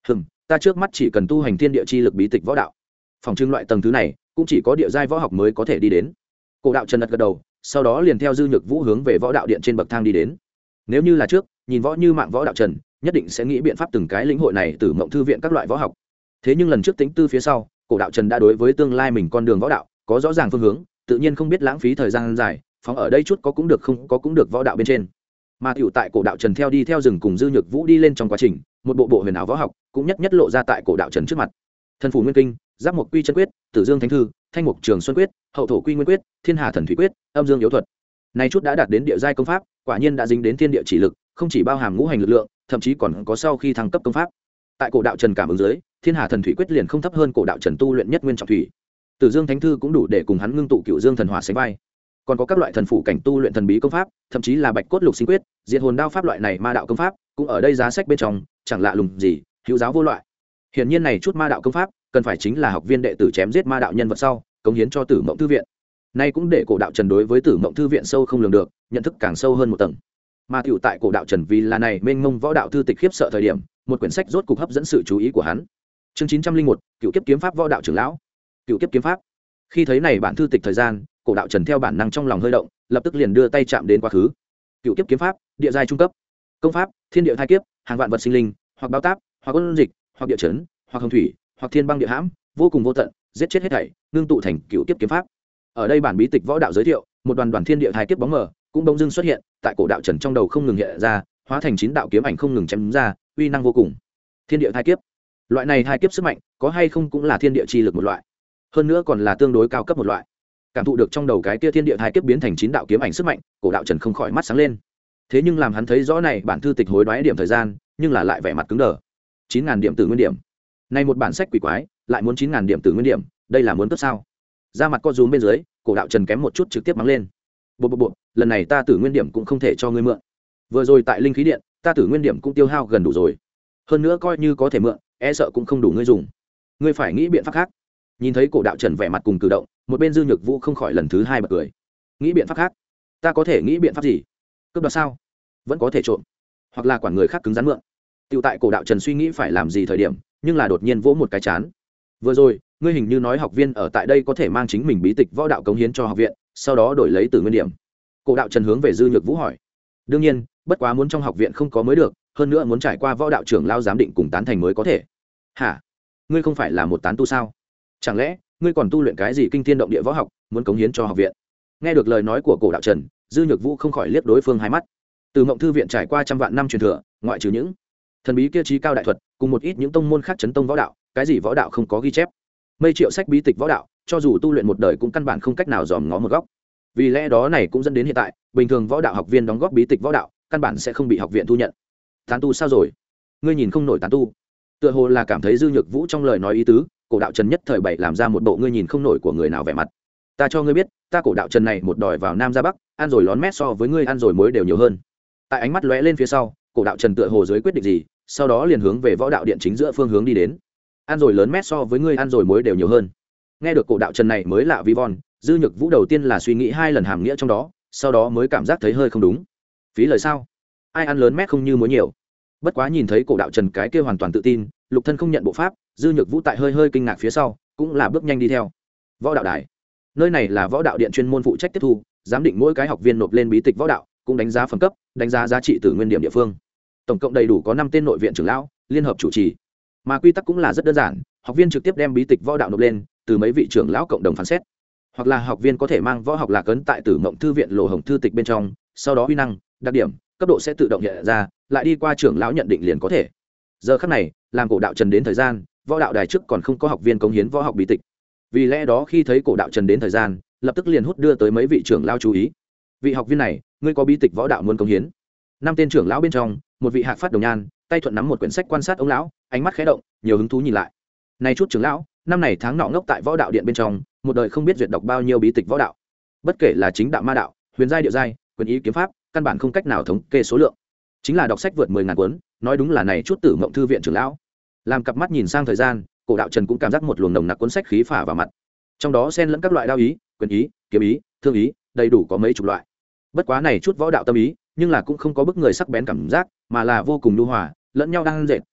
Ta trước mắt chỉ cần tu hành thiên địa chi lực bí tịch võ đạo. Phòng trưng loại tầng thứ này cũng chỉ có địa giai võ học mới có thể đi đến. Cổ đạo Trần gật đầu, sau đó liền theo Dư Nhược Vũ hướng về võ đạo điện trên bậc thang đi đến. Nếu như là trước, nhìn võ như mạng võ đạo Trần, nhất định sẽ nghĩ biện pháp từng cái lĩnh hội này từ Mộng thư viện các loại võ học. Thế nhưng lần trước tính tư phía sau, Cổ đạo Trần đã đối với tương lai mình con đường võ đạo có rõ ràng phương hướng, tự nhiên không biết lãng phí thời gian dài, phóng ở đây chút có cũng được không có cũng được võ đạo bên trên. Mà tiểu tại Cổ đạo Trần theo đi theo rừng cùng Dư Nhược Vũ đi lên trong quá trình, một bộ huyền ảo võ học cũng nhất lộ ra tại Cổ đạo Trần trước mặt. Thần phủ nguyên kinh, giáp mộc quy chân quyết, tử dương thánh thư, thanh mục trường xuân quyết, hậu thổ quy nguyên quyết, thiên hà thần thủy quyết, âm dương yếu thuật. Này chút đã đạt đến địa giai công pháp, quả nhiên đã dính đến thiên địa chỉ lực, không chỉ bao hàm ngũ hành lực lượng, thậm chí còn có sau khi thăng cấp công pháp. Tại Cổ đạo Trần cảm ứng dưới, thiên hà thần thủy quyết liền không thấp hơn Cổ đạo Trần tu luyện nhất nguyên trọng thủy. Tử dương thánh thư cũng đủ để cùng hắn ngưng tụ cựu dương thần hỏa sánh vai. Còn có các loại thần phụ cảnh tu luyện thần bí công pháp, thậm chí là bạch cốt lục sinh quyết, diệt hồn đao pháp loại này ma đạo công pháp, cũng ở đây giá sách bên trong, chẳng lạ lùng gì, hữu giáo vô loại. Hiển nhiên này chút ma đạo công pháp, cần phải chính là học viên đệ tử chém giết ma đạo nhân vật sau, cống hiến cho Tử Mộng thư viện. Nay cũng để Cổ đạo Trần đối với Tử Mộng thư viện sâu không lường được, nhận thức càng sâu hơn một tầng. Mà tiểu tại Cổ đạo Trần vì là này mênh mông võ đạo thư tịch khiếp sợ thời điểm, một quyển sách rốt cục hấp dẫn sự chú ý của hắn. Chương 901, Cựu kiếp kiếm pháp võ đạo trưởng lão. Cựu kiếp kiếm pháp. Khi thấy này bản thư tịch thời gian, Cổ đạo Trần theo bản năng trong lòng hơi động, lập tức liền đưa tay chạm đến quá khứ. Cựu kiếp kiếm pháp, địa giai trung cấp. Công pháp, thiên địa thai kiếp, hàng vạn vật sinh linh, hoặc bao táp, hoặc ôn dịch, hoặc địa chấn, hoặc hồng thủy, hoặc thiên băng địa hãm, vô cùng vô tận, giết chết hết thảy, ngưng tụ thành cựu kiếp kiếm pháp. Ở đây bản bí tịch võ đạo giới thiệu, một đoàn thiên địa thai kiếp bóng mờ cũng bỗng dưng xuất hiện, tại Cổ đạo Trần trong đầu không ngừng hiện ra, hóa thành 9 đạo kiếm ảnh không ngừng chém ra, uy năng vô cùng. Thiên địa thai kiếp. Loại này thai kiếp sức mạnh, có hay không cũng là thiên địa chi lực một loại. Hơn nữa còn là tương đối cao cấp một loại. Cảm thụ được trong đầu cái kia thiên địa thai kiếp biến thành 9 đạo kiếm ảnh sức mạnh, Cổ đạo Trần không khỏi mắt sáng lên. Thế nhưng làm hắn thấy rõ này bản thư tịch hối đoái điểm thời gian, nhưng là lại vẻ mặt cứng đờ. 9000 điểm tử nguyên điểm. Này một bản sách quỷ quái, lại muốn 9000 điểm tử nguyên điểm, đây là muốn cấp sao? Ra mặt co rúm bên dưới, Cổ đạo Trần kém một chút trực tiếp mắng lên. Bộ, lần này ta tử nguyên điểm cũng không thể cho ngươi mượn. Vừa rồi tại linh khí điện, ta tử nguyên điểm cũng tiêu hao gần đủ rồi. Hơn nữa coi như có thể mượn, e sợ cũng không đủ ngươi dùng. Ngươi phải nghĩ biện pháp khác. Nhìn thấy Cổ đạo Trần vẻ mặt cùng cử động, một bên Dư Nhược Vũ không khỏi lần thứ hai bật cười. Nghĩ biện pháp khác? Ta có thể nghĩ biện pháp gì? Cướp đoạt sao? Vẫn có thể trộm, hoặc là quản người khác cứng rắn mượn. Tiểu tại Cổ đạo Trần suy nghĩ phải làm gì thời điểm, nhưng là đột nhiên vỗ một cái chán. Vừa rồi, ngươi hình như nói học viên ở tại đây có thể mang chính mình bí tịch võ đạo cống hiến cho học viện, sau đó đổi lấy tử nguyên điểm. Cổ đạo Trần hướng về Dư Nhược Vũ hỏi. Đương nhiên, bất quá muốn trong học viện không có mới được, hơn nữa muốn trải qua võ đạo trưởng lao giám định cùng tán thành mới có thể. Hả? Ngươi không phải là một tán tu sao? Chẳng lẽ ngươi còn tu luyện cái gì kinh thiên động địa võ học, muốn cống hiến cho học viện? Nghe được lời nói của Cổ đạo Trần, Dư Nhược Vũ không khỏi liếc đối phương hai mắt. Từ Mộng thư viện trải qua trăm vạn năm truyền thừa, ngoại trừ những thần bí kia trí cao đại thuật, cùng một ít những tông môn khác chấn tông võ đạo, cái gì võ đạo không có ghi chép. Mây triệu sách bí tịch võ đạo, cho dù tu luyện một đời cũng căn bản không cách nào dòm ngó một góc. Vì lẽ đó này cũng dẫn đến hiện tại, bình thường võ đạo học viên đóng góp bí tịch võ đạo, căn bản sẽ không bị học viện thu nhận. Tán tu sao rồi? Ngươi nhìn không nổi tán tu? Tựa hồ là cảm thấy Dư Nhược Vũ trong lời nói ý tứ, Cổ đạo Trần nhất thời bày làm ra một bộ ngươi nhìn không nổi của người nào vẻ mặt. Ta cho ngươi biết, ta Cổ đạo Trần này một đòi vào nam ra bắc, ăn rồi lón mét so với ngươi ăn rồi muối đều nhiều hơn. Tại ánh mắt lóe lên phía sau, Cổ đạo Trần tựa hồ dưới quyết định gì, sau đó liền hướng về võ đạo điện chính giữa phương hướng đi đến. Ăn rồi lớn mét so với ngươi ăn rồi muối đều nhiều hơn. Nghe được Cổ đạo Trần này mới lạ vi von, Dư Nhược Vũ đầu tiên là suy nghĩ 2 lần hàm nghĩa trong đó, sau đó mới cảm giác thấy hơi không đúng. Phí lời sao? Ai ăn lớn mét không như muối nhiều? Bất quá nhìn thấy Cổ đạo Trần cái kia hoàn toàn tự tin, lục thân không nhận bộ pháp, Dư Nhược Vũ tại hơi kinh ngạc phía sau, cũng là bước nhanh đi theo. Võ đạo đài. Nơi này là võ đạo điện chuyên môn phụ trách tiếp thu, giám định mỗi cái học viên nộp lên bí tịch võ đạo, cũng đánh giá phẩm cấp, đánh giá giá trị tử nguyên điểm địa phương. Tổng cộng đầy đủ có 5 tên nội viện trưởng lão, liên hợp chủ trì. Mà quy tắc cũng là rất đơn giản, học viên trực tiếp đem bí tịch võ đạo nộp lên, từ mấy vị trưởng lão cộng đồng phán xét. Hoặc là học viên có thể mang võ học lạc ấn tại Tử Mộng thư viện lỗ hổng thư tịch bên trong, sau đó uy năng, đặc điểm, cấp độ sẽ tự động hiện ra, lại đi qua trưởng lão nhận định liền có thể. Giờ khắc này, làm Cổ đạo Trần đến thời gian, võ đạo đài trước còn không có học viên cống hiến võ học bí tịch. Vì lẽ đó khi thấy Cổ đạo Trần đến thời gian, lập tức liền hút đưa tới mấy vị trưởng lão chú ý. Vị học viên này, ngươi có bí tịch võ đạo muốn cống hiến? 5 tên trưởng lão bên trong, một vị hạc phát đồng nhan, tay thuận nắm một quyển sách quan sát ông lão, ánh mắt khẽ động, nhiều hứng thú nhìn lại. Này chút trưởng lão, năm này tháng nọ ngốc tại võ đạo điện bên trong, một đời không biết duyệt đọc bao nhiêu bí tịch võ đạo. Bất kể là chính đạo ma đạo, huyền giai địa giai, quyền ý kiếm pháp, căn bản không cách nào thống kê số lượng. Chính là đọc sách vượt 10.000 cuốn, nói đúng là này chút Tử Mộng thư viện trưởng lão. Làm cặp mắt nhìn sang thời gian, Cổ đạo Trần cũng cảm giác một luồng nồng nặc cuốn sách khí phả vào mặt. Trong đó xen lẫn các loại đao ý, quyền ý, kiếm ý, thương ý, đầy đủ có mấy chục loại. Bất quá này chút võ đạo tâm ý, nhưng là cũng không có bức người sắc bén cảm giác, mà là vô cùng nhu hòa, lẫn nhau đang dệt,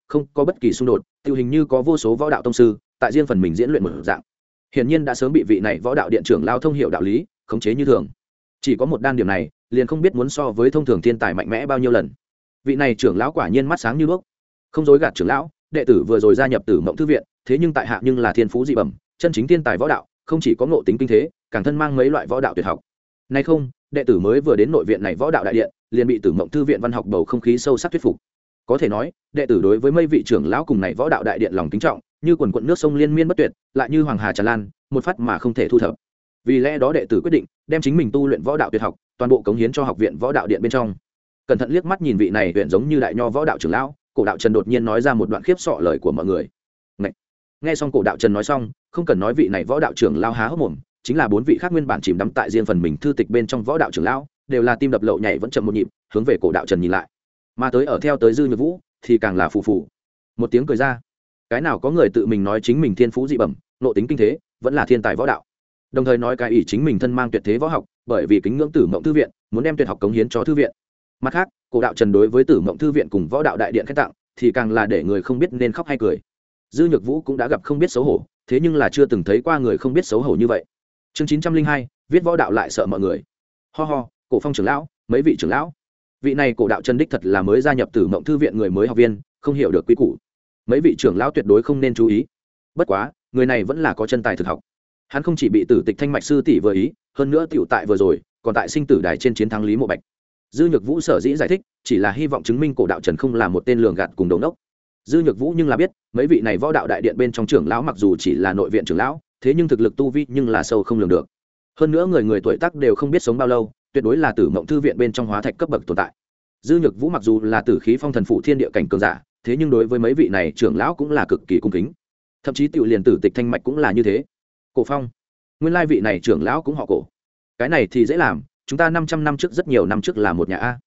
không có bất kỳ xung đột, tiêu hình như có vô số võ đạo tông sư tại riêng phần mình diễn luyện một dạng. Hiển nhiên đã sớm bị vị này võ đạo điện trưởng lao thông hiểu đạo lý, khống chế như thường. Chỉ có một đan điểm này, liền không biết muốn so với thông thường thiên tài mạnh mẽ bao nhiêu lần. Vị này trưởng lão quả nhiên mắt sáng như đuốc. Không dối gạt trưởng lão, đệ tử vừa rồi gia nhập Tử Mộng thư viện, thế nhưng tại hạ nhưng là thiên phú dị bẩm, chân chính thiên tài võ đạo, không chỉ có ngộ tính kinh thế, càng thân mang mấy loại võ đạo tuyệt học. Nay không, đệ tử mới vừa đến nội viện này võ đạo đại điện, liền bị Tử Mộng thư viện văn học bầu không khí sâu sắc thuyết phục. Có thể nói, đệ tử đối với mấy vị trưởng lão cùng này võ đạo đại điện lòng kính trọng, như quần quần nước sông liên miên bất tuyệt, lại như hoàng hà tràn lan, một phát mà không thể thu thập. Vì lẽ đó đệ tử quyết định đem chính mình tu luyện võ đạo tuyệt học, toàn bộ cống hiến cho học viện võ đạo điện bên trong. Cẩn thận liếc mắt nhìn vị này huyện giống như đại nho võ đạo trưởng lão, Cổ đạo Trần đột nhiên nói ra một đoạn khiếp sợ lời của mọi người. Nghe xong Cổ đạo Trần nói xong, không cần nói vị này võ đạo trưởng lão há hốc mồm, chính là bốn vị khác nguyên bản chìm đắm tại riêng phần mình thư tịch bên trong võ đạo trưởng lão, đều là tim đập lậu nhảy vẫn chậm một nhịp, hướng về Cổ đạo Trần nhìn lại. Mà tới ở theo tới Dư Nhược Vũ, thì càng là phù phù. Một tiếng cười ra. Cái nào có người tự mình nói chính mình thiên phú dị bẩm, nội tính kinh thế, vẫn là thiên tài võ đạo. Đồng thời nói cái ý chính mình thân mang tuyệt thế võ học, bởi vì kính ngưỡng Tử Mộng thư viện, muốn đem tuyệt học cống hiến cho thư viện. Mặt khác, Cổ đạo Trần đối với Tử Mộng thư viện cùng võ đạo đại điện khen tặng, thì càng là để người không biết nên khóc hay cười. Dư Nhược Vũ cũng đã gặp không biết xấu hổ, thế nhưng là chưa từng thấy qua người không biết xấu hổ như vậy. Chương 902, viết võ đạo lại sợ mọi người. Ho ho, Cổ Phong trưởng lão, mấy vị trưởng lão. Vị này Cổ đạo Trần đích thật là mới gia nhập Tử Mộng thư viện người mới học viên, không hiểu được quy củ. Mấy vị trưởng lão tuyệt đối không nên chú ý. Bất quá, người này vẫn là có chân tài thực học. Hắn không chỉ bị Tử Tịch Thanh Mạch sư tỷ vừa ý, hơn nữa tiểu tại vừa rồi, còn tại sinh tử đài trên chiến thắng Lý Mộ Bạch. Dư Nhược Vũ sở dĩ giải thích, chỉ là hy vọng chứng minh Cổ đạo Trần không là một tên lường gạt cùng đầu nốc. Dư Nhược Vũ nhưng là biết, mấy vị này võ đạo đại điện bên trong trưởng lão mặc dù chỉ là nội viện trưởng lão, thế nhưng thực lực tu vi nhưng là sâu không lường được. Hơn nữa người người tuổi tác đều không biết sống bao lâu, tuyệt đối là Tử Mộng thư viện bên trong hóa thạch cấp bậc tồn tại. Dư Nhược Vũ mặc dù là tử khí phong thần phụ thiên địa cảnh cường giả, thế nhưng đối với mấy vị này trưởng lão cũng là cực kỳ cung kính. Thậm chí tiểu liền Tử Tịch Thanh Mạch cũng là như thế. Cổ Phong, nguyên lai vị này trưởng lão cũng họ Cổ. Cái này thì dễ làm, chúng ta 500 năm trước rất nhiều năm trước là một nhà a.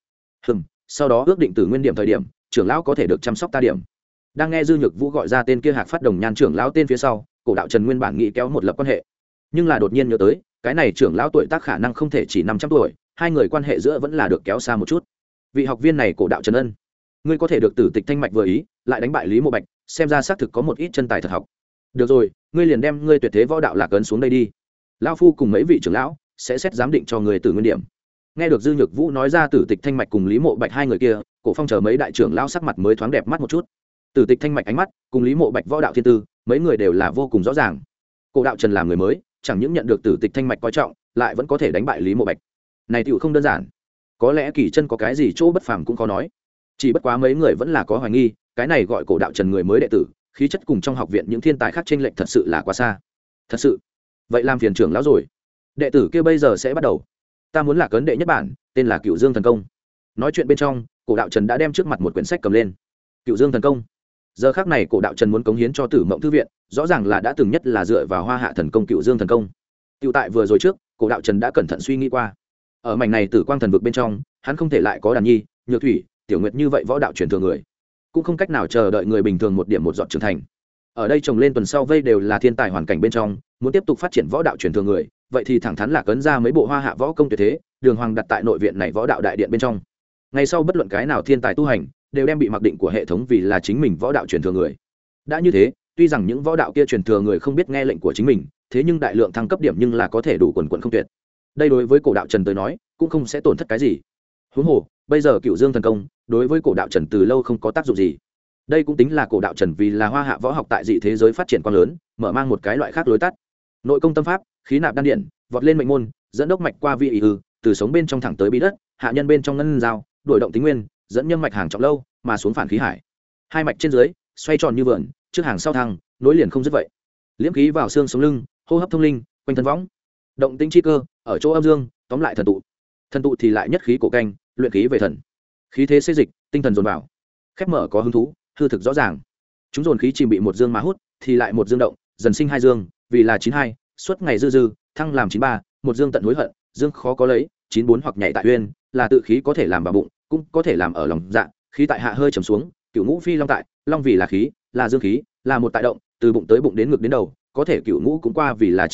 Sau đó ước định từ nguyên điểm thời điểm, trưởng lão có thể được chăm sóc ta điểm. Đang nghe Dư Nhược Vũ gọi ra tên kia Hạc Phát Đồng Nhan trưởng lão tên phía sau, Cổ đạo Trần nguyên bản nghĩ kéo một lập quan hệ, nhưng là đột nhiên nhớ tới, cái này trưởng lão tuổi tác khả năng không thể chỉ 500 tuổi, hai người quan hệ giữa vẫn là được kéo xa một chút. Vị học viên này Cổ đạo Trần ân, ngươi có thể được Tử Tịch Thanh Mạch vừa ý, lại đánh bại Lý Mộ Bạch, xem ra xác thực có một ít chân tài thật học. Được rồi, ngươi liền đem ngươi tuyệt thế võ đạo lạc ấn xuống đây đi. Lão phu cùng mấy vị trưởng lão sẽ xét giám định cho người từ nguyên điểm. Nghe được Dư Nhược Vũ nói ra Tử Tịch Thanh Mạch cùng Lý Mộ Bạch hai người kia, Cổ Phong chờ mấy đại trưởng lão sắc mặt mới thoáng đẹp mắt một chút. Tử Tịch Thanh Mạch ánh mắt cùng Lý Mộ Bạch võ đạo thiên tư, mấy người đều là vô cùng rõ ràng. Cổ đạo Trần làm người mới, chẳng những nhận được Tử Tịch Thanh Mạch coi trọng, lại vẫn có thể đánh bại Lý Mộ Bạch. Này tiểu không đơn giản. Có lẽ Kỳ Chân có cái gì chỗ bất phàm cũng khó nói. Chỉ bất quá mấy người vẫn là có hoài nghi, cái này gọi Cổ đạo Trần người mới đệ tử, khí chất cùng trong học viện những thiên tài khác chênh lệch thật sự là quá xa. Thật sự. Vậy làm phiền trưởng lão rồi. Đệ tử kia bây giờ sẽ bắt đầu. Ta muốn là cấn đệ nhất bản, tên là Cựu Dương thần công. Nói chuyện bên trong, Cổ đạo Trần đã đem trước mặt một quyển sách cầm lên. Cựu Dương thần công. Giờ khắc này Cổ đạo Trần muốn cống hiến cho Tử Mộng thư viện, rõ ràng là đã từng nhất là dựa vào Hoa Hạ thần công Cựu Dương thần công. Tiểu tại vừa rồi trước, Cổ đạo Trần đã cẩn thận suy nghĩ qua. Ở mảnh này Tử Quang thần vực bên trong, hắn không thể lại có Đàn Nhi, Nhược Thủy, Tiểu Nguyệt như vậy võ đạo truyền thừa người, cũng không cách nào chờ đợi người bình thường một điểm một dọn trưởng thành. Ở đây trồng lên tuần sau vây đều là thiên tài hoàn cảnh bên trong, muốn tiếp tục phát triển võ đạo truyền thừa người, vậy thì thẳng thắn là cấn ra mấy bộ Hoa Hạ võ công tuyệt thế, đường hoàng đặt tại nội viện này võ đạo đại điện bên trong. Ngày sau bất luận cái nào thiên tài tu hành, đều đem bị mặc định của hệ thống vì là chính mình võ đạo truyền thừa người. Đã như thế, tuy rằng những võ đạo kia truyền thừa người không biết nghe lệnh của chính mình, thế nhưng đại lượng thăng cấp điểm nhưng là có thể đủ quần quần không tuyệt. Đây đối với Cổ đạo Trần tới nói, cũng không sẽ tổn thất cái gì. Huống hồ, bây giờ Cựu Dương thần công, đối với Cổ đạo Trần từ lâu không có tác dụng gì. Đây cũng tính là Cổ đạo Trần vì là Hoa Hạ võ học tại dị thế giới phát triển quá lớn, mở mang một cái loại khác lối tắt. Nội công tâm pháp, khí nạp đan điện, vọt lên mệnh môn, dẫn đốc mạch qua vị ý từ sống bên trong thẳng tới bí đất, hạ nhân bên trong ngân giao, đổi động tính nguyên, dẫn nhâm mạch hàng trọng lâu, mà xuống phản khí hải. Hai mạch trên dưới, xoay tròn như vườn, trước hàng sau thăng, nối liền không dứt vậy. Liễm khí vào xương sống lưng, hô hấp thông linh, quanh thân võng. Động tĩnh chi cơ, ở chỗ âm dương, tóm lại thần tụ. Thần tụ thì lại nhất khí cổ canh, luyện khí về thần. Khí thế xê dịch, tinh thần dồn vào. Khép mở có hứng thú, hư thực rõ ràng. Chúng dồn khí chìm bị một dương mà hút, thì lại một dương động, dần sinh hai dương, vì là 92, suốt ngày dư dư, thăng làm 93, một dương tận hối hận, dương khó có lấy, 94 hoặc nhảy tại uyên, là tự khí có thể làm vào bụng, cũng có thể làm ở lòng dạ, khí tại hạ hơi trầm xuống, cửu ngũ phi long tại, long vì là khí, là dương khí, là một tại động, từ bụng tới bụng đến ngực đến đầu, có thể cửu ngũ cũng qua vì là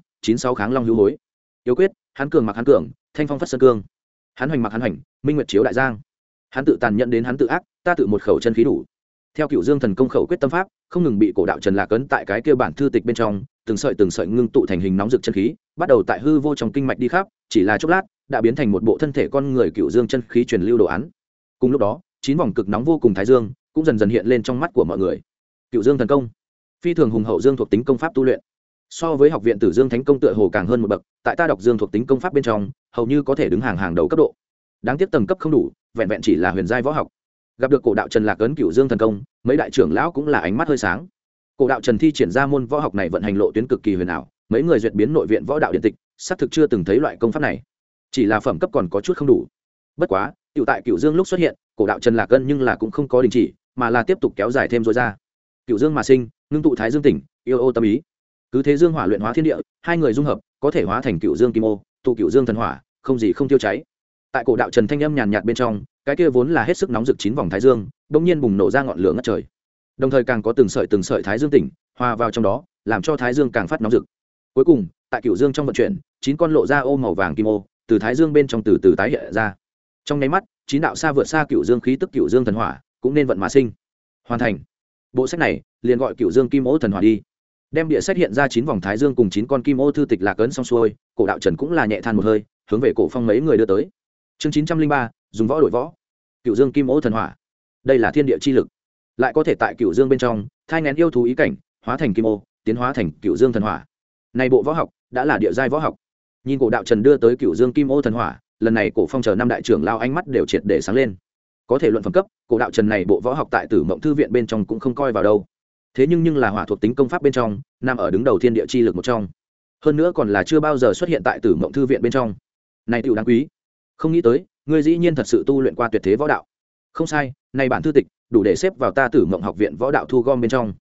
96 kháng long hữu hối. Yếu quyết, hắn cường mặc hắn cường, thanh phong phất sơn cương. Hắn hoành mặc hắn hoành, minh nguyệt chiếu đại giang. Hắn tự tàn nhẫn đến hắn tự ác, ta tự một khẩu chân khí đủ. Theo Cựu Dương Thần Công khẩu quyết tâm pháp, không ngừng bị cổ đạo Trần Lạc ấn tại cái kia bản thư tịch bên trong, từng sợi ngưng tụ thành hình nóng rực chân khí, bắt đầu tại hư vô trong kinh mạch đi khắp, chỉ là chốc lát, đã biến thành một bộ thân thể con người Cựu Dương chân khí truyền lưu đồ án. Cùng lúc đó, 9 vòng cực nóng vô cùng thái dương cũng dần dần hiện lên trong mắt của mọi người. Cựu Dương Thần Công, phi thường hùng hậu dương thuộc tính công pháp tu luyện. So với học viện Tử Dương Thánh Công tựa hồ càng hơn một bậc, tại ta đọc dương thuộc tính công pháp bên trong, hầu như có thể đứng hàng đầu cấp độ. Đáng tiếc tầng cấp không đủ, vẹn vẹn chỉ là huyền giai võ học. Gặp được cổ đạo Trần Lạc ấn Cựu Dương Thần Công, mấy đại trưởng lão cũng là ánh mắt hơi sáng. Cổ đạo Trần thi triển ra môn võ học này vận hành lộ tuyến cực kỳ huyền ảo, mấy người duyệt biến nội viện võ đạo điện tịch, xác thực chưa từng thấy loại công pháp này. Chỉ là phẩm cấp còn có chút không đủ. Bất quá, tiểu tại Cựu Dương lúc xuất hiện, cổ đạo Trần Lạc ấn nhưng là cũng không có đình chỉ, mà là tiếp tục kéo dài thêm rồi ra. Cựu Dương mà sinh, ngưng tụ thái dương tỉnh, yêu ô tâm ý. Cứ thế dương hỏa luyện hóa thiên địa, hai người dung hợp, có thể hóa thành Cựu Dương kim ô, tụ Cựu Dương thần hỏa, không gì không tiêu cháy. Tại cổ đạo Trần thanh âm nhàn nhạt bên trong, cái kia vốn là hết sức nóng rực 9 vòng thái dương, bỗng nhiên bùng nổ ra ngọn lửa ngất trời. Đồng thời càng có từng sợi thái dương tỉnh hòa vào trong đó, làm cho thái dương càng phát nóng rực. Cuối cùng, tại Cựu Dương trong vận chuyển, 9 con lộ ra ô màu vàng kim ô, từ thái dương bên trong từ từ tái hiện ra. Trong nháy mắt, 9 đạo xa vượt xa Cựu Dương khí tức Cựu Dương thần hỏa, cũng nên vận mà sinh. Hoàn thành. Bộ sách này liền gọi Cựu Dương kim ô thần hỏa đi. Đem địa sách hiện ra 9 vòng thái dương cùng 9 con kim ô thư tịch lạc ấn xong xuôi, cổ đạo Trần cũng là nhẹ than một hơi, hướng về Cổ Phong mấy người đưa tới. Chương 903, dùng võ đổi võ. Cựu Dương kim ô thần hỏa. Đây là thiên địa chi lực, lại có thể tại Cựu Dương bên trong thai nghén yêu thú ý cảnh, hóa thành kim ô, tiến hóa thành Cựu Dương thần hỏa. Này bộ võ học đã là địa giai võ học. Nhìn cổ đạo Trần đưa tới Cựu Dương kim ô thần hỏa, lần này Cổ Phong chờ năm đại trưởng lao ánh mắt đều triệt để sáng lên. Có thể luận phẩm cấp, cổ đạo Trần này bộ võ học tại Tử Mộng thư viện bên trong cũng không coi vào đâu. Thế nhưng là hỏa thuộc tính công pháp bên trong, nằm ở đứng đầu thiên địa chi lực một trong. Hơn nữa còn là chưa bao giờ xuất hiện tại Tử Mộng thư viện bên trong. Này tiểu đáng quý. Không nghĩ tới, ngươi dĩ nhiên thật sự tu luyện qua tuyệt thế võ đạo. Không sai, này bản thư tịch đủ để xếp vào ta Tử Mộng học viện võ đạo thu gom bên trong.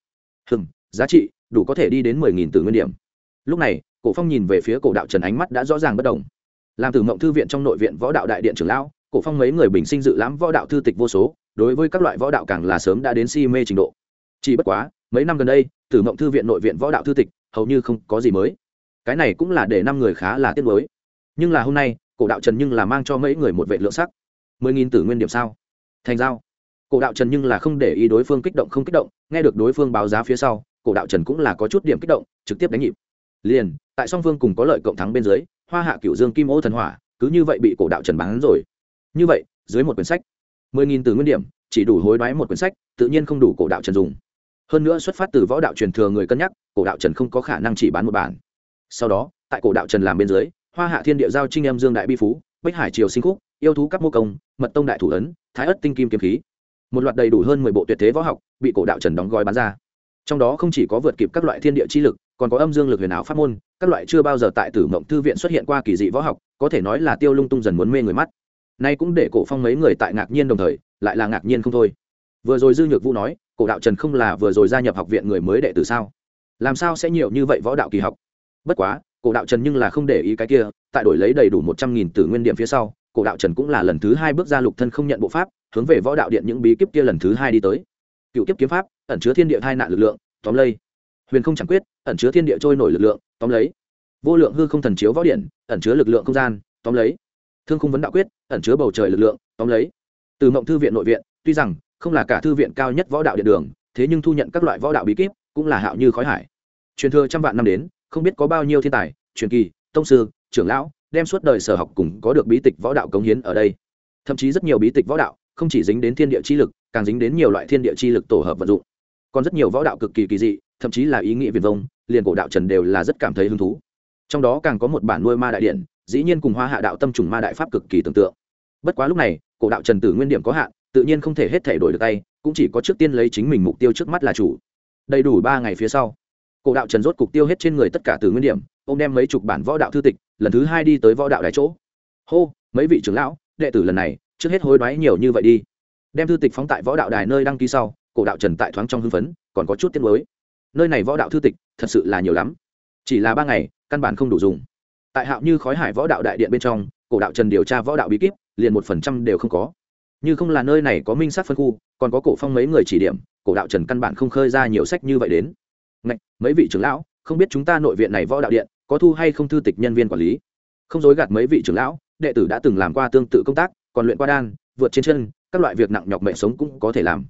Giá trị đủ có thể đi đến 10.000 tử nguyên điểm. Lúc này, Cổ Phong nhìn về phía cổ đạo Trần ánh mắt đã rõ ràng bất động. Làm Tử Mộng thư viện trong nội viện võ đạo đại điện trưởng lão, Cổ Phong mấy người bình sinh dự lãm võ đạo thư tịch vô số, đối với các loại võ đạo càng là sớm đã đến si mê trình độ. Chỉ bất quá, mấy năm gần đây, Tử Mộng thư viện nội viện võ đạo thư tịch hầu như không có gì mới. Cái này cũng là để năm người khá là tiếc nuối. Nhưng là hôm nay, cổ đạo Trần nhưng là mang cho mấy người một vệ lượng sắc. 10.000 tử nguyên điểm sao? Thành giao. Cổ đạo Trần nhưng là không để ý đối phương kích động không kích động, nghe được đối phương báo giá phía sau, cổ đạo Trần cũng là có chút điểm kích động, trực tiếp đánh nhịp. Liền, tại song phương cùng có lợi cộng thắng bên dưới, Hoa Hạ Cựu Dương Kim Ô thần hỏa, cứ như vậy bị cổ đạo Trần bán rồi. Như vậy, dưới một quyển sách, 10.000 tử nguyên điểm, chỉ đủ hối đoái một quyển sách, tự nhiên không đủ cổ đạo Trần dùng. Hơn nữa xuất phát từ võ đạo truyền thừa người cân nhắc, cổ đạo Trần không có khả năng chỉ bán một bản. Sau đó, tại cổ đạo Trần làm bên dưới, Hoa Hạ Thiên Địa giao Trinh Em Dương đại bi phú, Bích Hải Triều Sinh khúc, yêu thú cấp mô công, Mật Tông đại thủ ấn, Thái Ất tinh kim kiếm khí. Một loạt đầy đủ hơn 10 bộ tuyệt thế võ học, bị cổ đạo Trần đóng gói bán ra. Trong đó không chỉ có vượt kịp các loại thiên địa chi lực, còn có âm dương lực huyền ảo pháp môn, các loại chưa bao giờ tại Tử Mộng thư viện xuất hiện qua kỳ dị võ học, có thể nói là tiêu lung tung dần muốn mê người mắt. Nay cũng để Cổ Phong mấy người tại ngạc nhiên đồng thời, lại là ngạc nhiên không thôi. Vừa rồi Dư Nhược Vũ nói, cổ đạo Trần không là vừa rồi gia nhập học viện người mới đệ tử sao? Làm sao sẽ nhiều như vậy võ đạo kỳ học? Bất quá, cổ đạo Trần nhưng là không để ý cái kia, tại đổi lấy đầy đủ 100.000 tử nguyên điểm phía sau, cổ đạo Trần cũng là lần thứ 2 bước ra lục thân không nhận bộ pháp, hướng về võ đạo điện những bí kíp kia lần thứ 2 đi tới. Cựu kiếp kiếm pháp, ẩn chứa thiên địa hai nạn lực lượng, tóm lấy. Huyền không chẳng quyết, ẩn chứa thiên địa trôi nổi lực lượng, tóm lấy. Vô lượng hư không thần chiếu võ điện, ẩn chứa lực lượng không gian, tóm lấy. Thương khung vấn đạo quyết, ẩn chứa bầu trời lực lượng, tóm lấy. Từ Mộng thư viện nội viện, tuy rằng không là cả thư viện cao nhất võ đạo điện đường, thế nhưng thu nhận các loại võ đạo bí kíp cũng là hạo như khói hải. Truyền thừa trăm vạn năm đến, không biết có bao nhiêu thiên tài, truyền kỳ, tông sư, trưởng lão đem suốt đời sở học cùng có được bí tịch võ đạo cống hiến ở đây. Thậm chí rất nhiều bí tịch võ đạo không chỉ dính đến thiên địa chi lực, càng dính đến nhiều loại thiên địa chi lực tổ hợp vận dụng. Còn rất nhiều võ đạo cực kỳ kỳ dị, thậm chí là ý nghĩa viển vông, liền cổ đạo Trần đều là rất cảm thấy hứng thú. Trong đó càng có một bản nuôi ma đại điện, dĩ nhiên cùng Hoa Hạ đạo tâm trùng ma đại pháp cực kỳ tưởng tượng. Bất quá lúc này, cổ đạo Trần tử nguyên điểm có hạn, tự nhiên không thể hết thể đổi được tay, cũng chỉ có trước tiên lấy chính mình mục tiêu trước mắt là chủ. Đầy đủ 3 ngày phía sau, cổ đạo Trần rốt cục tiêu hết trên người tất cả tử nguyên điểm, ông đem mấy chục bản võ đạo thư tịch, lần thứ 2 đi tới võ đạo đài chỗ. Hô, mấy vị trưởng lão, đệ tử lần này, trước hết hối đoái nhiều như vậy đi. Đem thư tịch phóng tại võ đạo đài nơi đăng ký sau, cổ đạo Trần tại thoáng trong hưng phấn, còn có chút tiếc nuối. Nơi này võ đạo thư tịch, thật sự là nhiều lắm. Chỉ là 3 ngày, căn bản không đủ dùng. Tại hạo như khói hải võ đạo đại điện bên trong, cổ đạo Trần điều tra võ đạo bí kíp, liền 1% đều không có. Như không là nơi này có minh sát phân khu, còn có Cổ Phong mấy người chỉ điểm, cổ đạo Trần căn bản không khơi ra nhiều sách như vậy đến. Ngạch, mấy vị trưởng lão, không biết chúng ta nội viện này võ đạo điện có thu hay không thư tịch nhân viên quản lý? Không dối gạt mấy vị trưởng lão, đệ tử đã từng làm qua tương tự công tác, còn luyện qua đan, vượt trên chân, các loại việc nặng nhọc mệnh sống cũng có thể làm.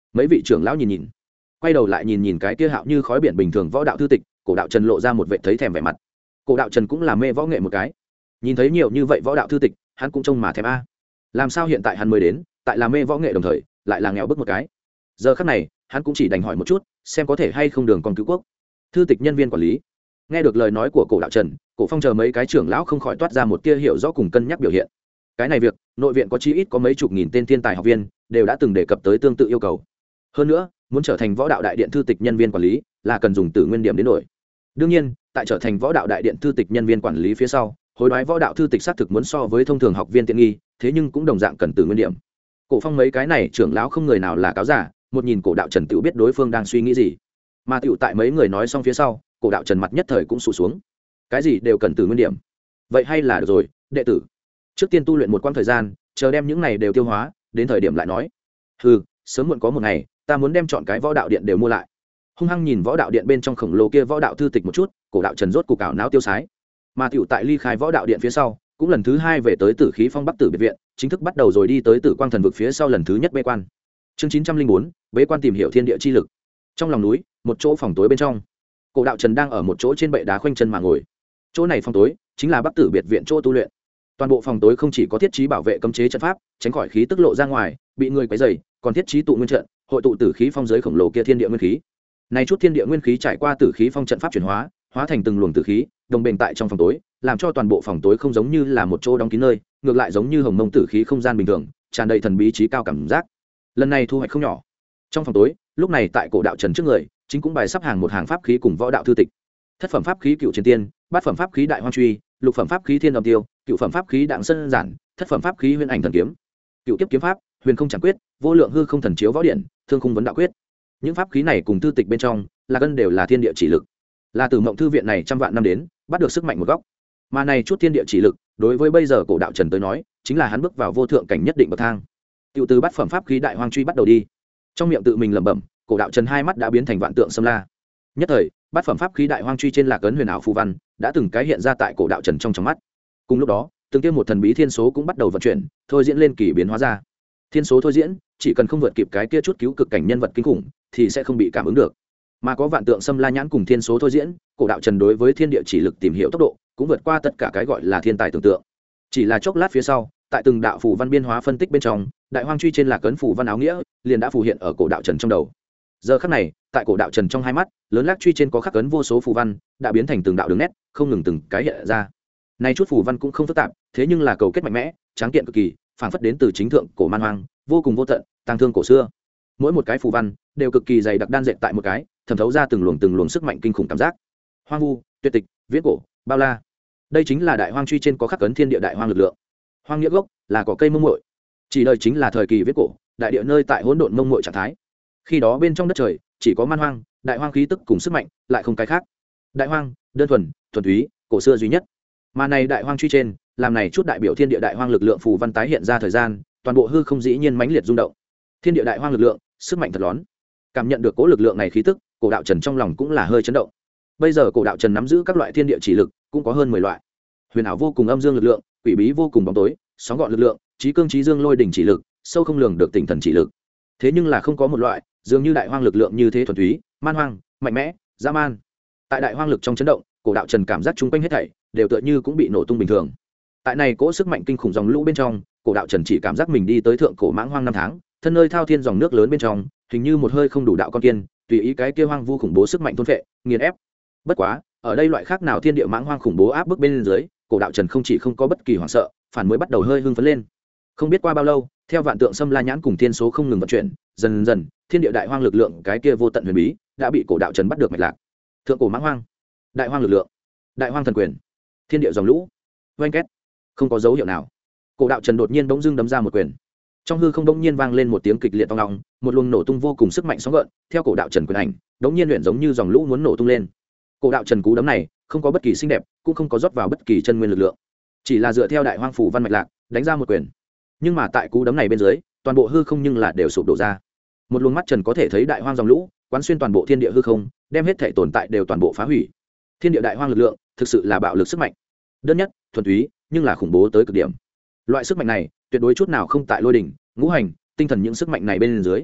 mấy vị trưởng lão nhìn nhìn, quay đầu lại nhìn nhìn cái kia hạo như khói biển bình thường võ đạo thư tịch, cổ đạo trần lộ ra một vệ thấy thèm vẻ mặt. Cổ đạo trần cũng là mê võ nghệ một cái, nhìn thấy nhiều như vậy võ đạo thư tịch hắn cũng trông mà thèm a. Làm sao hiện tại hắn mới đến, tại là mê võ nghệ đồng thời lại là nghèo bức một cái. Giờ khắc này hắn cũng chỉ đành hỏi một chút, xem có thể hay không đường còn cứu quốc. Thư tịch nhân viên quản lý nghe được lời nói của cổ đạo trần, cổ phong chờ mấy cái trưởng lão không khỏi toát ra một tia hiểu rõ cùng cân nhắc biểu hiện. Cái này việc nội viện có chi ít có mấy chục nghìn tên thiên tài học viên đều đã từng đề cập tới tương tự yêu cầu. Hơn nữa muốn trở thành võ đạo đại điện thư tịch nhân viên quản lý là cần dùng tử nguyên điểm đến đổi. Đương nhiên tại trở thành võ đạo đại điện thư tịch nhân viên quản lý phía sau, hối đoái võ đạo thư tịch xác thực muốn so với thông thường học viên tiện nghi, thế nhưng cũng đồng dạng cần tử nguyên điểm. Cổ phong mấy cái này trưởng lão không người nào là cáo giả, một nhìn cổ đạo trần tự biết đối phương đang suy nghĩ gì, mà tựu tại mấy người nói xong phía sau, cổ đạo trần mặt nhất thời cũng sụt xuống. Cái gì đều cần tử nguyên điểm, vậy hay là được rồi, đệ tử trước tiên tu luyện một quãng thời gian, chờ đem những này đều tiêu hóa, đến thời điểm lại nói. Hừ, sớm muộn có một ngày ta muốn đem chọn cái võ đạo điện đều mua lại. Hung hăng nhìn võ đạo điện bên trong khổng lồ kia võ đạo thư tịch một chút, cổ đạo trần rốt cục ảo não tiêu sái. Mà tiểu tại ly khai võ đạo điện phía sau, cũng lần thứ hai về tới Tử Khí Phong Bắc Tử biệt viện, chính thức bắt đầu rồi đi tới Tử Quang Thần vực phía sau lần thứ nhất bế quan. Chương 904, bế quan tìm hiểu thiên địa chi lực. Trong lòng núi, một chỗ phòng tối bên trong, cổ đạo trần đang ở một chỗ trên bệ đá khoanh chân mà ngồi. Chỗ này phòng tối chính là Bắc Tử biệt viện chỗ tu luyện. Toàn bộ phòng tối không chỉ có thiết trí bảo vệ cấm chế trận pháp, tránh khỏi khí tức lộ ra ngoài bị người quấy rầy, còn thiết trí tụ nguyên trận, hội tụ tử khí phong giới khổng lồ kia thiên địa nguyên khí. Này chút thiên địa nguyên khí trải qua tử khí phong trận pháp chuyển hóa, hóa thành từng luồng tử khí, đồng bền tại trong phòng tối, làm cho toàn bộ phòng tối không giống như là một chỗ đóng kín nơi, ngược lại giống như hồng mông tử khí không gian bình thường, tràn đầy thần bí trí cao cảm giác. Lần này thu hoạch không nhỏ. Trong phòng tối, lúc này tại cổ đạo trần trước người, chính cũng bày sắp hàng một hàng pháp khí cùng võ đạo thư tịch. Thất phẩm pháp khí Cựu Chiến Tiên, bát phẩm pháp khí Đại Hoang Truy, lục phẩm pháp khí Thiên Âm Tiêu, cựu phẩm pháp khí Đặng Sơn Giản, thất phẩm pháp khí Huyền Ảnh Thần Kiếm, cựu kiếp kiếm pháp, Huyền Không Chẳng Quyết, vô lượng hư không thần chiếu võ điện, thương khung vấn đạo quyết. Những pháp khí này cùng thư tịch bên trong, là gần đều là thiên địa chỉ lực, là từ mộng thư viện này trăm vạn năm đến bắt được sức mạnh một góc. Mà này chút thiên địa chỉ lực, đối với bây giờ cổ đạo trần tới nói, chính là hắn bước vào vô thượng cảnh nhất định bậc thang. Tiểu từ bát phẩm pháp khí Đại Hoang Truy bắt đầu đi. Trong miệng tự mình lẩm bẩm, cổ đạo trần hai mắt đã biến thành vạn tượng xâm la. Nhất thời, bát phẩm pháp khí Đại Hoang Truy trên lạc ấn huyền ảo phù văn đã từng cái hiện ra tại cổ đạo trần trong mắt. Cùng lúc đó, từng kia một thần bí thiên số cũng bắt đầu vận chuyển, thôi diễn lên kỳ biến hóa ra. Thiên số thôi diễn, chỉ cần không vượt kịp cái kia chút cứu cực cảnh nhân vật kinh khủng, thì sẽ không bị cảm ứng được. Mà có vạn tượng xâm la nhãn cùng thiên số thôi diễn, cổ đạo trần đối với thiên địa chỉ lực tìm hiểu tốc độ cũng vượt qua tất cả cái gọi là thiên tài tưởng tượng. Chỉ là chốc lát phía sau, tại từng đạo phù văn biên hóa phân tích bên trong, Đại Hoang Truy trên lạc ấn phù văn áo nghĩa liền đã phù hiện ở cổ đạo trần trong đầu. Giờ khắc này, tại cổ đạo trần trong hai mắt, lớn lác truy trên có khắc ấn vô số phù văn, đã biến thành từng đạo đường nét, không ngừng từng cái hiện ra. Nay chút phù văn cũng không phức tạp, thế nhưng là cầu kết mạnh mẽ, tráng kiện cực kỳ, phảng phất đến từ chính thượng cổ man hoang, vô cùng vô tận, tang thương cổ xưa. Mỗi một cái phù văn đều cực kỳ dày đặc đan dệt tại một cái, thẩm thấu ra từng luồng sức mạnh kinh khủng cảm giác. Hoang vu, tuyệt tịch, viễn cổ, bao la. Đây chính là Đại Hoang Truy trên có khắc ấn thiên địa đại hoang lực lượng. Hoang nghĩa gốc là cỏ cây mông muội, chỉ đời chính là thời kỳ viễn cổ, đại địa nơi tại hỗn độn mông muội trạng thái. Khi đó bên trong đất trời chỉ có man hoang, đại hoang khí tức cùng sức mạnh, lại không cái khác. Đại hoang, đơn thuần, thuần túy, cổ xưa duy nhất. Mà này Đại Hoang Truy trên, làm này chút đại biểu thiên địa đại hoang lực lượng phù văn tái hiện ra thời gian, toàn bộ hư không dĩ nhiên mãnh liệt rung động. Thiên địa đại hoang lực lượng, sức mạnh thật lớn. Cảm nhận được cố lực lượng này khí tức, cổ đạo trần trong lòng cũng là hơi chấn động. Bây giờ cổ đạo trần nắm giữ các loại thiên địa chỉ lực, cũng có hơn 10 loại. Huyền ảo vô cùng âm dương lực lượng, quỷ bí vô cùng bóng tối, sóng gọn lực lượng, trí cương trí dương lôi đỉnh chỉ lực, sâu không lường được tinh thần chỉ lực. Thế nhưng là không có một loại dường như đại hoang lực lượng như thế thuần túy, man hoang, mạnh mẽ, dã man. Tại đại hoang lực trong chấn động, cổ đạo trần cảm giác chung quanh hết thảy đều tựa như cũng bị nổ tung bình thường. Tại này cỗ sức mạnh kinh khủng dòng lũ bên trong, cổ đạo trần chỉ cảm giác mình đi tới thượng cổ mãng hoang năm tháng, thân nơi thao thiên dòng nước lớn bên trong, hình như một hơi không đủ đạo con kiên, tùy ý cái kia hoang vu khủng bố sức mạnh thôn phệ, nghiền ép. Bất quá, ở đây loại khác nào thiên địa mãng hoang khủng bố áp bức bên dưới, cổ đạo trần không chỉ không có bất kỳ hoảng sợ, phản mới bắt đầu hơi hưng phấn lên. Không biết qua bao lâu, theo vạn tượng xâm la nhãn cùng thiên số không ngừng vận chuyển, dần dần, thiên địa đại hoang lực lượng cái kia vô tận huyền bí đã bị cổ đạo trần bắt được mạch lạc. Thượng cổ mãng hoang, đại hoang lực lượng, đại hoang thần quyền, thiên địa dòng lũ, oanh két, không có dấu hiệu nào. Cổ đạo trần đột nhiên bỗng dưng đấm ra một quyền. Trong hư không bỗng nhiên vang lên một tiếng kịch liệt vang long, một luồng nổ tung vô cùng sức mạnh sóng gợn, theo cổ đạo trần quyền ảnh, bỗng nhiên luyện giống như dòng lũ muốn nổ tung lên. Cổ đạo trần cú đấm này, không có bất kỳ xinh đẹp, cũng không có rót vào bất kỳ chân nguyên lực lượng, chỉ là dựa theo đại hoang phủ văn mạch lạc, đánh ra một quyền. Nhưng mà tại cú đấm này bên dưới, toàn bộ hư không nhưng là đều sụp đổ ra. Một luồng mắt trần có thể thấy đại hoang dòng lũ, quán xuyên toàn bộ thiên địa hư không, đem hết thể tồn tại đều toàn bộ phá hủy. Thiên địa đại hoang lực lượng, thực sự là bạo lực sức mạnh. Đơn nhất, thuần túy, nhưng là khủng bố tới cực điểm. Loại sức mạnh này, tuyệt đối chút nào không tại lôi đỉnh, ngũ hành, tinh thần những sức mạnh này bên dưới.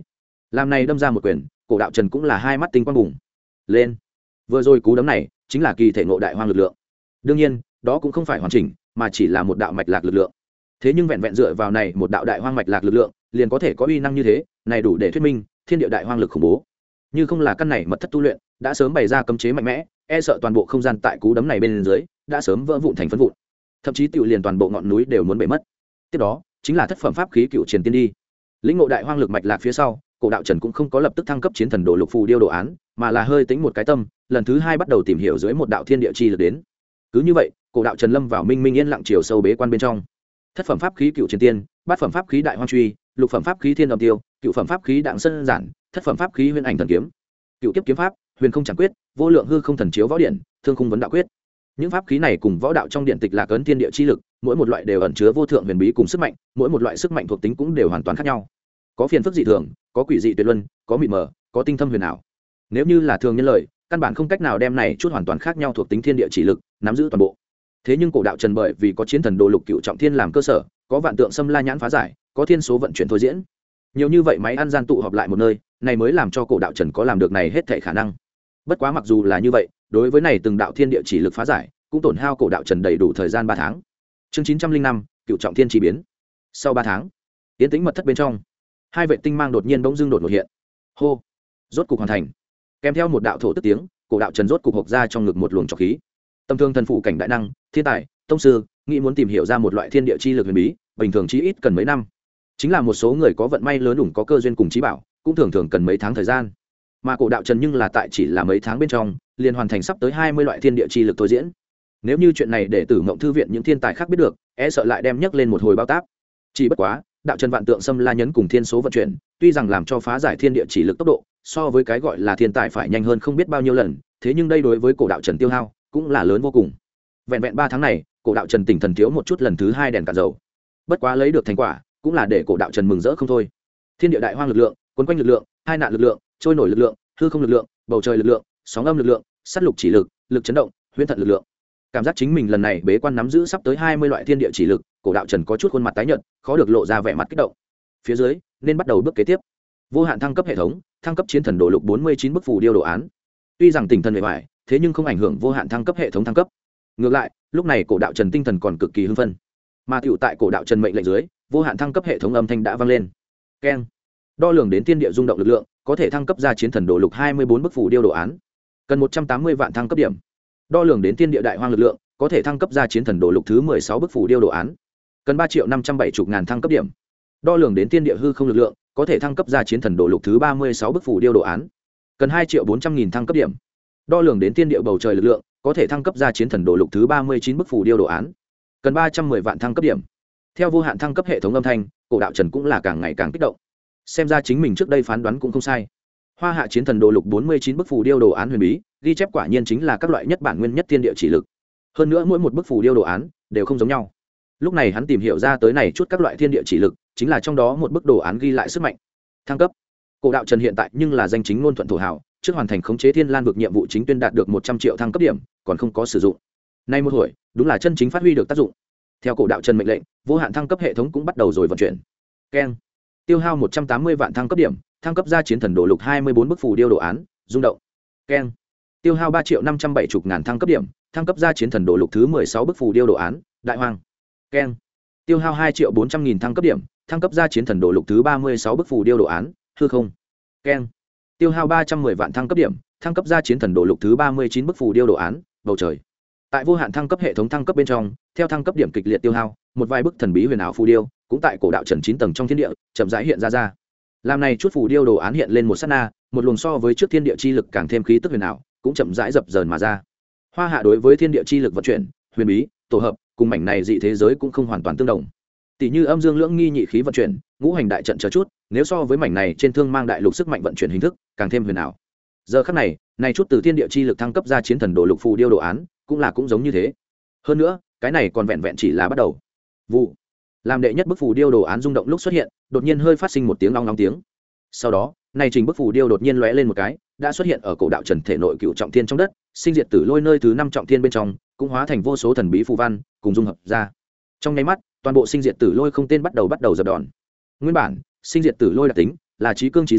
làm này đâm ra một quyền, cổ đạo trần cũng là hai mắt tinh quang bùng lên. Vừa rồi cú đấm này chính là kỳ thể ngộ đại hoang lực lượng. Đương nhiên đó cũng không phải hoàn chỉnh, mà chỉ là một đạo mạch lạc lực lượng. Thế nhưng vẹn vẹn dựa vào này một đạo đại hoang mạch lạc lực lượng liền có thể có uy năng như thế, này đủ để thuyết minh thiên địa đại hoang lực khủng bố. Như không là căn này mật thất tu luyện đã sớm bày ra cấm chế mạnh mẽ, e sợ toàn bộ không gian tại cú đấm này bên dưới đã sớm vỡ vụn thành phấn vụn, thậm chí tiểu liền toàn bộ ngọn núi đều muốn bể mất. Tiếp đó chính là thất phẩm pháp khí cựu truyền tiên đi. Lĩnh ngộ đại hoang lực mạch lạc phía sau, cổ đạo trần cũng không có lập tức thăng cấp chiến thần đồ lục phù điêu đồ án, mà là hơi tính một cái tâm, lần thứ hai bắt đầu tìm hiểu dưới một đạo thiên địa chi lực đến. Cứ như vậy, cổ đạo trần lâm vào minh minh yên lặng chiều sâu bế quan bên trong. Thất phẩm pháp khí cựu truyền tiên, bát phẩm pháp khí đại hoang truy, lục phẩm pháp khí thiên âm tiêu, cựu phẩm pháp khí đặng sơn giản, thất phẩm pháp khí huyền ảnh thần kiếm, cựu kiếp kiếm pháp, huyền không chẳng quyết, vô lượng hư không thần chiếu võ điện, thương khung vấn đạo quyết. Những pháp khí này cùng võ đạo trong điện tịch là cấn thiên địa chi lực, mỗi một loại đều ẩn chứa vô thượng huyền bí cùng sức mạnh, mỗi một loại sức mạnh thuộc tính cũng đều hoàn toàn khác nhau. Có phiền phức dị thường, có quỷ dị tuyệt luân, có mịt mờ, có tinh thâm huyền ảo. Nếu như là thường nhân lợi, căn bản không cách nào đem này chút hoàn toàn khác nhau thuộc tính thiên địa chỉ lực nắm giữ toàn bộ. Thế nhưng cổ đạo trần bởi vì có chiến thần đồ lục cựu trọng thiên làm cơ sở, có vạn tượng xâm la nhãn phá giải, có thiên số vận chuyển thôi diễn, nhiều như vậy máy ăn gian tụ họp lại một nơi, này mới làm cho cổ đạo trần có làm được này hết thảy khả năng. Bất quá mặc dù là như vậy, đối với này từng đạo thiên địa chỉ lực phá giải, cũng tổn hao cổ đạo trần đầy đủ thời gian 3 tháng. Chương 905, cựu trọng thiên chi biến. Sau 3 tháng, tiến tĩnh mật thất bên trong, hai vệ tinh mang đột nhiên bỗng dưng đột hiện. Hô, rốt cục hoàn thành. Kèm theo một đạo thổ tức tiếng, cổ đạo trần rốt cục hộc ra trong ngực một luồng trọc khí. Tâm thương thần phụ cảnh đại năng, thiên tài, tông sư, nghĩ muốn tìm hiểu ra một loại thiên địa chi lực huyền bí, bình thường chí ít cần mấy năm. Chính là một số người có vận may lớn đủ có cơ duyên cùng trí bảo, cũng thường thường cần mấy tháng thời gian. Mà cổ đạo trần nhưng là tại chỉ là mấy tháng bên trong, liền hoàn thành sắp tới 20 loại thiên địa chi lực thôi diễn. Nếu như chuyện này để Tử Mộng thư viện những thiên tài khác biết được, e sợ lại đem nhấc lên một hồi bao táp. Chỉ bất quá, đạo trần vạn tượng xâm la nhấn cùng thiên số vận chuyển, tuy rằng làm cho phá giải thiên địa chỉ lực tốc độ so với cái gọi là thiên tài phải nhanh hơn không biết bao nhiêu lần, thế nhưng đây đối với cổ đạo trần tiêu hao cũng là lớn vô cùng. Vẹn vẹn 3 tháng này, cổ đạo trần tỉnh thần thiếu một chút lần thứ 2 đèn cạn dầu. Bất quá lấy được thành quả, cũng là để cổ đạo trần mừng rỡ không thôi. Thiên địa đại hoang lực lượng, quấn quanh lực lượng, hai nạn lực lượng, trôi nổi lực lượng, hư không lực lượng, bầu trời lực lượng, sóng âm lực lượng, sát lục chỉ lực, lực chấn động, huyễn thận lực lượng. Cảm giác chính mình lần này bế quan nắm giữ sắp tới 20 loại thiên địa chỉ lực, cổ đạo trần có chút khuôn mặt tái nhợt, khó được lộ ra vẻ mặt kích động. Phía dưới nên bắt đầu bước kế tiếp. Vô hạn thăng cấp hệ thống, thăng cấp chiến thần đồ lục 49 bức phù điêu đồ án. Tuy rằng tinh thần bề ngoài, thế nhưng không ảnh hưởng vô hạn thăng cấp hệ thống thăng cấp. Ngược lại, lúc này cổ đạo trần tinh thần còn cực kỳ hưng phấn. Mà tiểu tại cổ đạo trần mệnh lệnh dưới, vô hạn thăng cấp hệ thống âm thanh đã vang lên. Keng. Đo lường đến thiên địa rung động lực lượng, có thể thăng cấp ra chiến thần đồ lục 24 bức phù điêu đồ án. Cần 180 vạn thăng cấp điểm. Đo lường đến thiên địa đại hoang lực lượng, có thể thăng cấp ra chiến thần đồ lục thứ 16 bức phù điêu đồ án. Cần 3.570.000 thăng cấp điểm. Đo lường đến thiên địa hư không lực lượng, có thể thăng cấp ra chiến thần đồ lục thứ 36 bức phù điêu đồ án. Cần 2.400.000 thăng cấp điểm. Đo lường đến thiên địa bầu trời lực lượng, có thể thăng cấp ra chiến thần đồ lục thứ 39 bức phù điêu đồ án. Cần 310 vạn thăng cấp điểm. Theo vô hạn thăng cấp hệ thống âm thanh, cổ đạo trần cũng là càng ngày càng kích động. Xem ra chính mình trước đây phán đoán cũng không sai. Hoa hạ chiến thần đồ lục 49 bức phù điêu đồ án huyền bí, ghi chép quả nhiên chính là các loại nhất bản nguyên nhất thiên địa chỉ lực. Hơn nữa mỗi một bức phù điêu đồ án đều không giống nhau. Lúc này hắn tìm hiểu ra tới này chút các loại thiên địa chỉ lực, chính là trong đó một bức đồ án ghi lại sức mạnh. Thăng cấp. Cổ đạo trần hiện tại nhưng là danh chính ngôn thuận thổ hào, trước hoàn thành khống chế Thiên Lan vực nhiệm vụ chính tuyên đạt được 100 triệu thăng cấp điểm, còn không có sử dụng. Nay một hồi, đúng là chân chính phát huy được tác dụng. Theo cổ đạo trần mệnh lệnh, vô hạn thăng cấp hệ thống cũng bắt đầu rồi vận chuyển. Keng. Tiêu hao 180 vạn thăng cấp điểm, thăng cấp ra chiến thần đồ lục 24 bức phù điêu đồ án, rung động. Keng. Tiêu hao 3.570.000 thăng cấp điểm, thăng cấp ra chiến thần đồ lục thứ 16 bức phù điêu đồ án, đại hoang. Keng. Tiêu hao 2.400.000 thăng cấp điểm, thăng cấp ra chiến thần đồ lục thứ 36 bức phù điêu đồ án, hư không. Keng. Tiêu hao 310 vạn thăng cấp điểm, thăng cấp ra chiến thần đồ lục thứ 39 bức phù điêu đồ án, bầu trời. Tại vô hạn thăng cấp hệ thống thăng cấp bên trong, theo thăng cấp điểm kịch liệt tiêu hao, một vài bức thần bí huyền ảo phù điêu cũng tại cổ đạo trần 9 tầng trong thiên địa chậm rãi hiện ra. Làm này chút phù điêu đồ án hiện lên một sát na, một luồng so với trước thiên địa chi lực càng thêm khí tức huyền ảo, cũng chậm rãi dập dờn mà ra. Hoa hạ đối với thiên địa chi lực vận chuyển, huyền bí, tổ hợp, cùng mảnh này dị thế giới cũng không hoàn toàn tương đồng. Tỷ như âm dương lưỡng nghi nhị khí vận chuyển, ngũ hành đại trận chờ chút, nếu so với mảnh này trên thương mang đại lục sức mạnh vận chuyển hình thức, càng thêm huyền ảo. Giờ khắc này, này chút từ thiên địa chi lực thăng cấp ra chiến thần đồ lục phù điêu đồ án, cũng giống như thế. Hơn nữa, cái này còn vẹn vẹn chỉ là bắt đầu. Vụ. Làm đệ nhất bức phù điêu đồ án rung động lúc xuất hiện, đột nhiên hơi phát sinh một tiếng long long tiếng. Sau đó, này trình bức phù điêu đột nhiên lóe lên một cái, đã xuất hiện ở cổ đạo trần thể nội cựu trọng thiên trong đất, sinh diệt tử lôi nơi thứ 5 trọng thiên bên trong, cũng hóa thành vô số thần bí phù văn, cùng dung hợp ra. Trong nháy mắt, toàn bộ sinh diệt tử lôi không tên bắt đầu dập đòn. Nguyên bản, sinh diệt tử lôi đặc tính là trí cương trí dương,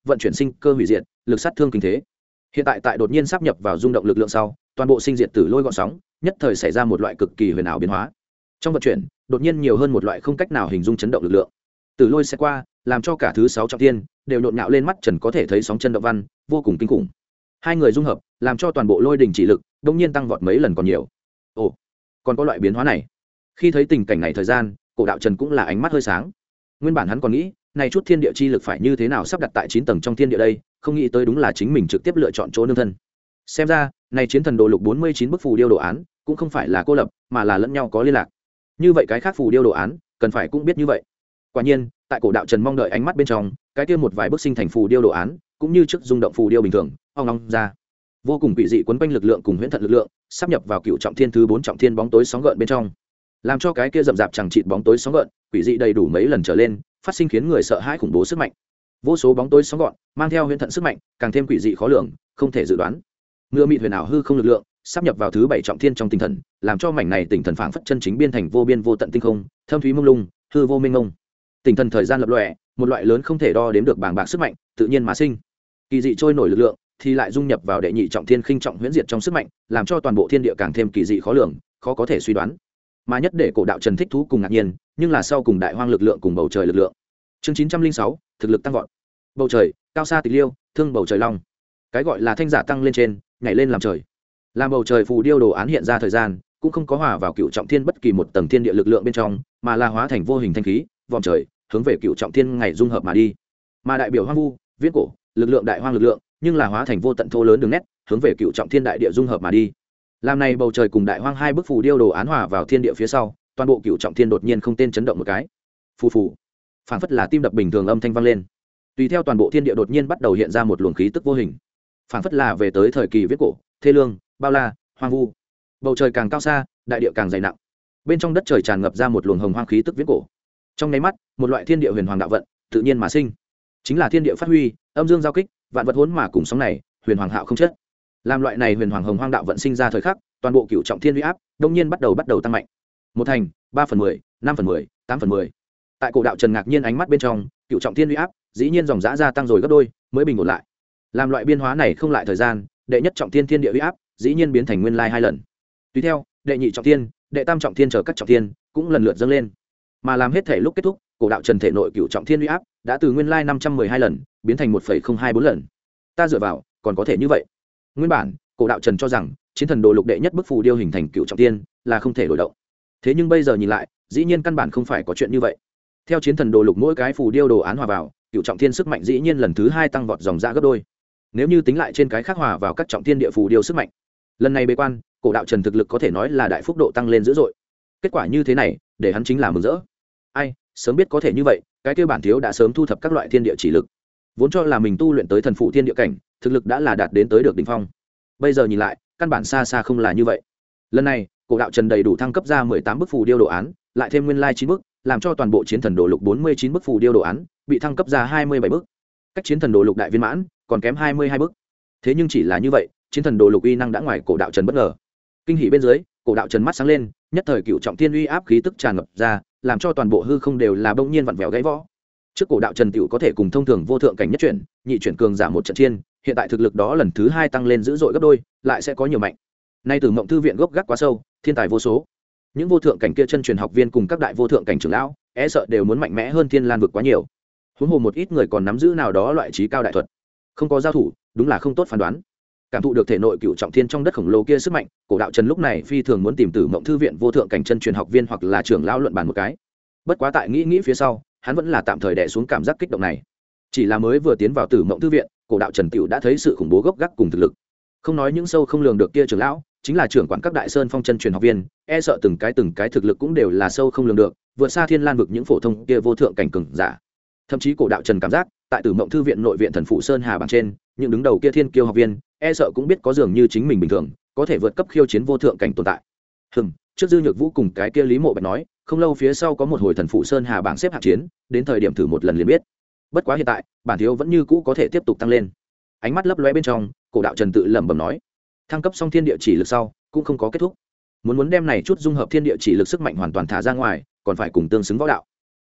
vận chuyển sinh cơ hủy diệt, lực sát thương kinh thế. Hiện tại đột nhiên sáp nhập vào rung động lực lượng sau, toàn bộ sinh diệt tử lôi gọn sóng nhất thời xảy ra một loại cực kỳ huyền ảo biến hóa. Trong vận chuyển đột nhiên nhiều hơn một loại không cách nào hình dung chấn động lực lượng. Tử lôi sẽ qua, làm cho cả thứ 6 trọng thiên đều nhộn nhạo lên, mắt trần có thể thấy sóng chân động văn vô cùng kinh khủng. Hai người dung hợp làm cho toàn bộ lôi đỉnh chỉ lực đột nhiên tăng vọt mấy lần còn nhiều. Ồ, còn có loại biến hóa này. Khi thấy tình cảnh này thời gian, Cổ Đạo Trần cũng là ánh mắt hơi sáng. Nguyên bản hắn còn nghĩ này chút thiên địa chi lực phải như thế nào sắp đặt tại 9 tầng trong thiên địa đây, không nghĩ tới đúng là chính mình trực tiếp lựa chọn chỗ nương thân. Xem ra này chiến thần đồ lục 49 bức phù điêu đồ án cũng không phải là cô lập, mà là lẫn nhau có liên lạc. Như vậy cái khác phù điêu đồ án cần phải cũng biết như vậy. Quả nhiên tại Cổ Đạo Trần mong đợi ánh mắt bên trong, cái kia một vài bức sinh thành phù điêu đồ án cũng như trước rung động phù điêu bình thường ong ong ra, vô cùng quỷ dị quấn quanh lực lượng cùng huyễn thận lực lượng sắp nhập vào cựu trọng thiên thứ 4 trọng thiên bóng tối sóng gợn bên trong, làm cho cái kia rậm rạp chẳng chịt bóng tối sóng gợn quỷ dị đầy đủ mấy lần trở lên, phát sinh khiến người sợ hãi khủng bố sức mạnh. Vô số bóng tối sóng gợn mang theo huyễn thận sức mạnh càng thêm quỷ dị khó lường, không thể dự đoán. Mưa mịt huyền ảo hư không lực lượng sắp nhập vào thứ 7 trọng thiên trong tinh thần, làm cho mảnh này tinh thần phảng phất chân chính biên thành vô biên vô tận tinh không, thâm thúy mông lung, hư vô mênh mông. Tinh thần thời gian lập lòe, một loại lớn không thể đo đếm được bàng bạc sức mạnh tự nhiên mà sinh. Kỳ dị trôi nổi lực lượng thì lại dung nhập vào đệ nhị trọng thiên khinh trọng huyễn diệt trong sức mạnh, làm cho toàn bộ thiên địa càng thêm kỳ dị khó lường, khó có thể suy đoán. Mà nhất để Cổ Đạo Trần thích thú cùng ngạc nhiên, nhưng là sau cùng đại hoang lực lượng cùng bầu trời lực lượng. Chương 906, thực lực tăng vọt. Bầu trời, cao xa tịch liêu, thương bầu trời long. Cái gọi là thanh giả tăng lên trên, nhảy lên làm trời. Làm bầu trời phù điêu đồ án hiện ra thời gian, cũng không có hòa vào cựu trọng thiên bất kỳ một tầng thiên địa lực lượng bên trong, mà là hóa thành vô hình thanh khí, vòm trời, hướng về cựu trọng thiên ngày dung hợp mà đi. Mà đại biểu hoang vu, viễn cổ, lực lượng đại hoang lực lượng, nhưng là hóa thành vô tận thô lớn đường nét, hướng về cựu trọng thiên đại địa dung hợp mà đi. Làm này bầu trời cùng đại hoang hai bức phù điêu đồ án hòa vào thiên địa phía sau, toàn bộ cựu trọng thiên đột nhiên không tên chấn động một cái. Phù phù, phảng phất là tim đập bình thường âm thanh vang lên. Tùy theo toàn bộ thiên địa đột nhiên bắt đầu hiện ra một luồng khí tức vô hình, phảng phất là về tới thời kỳ viễn cổ, thê lương, bao la, hoang vu. Bầu trời càng cao xa, đại địa càng dày nặng. Bên trong đất trời tràn ngập ra một luồng hồng hoang khí tức viễn cổ. Trong nháy mắt, một loại thiên địa huyền hoàng đạo vận tự nhiên mà sinh, chính là thiên địa phát huy, âm dương giao kích, vạn vật hỗn mà cùng sóng này, huyền hoàng hạo không chất. Làm loại này huyền hoàng hồng hoang đạo vận sinh ra thời khắc, toàn bộ cựu trọng thiên uy áp đông nhiên bắt đầu tăng mạnh. Một thành, 3/10, 5/10, 8/10. Tại Cổ Đạo Trần ngạc nhiên ánh mắt bên trong, cựu trọng thiên uy áp dĩ nhiên dòng dã gia tăng rồi gấp đôi, mới bình ổn lại. Làm loại biên hóa này không lại thời gian, đệ nhất trọng thiên thiên địa uy áp dĩ nhiên biến thành nguyên lai 2 lần. Tùy theo, đệ nhị trọng thiên, đệ tam trọng thiên chờ các trọng thiên cũng lần lượt dâng lên. Mà làm hết thể lúc kết thúc, Cổ Đạo Trần thể nội cựu trọng thiên uy áp đã từ nguyên lai 512 lần biến thành 1,024 lần. Ta dựa vào, còn có thể như vậy. Nguyên bản, Cổ Đạo Trần cho rằng chiến thần đồ lục đệ nhất bức phù điêu hình thành cựu trọng thiên là không thể đổi động. Thế nhưng bây giờ nhìn lại, dĩ nhiên căn bản không phải có chuyện như vậy. Theo chiến thần đồ lục mỗi cái phù điêu đồ án hòa vào, cựu trọng thiên sức mạnh dĩ nhiên lần thứ 2 tăng vọt dòng ra gấp đôi. Nếu như tính lại trên cái khác hòa vào các trọng thiên địa phù điêu sức mạnh, lần này bế quan, Cổ Đạo Trần thực lực có thể nói là đại phúc độ tăng lên dữ dội. Kết quả như thế này, để hắn chính là mừng rỡ. Ai, sớm biết có thể như vậy, cái kia bản thiếu đã sớm thu thập các loại thiên địa chỉ lực. Vốn cho là mình tu luyện tới thần phụ thiên địa cảnh, thực lực đã là đạt đến tới được đỉnh phong. Bây giờ nhìn lại, căn bản xa xa không là như vậy. Lần này, Cổ Đạo Trần đầy đủ thăng cấp ra 18 bức phù điêu đồ án, lại thêm nguyên lai 9 bức, làm cho toàn bộ chiến thần đồ lục 49 bức phù điêu đồ án bị thăng cấp ra 27 bức. Cách chiến thần đồ lục đại viên mãn còn kém 22 bức. Thế nhưng chỉ là như vậy, chiến thần đồ lục uy năng đã ngoài Cổ Đạo Trần bất ngờ. Kinh hỉ bên dưới, Cổ Đạo Trần mắt sáng lên, nhất thời cựu trọng thiên uy áp khí tức tràn ngập ra, làm cho toàn bộ hư không đều là bỗng nhiên vặn vẹo gãy võ. Trước Cổ Đạo Trần tiểu có thể cùng thông thường vô thượng cảnh nhất chuyển, nhị chuyển cường giả một trận chiến, hiện tại thực lực đó lần thứ 2 tăng lên dữ dội gấp đôi, lại sẽ có nhiều mạnh. Nay Tử Mộng thư viện gốc gác quá sâu, thiên tài vô số. Những vô thượng cảnh kia chân truyền học viên cùng các đại vô thượng cảnh trưởng lão, e sợ đều muốn mạnh mẽ hơn Thiên Lan vực quá nhiều. Huống hồ một ít người còn nắm giữ nào đó loại trí cao đại thuật. Không có giao thủ, đúng là không tốt phán đoán. Cảm thụ được thể nội cựu trọng thiên trong đất khổng lồ kia sức mạnh, Cổ Đạo Trần lúc này phi thường muốn tìm Tử Mộng thư viện vô thượng cảnh chân truyền học viên hoặc là trưởng lão luận bàn một cái. Bất quá tại nghĩ phía sau, hắn vẫn là tạm thời đè xuống cảm giác kích động này. Chỉ là mới vừa tiến vào Tử Mộng thư viện, Cổ Đạo Trần tiểu đã thấy sự khủng bố gốc gác cùng thực lực. Không nói những sâu không lường được kia trưởng lão, chính là trưởng quản các đại sơn phong chân truyền học viên, e sợ từng cái thực lực cũng đều là sâu không lường được, vượt xa Thiên Lan vực những phổ thông kia vô thượng cảnh cường giả. Thậm chí Cổ Đạo Trần cảm giác, tại Tử Mộng thư viện nội viện thần phụ sơn hà bảng trên, những đứng đầu kia thiên kiêu học viên, e sợ cũng biết có dường như chính mình bình thường, có thể vượt cấp khiêu chiến vô thượng cảnh tồn tại. Trước Dư Nhược Vũ cùng cái kia Lý Mộ Bạch nói, không lâu phía sau có một hồi thần phụ sơn hà bảng xếp hạng chiến, đến thời điểm thử một lần liền biết. Bất quá hiện tại, bản thiếu vẫn như cũ có thể tiếp tục tăng lên. Ánh mắt lấp lóe bên trong, Cổ Đạo Trần tự lẩm bẩm nói, thăng cấp xong thiên địa chỉ lực sau, cũng không có kết thúc. Muốn đem này chút dung hợp thiên địa chỉ lực sức mạnh hoàn toàn thả ra ngoài, còn phải cùng tương xứng võ đạo.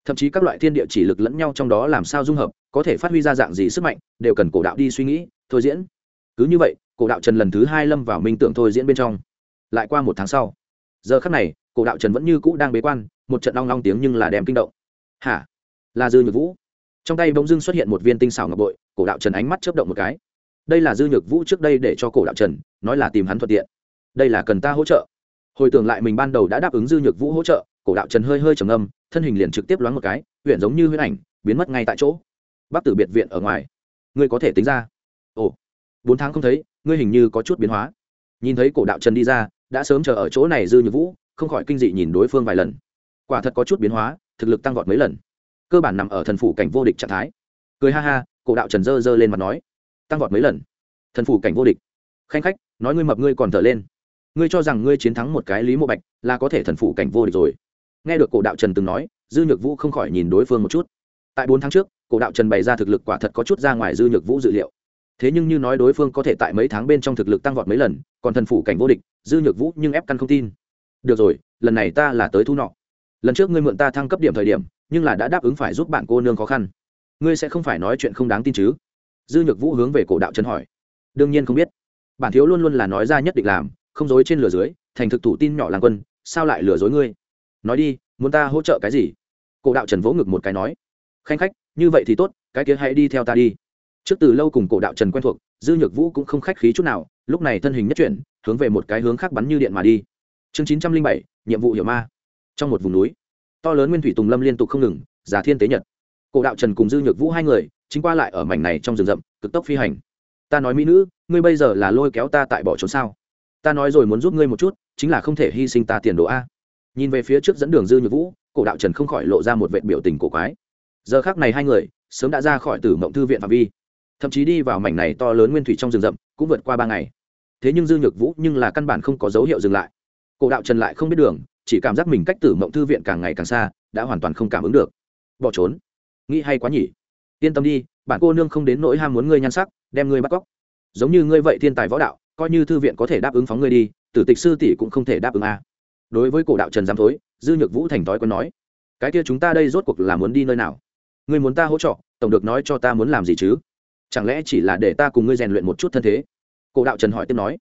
thậm chí các loại thiên địa chỉ lực lẫn nhau trong đó làm sao dung hợp, có thể phát huy ra dạng gì sức mạnh, đều cần cổ đạo đi suy nghĩ thôi diễn. Cứ như vậy, cổ đạo trần lần thứ 2 lâm vào minh tưởng thôi diễn bên trong. Lại qua 1 tháng sau, giờ khắc này cổ đạo trần vẫn như cũ đang bế quan, một trận long long tiếng nhưng là đem kinh động. Hả? Là Dư Nhược Vũ. Trong tay bỗng dưng xuất hiện một viên tinh xảo ngọc bội, cổ đạo trần ánh mắt chớp động một cái. Đây là Dư Nhược Vũ trước đây để cho cổ đạo trần, nói là tìm hắn thuận tiện. Đây là cần ta hỗ trợ. Hồi tưởng lại mình ban đầu đã đáp ứng Dư Nhược Vũ hỗ trợ, cổ đạo trần hơi hơi trầm ngâm, thân hình liền trực tiếp loáng một cái, huyện giống như huyễn ảnh, biến mất ngay tại chỗ. Bắc Tử biệt viện ở ngoài, ngươi có thể tính ra. Ồ, 4 tháng không thấy, ngươi hình như có chút biến hóa. Nhìn thấy cổ đạo trần đi ra, đã sớm chờ ở chỗ này Dư Nhược Vũ, không khỏi kinh dị nhìn đối phương vài lần. Quả thật có chút biến hóa, thực lực tăng vọt mấy lần, cơ bản nằm ở thần phủ cảnh vô địch trạng thái. Cười ha ha, cổ đạo trần giơ lên mặt nói, tăng vọt mấy lần, thần phủ cảnh vô địch. Khanh khách, nói ngươi mập ngươi còn thở lên. Ngươi cho rằng ngươi chiến thắng một cái Lý Mộ Bạch là có thể thần phủ cảnh vô địch rồi? Nghe được cổ đạo trần từng nói, Dư Nhược Vũ không khỏi nhìn đối phương một chút. Tại 4 tháng trước, cổ đạo trần bày ra thực lực quả thật có chút ra ngoài Dư Nhược Vũ dự liệu. Thế nhưng như nói đối phương có thể tại mấy tháng bên trong thực lực tăng vọt mấy lần, còn thần phủ cảnh vô địch, Dư Nhược Vũ nhưng ép căn không tin. Được rồi, lần này ta là tới thu nọ. Lần trước ngươi mượn ta thăng cấp điểm thời điểm, nhưng là đã đáp ứng phải giúp bạn cô nương khó khăn. Ngươi sẽ không phải nói chuyện không đáng tin chứ? Dư Nhược Vũ hướng về cổ đạo trần hỏi. Đương nhiên không biết. Bản thiếu luôn luôn là nói ra nhất định làm, không dối trên lừa dưới, thành thực thủ tin nhỏ làng quân, sao lại lừa dối ngươi? Nói đi, muốn ta hỗ trợ cái gì? Cổ đạo trần vỗ ngực một cái nói. Khanh khách, như vậy thì tốt, cái kia hãy đi theo ta đi. Trước từ lâu cùng cổ đạo trần quen thuộc, Dư Nhược Vũ cũng không khách khí chút nào, lúc này thân hình nhất chuyển, hướng về một cái hướng khác bắn như điện mà đi. Chương 907, nhiệm vụ hiểu ma. Trong một vùng núi, to lớn nguyên thủy tùng lâm liên tục không ngừng, giả thiên tế nhật. Cổ đạo trần cùng Dư Nhược Vũ hai người chính qua lại ở mảnh này trong rừng rậm, cực tốc phi hành. Ta nói mỹ nữ, ngươi bây giờ là lôi kéo ta tại bỏ trốn sao? Ta nói rồi muốn giúp ngươi một chút, chính là không thể hy sinh ta tiền đồ a. Nhìn về phía trước dẫn đường Dư Nhược Vũ, cổ đạo trần không khỏi lộ ra một vệt biểu tình cổ quái. Giờ khắc này hai người sớm đã ra khỏi Tử Mộng thư viện phạm vi, thậm chí đi vào mảnh này to lớn nguyên thủy trong rừng rậm, cũng vượt qua 3 ngày. Thế nhưng Dư Nhược Vũ nhưng là căn bản không có dấu hiệu dừng lại. Cổ đạo trần lại không biết đường, chỉ cảm giác mình cách Tử Mộng thư viện càng ngày càng xa, đã hoàn toàn không cảm ứng được. Bỏ trốn, nghĩ hay quá nhỉ. Yên tâm đi, bản cô nương không đến nỗi ham muốn ngươi nhan sắc, đem ngươi bắt cóc. Giống như ngươi vậy thiên tài võ đạo, coi như thư viện có thể đáp ứng phóng ngươi đi, Tử Tịch sư tỷ cũng không thể đáp ứng a. Đối với cổ đạo trần dám thối, Dư Nhược Vũ thành thói quen nói, cái kia chúng ta đây rốt cuộc là muốn đi nơi nào? Ngươi muốn ta hỗ trợ, tổng được nói cho ta muốn làm gì chứ? Chẳng lẽ chỉ là để ta cùng ngươi rèn luyện một chút thân thế? Cổ đạo trần hỏi tiếp nói.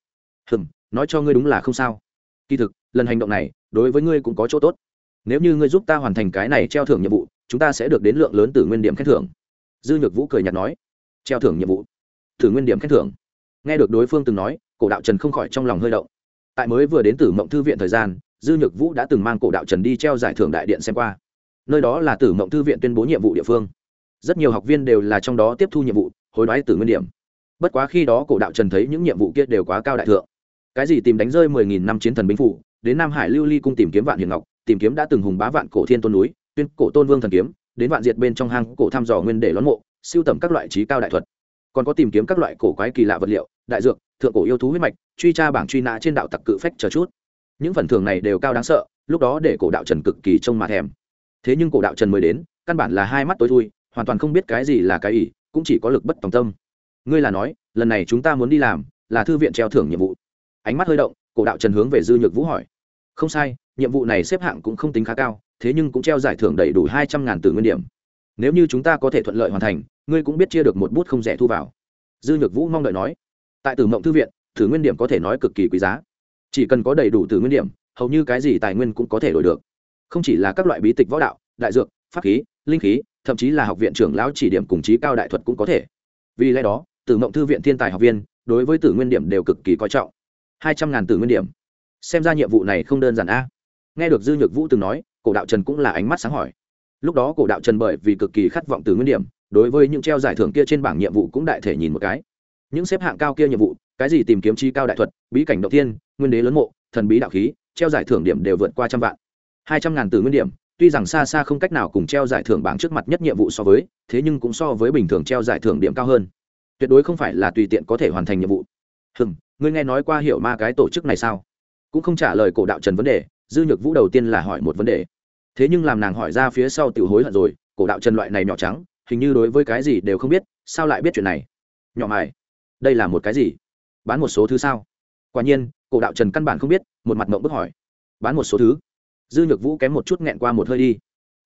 Nói cho ngươi đúng là không sao. Kỳ thực, lần hành động này đối với ngươi cũng có chỗ tốt. Nếu như ngươi giúp ta hoàn thành cái này treo thưởng nhiệm vụ, chúng ta sẽ được đến lượng lớn tử nguyên điểm khen thưởng. Dư Nhược Vũ cười nhạt nói. Treo thưởng nhiệm vụ, tử nguyên điểm khen thưởng. Nghe được đối phương từng nói, cổ đạo trần không khỏi trong lòng hơi động. Tại mới vừa đến Tử Mộng thư viện thời gian, Dư Nhược Vũ đã từng mang cổ đạo trần đi treo giải thưởng đại điện xem qua. Nơi đó là Tử Mộng thư viện tuyên bố nhiệm vụ địa phương. Rất nhiều học viên đều là trong đó tiếp thu nhiệm vụ, hối đoái tử nguyên điểm. Bất quá khi đó cổ đạo trần thấy những nhiệm vụ kia đều quá cao đại thượng. Cái gì tìm đánh rơi 10.000 năm chiến thần binh phủ, đến Nam Hải Lưu Ly cung tìm kiếm Vạn Hiền Ngọc, tìm kiếm đã từng hùng bá vạn cổ thiên tôn núi, tuyên cổ tôn vương thần kiếm, đến vạn diệt bên trong hang cổ thăm dò nguyên để lón mộ, siêu tầm các loại trí cao đại thuật, còn có tìm kiếm các loại cổ quái kỳ lạ vật liệu, đại dược, thượng cổ yêu thú huyết mạch, truy tra bảng truy nã trên đạo tặc cự phách chờ chút. Những phần thưởng này đều cao đáng sợ, lúc đó để cổ đạo trần cực kỳ trông mà thèm. Thế nhưng cổ đạo trần mới đến, căn bản là hai mắt tối thui, hoàn toàn không biết cái gì là cái ỷ, cũng chỉ có lực bất tòng tâm. Ngươi là nói, lần này chúng ta muốn đi làm là thư viện treo thưởng nhiệm vụ? Ánh mắt hơi động, cổ đạo trần hướng về Dư Nhược Vũ hỏi. Không sai, nhiệm vụ này xếp hạng cũng không tính khá cao, thế nhưng cũng treo giải thưởng đầy đủ 200.000 tử nguyên điểm. Nếu như chúng ta có thể thuận lợi hoàn thành, ngươi cũng biết chia được một bút không rẻ thu vào. Dư Nhược Vũ mong đợi nói. Tại Tử Mộng thư viện, tử nguyên điểm có thể nói cực kỳ quý giá. Chỉ cần có đầy đủ tử nguyên điểm, hầu như cái gì tài nguyên cũng có thể đổi được. Không chỉ là các loại bí tịch võ đạo, đại dược, pháp khí, linh khí, thậm chí là học viện trưởng lão chỉ điểm cùng trí cao đại thuật cũng có thể. Vì lẽ đó, Tử Mộng thư viện thiên tài học viên đối với tử nguyên điểm đều cực kỳ coi trọng. 200.000 tử nguyên điểm, xem ra nhiệm vụ này không đơn giản a. Nghe được Dư Nhược Vũ từng nói, cổ đạo trần cũng là ánh mắt sáng hỏi. Lúc đó cổ đạo trần bởi vì cực kỳ khát vọng tử nguyên điểm, đối với những treo giải thưởng kia trên bảng nhiệm vụ cũng đại thể nhìn một cái. Những xếp hạng cao kia nhiệm vụ, cái gì tìm kiếm chi cao đại thuật, bí cảnh động thiên, nguyên đế lớn mộ, thần bí đạo khí, treo giải thưởng điểm đều vượt qua 100 vạn. 200.000 tử nguyên điểm, tuy rằng xa xa không cách nào cùng treo giải thưởng bảng trước mặt nhất nhiệm vụ so với, thế nhưng cũng so với bình thường treo giải thưởng điểm cao hơn. Tuyệt đối không phải là tùy tiện có thể hoàn thành nhiệm vụ. Ngươi nghe nói qua hiểu ma cái tổ chức này sao? Cũng không trả lời cổ đạo trần vấn đề, Dư Nhược Vũ đầu tiên là hỏi một vấn đề. Thế nhưng làm nàng hỏi ra phía sau tiểu hối hận rồi, cổ đạo trần loại này nhỏ trắng, hình như đối với cái gì đều không biết, sao lại biết chuyện này? Nhỏ mày, đây là một cái gì? Bán một số thứ sao? Quả nhiên, cổ đạo trần căn bản không biết, một mặt ngậm bức hỏi. Bán một số thứ? Dư Nhược Vũ kém một chút nghẹn qua một hơi đi.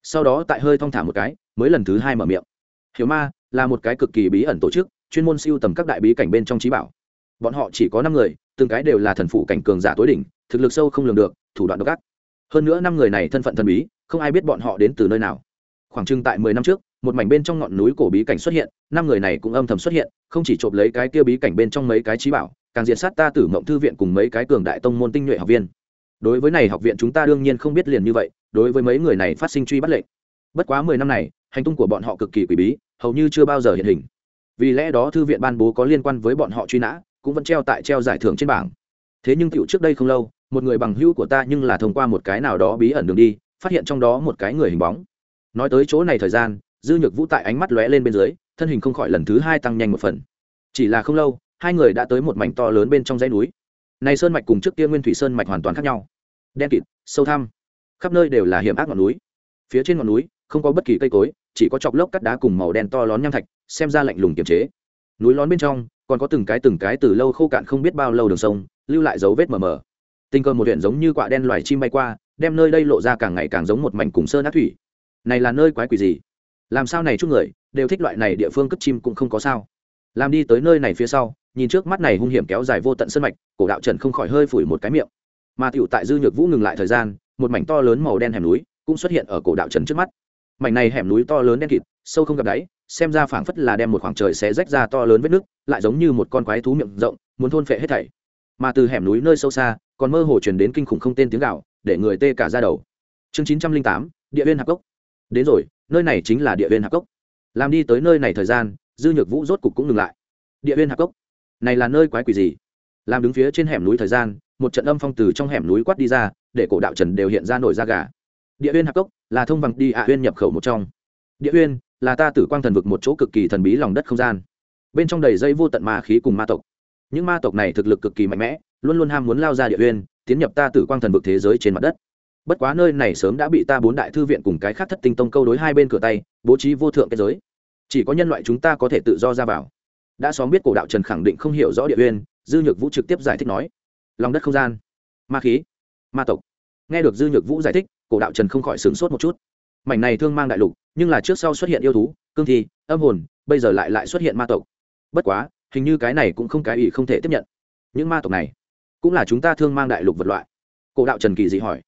sau đó tại hơi thong thả một cái mới lần thứ hai mở miệng. Hiểu ma là một cái cực kỳ bí ẩn tổ chức, chuyên môn siêu tầm các đại bí cảnh bên trong trí bảo. Bọn họ chỉ có 5 người, từng cái đều là thần phụ cảnh cường giả tối đỉnh, thực lực sâu không lường được, thủ đoạn độc ác. Hơn nữa 5 người này thân phận thần bí, không ai biết bọn họ đến từ nơi nào. Khoảng chừng tại 10 năm trước, một mảnh bên trong ngọn núi cổ bí cảnh xuất hiện, 5 người này cũng âm thầm xuất hiện, không chỉ trộm lấy cái kia bí cảnh bên trong mấy cái trí bảo, càng diệt sát ta Tử Mộng thư viện cùng mấy cái cường đại tông môn tinh nhuệ học viên. Đối với này học viện chúng ta đương nhiên không biết liền như vậy, đối với mấy người này phát sinh truy bắt lệnh. Bất quá 10 năm này, hành tung của bọn họ cực kỳ quỷ bí, hầu như chưa bao giờ hiện hình. Vì lẽ đó thư viện ban bố có liên quan với bọn họ truy nã, cũng vẫn treo giải thưởng trên bảng. Thế nhưng tiểu trước đây không lâu, một người bằng hữu của ta nhưng là thông qua một cái nào đó bí ẩn đường đi, phát hiện trong đó một cái người hình bóng. Nói tới chỗ này thời gian, Dư Nhược Vũ tại ánh mắt lóe lên bên dưới, thân hình không khỏi lần thứ 2 tăng nhanh một phần. Chỉ là không lâu, hai người đã tới một mảnh to lớn bên trong dãy núi. Này sơn mạch cùng trước kia Nguyên Thủy Sơn mạch hoàn toàn khác nhau. Đen kịt, sâu thẳm, khắp nơi đều là hiểm ác ngọn núi. Phía trên ngọn núi không có bất kỳ cây cối, chỉ có chọc lốc cắt đá cùng màu đen to lớn nham thạch, xem ra lạnh lùng kiềm chế. Núi lớn bên trong còn có từng cái từ lâu khô cạn không biết bao lâu đường sông, lưu lại dấu vết mờ mờ. Tình cờ một huyện giống như quạ đen loài chim bay qua, đem nơi đây lộ ra càng ngày càng giống một mảnh cùng sơn ác thủy. Này là nơi quái quỷ gì? Làm sao này chút người đều thích loại này địa phương cất chim cũng không có sao. Làm đi tới nơi này phía sau, nhìn trước mắt này hung hiểm kéo dài vô tận sơn mạch, Cổ Đạo Trần không khỏi hơi phủi một cái miệng. Mà tiểu tại Dư Nhược Vũ ngừng lại thời gian, một mảnh to lớn màu đen hẻm núi cũng xuất hiện ở Cổ Đạo Trần trước mắt. Mảnh này hẻm núi to lớn đen kịt, sâu không gặp đáy, xem ra phảng phất là đem một khoảng trời xé rách ra to lớn vết nứt, lại giống như một con quái thú miệng rộng, muốn thôn phệ hết thảy. Mà từ hẻm núi nơi sâu xa, còn mơ hồ truyền đến kinh khủng không tên tiếng gào, để người tê cả da đầu. Chương 908, Địa Viên Hạp Cốc. Đến rồi, nơi này chính là Địa Viên Hạp Cốc. Làm đi tới nơi này thời gian, Dư Nhược Vũ rốt cục cũng ngừng lại. Địa Viên Hạp Cốc, này là nơi quái quỷ gì? Làm đứng phía trên hẻm núi thời gian, một trận âm phong từ trong hẻm núi quát đi ra, để Cổ Đạo Trần đều hiện ra nổi da gà. Địa Viên Hạp Cốc là thông bằng đi Uyên nhập khẩu một trong. Địa Uyên là ta Tử Quang thần vực một chỗ cực kỳ thần bí lòng đất không gian. Bên trong đầy dây vô tận ma khí cùng ma tộc. Những ma tộc này thực lực cực kỳ mạnh mẽ, luôn luôn ham muốn lao ra Địa Uyên, tiến nhập ta Tử Quang thần vực thế giới trên mặt đất. Bất quá nơi này sớm đã bị ta 4 đại thư viện cùng cái khác Thất Tinh tông câu đối hai bên cửa tay, bố trí vô thượng kết giới. Chỉ có nhân loại chúng ta có thể tự do ra vào. Đã xóm biết Cổ Đạo Trần khẳng định không hiểu rõ Địa Uyên, Dư Nhược Vũ trực tiếp giải thích nói: lòng đất không gian, ma khí, ma tộc. Nghe được Dư Nhược Vũ giải thích, Cổ Đạo Trần không khỏi sửng sốt một chút. Mảnh này thương mang đại lục, nhưng là trước sau xuất hiện yêu thú, cương thi, âm hồn, bây giờ lại xuất hiện ma tộc. Bất quá, hình như cái này cũng không cái ý không thể tiếp nhận. Những ma tộc này cũng là chúng ta thương mang đại lục vật loại. Cổ Đạo Trần kỳ dị hỏi: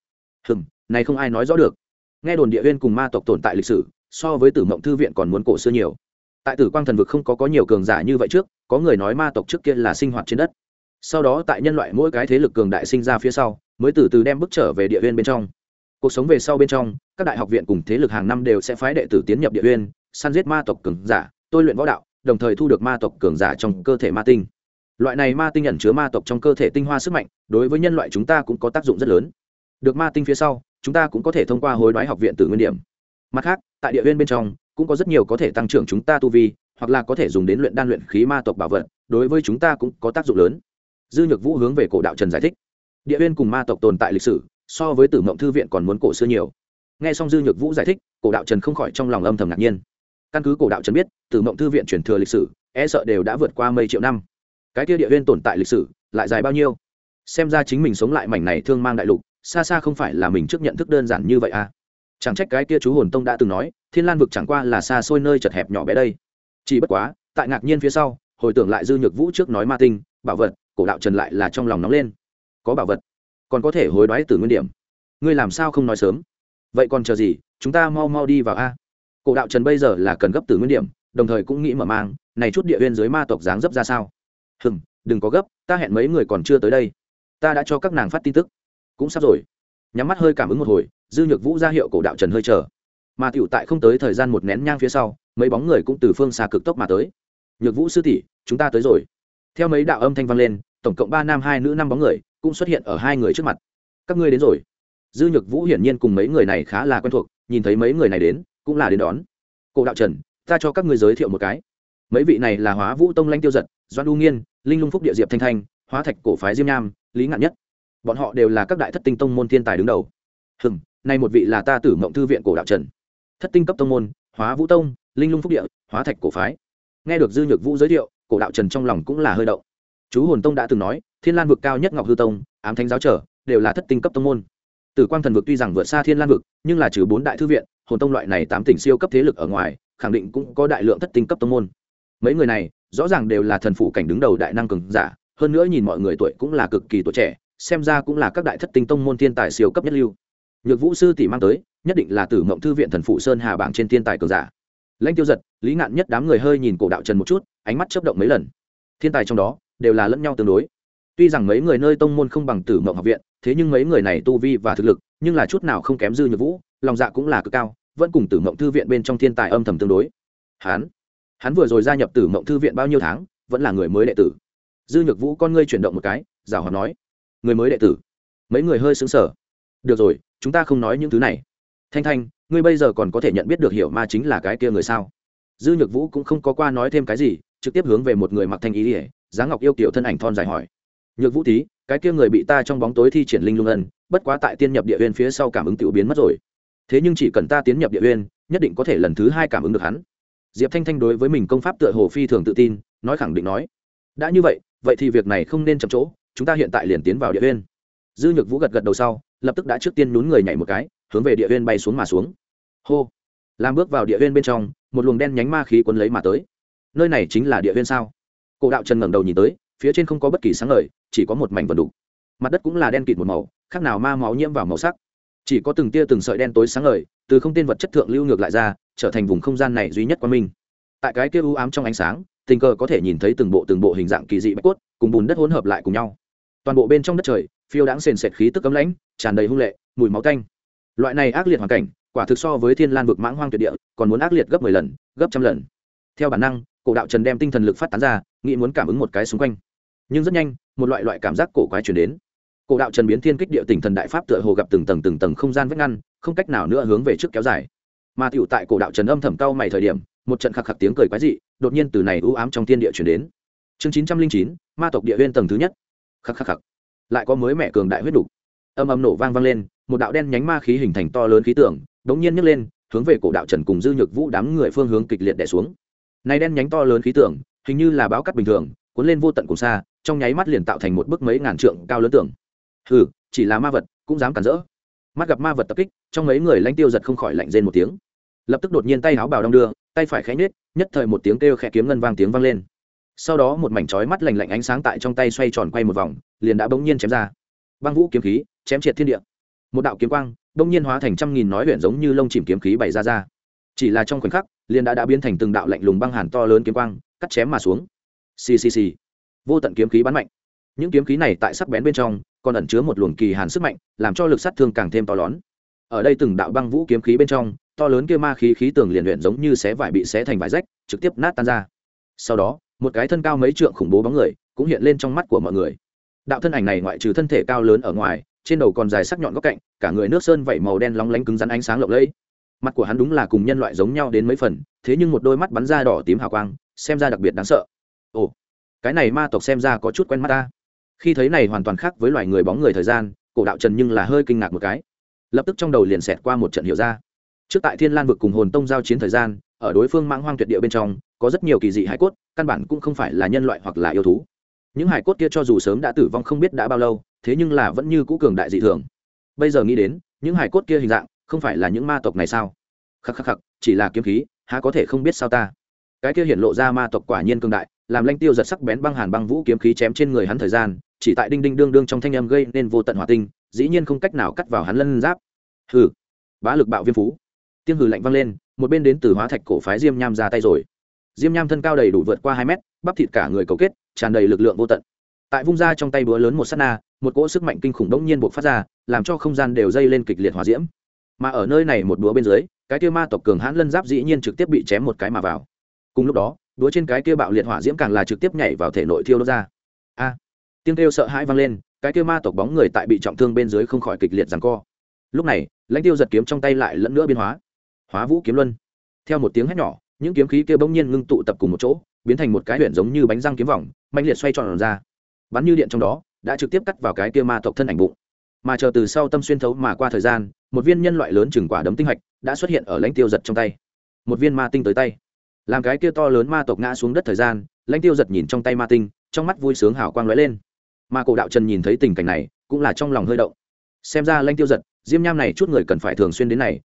này không ai nói rõ được. Nghe đồn Địa Uyên cùng ma tộc tồn tại lịch sử, so với Tử Mộng thư viện còn muốn cổ xưa nhiều. Tại Tử Quang thần vực không có nhiều cường giả như vậy trước, có người nói ma tộc trước kia là sinh hoạt trên đất. Sau đó tại nhân loại mỗi cái thế lực cường đại sinh ra phía sau, mới từ từ đem bước trở về Địa Uyên bên trong. Cuộc sống về sau bên trong, các đại học viện cùng thế lực hàng năm đều sẽ phái đệ tử tiến nhập Địa Uyên, săn giết ma tộc cường giả, tôi luyện võ đạo, đồng thời thu được ma tộc cường giả trong cơ thể ma tinh. Loại này ma tinh ẩn chứa ma tộc trong cơ thể tinh hoa sức mạnh, đối với nhân loại chúng ta cũng có tác dụng rất lớn. Được ma tinh phía sau, chúng ta cũng có thể thông qua hối đoái học viện Tử Nguyên điểm. Mặt khác, tại Địa Uyên bên trong cũng có rất nhiều có thể tăng trưởng chúng ta tu vi, hoặc là có thể dùng đến luyện đan luyện khí ma tộc bảo vật, đối với chúng ta cũng có tác dụng lớn. Dư Nhược Vũ hướng về Cổ Đạo Trần giải thích: Địa Uyên cùng ma tộc tồn tại lịch sử, so với Tử Mộng thư viện còn muốn cổ xưa nhiều. Nghe xong Dư Nhược Vũ giải thích, Cổ Đạo Trần không khỏi trong lòng âm thầm ngạc nhiên. Căn cứ Cổ Đạo Trần biết, Tử Mộng thư viện truyền thừa lịch sử, e sợ đều đã vượt qua mấy triệu năm. Cái kia Địa Uyên tồn tại lịch sử lại dài bao nhiêu? Xem ra chính mình sống lại mảnh này thương mang đại lục, xa xa không phải là mình trước nhận thức đơn giản như vậy à. Chẳng trách cái kia chú hồn tông đã từng nói, Thiên Lan vực chẳng qua là xa xôi nơi chật hẹp nhỏ bé đây. Chỉ bất quá, tại ngạc nhiên phía sau, hồi tưởng lại Dư Nhược Vũ trước nói ma tinh, bảo vật, Cổ Đạo Trần lại là trong lòng nóng lên. Có bảo vật, còn có thể hối đoái Tử Nguyên điểm. Ngươi làm sao không nói sớm? Vậy còn chờ gì, chúng ta mau đi vào a. Cổ Đạo Trần bây giờ là cần gấp Tử Nguyên điểm, đồng thời cũng nghĩ mở mang, này chút Địa Uyên dưới ma tộc dáng dấp ra sao. Đừng có gấp, ta hẹn mấy người còn chưa tới đây. Ta đã cho các nàng phát tin tức, cũng sắp rồi. Nhắm mắt hơi cảm ứng một hồi, Dư Nhược Vũ ra hiệu Cổ Đạo Trần hơi chờ. Mà tiểu tại không tới thời gian một nén nhang phía sau, mấy bóng người cũng từ phương xa cực tốc mà tới. Nhược Vũ sư tỷ, chúng ta tới rồi. Theo mấy đạo âm thanh vang lên, tổng cộng 3 nam 2 nữ 5 bóng người cũng xuất hiện ở hai người trước mặt. Các ngươi đến rồi. Dư Nhược Vũ hiển nhiên cùng mấy người này khá là quen thuộc, nhìn thấy mấy người này đến, cũng là đến đón. Cổ Đạo Trần, ta cho các ngươi giới thiệu một cái. Mấy vị này là Hóa Vũ tông Lãnh Tiêu Giật, Doãn Du Nghiên, Linh Lung Phúc Địa Diệp Thanh Thanh, Hóa Thạch cổ phái Diêm Nham, Lý Ngạn Nhất. Bọn họ đều là các đại Thất Tinh tông môn thiên tài đứng đầu. Này một vị là ta Tử Mộng thư viện Cổ Đạo Trần. Thất Tinh cấp tông môn, Hóa Vũ tông, Linh Lung Phúc Địa, Hóa Thạch cổ phái. Nghe được Dư Nhược Vũ giới thiệu, Cổ Đạo Trần trong lòng cũng là hơi động. Chú hồn tông đã từng nói, Thiên Lan vực cao nhất Ngọc Hư tông, Ám Thánh giáo trở đều là Thất Tinh cấp tông môn. Tử Quang thần vực tuy rằng vượt xa Thiên Lan vực, nhưng là trừ 4 đại thư viện, hồn tông loại này 8 tỉnh siêu cấp thế lực ở ngoài khẳng định cũng có đại lượng thất tinh cấp tông môn. Mấy người này rõ ràng đều là thần phụ cảnh đứng đầu đại năng cường giả, hơn nữa nhìn mọi người tuổi cũng là cực kỳ tuổi trẻ, xem ra cũng là các đại thất tinh tông môn thiên tài siêu cấp nhất lưu. Nhược Vũ sư tỷ mang tới nhất định là Tử Mộng thư viện thần phụ sơn hà bảng trên thiên tài cường giả. Lãnh Tiêu Giật, Lý Ngạn Nhất đám người hơi nhìn Cổ Đạo Trần một chút, ánh mắt chớp động mấy lần. Thiên tài trong đó đều là lẫn nhau tương đối. Tuy rằng mấy người nơi tông môn không bằng Tử Mộng học viện, thế nhưng mấy người này tu vi và thực lực, nhưng là chút nào không kém Dư Nhược Vũ, lòng dạ cũng là cực cao, vẫn cùng Tử Mộng thư viện bên trong thiên tài âm thầm tương đối. Hắn vừa rồi gia nhập Tử Mộng thư viện bao nhiêu tháng, vẫn là người mới đệ tử. Dư Nhược Vũ con ngươi chuyển động một cái, giảo hoạt nói: "Người mới đệ tử?" Mấy người hơi sững sờ. "Được rồi, chúng ta không nói những thứ này. Thanh Thanh, ngươi bây giờ còn có thể nhận biết được Hiểu Ma chính là cái kia người sao?" Dư Nhược Vũ cũng không có qua nói thêm cái gì, trực tiếp hướng về một người mặc thanh ý ỉa, dáng ngọc yêu kiều thân ảnh thon dài hỏi: "Nhược Vũ tí, cái kia người bị ta trong bóng tối thi triển linh lung ân, bất quá tại tiên nhập địa uyên phía sau cảm ứng tiểu biến mất rồi. Thế nhưng chỉ cần ta tiến nhập địa uyên, nhất định có thể lần thứ 2 cảm ứng được hắn." Diệp Thanh Thanh đối với mình công pháp tựa hồ phi thường tự tin, nói khẳng định nói: "Đã như vậy, vậy thì việc này không nên chậm trễ, chúng ta hiện tại liền tiến vào địa uyên." Dư Nhược Vũ gật gật đầu sau, lập tức đã trước tiên nhún người nhảy một cái, hướng về địa uyên bay xuống mà xuống. Hô! Làm bước vào địa uyên bên trong, một luồng đen nhánh ma khí cuốn lấy mà tới. Nơi này chính là địa uyên sao? Cổ Đạo Trần ngẩng đầu nhìn tới, phía trên không có bất kỳ sáng ngời, chỉ có một mảnh vân đục. Mặt đất cũng là đen kịt một màu, khác nào ma máu nhiễm vào màu sắc. Chỉ có từng tia từng sợi đen tối sáng ngời, từ không tên vật chất thượng lưu ngược lại ra, trở thành vùng không gian này duy nhất quang minh. Tại cái kia u ám trong ánh sáng, tình cờ có thể nhìn thấy từng bộ hình dạng kỳ dị bạch cốt, cùng bùn đất hỗn hợp lại cùng nhau. Toàn bộ bên trong đất trời, phiêu đãng sền sệt khí tức cấm lãnh, tràn đầy hung lệ, mùi máu tanh. Loại này ác liệt hoàn cảnh, quả thực so với Thiên Lan vực mãng hoang tuyệt địa, còn muốn ác liệt gấp 10 lần, gấp trăm lần. Theo bản năng, Cổ Đạo Trần đem tinh thần lực phát tán ra, nghĩ muốn cảm ứng một cái xung quanh. Nhưng rất nhanh, một loại cảm giác cổ quái truyền đến. Cổ Đạo Trần biến thiên kích địa tỉnh thần đại pháp tựa hồ gặp từng tầng không gian vách ngăn, không cách nào nữa hướng về trước kéo dài. Mà tiểu tại Cổ Đạo Trần âm thầm cau mày thời điểm, một trận khạc khạc tiếng cười quái dị, đột nhiên từ này u ám trong thiên địa truyền đến. Chương 909, Ma tộc địa nguyên tầng thứ nhất. Khạc khạc khạc. Lại có mới mẹ cường đại huyết đủ. Âm âm nổ vang lên, một đạo đen nhánh ma khí hình thành to lớn khí tượng, đống nhiên nhấc lên, hướng về Cổ Đạo Trần cùng Dư Nhược Vũ đám người phương hướng kịch liệt đè xuống. Này đen nhánh to lớn khí tượng, hình như là báo cắt bình thường, cuốn lên vô tận cùng xa, trong nháy mắt liền tạo thành một bức mấy ngàn trượng cao lớn tường. Hừ, chỉ là ma vật, cũng dám cản rỡ. Mắt gặp ma vật tập kích, trong mấy người Lãnh Tiêu Giật không khỏi lạnh rên một tiếng. Lập tức đột nhiên tay áo bào đong đưa, tay phải khẽ nhếch, nhất thời một tiếng kêu khẽ kiếm ngân vang tiếng vang lên. Sau đó một mảnh chói mắt lạnh lạnh ánh sáng tại trong tay xoay tròn quay một vòng, liền đã bỗng nhiên chém ra. Băng vũ kiếm khí, chém triệt thiên địa. Một đạo kiếm quang, bỗng nhiên hóa thành trăm nghìn nói huyền giống như lông chìm kiếm khí bày ra. Chỉ là trong khoảnh khắc, liền đã biến thành từng đạo lạnh lùng băng hàn to lớn kiếm quang, cắt chém mà xuống. Xì xì xì. Vô tận kiếm khí bắn mạnh. Những kiếm khí này tại sắc bén bên trong, còn ẩn chứa một luồng kỳ hàn sức mạnh, làm cho lực sát thương càng thêm to lớn. Ở đây từng đạo băng vũ kiếm khí bên trong, to lớn kia ma khí tường liền luyện giống như xé vải bị xé thành vải rách, trực tiếp nát tan ra. Sau đó, một cái thân cao mấy trượng khủng bố bóng người cũng hiện lên trong mắt của mọi người. Đạo thân ảnh này ngoại trừ thân thể cao lớn ở ngoài, trên đầu còn dài sắc nhọn góc cạnh, cả người nước sơn vảy màu đen lóng lánh cứng rắn ánh sáng lộng lẫy. Mặt của hắn đúng là cùng nhân loại giống nhau đến mấy phần, thế nhưng một đôi mắt bắn ra đỏ tím hào quang, xem ra đặc biệt đáng sợ. Ồ, cái này ma tộc xem ra có chút quen mắt ta. Khi thấy này hoàn toàn khác với loài người bóng người thời gian, Cổ Đạo Trần nhưng là hơi kinh ngạc một cái. Lập tức trong đầu liền xẹt qua một trận hiểu ra. Trước tại Thiên Lan vực cùng Hồn Tông giao chiến thời gian, ở đối phương mãng hoang tuyệt địa bên trong, có rất nhiều kỳ dị hải cốt, căn bản cũng không phải là nhân loại hoặc là yêu thú. Những hải cốt kia cho dù sớm đã tử vong không biết đã bao lâu, thế nhưng là vẫn như cũ cường đại dị thường. Bây giờ nghĩ đến, những hải cốt kia hình dạng, không phải là những ma tộc này sao? Khắc khắc khắc, chỉ là kiếm khí, há có thể không biết sao ta? Cái kia hiển lộ ra ma tộc quả nhiên cường đại, làm Lãnh Tiêu Giật sắc bén băng hàn băng vũ kiếm khí chém trên người hắn thời gian, chỉ tại đinh đinh đương đương trong thanh âm gây nên vô tận hỏa tinh, dĩ nhiên không cách nào cắt vào hắn lân giáp. Hừ, bá lực bạo viêm phú. Tiếng hừ lạnh vang lên, một bên đến từ Hóa Thạch cổ phái Diêm Nham ra tay rồi. Diêm Nham thân cao đầy đủ vượt qua 2 mét, bắp thịt cả người cấu kết, tràn đầy lực lượng vô tận. Tại vung ra trong tay búa lớn một sát na, một cỗ sức mạnh kinh khủng đống nhiên bộc phát ra, làm cho không gian đều dây lên kịch liệt hỏa diễm. Mà ở nơi này một búa bên dưới, cái kia ma tộc cường hãn lân giáp dĩ nhiên trực tiếp bị chém một cái mà vào. Cùng lúc đó, búa trên cái kia bạo liệt hỏa diễm càng là trực tiếp nhảy vào thể nội thiêu đốt ra. A! Tiếng kêu sợ hãi vang lên, cái kia ma tộc bóng người tại bị trọng thương bên dưới không khỏi kịch liệt giằng co. Lúc này, Lãnh Tiêu Giật kiếm trong tay lại lẫn nữa biến hóa. Hóa Vũ kiếm luân. Theo một tiếng hét nhỏ, những kiếm khí kia bỗng nhiên ngưng tụ tập cùng một chỗ, biến thành một cái huyền giống như bánh răng kiếm vòng, mạnh liệt xoay tròn ra. Bắn như điện trong đó, đã trực tiếp cắt vào cái kia ma tộc thân ảnh bụng. Mà chờ từ sau tâm xuyên thấu mà qua thời gian, một viên nhân loại lớn chừng quả đấm tinh hạch đã xuất hiện ở Lãnh Tiêu Giật trong tay. Một viên ma tinh tới tay. Làm cái kia to lớn ma tộc ngã xuống đất thời gian, Lãnh Tiêu Giật nhìn trong tay ma tinh, trong mắt vui sướng hào quang lóe lên. Mà Cổ Đạo Trần nhìn thấy tình cảnh này, cũng là trong lòng hơi động. Xem ra Lãnh Tiêu Giật, Diêm Nham này chút người cần phải thường xuyên đến này,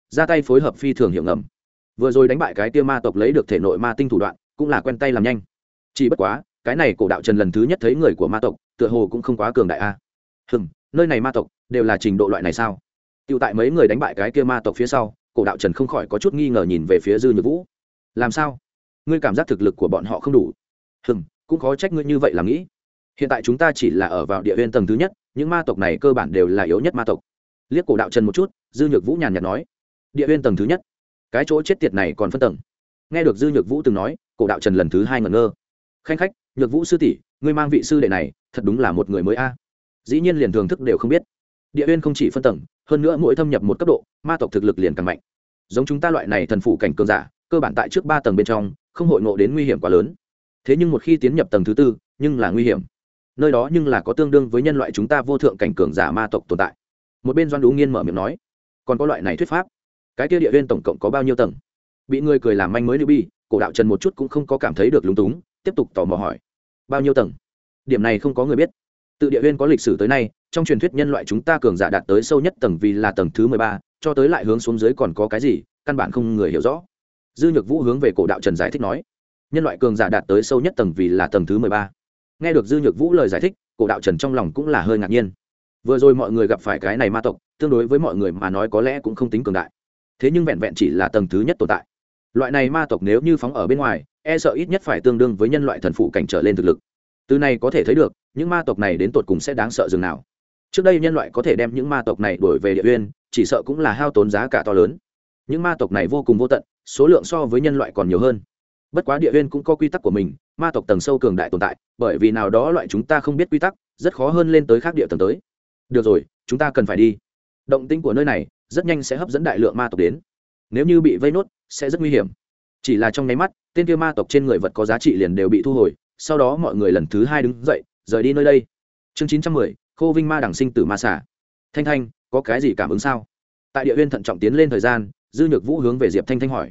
ra tay phối hợp phi thường hiệu ngầm. Vừa rồi đánh bại cái tia ma tộc lấy được thể nội ma tinh thủ đoạn cũng là quen tay làm nhanh. Chỉ bất quá cái này cổ đạo trần lần thứ nhất thấy người của ma tộc tựa hồ cũng không quá cường đại a. Nơi này ma tộc đều là trình độ loại này sao? Tiêu tại mấy người đánh bại cái kia ma tộc phía sau, cổ đạo trần không khỏi có chút nghi ngờ nhìn về phía Dư Nhược Vũ. Làm sao? Ngươi cảm giác thực lực của bọn họ không đủ? Cũng khó trách ngươi như vậy làm nghĩ. Hiện tại chúng ta chỉ là ở vào địa nguyên tầng thứ nhất, những ma tộc này cơ bản đều là yếu nhất ma tộc. Liếc cổ đạo trần một chút, Dư Nhược Vũ nhàn nhạt nói: địa nguyên tầng thứ nhất, cái chỗ chết tiệt này còn phân tầng. Nghe được Dư Nhược Vũ từng nói, cổ đạo trần lần thứ hai ngẩn ngơ. Khanh khách, Nhược Vũ sư tỷ, ngươi mang vị sư đệ này thật đúng là một người mới a. Dĩ nhiên liền thường thức đều không biết. Địa nguyên không chỉ phân tầng, hơn nữa mỗi thâm nhập một cấp độ, ma tộc thực lực liền càng mạnh. Giống chúng ta loại này thần phụ cảnh cường giả, cơ bản tại trước 3 tầng bên trong, không hội ngộ đến nguy hiểm quá lớn. Thế nhưng một khi tiến nhập tầng thứ 4, nhưng là nguy hiểm. Nơi đó nhưng là có tương đương với nhân loại chúng ta vô thượng cảnh cường giả ma tộc tồn tại. Một bên Doan Đú Nghiên mở miệng nói, còn có loại này thuyết pháp. Cái kia địa nguyên tổng cộng có bao nhiêu tầng? Bị người cười làm manh mới bi, cổ đạo trần một chút cũng không có cảm thấy được lúng túng, tiếp tục tò mò hỏi, bao nhiêu tầng? Điểm này không có người biết. Tự địa nguyên có lịch sử tới nay, trong truyền thuyết nhân loại chúng ta cường giả đạt tới sâu nhất tầng vì là tầng thứ 13, cho tới lại hướng xuống dưới còn có cái gì, căn bản không người hiểu rõ. Dư Nhược Vũ hướng về cổ đạo trần giải thích nói, nhân loại cường giả đạt tới sâu nhất tầng vì là tầng thứ 13. Nghe được Dư Nhược Vũ lời giải thích, cổ đạo trần trong lòng cũng là hơi ngạc nhiên. Vừa rồi mọi người gặp phải cái này ma tộc, tương đối với mọi người mà nói có lẽ cũng không tính cường đại. Thế nhưng vẹn vẹn chỉ là tầng thứ nhất tồn tại. Loại này ma tộc nếu như phóng ở bên ngoài, e sợ ít nhất phải tương đương với nhân loại thần phụ cảnh trở lên thực lực. Từ này có thể thấy được, những ma tộc này đến tột cùng sẽ đáng sợ dường nào. Trước đây nhân loại có thể đem những ma tộc này đuổi về địa uyên, chỉ sợ cũng là hao tốn giá cả to lớn. Những ma tộc này vô cùng vô tận, số lượng so với nhân loại còn nhiều hơn. Bất quá địa uyên cũng có quy tắc của mình, ma tộc tầng sâu cường đại tồn tại, bởi vì nào đó loại chúng ta không biết quy tắc, rất khó hơn lên tới khác địa tầng tới. Được rồi, chúng ta cần phải đi. Động tĩnh của nơi này rất nhanh sẽ hấp dẫn đại lượng ma tộc đến. Nếu như bị vây nốt, sẽ rất nguy hiểm. Chỉ là trong nháy mắt, tên kia ma tộc trên người vật có giá trị liền đều bị thu hồi, sau đó mọi người lần thứ hai đứng dậy, rời đi nơi đây. Chương 910, Khô Vinh Ma đẳng sinh tử ma xà. Thanh Thanh, có cái gì cảm ứng sao? Tại địa uyên thận trọng tiến lên thời gian, Dư Nhược Vũ hướng về Diệp Thanh Thanh hỏi.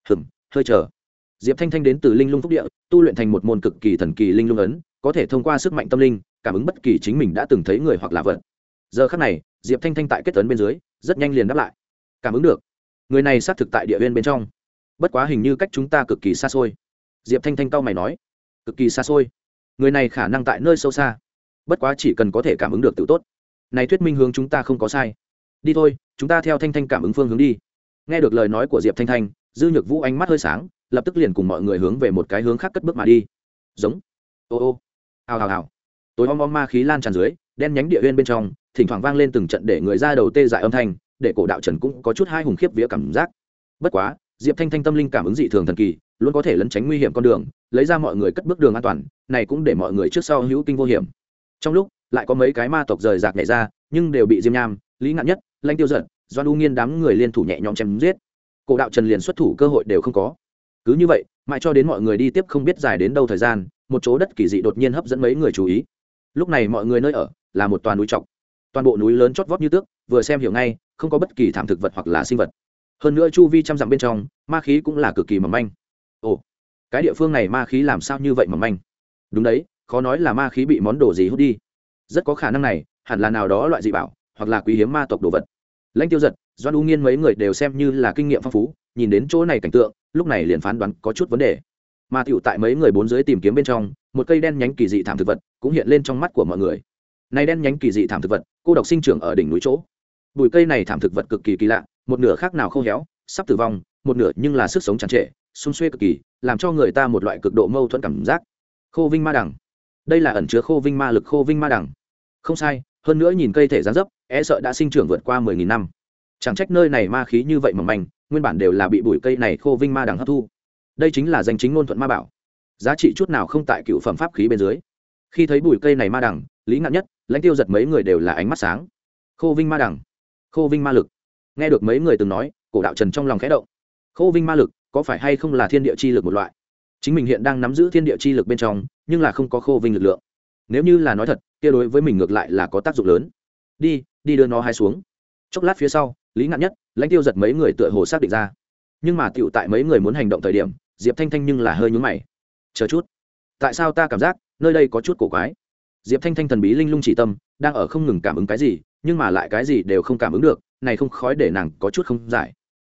Hơi chờ. Diệp Thanh Thanh đến từ Linh Lung Phúc Địa, tu luyện thành một môn cực kỳ thần kỳ linh lung ấn, có thể thông qua sức mạnh tâm linh, cảm ứng bất kỳ chính mình đã từng thấy người hoặc là vật. Giờ khắc này, Diệp Thanh Thanh tại kết ấn bên dưới, rất nhanh liền đáp lại. Cảm ứng được. Người này xác thực tại địa uyên bên trong, bất quá hình như cách chúng ta cực kỳ xa xôi. Diệp Thanh Thanh cau mày nói, cực kỳ xa xôi. Người này khả năng tại nơi sâu xa, bất quá chỉ cần có thể cảm ứng được tự tốt. Này thuyết minh hướng chúng ta không có sai. Đi thôi, chúng ta theo Thanh Thanh cảm ứng phương hướng đi. Nghe được lời nói của Diệp Thanh Thanh, Dư Nhược Vũ ánh mắt hơi sáng, lập tức liền cùng mọi người hướng về một cái hướng khác cất bước mà đi. Giống. Ô, hào hào. Tối om ma khí lan tràn dưới, đen nhánh địa uyên bên trong, thỉnh thoảng vang lên từng trận để người ra đầu tê dại âm thanh, để cổ đạo trần cũng có chút hai hùng khiếp vía cảm giác. Bất quá, Diệp Thanh Thanh tâm linh cảm ứng dị thường thần kỳ, luôn có thể lấn tránh nguy hiểm con đường, lấy ra mọi người cất bước đường an toàn, này cũng để mọi người trước sau hữu kinh vô hiểm. Trong lúc, lại có mấy cái ma tộc rời rạc nhảy ra, nhưng đều bị Diêm Nham, Lý Ngạn Nhất, Lãnh Tiêu Giận, Doan U Nghiên đám người liên thủ nhẹ nhõm chém giết. Cổ đạo trần liền xuất thủ cơ hội đều không có. Cứ như vậy, mãi cho đến mọi người đi tiếp không biết dài đến đâu thời gian, một chỗ đất kỳ dị đột nhiên hấp dẫn mấy người chú ý. Lúc này mọi người nơi ở là một toàn núi trọc, toàn bộ núi lớn chót vót như tước, vừa xem hiểu ngay, không có bất kỳ thảm thực vật hoặc là sinh vật. Hơn nữa chu vi trăm dặm bên trong, ma khí cũng là cực kỳ mỏng manh. Ồ, cái địa phương này ma khí làm sao như vậy mỏng manh? Đúng đấy, khó nói là ma khí bị món đồ gì hút đi. Rất có khả năng này, hẳn là nào đó loại dị bảo, hoặc là quý hiếm ma tộc đồ vật. Lãnh Tiêu Giật, Doan U Nghiên mấy người đều xem như là kinh nghiệm phong phú, nhìn đến chỗ này cảnh tượng, lúc này liền phán đoán có chút vấn đề. Mà tiểu tại mấy người bốn dưới tìm kiếm bên trong, một cây đen nhánh kỳ dị thảm thực vật cũng hiện lên trong mắt của mọi người. Này đen nhánh kỳ dị thảm thực vật, cô độc sinh trưởng ở đỉnh núi chỗ. Bụi cây này thảm thực vật cực kỳ kỳ lạ, một nửa khác nào khô héo, sắp tử vong, một nửa nhưng là sức sống tràn trề, xung xuê cực kỳ, làm cho người ta một loại cực độ mâu thuẫn cảm giác. Khô Vinh Ma đằng, đây là ẩn chứa Khô Vinh ma lực Khô Vinh Ma đằng. Không sai, hơn nữa nhìn cây thể dáng dấp, e sợ đã sinh trưởng vượt qua 10.000 năm. Chẳng trách nơi này ma khí như vậy mỏng manh, nguyên bản đều là bị bụi cây này Khô Vinh Ma đằng hấp thu. Đây chính là danh chính ngôn thuận ma bảo, giá trị chút nào không tại cựu phẩm pháp khí bên dưới. Khi thấy bụi cây này ma đằng, Lý Ngạn Nhất, Lãnh Tiêu Giật mấy người đều là ánh mắt sáng. Khô Vinh Ma đằng, Khô Vinh ma lực. Nghe được mấy người từng nói, cổ đạo trần trong lòng khẽ động. Khô Vinh ma lực có phải hay không là thiên địa chi lực một loại? Chính mình hiện đang nắm giữ thiên địa chi lực bên trong, nhưng là không có Khô Vinh lực lượng. Nếu như là nói thật, kia đối với mình ngược lại là có tác dụng lớn. Đi đưa nó hai xuống. Chốc lát phía sau, Lý Ngạn Nhất, Lãnh Tiêu Giật mấy người tựa hồ xác định ra. Nhưng mà tiểu tại mấy người muốn hành động thời điểm, Diệp Thanh Thanh nhưng là hơi nhướng mày. Chờ chút, tại sao ta cảm giác nơi đây có chút cổ quái? Diệp Thanh Thanh thần bí linh lung chỉ tâm đang ở không ngừng cảm ứng cái gì, nhưng mà lại cái gì đều không cảm ứng được, này không khói để nàng có chút không giải.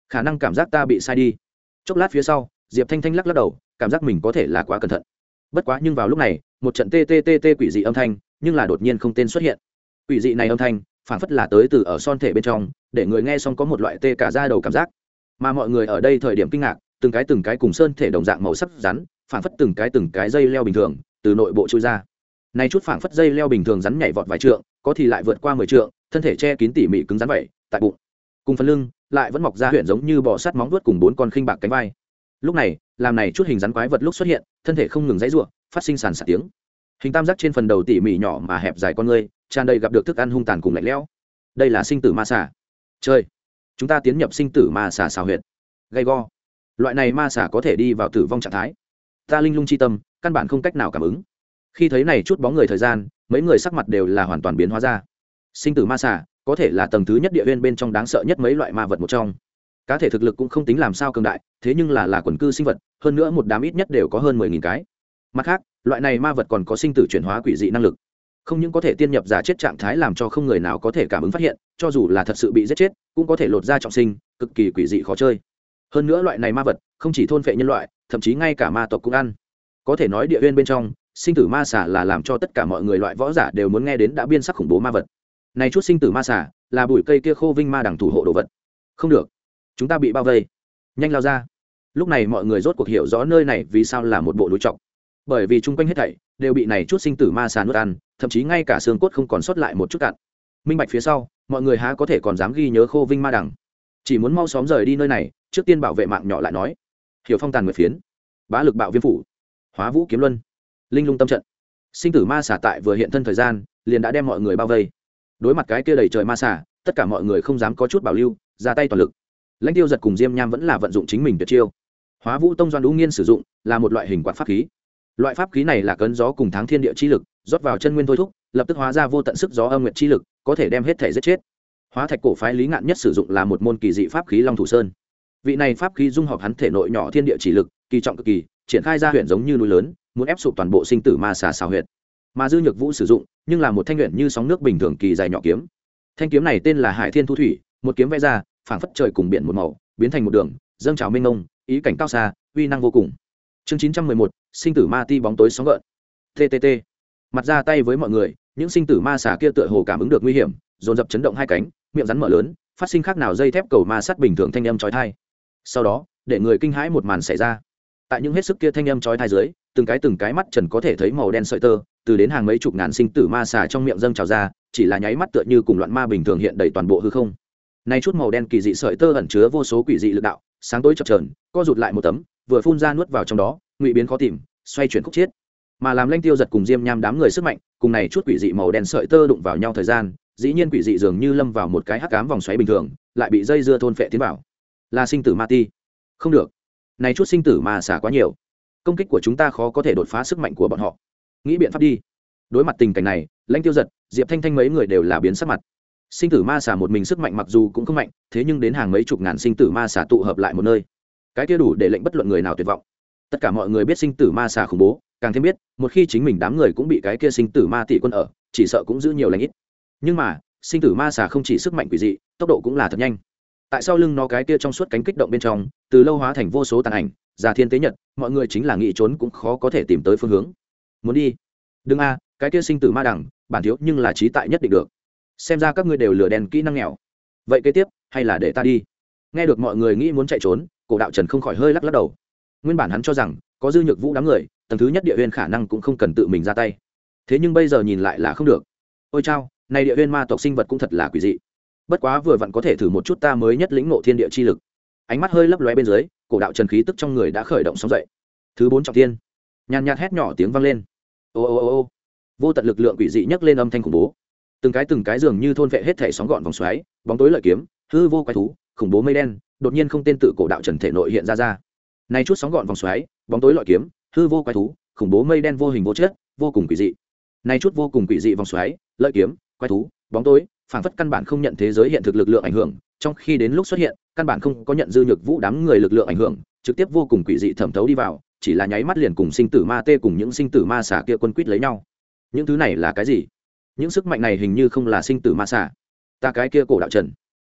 khả năng cảm giác ta bị sai đi. Chốc lát phía sau Diệp Thanh Thanh lắc lắc đầu, cảm giác mình có thể là quá cẩn thận. Bất quá nhưng vào lúc này một trận tê tê tê tê quỷ dị âm thanh nhưng là đột nhiên không tên xuất hiện. Quỷ dị này âm thanh phảng phất là tới từ ở son thể bên trong, để người nghe xong có một loại tê cả da đầu cảm giác. Mà mọi người ở đây thời điểm kinh ngạc, từng cái cùng sơn thể đồng dạng màu sắc rắn, phảng phất từng cái dây leo bình thường từ nội bộ chui ra. Này chút phảng phất dây leo bình thường rắn nhảy vọt vài trượng, có thì lại vượt qua 10 trượng, thân thể che kín tỉ mỉ cứng rắn vậy, tại bụng, cùng phần lưng lại vẫn mọc ra huyện giống như bò sát móng vuốt cùng 4 con khinh bạc cánh vai. Lúc này, làm này chút hình rắn quái vật lúc xuất hiện, thân thể không ngừng giãy giụa, phát sinh sàn sạt tiếng. Hình tam giác trên phần đầu tỉ mỉ nhỏ mà hẹp dài con ngươi, tràn đầy gặp được thức ăn hung tàn cùng lạnh lẽo. Đây là sinh tử ma xà. Chơi, chúng ta tiến nhập sinh tử ma xà xào huyệt. Gay go. Loại này ma xà có thể đi vào tử vong trạng thái. Ta linh lung chi tâm, căn bản không cách nào cảm ứng. Khi thấy này chút bóng người thời gian, mấy người sắc mặt đều là hoàn toàn biến hóa ra. Sinh tử ma xà có thể là tầng thứ nhất địa nguyên bên trong đáng sợ nhất mấy loại ma vật một trong. Cá thể thực lực cũng không tính làm sao cường đại, thế nhưng là quần cư sinh vật, hơn nữa một đám ít nhất đều có hơn 10.000 cái. Mặt khác, loại này ma vật còn có sinh tử chuyển hóa quỷ dị năng lực, không những có thể tiên nhập giả chết trạng thái làm cho không người nào có thể cảm ứng phát hiện, cho dù là thật sự bị giết chết cũng có thể lột ra trọng sinh, cực kỳ quỷ dị khó chơi. Hơn nữa loại này ma vật không chỉ thôn phệ nhân loại, thậm chí ngay cả ma tộc cũng ăn. Có thể nói địa nguyên bên trong sinh tử ma xà là làm cho tất cả mọi người loại võ giả đều muốn nghe đến đã biên sắc khủng bố ma vật. Này chút sinh tử ma xà là bụi cây kia khô vinh ma đằng thủ hộ đồ vật. Không được, chúng ta bị bao vây, nhanh lao ra. Lúc này mọi người rốt cuộc hiểu rõ nơi này vì sao là một bộ núi trọc, bởi vì chung quanh hết thảy đều bị này chút sinh tử ma xà nuốt ăn, thậm chí ngay cả xương cốt không còn sót lại một chút cạn. Minh bạch phía sau, mọi người há có thể còn dám ghi nhớ khô vinh ma đằng, chỉ muốn mau sớm rời đi nơi này, trước tiên bảo vệ mạng nhỏ lại nói. Hiểu phong tàn nguyệt phiến, bá lực bạo viêm phủ, hóa vũ kiếm luân, linh lung tâm trận. Sinh tử ma xà tại vừa hiện thân thời gian liền đã đem mọi người bao vây. Đối mặt cái kia đầy trời ma xà, tất cả mọi người không dám có chút bảo lưu, ra tay toàn lực. Lãnh Tiêu Giật cùng Diêm Nham vẫn là vận dụng chính mình tuyệt chiêu. Hóa vũ tông doan đũ nghiên sử dụng là một loại hình quạt pháp khí. Loại pháp khí này là cấn gió cùng tháng thiên địa chi lực rót vào chân nguyên thôi thúc, lập tức hóa ra vô tận sức gió âm nguyệt chi lực, có thể đem hết thể giết chết. Hóa thạch cổ phái Lý Ngạn nhất sử dụng là một môn kỳ dị pháp khí Long Thủ Sơn. Vị này pháp khí dung hợp hắn thể nội nhỏ thiên địa chỉ lực, kỳ trọng cực kỳ, triển khai ra huyện giống như núi lớn, muốn ép sụp toàn bộ sinh tử ma xà xào huyệt. Mà Dư Nhược Vũ sử dụng nhưng là một thanh luyện như sóng nước bình thường kỳ dài nhỏ kiếm. Thanh kiếm này tên là Hải Thiên Thu Thủy, một kiếm vẽ ra phảng phất trời cùng biển một màu, biến thành một đường dâng trào mênh mông, ý cảnh cao xa, uy năng vô cùng. Chương 911, sinh tử ma ti bóng tối sóng gợn. TTT. Mặt ra tay với mọi người, những sinh tử ma xà kia tựa hồ cảm ứng được nguy hiểm, dồn dập chấn động hai cánh, miệng rắn mở lớn, phát sinh khác nào dây thép cầu ma sắt bình thường thanh âm chói tai. Sau đó, để người kinh hãi một màn xảy ra. Tại những hết sức kia thanh âm chói tai dưới, từng cái mắt trần có thể thấy màu đen sợi tơ, từ đến hàng mấy chục ngàn sinh tử ma xà trong miệng dâng trào ra, chỉ là nháy mắt tựa như cùng loạn ma bình thường hiện đầy toàn bộ hư không. Nay chút màu đen kỳ dị sợi tơ ẩn chứa vô số quỷ dị lực đạo, sáng tối chập chờn, co rụt lại một tấm, vừa phun ra nuốt vào trong đó, ngụy biến khó tìm, xoay chuyển khúc chiết. Mà làm Lãnh Tiêu Giật cùng Diêm Nham đám người sức mạnh, cùng này chút quỷ dị màu đen sợi tơ đụng vào nhau thời gian, dĩ nhiên quỷ dị dường như lâm vào một cái hắc ám vòng xoáy bình thường, lại bị dây dưa thôn phệ tiến vào. Là sinh tử ma ti. Không được, này chút sinh tử ma xả quá nhiều, công kích của chúng ta khó có thể đột phá sức mạnh của bọn họ. Nghĩ biện pháp đi. Đối mặt tình cảnh này, Lãnh Tiêu Giật, Diệp Thanh Thanh mấy người đều là biến sắc mặt. Sinh tử ma xả một mình sức mạnh mặc dù cũng không mạnh, thế nhưng đến hàng mấy chục ngàn sinh tử ma xả tụ hợp lại một nơi, cái kia đủ để lệnh bất luận người nào tuyệt vọng. Tất cả mọi người biết sinh tử ma xà khủng bố, càng thêm biết một khi chính mình đám người cũng bị cái kia sinh tử ma tỷ quân ở, chỉ sợ cũng giữ nhiều lãnh ít. Nhưng mà sinh tử ma xà không chỉ sức mạnh quỷ dị, tốc độ cũng là thật nhanh. Tại sau lưng nó cái kia trong suốt cánh kích động bên trong, từ lâu hóa thành vô số tàn ảnh, già thiên tế nhật, mọi người chính là nghĩ trốn cũng khó có thể tìm tới phương hướng. Muốn đi đừng a, cái kia sinh tử ma đẳng bản thiếu nhưng là trí tại nhất định được. Xem ra các ngươi đều lừa đen kỹ năng nghèo. Vậy kế tiếp hay là để ta đi. Nghe được mọi người nghĩ muốn chạy trốn, Cổ Đạo Trần không khỏi hơi lắc lắc đầu. Nguyên bản hắn cho rằng có Dư Nhược Vũ đám người, tầng thứ nhất địa huyên khả năng cũng không cần tự mình ra tay, thế nhưng bây giờ nhìn lại là không được. Ôi chao, này địa huyên ma tộc sinh vật cũng thật là quỷ dị. Bất quá vừa vặn có thể thử một chút ta mới nhất lĩnh ngộ thiên địa chi lực. Ánh mắt hơi lấp lóe bên dưới, Cổ Đạo Trần khí tức trong người đã khởi động sóng dậy. Thứ 4 trọng thiên, nhàn nhạt hét nhỏ tiếng vang lên. Ô ô ô ô, vô tận lực lượng quỷ dị nhấc lên âm thanh khủng bố. Từng cái dường như thôn vệ hết thể sóng gọn vòng xoáy, bóng tối lợi kiếm, hư vô quái thú, khủng bố mây đen, đột nhiên không tên tự Cổ Đạo Trần thể nội hiện ra. Này chút sóng gọn vòng xoáy, bóng tối lợi kiếm, hư vô quái thú, khủng bố mây đen vô hình vô chất, vô cùng quỷ dị. Này chút vô cùng quỷ dị vòng xoáy, lợi kiếm, quái thú, bóng tối, phảng phất căn bản không nhận thế giới hiện thực lực lượng ảnh hưởng, trong khi đến lúc xuất hiện, căn bản không có nhận Dư Nhược Vũ đám người lực lượng ảnh hưởng, trực tiếp vô cùng quỷ dị thẩm thấu đi vào, chỉ là nháy mắt liền cùng sinh tử ma tê cùng những sinh tử ma xà kia quân quýt lấy nhau. Những thứ này là cái gì? Những sức mạnh này hình như không là sinh tử ma xà. Ta cái kia Cổ Đạo Trần,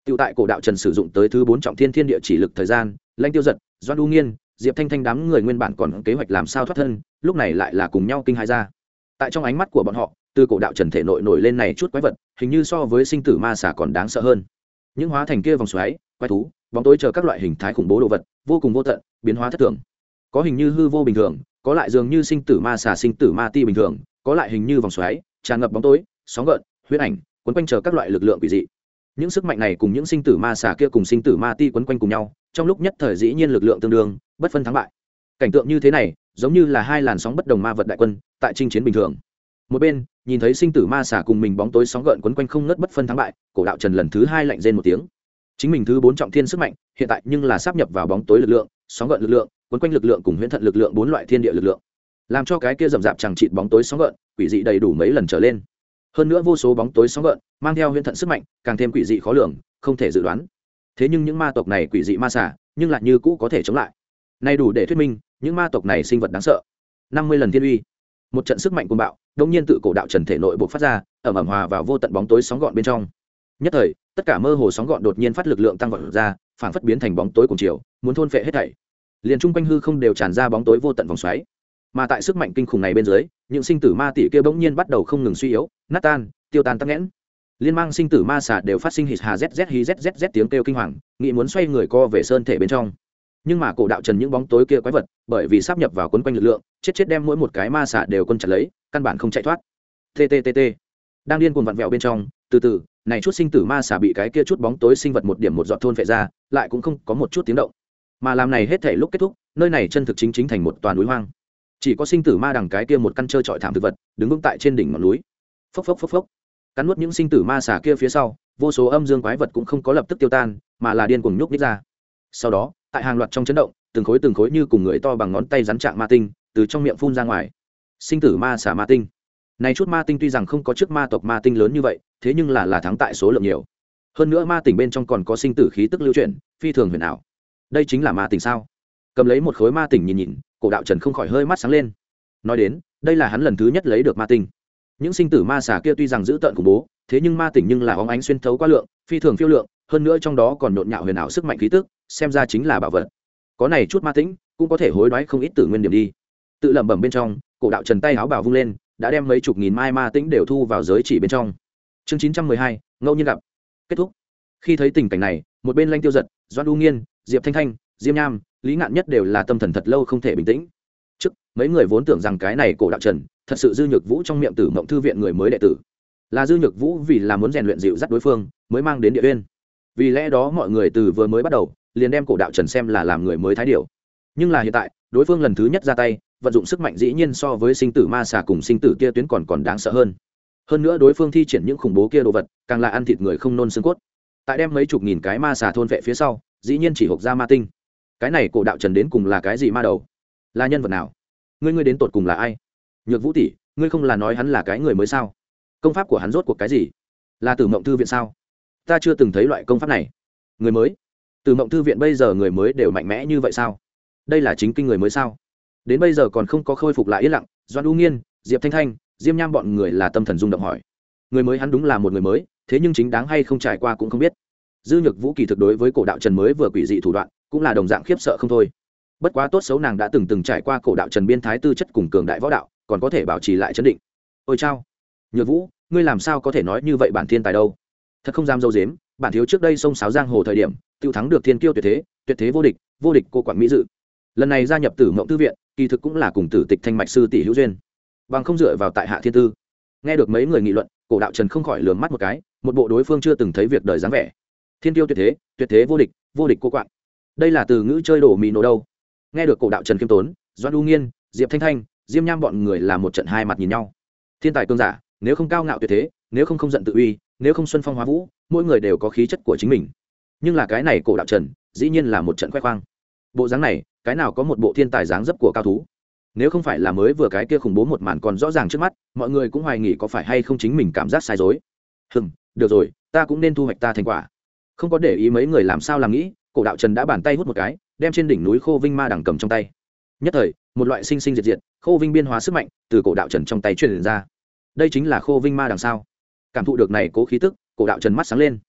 Tiểu tại cổ đạo Trần sử dụng tới thứ 4 trọng thiên thiên địa chỉ lực thời gian, Lãnh Tiêu Giật, Doãn Du Nghiên, Diệp Thanh Thanh đám người nguyên bản còn kế hoạch làm sao thoát thân, lúc này lại là cùng nhau kinh hãi ra. Tại trong ánh mắt của bọn họ, từ cổ đạo Trần thể nội nổi lên này chút quái vật, hình như so với sinh tử ma xà còn đáng sợ hơn. Những hóa thành kia vòng xoáy, quái thú, bóng tối chờ các loại hình thái khủng bố đồ vật, vô cùng vô tận, biến hóa thất thường. Có hình như hư vô bình thường, có lại dường như sinh tử ma xà sinh tử ma ti bình thường, có lại hình như vòng xoáy, tràn ngập bóng tối, sóng gợn, huyễn ảnh, quấn quanh chờ các loại lực lượng quỷ dị. Những sức mạnh này cùng những sinh tử ma xà kia cùng sinh tử ma ti quấn quanh cùng nhau, trong lúc nhất thời dĩ nhiên lực lượng tương đương, bất phân thắng bại. Cảnh tượng như thế này, giống như là hai làn sóng bất đồng ma vật đại quân tại chinh chiến bình thường. Một bên, nhìn thấy sinh tử ma xà cùng mình bóng tối sóng gợn quấn quanh không ngớt bất phân thắng bại, cổ đạo Trần lần thứ hai lạnh rên một tiếng. Chính mình thứ 4 trọng thiên sức mạnh, hiện tại nhưng là sáp nhập vào bóng tối lực lượng, sóng gợn lực lượng, quấn quanh lực lượng cùng huyễn thận lực lượng 4 loại thiên địa lực lượng, làm cho cái kia rậm rạp chẳng chịt bóng tối sóng gợn, quỷ dị đầy đủ mấy lần trở lên. Hơn nữa vô số bóng tối sóng gợn, mang theo huyễn thận sức mạnh, càng thêm quỷ dị khó lường, không thể dự đoán. Thế nhưng những ma tộc này quỷ dị ma xà, nhưng lại như cũ có thể chống lại. Này đủ để thuyết minh, những ma tộc này sinh vật đáng sợ. 50 lần thiên uy, một trận sức mạnh cuồng bạo, đột nhiên tự cổ đạo Trần thể nội bộc phát ra, ầm ầm hòa vào vô tận bóng tối sóng gợn bên trong. Nhất thời, tất cả mơ hồ sóng gợn đột nhiên phát lực lượng tăng vọt ra, phản phất biến thành bóng tối cùng chiều, muốn thôn phệ hết thảy. Liền trung quanh hư không đều tràn ra bóng tối vô tận vòng xoáy. Mà tại sức mạnh kinh khủng này bên dưới, những sinh tử ma tỷ kia bỗng nhiên bắt đầu không ngừng suy yếu, nát tan, tiêu tan tắc nghẽn. Liên mang sinh tử ma xà đều phát sinh hít hà zz hí zz tiếng kêu kinh hoàng, nghĩ muốn xoay người co về sơn thể bên trong. Nhưng mà cổ đạo Trần những bóng tối kia quái vật, bởi vì sáp nhập vào quấn quanh lực lượng, chết đem mỗi một cái ma xà đều quân chặt lấy, căn bản không chạy thoát. TTTT. Đang điên cuồng vặn vẹo bên trong, từ từ, này chút sinh tử ma xà bị cái kia chút bóng tối sinh vật một điểm một giọt thôn phệ ra, lại cũng không có một chút tiếng động. Mà làm này hết thể lúc kết thúc, nơi này chân thực chính thành một toàn núi hoang. Chỉ có sinh tử ma đằng cái kia một căn trơ trọi thảm thực vật, đứng vững tại trên đỉnh ngọn núi. Phốc phốc phốc phốc. Cắn nuốt những sinh tử ma xà kia phía sau, vô số âm dương quái vật cũng không có lập tức tiêu tan, mà là điên cuồng nhúc nhích ra. Sau đó, tại hàng loạt trong chấn động, từng khối như cùng người to bằng ngón tay rắn trạng ma tinh, từ trong miệng phun ra ngoài. Sinh tử ma xà ma tinh. Này chút ma tinh tuy rằng không có trước ma tộc ma tinh lớn như vậy, thế nhưng là thắng tại số lượng nhiều. Hơn nữa ma tỉnh bên trong còn có sinh tử khí tức lưu chuyển, phi thường huyền ảo. Đây chính là ma tỉnh sao? Cầm lấy một khối ma tỉnh nhìn, cổ đạo Trần không khỏi hơi mắt sáng lên. Nói đến, đây là hắn lần thứ nhất lấy được ma tinh. Những sinh tử ma xà kia tuy rằng dữ tợn khủng bố, thế nhưng ma tỉnh nhưng là óng ánh xuyên thấu qua lượng, phi thường phiêu lượng, hơn nữa trong đó còn nhộn nhạo huyền ảo sức mạnh khí tức, xem ra chính là bảo vật. Có này chút ma tĩnh, cũng có thể hối đoái không ít tử nguyên điểm đi. Tự lẩm bẩm bên trong, cổ đạo Trần tay áo bào vung lên, đã đem mấy chục nghìn mai ma tĩnh đều thu vào giới chỉ bên trong. Chương 912, ngẫu nhiên gặp. Kết thúc. Khi thấy tình cảnh này, một bên Lãnh Tiêu Giật, Doãn Du Nghiên, Diệp Thanh Thanh, Diêm Nham, Lý Ngạn Nhất đều là tâm thần thật lâu không thể bình tĩnh. Trước, mấy người vốn tưởng rằng cái này cổ đạo Trần, thật sự Dư Nhược Vũ trong miệng Tử Mộng thư viện người mới đệ tử. Là Dư Nhược Vũ vì là muốn rèn luyện dịu dắt đối phương, mới mang đến Địa Uyên. Vì lẽ đó mọi người từ vừa mới bắt đầu, liền đem cổ đạo Trần xem là làm người mới thái điều. Nhưng là hiện tại, đối phương lần thứ nhất ra tay, vận dụng sức mạnh dĩ nhiên so với sinh tử ma xà cùng sinh tử kia tuyến còn đáng sợ hơn. Hơn nữa đối phương thi triển những khủng bố kia đồ vật, càng là ăn thịt người không nôn xương cốt. Tại đem mấy chục nghìn cái ma xà thôn vệ phía sau, dĩ nhiên chỉ hộc ra ma tinh. Cái này cổ đạo Trần đến cùng là cái gì ma đầu? Là nhân vật nào? Ngươi đến tột cùng là ai? Nhược Vũ tỷ, ngươi không là nói hắn là cái người mới sao? Công pháp của hắn rốt cuộc cái gì? Là Tử Mộng thư viện sao? Ta chưa từng thấy loại công pháp này. Người mới? Tử Mộng thư viện bây giờ người mới đều mạnh mẽ như vậy sao? Đây là chính kinh người mới sao? Đến bây giờ còn không có khôi phục lại yên lặng. Doãn Du Nghiên, Diệp Thanh Thanh, Diêm Nham bọn người là tâm thần rung động hỏi. Người mới hắn đúng là một người mới, thế nhưng chính đáng hay không trải qua cũng không biết. Dư Nhược Vũ kỳ thực đối với cổ đạo Trần mới vừa quỷ dị thủ đoạn, cũng là đồng dạng khiếp sợ không thôi. Bất quá tốt xấu nàng đã từng trải qua cổ đạo Trần biên thái tư chất cùng cường đại võ đạo, còn có thể bảo trì lại chấn định. Ôi chao, Nhược Vũ, ngươi làm sao có thể nói như vậy bản thiên tài đâu? Thật không dám dâu dếm, bản thiếu trước đây xông sáo giang hồ thời điểm, tiêu thắng được thiên kiêu tuyệt thế vô địch cô quản mỹ dự. Lần này gia nhập Tử Mộng thư viện, kỳ thực cũng là cùng Tử Tịch Thanh mạch sư tỷ hữu duyên. Bằng không dựa vào tại hạ thiên tư. Nghe được mấy người nghị luận, cổ đạo Trần không khỏi lườm mắt một cái, một bộ đối phương chưa từng thấy việc đời dáng vẻ. Thiên kiêu tuyệt thế vô địch cô quản. Đây là từ ngữ chơi đổ mì nổ đâu? Nghe được cổ đạo Trần khiêm tốn, Doãn Du Nghiên, Diệp Thanh Thanh, Diêm Nham bọn người là một trận hai mặt nhìn nhau. Thiên tài cường giả, nếu không cao ngạo tuyệt thế, nếu không giận tự uy, nếu không xuân phong hóa vũ, mỗi người đều có khí chất của chính mình. Nhưng là cái này cổ đạo Trần, dĩ nhiên là một trận khoe khoang. Bộ dáng này, cái nào có một bộ thiên tài dáng dấp của cao thú? Nếu không phải là mới vừa cái kia khủng bố một màn còn rõ ràng trước mắt, mọi người cũng hoài nghi có phải hay không chính mình cảm giác sai dối. Được rồi, ta cũng nên thu hoạch ta thành quả. Không có để ý mấy người làm sao làm nghĩ, cổ đạo Trần đã bàn tay hút một cái, đem trên đỉnh núi Khô Vinh ma đằng cầm trong tay. Nhất thời, một loại sinh diệt Khô Vinh biên hóa sức mạnh từ cổ đạo Trần trong tay truyền ra. Đây chính là Khô Vinh ma đằng sao? Cảm thụ được này cố khí tức, cổ đạo Trần mắt sáng lên.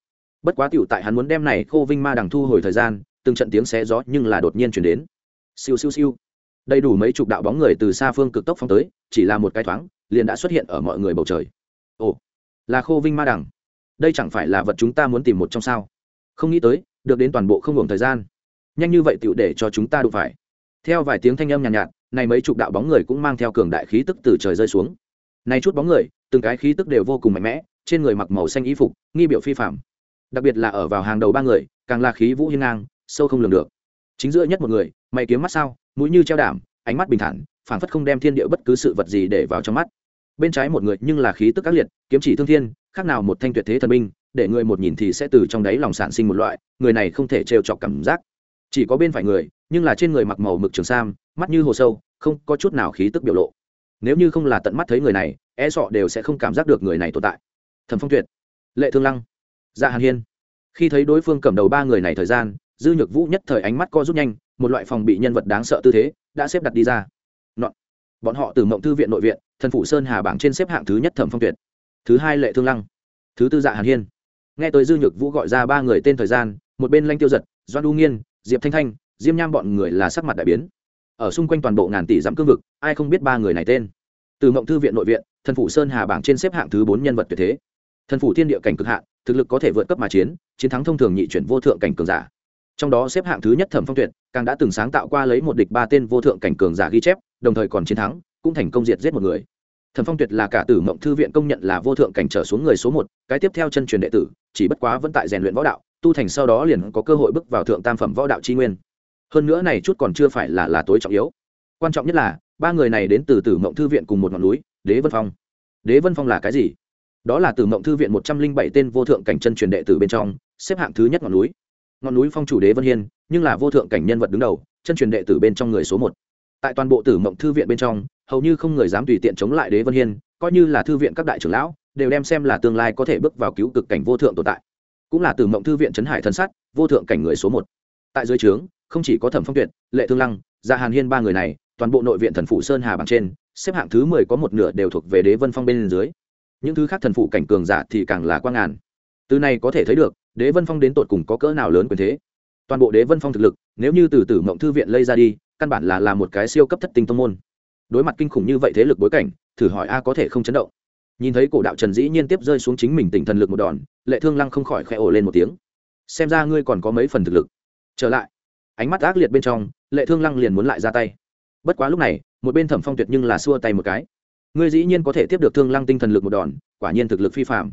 bất quá tựu tại hắn muốn đem này khô vinh ma đằng thu hồi thời gian, từng trận tiếng xé gió nhưng là đột nhiên chuyển đến. Siêu siêu siêu, đầy đủ mấy chục đạo bóng người từ xa phương cực tốc phóng tới, chỉ là một cái thoáng liền đã xuất hiện ở mọi người bầu trời. Ồ, là khô vinh ma đằng, đây chẳng phải là vật chúng ta muốn tìm một trong sao? Không nghĩ tới được đến toàn bộ không hưởng thời gian, nhanh như vậy tựu để cho chúng ta đụng phải. Theo vài tiếng thanh âm nhàn nhạt, này mấy chục đạo bóng người cũng mang theo cường đại khí tức từ trời rơi xuống. Này chút bóng người từng cái khí tức đều vô cùng mạnh mẽ, trên người mặc màu xanh y phục nghi biểu phi phạm, đặc biệt là ở vào hàng đầu ba người càng là khí vũ hiên ngang sâu không lường được. Chính giữa nhất một người mày kiếm mắt sao, mũi như treo đảm, ánh mắt bình thản, phảng phất không đem thiên địa bất cứ sự vật gì để vào trong mắt. Bên trái một người nhưng là khí tức ác liệt, kiếm chỉ thương thiên, khác nào một thanh tuyệt thế thần binh, để người một nhìn thì sẽ từ trong đáy lòng sản sinh một loại người này không thể trêu chọc cảm giác. Chỉ có bên phải người nhưng là trên người mặc màu mực trường sam, mắt như hồ sâu, không có chút nào khí tức biểu lộ. Nếu như không là tận mắt thấy người này, e sợ đều sẽ không cảm giác được người này tồn tại. Thẩm Phong Tuyệt, Lệ Thương Lăng, Dạ Hàn Hiên. Khi thấy đối phương cầm đầu ba người này thời gian, Dư Nhược Vũ nhất thời ánh mắt co rút nhanh, một loại phòng bị nhân vật đáng sợ tư thế đã xếp đặt đi ra. Nọ, bọn họ từ Mộng Thư viện nội viện, Thần Phủ Sơn Hà bảng trên xếp hạng thứ nhất Thẩm Phong Tuyệt, thứ hai Lệ Thương Lăng, thứ tư Dạ Hàn Hiên. Nghe tới Dư Nhược Vũ gọi ra ba người tên thời gian, một bên Lanh Tiêu Giật, Doan U Nghiên, Diệp Thanh Thanh, Diêm Nham bọn người là sắc mặt đại biến. Ở xung quanh toàn bộ ngàn tỷ dặm cương vực, ai không biết ba người này tên? Từ Mộng Thư viện nội viện, Thần Phủ Sơn Hà bảng trên xếp hạng thứ 4 nhân vật tuyệt thế. Thần phủ thiên địa cảnh cực hạn, thực lực có thể vượt cấp mà chiến, chiến thắng thông thường nhị chuyển vô thượng cảnh cường giả. Trong đó xếp hạng thứ nhất Thẩm Phong Tuyệt, càng đã từng sáng tạo qua lấy một địch ba tên vô thượng cảnh cường giả ghi chép, đồng thời còn chiến thắng, cũng thành công diệt giết một người. Thẩm Phong Tuyệt là cả Tử Mộng Thư viện công nhận là vô thượng cảnh trở xuống người số 1, cái tiếp theo chân truyền đệ tử, chỉ bất quá vẫn tại rèn luyện võ đạo, tu thành sau đó liền có cơ hội bước vào thượng tam phẩm võ đạo chi nguyên. Hơn nữa này chút còn chưa phải là tối trọng yếu. Quan trọng nhất là ba người này đến từ Tử Mộng Thư viện cùng một ngọn núi, Đế Vân Phong. Đế Vân Phong là cái gì? Đó là Tử Mộng Thư viện 107 tên vô thượng cảnh chân truyền đệ tử bên trong, xếp hạng thứ nhất ngọn núi. Ngọn núi phong chủ Đế Vân Hiên, nhưng là vô thượng cảnh nhân vật đứng đầu, chân truyền đệ tử bên trong người số 1. Tại toàn bộ Tử Mộng Thư viện bên trong, hầu như không người dám tùy tiện chống lại Đế Vân Hiên, coi như là thư viện các đại trưởng lão, đều đem xem là tương lai có thể bước vào cứu cực cảnh vô thượng tồn tại. Cũng là Tử Mộng Thư viện trấn hải thần sắt, vô thượng cảnh người số 1. Tại dưới trướng, không chỉ có Thẩm Phong Tuyệt, Lệ Thương Lăng, Dạ Hàn Hiên ba người này, toàn bộ nội viện Thần Phủ Sơn Hà bảng trên, xếp hạng thứ 10 có một nửa đều thuộc về Đế Vân Phong bên dưới. Những thứ khác thần phụ cảnh cường giả thì càng là quang ngàn. Từ này có thể thấy được Đế Vân Phong đến tột cùng có cỡ nào lớn quyền thế. Toàn bộ Đế Vân Phong thực lực, nếu như từ Tử Mộng Thư viện lây ra đi, căn bản là một cái siêu cấp thất tinh tông môn. Đối mặt kinh khủng như vậy thế lực bối cảnh, thử hỏi a có thể không chấn động. Nhìn thấy Cổ Đạo Trần dĩ nhiên tiếp rơi xuống chính mình tỉnh thần lực một đòn, Lệ Thương Lăng không khỏi khẽ ồ lên một tiếng. Xem ra ngươi còn có mấy phần thực lực. Trở lại. Ánh mắt ác liệt bên trong, Lệ Thương Lăng liền muốn lại ra tay. Bất quá lúc này, một bên Thẩm Phong Tuyệt nhưng là xua tay một cái. Ngươi dĩ nhiên có thể tiếp được Thương Lăng tinh thần lực một đòn, quả nhiên thực lực phi phàm.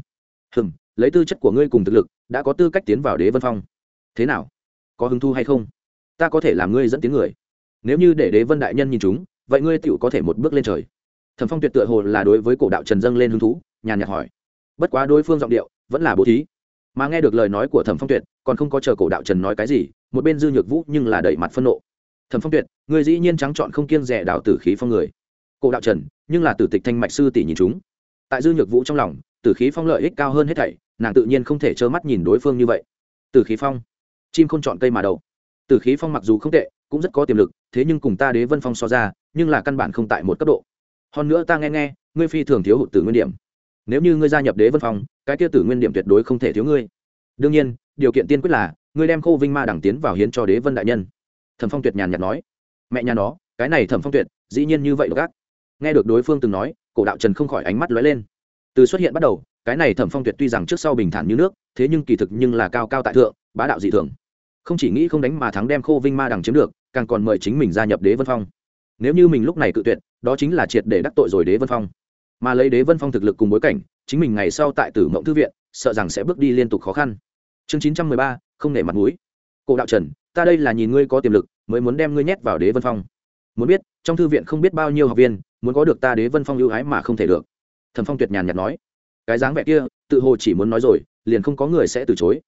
Lấy tư chất của ngươi cùng thực lực, đã có tư cách tiến vào Đế Vân Phong. Thế nào? Có hứng thú hay không? Ta có thể làm ngươi dẫn tiếng người. Nếu như để Đế Vân đại nhân nhìn chúng, vậy ngươi tựu có thể một bước lên trời. Thẩm Phong Tuyệt tựa hồ là đối với Cổ Đạo Trần dâng lên hứng thú, nhàn nhạt hỏi. Bất quá đối phương giọng điệu vẫn là bố thí. Mà nghe được lời nói của Thẩm Phong Tuyệt, còn không có chờ Cổ Đạo Trần nói cái gì, một bên Dư Nhược Vũ nhưng là đẩy mặt phân nộ. Thẩm Phong Tuyệt, ngươi dĩ nhiên trắng trọn không kiêng dè đảo tử khí phong người. Cổ Đạo Trần, nhưng là Tử Tịch Thanh mạch sư tỷ nhìn chúng. Tại Dư Nhược Vũ trong lòng, Tử khí phong lợi ích cao hơn hết thảy, nàng tự nhiên không thể trơ mắt nhìn đối phương như vậy. Tử khí phong, chim không chọn cây mà đậu. Tử khí phong mặc dù không tệ, cũng rất có tiềm lực, thế nhưng cùng ta Đế Vân Phong so ra, nhưng là căn bản không tại một cấp độ. Hơn nữa ta nghe, ngươi phi thường thiếu hụt tử nguyên điểm. Nếu như ngươi gia nhập Đế Vân Phong, cái kia tử nguyên điểm tuyệt đối không thể thiếu ngươi. Đương nhiên, điều kiện tiên quyết là ngươi đem Khô Vinh Ma đẳng tiến vào hiến cho Đế Vân đại nhân. Thẩm Phong Tuyệt nhàn nhạt nói. Mẹ nhà nó, cái này Thẩm Phong Tuyệt, dĩ nhiên như vậy gác. Nghe được đối phương từng nói, Cổ Đạo Trần không khỏi ánh mắt lóe lên. Từ xuất hiện bắt đầu, cái này Thẩm Phong Tuyệt tuy rằng trước sau bình thản như nước, thế nhưng kỳ thực nhưng là cao cao tại thượng, bá đạo dị thường. Không chỉ nghĩ không đánh mà thắng đem Khô Vinh Ma đẳng chiếm được, càng còn mời chính mình gia nhập Đế Vân Phong. Nếu như mình lúc này cự tuyệt, đó chính là triệt để đắc tội rồi Đế Vân Phong. Mà lấy Đế Vân Phong thực lực cùng bối cảnh, chính mình ngày sau tại Tử Mộng Thư viện, sợ rằng sẽ bước đi liên tục khó khăn. Chương 913, không nể mặt mũi. Cổ Đạo Trần, ta đây là nhìn ngươi có tiềm lực, mới muốn đem ngươi nhét vào Đế Vân Phong. Muốn biết, trong thư viện không biết bao nhiêu học viên, muốn có được ta Đế Vân Phong ưu ái mà không thể được. Thẩm Phong Tuyệt nhàn nhạt nói. Cái dáng vẻ kia, tự hồ chỉ muốn nói rồi, liền không có người sẽ từ chối.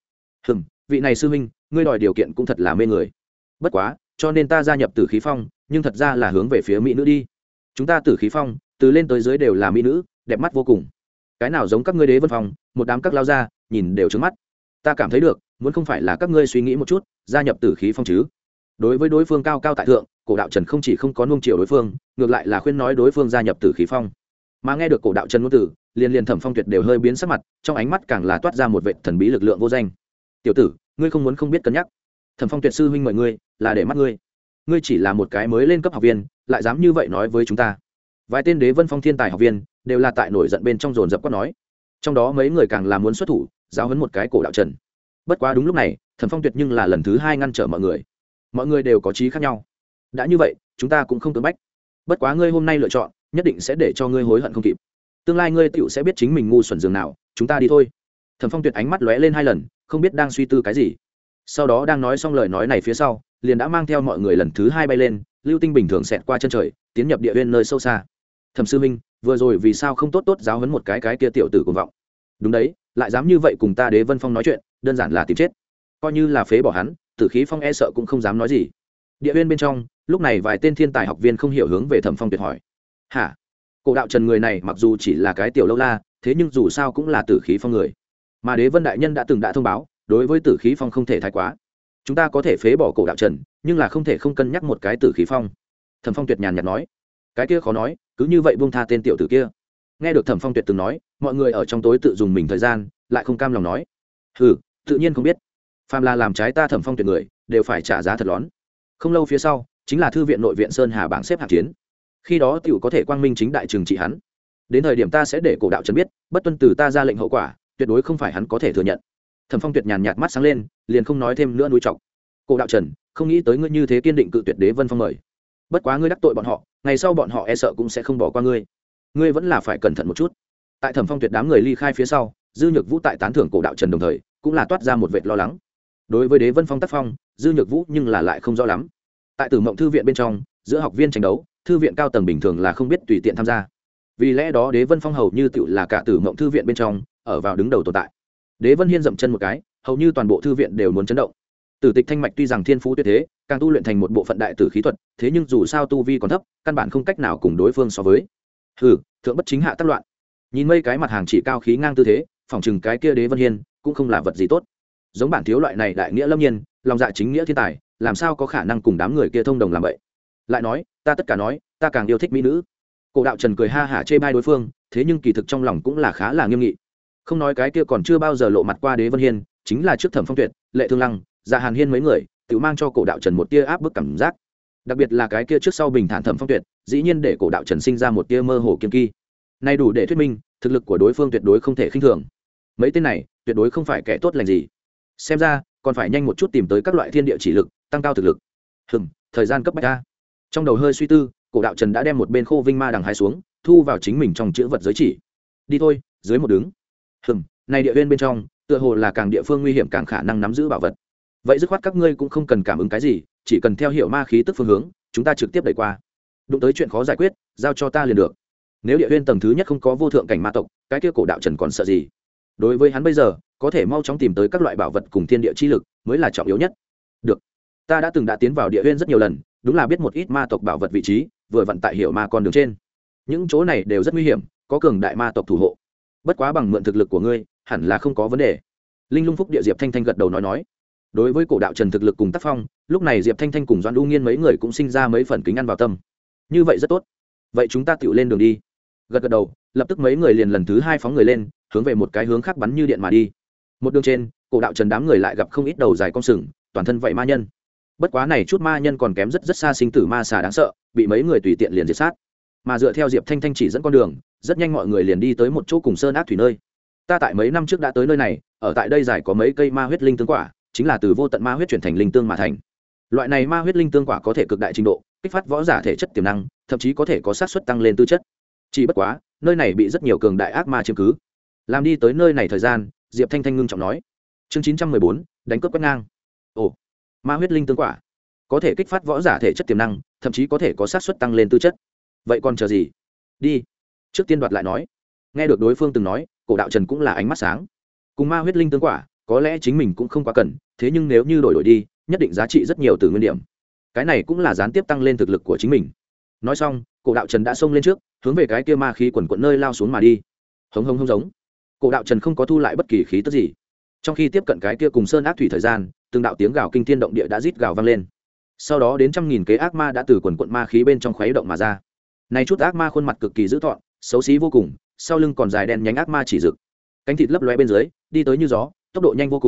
Vị này sư huynh, ngươi đòi điều kiện cũng thật là mê người. Bất quá, cho nên ta gia nhập Tử Khí Phong, nhưng thật ra là hướng về phía mỹ nữ đi. Chúng ta Tử Khí Phong, từ lên tới dưới đều là mỹ nữ, đẹp mắt vô cùng. Cái nào giống các ngươi Đế Vân Phong, một đám các lao ra, nhìn đều trướng mắt. Ta cảm thấy được, muốn không phải là các ngươi suy nghĩ một chút, gia nhập Tử Khí Phong chứ. Đối với đối phương cao cao tại thượng, Cổ Đạo Trần không chỉ không có nuông chiều đối phương, ngược lại là khuyên nói đối phương gia nhập Tử Khí Phong. Mà nghe được Cổ Đạo Trần ngôn từ, liền Thẩm Phong Tuyệt đều hơi biến sắc mặt, trong ánh mắt càng là toát ra một vệt thần bí lực lượng vô danh. tiểu tử, ngươi không muốn không biết cân nhắc. Thẩm Phong Tuyệt sư huynh mời ngươi là để mắt ngươi. Ngươi chỉ là một cái mới lên cấp học viên, lại dám như vậy nói với chúng ta. Vài tên Đế Vân Phong thiên tài học viên đều là tại nổi giận bên trong dồn dập quát nói. Trong đó mấy người càng là muốn xuất thủ, giáo huấn một cái Cổ Đạo Trần. Bất quá đúng lúc này, Thẩm Phong Tuyệt nhưng là lần thứ hai ngăn trở mọi người. Mọi người đều có chí khác nhau. Đã như vậy, chúng ta cũng không cưỡng bách. Bất quá ngươi hôm nay lựa chọn, nhất định sẽ để cho ngươi hối hận không kịp. Tương lai ngươi tựu sẽ biết chính mình ngu xuẩn dường nào, chúng ta đi thôi. Thẩm Phong Tuyệt ánh mắt lóe lên hai lần, không biết đang suy tư cái gì. Sau đó đang nói xong lời nói này phía sau, liền đã mang theo mọi người lần thứ hai bay lên, lưu tinh bình thường xẹt qua chân trời, tiến nhập địa viên nơi sâu xa. Thẩm sư minh, vừa rồi vì sao không tốt tốt giáo huấn một cái kia tiểu tử cuồng vọng? Đúng đấy, lại dám như vậy cùng ta Đế Vân Phong nói chuyện, đơn giản là tìm chết. Coi như là phế bỏ hắn, Tử Khí Phong e sợ cũng không dám nói gì. Địa viên bên trong, lúc này vài tên thiên tài học viên không hiểu hướng về Thẩm Phong Tuyệt hỏi. Hả? Cổ Đạo Trần người này mặc dù chỉ là cái tiểu lâu la, thế nhưng dù sao cũng là Tử Khí Phong người. Mà Đế Vân đại nhân đã từng thông báo, đối với Tử Khí Phong không thể thái quá. Chúng ta có thể phế bỏ Cổ Đạo Trần, nhưng là không thể không cân nhắc một cái Tử Khí Phong. Thẩm Phong Tuyệt nhàn nhạt nói. Cái kia khó nói, cứ như vậy buông tha tên tiểu tử kia. Nghe được Thẩm Phong Tuyệt từng nói, mọi người ở trong tối tự dùng mình thời gian, lại không cam lòng nói. Hừ, tự nhiên không biết. Phàm là làm trái ta Thẩm Phong Tuyệt người, đều phải trả giá thật lớn. Không lâu phía sau, chính là thư viện nội viện Sơn Hà bảng xếp hạng chiến. Khi đó tiểu có thể quang minh chính đại trừng trị hắn. Đến thời điểm ta sẽ để Cổ Đạo Trần biết, bất tuân từ ta ra lệnh hậu quả, tuyệt đối không phải hắn có thể thừa nhận. Thẩm Phong Tuyệt nhàn nhạt mắt sáng lên, liền không nói thêm nữa nuối trọng. Cổ Đạo Trần, không nghĩ tới ngươi như thế kiên định cự tuyệt Đế Vân Phong mời. Bất quá ngươi đắc tội bọn họ, ngày sau bọn họ e sợ cũng sẽ không bỏ qua ngươi. Ngươi vẫn là phải cẩn thận một chút. Tại Thẩm Phong Tuyệt đám người ly khai phía sau, Dư Nhược Vũ tại tán thưởng Cổ Đạo Trần đồng thời, cũng là toát ra một vệt lo lắng. Đối với Đế Vân Phong tác phong, Dư Nhược Vũ nhưng là lại không rõ lắm. Tại Tử Mộng thư viện bên trong, giữa học viên tranh đấu, thư viện cao tầng bình thường là không biết tùy tiện tham gia. Vì lẽ đó Đế Vân Phong hầu như tựu là cả Tử Mộng thư viện bên trong, ở vào đứng đầu tồn tại. Đế Vân Hiên dậm chân một cái, hầu như toàn bộ thư viện đều muốn chấn động. Tử Tịch Thanh Mạch tuy rằng thiên phú tuyệt thế, càng tu luyện thành một bộ phận đại tử khí thuật, thế nhưng dù sao tu vi còn thấp, căn bản không cách nào cùng đối phương so với. Hừ, thượng bất chính hạ tác loạn. Nhìn mấy cái mặt hàng chỉ cao khí ngang tư thế, phỏng chừng cái kia Đế Vân Hiên cũng không là vật gì tốt. Giống bản thiếu loại này đại nghĩa lâm nhiên, lòng dạ chính nghĩa thiên tài, làm sao có khả năng cùng đám người kia thông đồng làm vậy? Lại nói, ta tất cả nói, ta càng yêu thích mỹ nữ. Cổ Đạo Trần cười ha hả chê bai đối phương, thế nhưng kỳ thực trong lòng cũng là khá là nghiêm nghị. Không nói cái kia còn chưa bao giờ lộ mặt qua Đế Vân Hiên, chính là trước Thẩm Phong Tuyệt, Lệ Thương Lăng, Dạ Hàn Hiên mấy người, tự mang cho Cổ Đạo Trần một tia áp bức cảm giác. Đặc biệt là cái kia trước sau bình thản Thẩm Phong Tuyệt, dĩ nhiên để Cổ Đạo Trần sinh ra một tia mơ hồ kiên kỳ. Nay đủ để thuyết minh, thực lực của đối phương tuyệt đối không thể khinh thường. Mấy tên này, tuyệt đối không phải kẻ tốt lành gì. Xem ra, còn phải nhanh một chút tìm tới các loại thiên địa chỉ lực, tăng cao thực lực. Thời gian cấp bách a. Trong đầu hơi suy tư, Cổ Đạo Trần đã đem một bên khô vinh ma đằng hai xuống, thu vào chính mình trong chữ vật giới chỉ. Đi thôi, dưới một đứng. Này địa viên bên trong, tựa hồ là càng địa phương nguy hiểm càng khả năng nắm giữ bảo vật. Vậy dứt khoát các ngươi cũng không cần cảm ứng cái gì, chỉ cần theo hiểu ma khí tức phương hướng, chúng ta trực tiếp đẩy qua. Đụng tới chuyện khó giải quyết, giao cho ta liền được. Nếu địa viên tầng thứ nhất không có vô thượng cảnh ma tộc, cái kia Cổ Đạo Trần còn sợ gì? Đối với hắn bây giờ, có thể mau chóng tìm tới các loại bảo vật cùng thiên địa chi lực, mới là trọng yếu nhất. Được, ta đã tiến vào địa viên rất nhiều lần, đúng là biết một ít ma tộc bảo vật vị trí, vừa vận tại hiểu ma con đường trên. Những chỗ này đều rất nguy hiểm, có cường đại ma tộc thủ hộ. Bất quá bằng mượn thực lực của ngươi, hẳn là không có vấn đề. Linh Lung Phúc địa Diệp Thanh Thanh gật đầu nói. Đối với Cổ Đạo Trần thực lực cùng tác phong, lúc này Diệp Thanh Thanh cùng Doãn U Nghiên mấy người cũng sinh ra mấy phần kính ăn vào tâm. Như vậy rất tốt. Vậy chúng ta tựu lên đường đi. Gật đầu, lập tức mấy người liền lần thứ hai phóng người lên, hướng về một cái hướng khác bắn như điện mà đi. Một đường trên, Cổ Đạo Trần đám người lại gặp không ít đầu dài cong sừng, toàn thân vậy ma nhân. Bất quá này chút ma nhân còn kém rất xa sinh tử ma xà đáng sợ, bị mấy người tùy tiện liền diệt sát. Mà dựa theo Diệp Thanh Thanh chỉ dẫn con đường, rất nhanh mọi người liền đi tới một chỗ cùng sơn ác thủy nơi. Ta tại mấy năm trước đã tới nơi này, ở tại đây dài có mấy cây ma huyết linh tương quả, chính là từ vô tận ma huyết chuyển thành linh tương mà thành. Loại này ma huyết linh tương quả có thể cực đại trình độ kích phát võ giả thể chất tiềm năng, thậm chí có thể có xác suất tăng lên tư chất. Chỉ bất quá, nơi này bị rất nhiều cường đại ác ma chiếm cứ. Làm đi tới nơi này thời gian, Diệp Thanh Thanh ngưng trọng nói. Chương 914, đánh cướp quét ngang. Ồ, ma huyết linh tương quả có thể kích phát võ giả thể chất tiềm năng, thậm chí có thể có xác suất tăng lên tư chất. Vậy còn chờ gì? Đi. Trước tiên đoạt lại nói. Nghe được đối phương từng nói, Cổ Đạo Trần cũng là ánh mắt sáng. Cùng ma huyết linh tương quả, có lẽ chính mình cũng không quá cần, thế nhưng nếu như đổi đi, nhất định giá trị rất nhiều từ nguyên điểm. Cái này cũng là gián tiếp tăng lên thực lực của chính mình. Nói xong, Cổ Đạo Trần đã xông lên trước, hướng về cái kia ma khí quần quần nơi lao xuống mà đi. Hống hống hống giống. Cổ Đạo Trần không có thu lại bất kỳ khí tức gì. Trong khi tiếp cận cái kia cùng sơn ác thủy thời gian, từng đạo tiếng gào kinh thiên động địa đã rít gào vang lên. Sau đó đến trăm nghìn kế ác ma đã từ quần quần ma khí bên trong khuấy động mà ra. Này chút ác ma khuôn mặt cực kỳ dữ tợn, xấu xí vô cùng, sau lưng còn dài đen nhánh ác ma chỉ rực. Cánh thịt lấp lóe bên dưới, đi tới như gió, tốc độ nhanh vô cùng,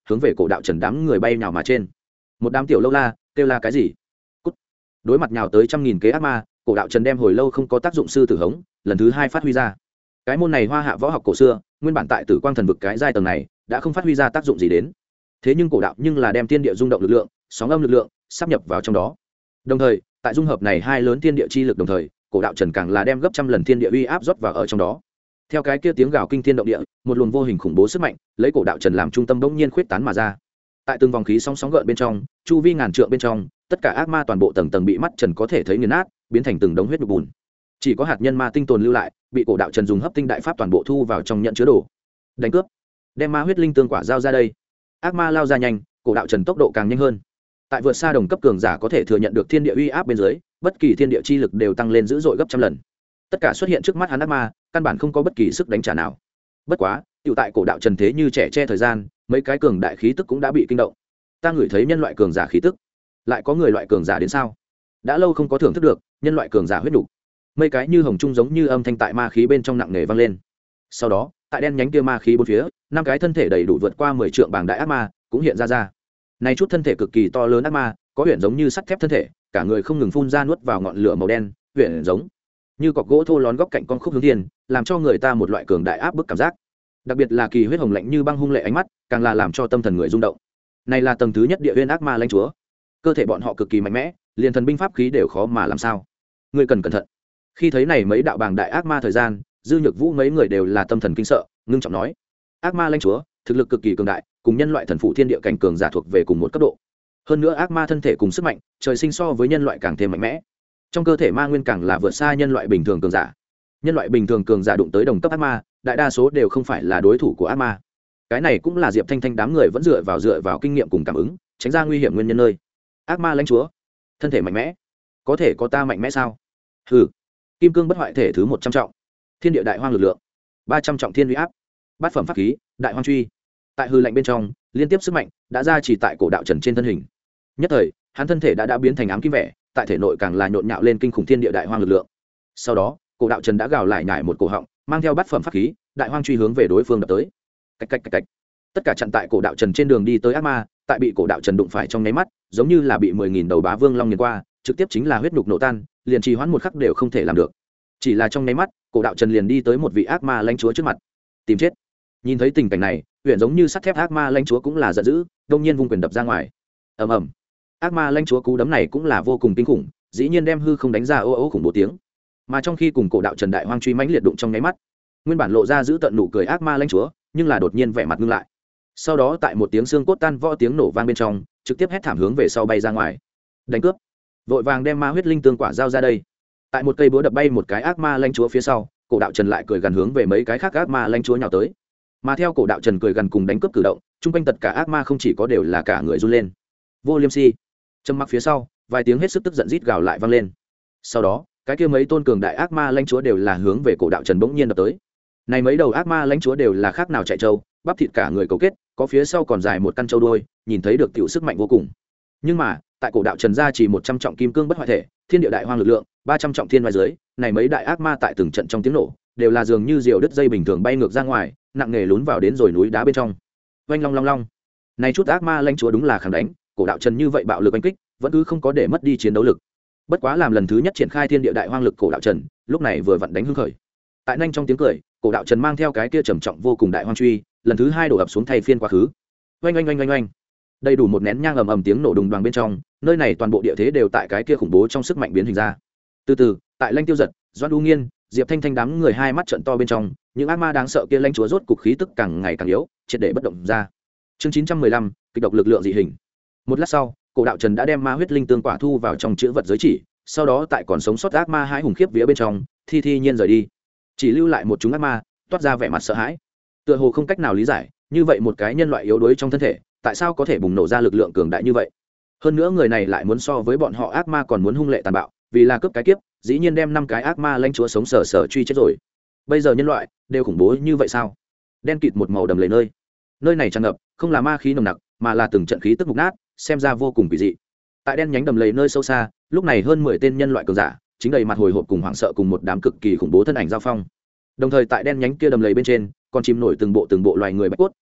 hướng về cổ đạo trần đám người bay nhào mà trên. Một đám tiểu lâu la kêu la cái gì? Cút. Đối mặt nhào tới trăm nghìn kế ác ma, cổ đạo trần đem hồi lâu không có tác dụng sư tử hống lần thứ hai phát huy ra. Cái môn này hoa hạ võ học cổ xưa, nguyên bản tại Tử Quang Thần vực cái giai tầng này đã không phát huy ra tác dụng gì đến. Thế nhưng cổ đạo nhưng là đem thiên địa rung động lực lượng, sóng âm lực lượng sắp nhập vào trong đó. Đồng thời, tại dung hợp này hai lớn thiên địa chi lực đồng thời, cổ đạo trần càng là đem gấp trăm lần thiên địa uy áp rót vào ở trong đó. Theo cái kia tiếng gào kinh thiên động địa, một luồng vô hình khủng bố sức mạnh lấy cổ đạo trần làm trung tâm bỗng nhiên khuyết tán mà ra. Tại từng vòng khí sóng sóng gợn bên trong, chu vi ngàn trượng bên trong, tất cả ác ma toàn bộ tầng tầng bị mắt trần có thể thấy nghiền nát, biến thành từng đống huyết nhục bùn. Chỉ có hạt nhân ma tinh tồn lưu lại, bị cổ đạo trần dùng hấp tinh đại pháp toàn bộ thu vào trong nhận chứa đồ. Đánh cướp, đem ma huyết linh tương quả giao ra đây. Ác ma lao ra nhanh, cổ đạo trần tốc độ càng nhanh hơn. Tại vượt xa đồng cấp cường giả có thể thừa nhận được thiên địa uy áp bên dưới, bất kỳ thiên địa chi lực đều tăng lên dữ dội gấp trăm lần. Tất cả xuất hiện trước mắt hắn ác ma, căn bản không có bất kỳ sức đánh trả nào. Bất quá, tiểu tại cổ đạo trần thế như trẻ che thời gian, mấy cái cường đại khí tức cũng đã bị kinh động. Ta ngửi thấy nhân loại cường giả khí tức, lại có người loại cường giả đến sao? Đã lâu không có thưởng thức được nhân loại cường giả huyết đủ. Mấy cái như hồng trung giống như âm thanh tại ma khí bên trong nặng nề vang lên. Sau đó, tại đen nhánh kia ma khí bốn phía, năm cái thân thể đầy đủ vượt qua 10 trượng bảng đại ác ma cũng hiện ra. Này chút thân thể cực kỳ to lớn ác ma, có huyền giống như sắt thép thân thể, cả người không ngừng phun ra nuốt vào ngọn lửa màu đen, huyền giống như cọc gỗ thô lón góc cạnh con khúc hướng thiên, làm cho người ta một loại cường đại áp bức cảm giác. Đặc biệt là kỳ huyết hồng lạnh như băng hung lệ ánh mắt, càng là làm cho tâm thần người rung động. Này là tầng thứ nhất địa huyên ác ma lãnh chúa, cơ thể bọn họ cực kỳ mạnh mẽ, liền thần binh pháp khí đều khó mà làm sao. Người cần cẩn thận. Khi thấy này mấy đạo bàng đại ác ma thời gian, Dư Nhược Vũ mấy người đều là tâm thần kinh sợ, ngưng trọng nói: ác ma lãnh chúa thực lực cực kỳ cường đại, cùng nhân loại thần phụ thiên địa cảnh cường giả thuộc về cùng một cấp độ. Hơn nữa ác ma thân thể cùng sức mạnh trời sinh so với nhân loại càng thêm mạnh mẽ, trong cơ thể ma nguyên càng là vượt xa nhân loại bình thường cường giả. Nhân loại bình thường cường giả đụng tới đồng cấp ác ma, đại đa số đều không phải là đối thủ của ác ma. Cái này cũng là Diệp Thanh Thanh đám người vẫn dựa vào kinh nghiệm cùng cảm ứng, tránh ra nguy hiểm nguyên nhân nơi. Ác ma lãnh chúa thân thể mạnh mẽ, có thể có ta mạnh mẽ sao? Hừ. Kim cương bất hoại thể thứ 100 trọng, thiên địa đại hoang lực lượng 300 trọng thiên uy áp, bát phẩm pháp khí đại hoang truy. Tại hư lạnh bên trong, liên tiếp sức mạnh đã ra chỉ tại cổ đạo trần trên thân hình. Nhất thời, hắn thân thể đã biến thành ám kim vẻ, tại thể nội càng là nhộn nhạo lên kinh khủng thiên địa đại hoang lực lượng. Sau đó, cổ đạo trần đã gào lại nhảy một cổ họng, mang theo bát phẩm pháp khí đại hoang truy hướng về đối phương đập tới. Cạch cạch cạch cạch. Tất cả chặn tại cổ đạo trần trên đường đi tới ác ma, tại bị cổ đạo trần đụng phải trong nháy mắt, giống như là bị 10.000 đầu bá vương long nghiền qua, trực tiếp chính là huyết nhục nổ tan, liền trì hoãn một khắc đều không thể làm được. Chỉ là trong nháy mắt, cổ đạo trần liền đi tới một vị ác ma lãnh chúa trước mặt, tìm chết. Nhìn thấy tình cảnh này, huyền giống như sắt thép ác ma lãnh chúa cũng là giận dữ, đông nhiên vung quyền đập ra ngoài. Ầm ầm. Ác ma lãnh chúa cú đấm này cũng là vô cùng kinh khủng, dĩ nhiên đem hư không đánh ra ô ô khủng bố tiếng. Mà trong khi cùng cổ đạo trần đại hoang truy mãnh liệt đụng trong nháy mắt, nguyên bản lộ ra giữ tận nụ cười ác ma lãnh chúa, nhưng là đột nhiên vẻ mặt ngưng lại. Sau đó tại một tiếng xương cốt tan vỡ tiếng nổ vang bên trong, trực tiếp hét thảm hướng về sau bay ra ngoài. Đánh cướp, vội vàng đem ma huyết linh tương quả giao ra đây. Tại một cây búa đập bay một cái ác ma lãnh chúa phía sau, cổ đạo trần lại cười gần hướng về mấy cái khác ác ma lãnh chúa nhào tới. Mà theo cổ đạo trần cười gần cùng đánh cướp cử động, chung quanh tất cả ác ma không chỉ có đều là cả người run lên. Vô Liêm Si trầm mặc phía sau, vài tiếng hết sức tức giận rít gào lại vang lên. Sau đó, cái kia mấy tôn cường đại ác ma lãnh chúa đều là hướng về cổ đạo trần bỗng nhiên đập tới. Này mấy đầu ác ma lãnh chúa đều là khác nào chạy trâu, bắp thịt cả người cấu kết, có phía sau còn dài một căn trâu đuôi, nhìn thấy được tiểu sức mạnh vô cùng. Nhưng mà, tại cổ đạo trần gia chỉ 100 trọng kim cương bất hoại thể, thiên địa đại hoang lực lượng 300 trọng thiên vai dưới, này mấy đại ác ma tại từng trận trong tiếng nổ, đều là dường như diều đứt dây bình thường bay ngược ra ngoài, nặng nề lún vào đến rồi núi đá bên trong. Oanh long long long. Này chút ác ma lãnh chúa đúng là kháng đánh, cổ đạo trần như vậy bạo lực oanh kích, vẫn cứ không có để mất đi chiến đấu lực. Bất quá làm lần thứ nhất triển khai thiên địa đại hoang lực cổ đạo trần, lúc này vừa vặn đánh hưng khởi. Tại nhanh trong tiếng cười, cổ đạo trần mang theo cái kia trầm trọng vô cùng đại hoang truy, lần thứ hai đổ ập xuống thay phiên quá khứ. Oanh oanh oanh oanh oanh. Đầy đủ một nén nhang ầm ầm tiếng nổ đùng đoàng bên trong, nơi này toàn bộ địa thế đều tại cái kia khủng bố trong sức mạnh biến hình ra. Từ từ, tại Lanh Tiêu Giật, Doãn U Nghiên, Diệp Thanh Thanh đám người hai mắt trợn to bên trong, những ác ma đáng sợ kia lãnh chúa rốt cục khí tức càng ngày càng yếu, triệt để bất động ra. Chương 915, kịch độc lực lượng dị hình. Một lát sau, cổ đạo trần đã đem ma huyết linh tương quả thu vào trong chữ vật giới chỉ, sau đó tại còn sống sót ác ma hai hùng khiếp vía bên trong, thi nhiên rời đi, chỉ lưu lại một chúng ác ma toát ra vẻ mặt sợ hãi, tựa hồ không cách nào lý giải, như vậy một cái nhân loại yếu đuối trong thân thể, tại sao có thể bùng nổ ra lực lượng cường đại như vậy? Hơn nữa người này lại muốn so với bọn họ ác ma còn muốn hung lệ tàn bạo, vì là cướp cái kiếp, dĩ nhiên đem 5 cái ác ma lãnh chúa sống sờ sờ truy chết rồi. Bây giờ nhân loại đều khủng bố như vậy sao? Đen kịt một màu đầm lầy nơi này tràn ngập không là ma khí nồng nặc, mà là từng trận khí tức mục nát, xem ra vô cùng quỷ dị. Tại đen nhánh đầm lầy nơi sâu xa, lúc này hơn 10 tên nhân loại cường giả chính đầy mặt hồi hộp cùng hoảng sợ cùng một đám cực kỳ khủng bố thân ảnh giao phong. Đồng thời tại đen nhánh kia đầm lầy bên trên, còn chìm nổi từng bộ loài người bạch cốt,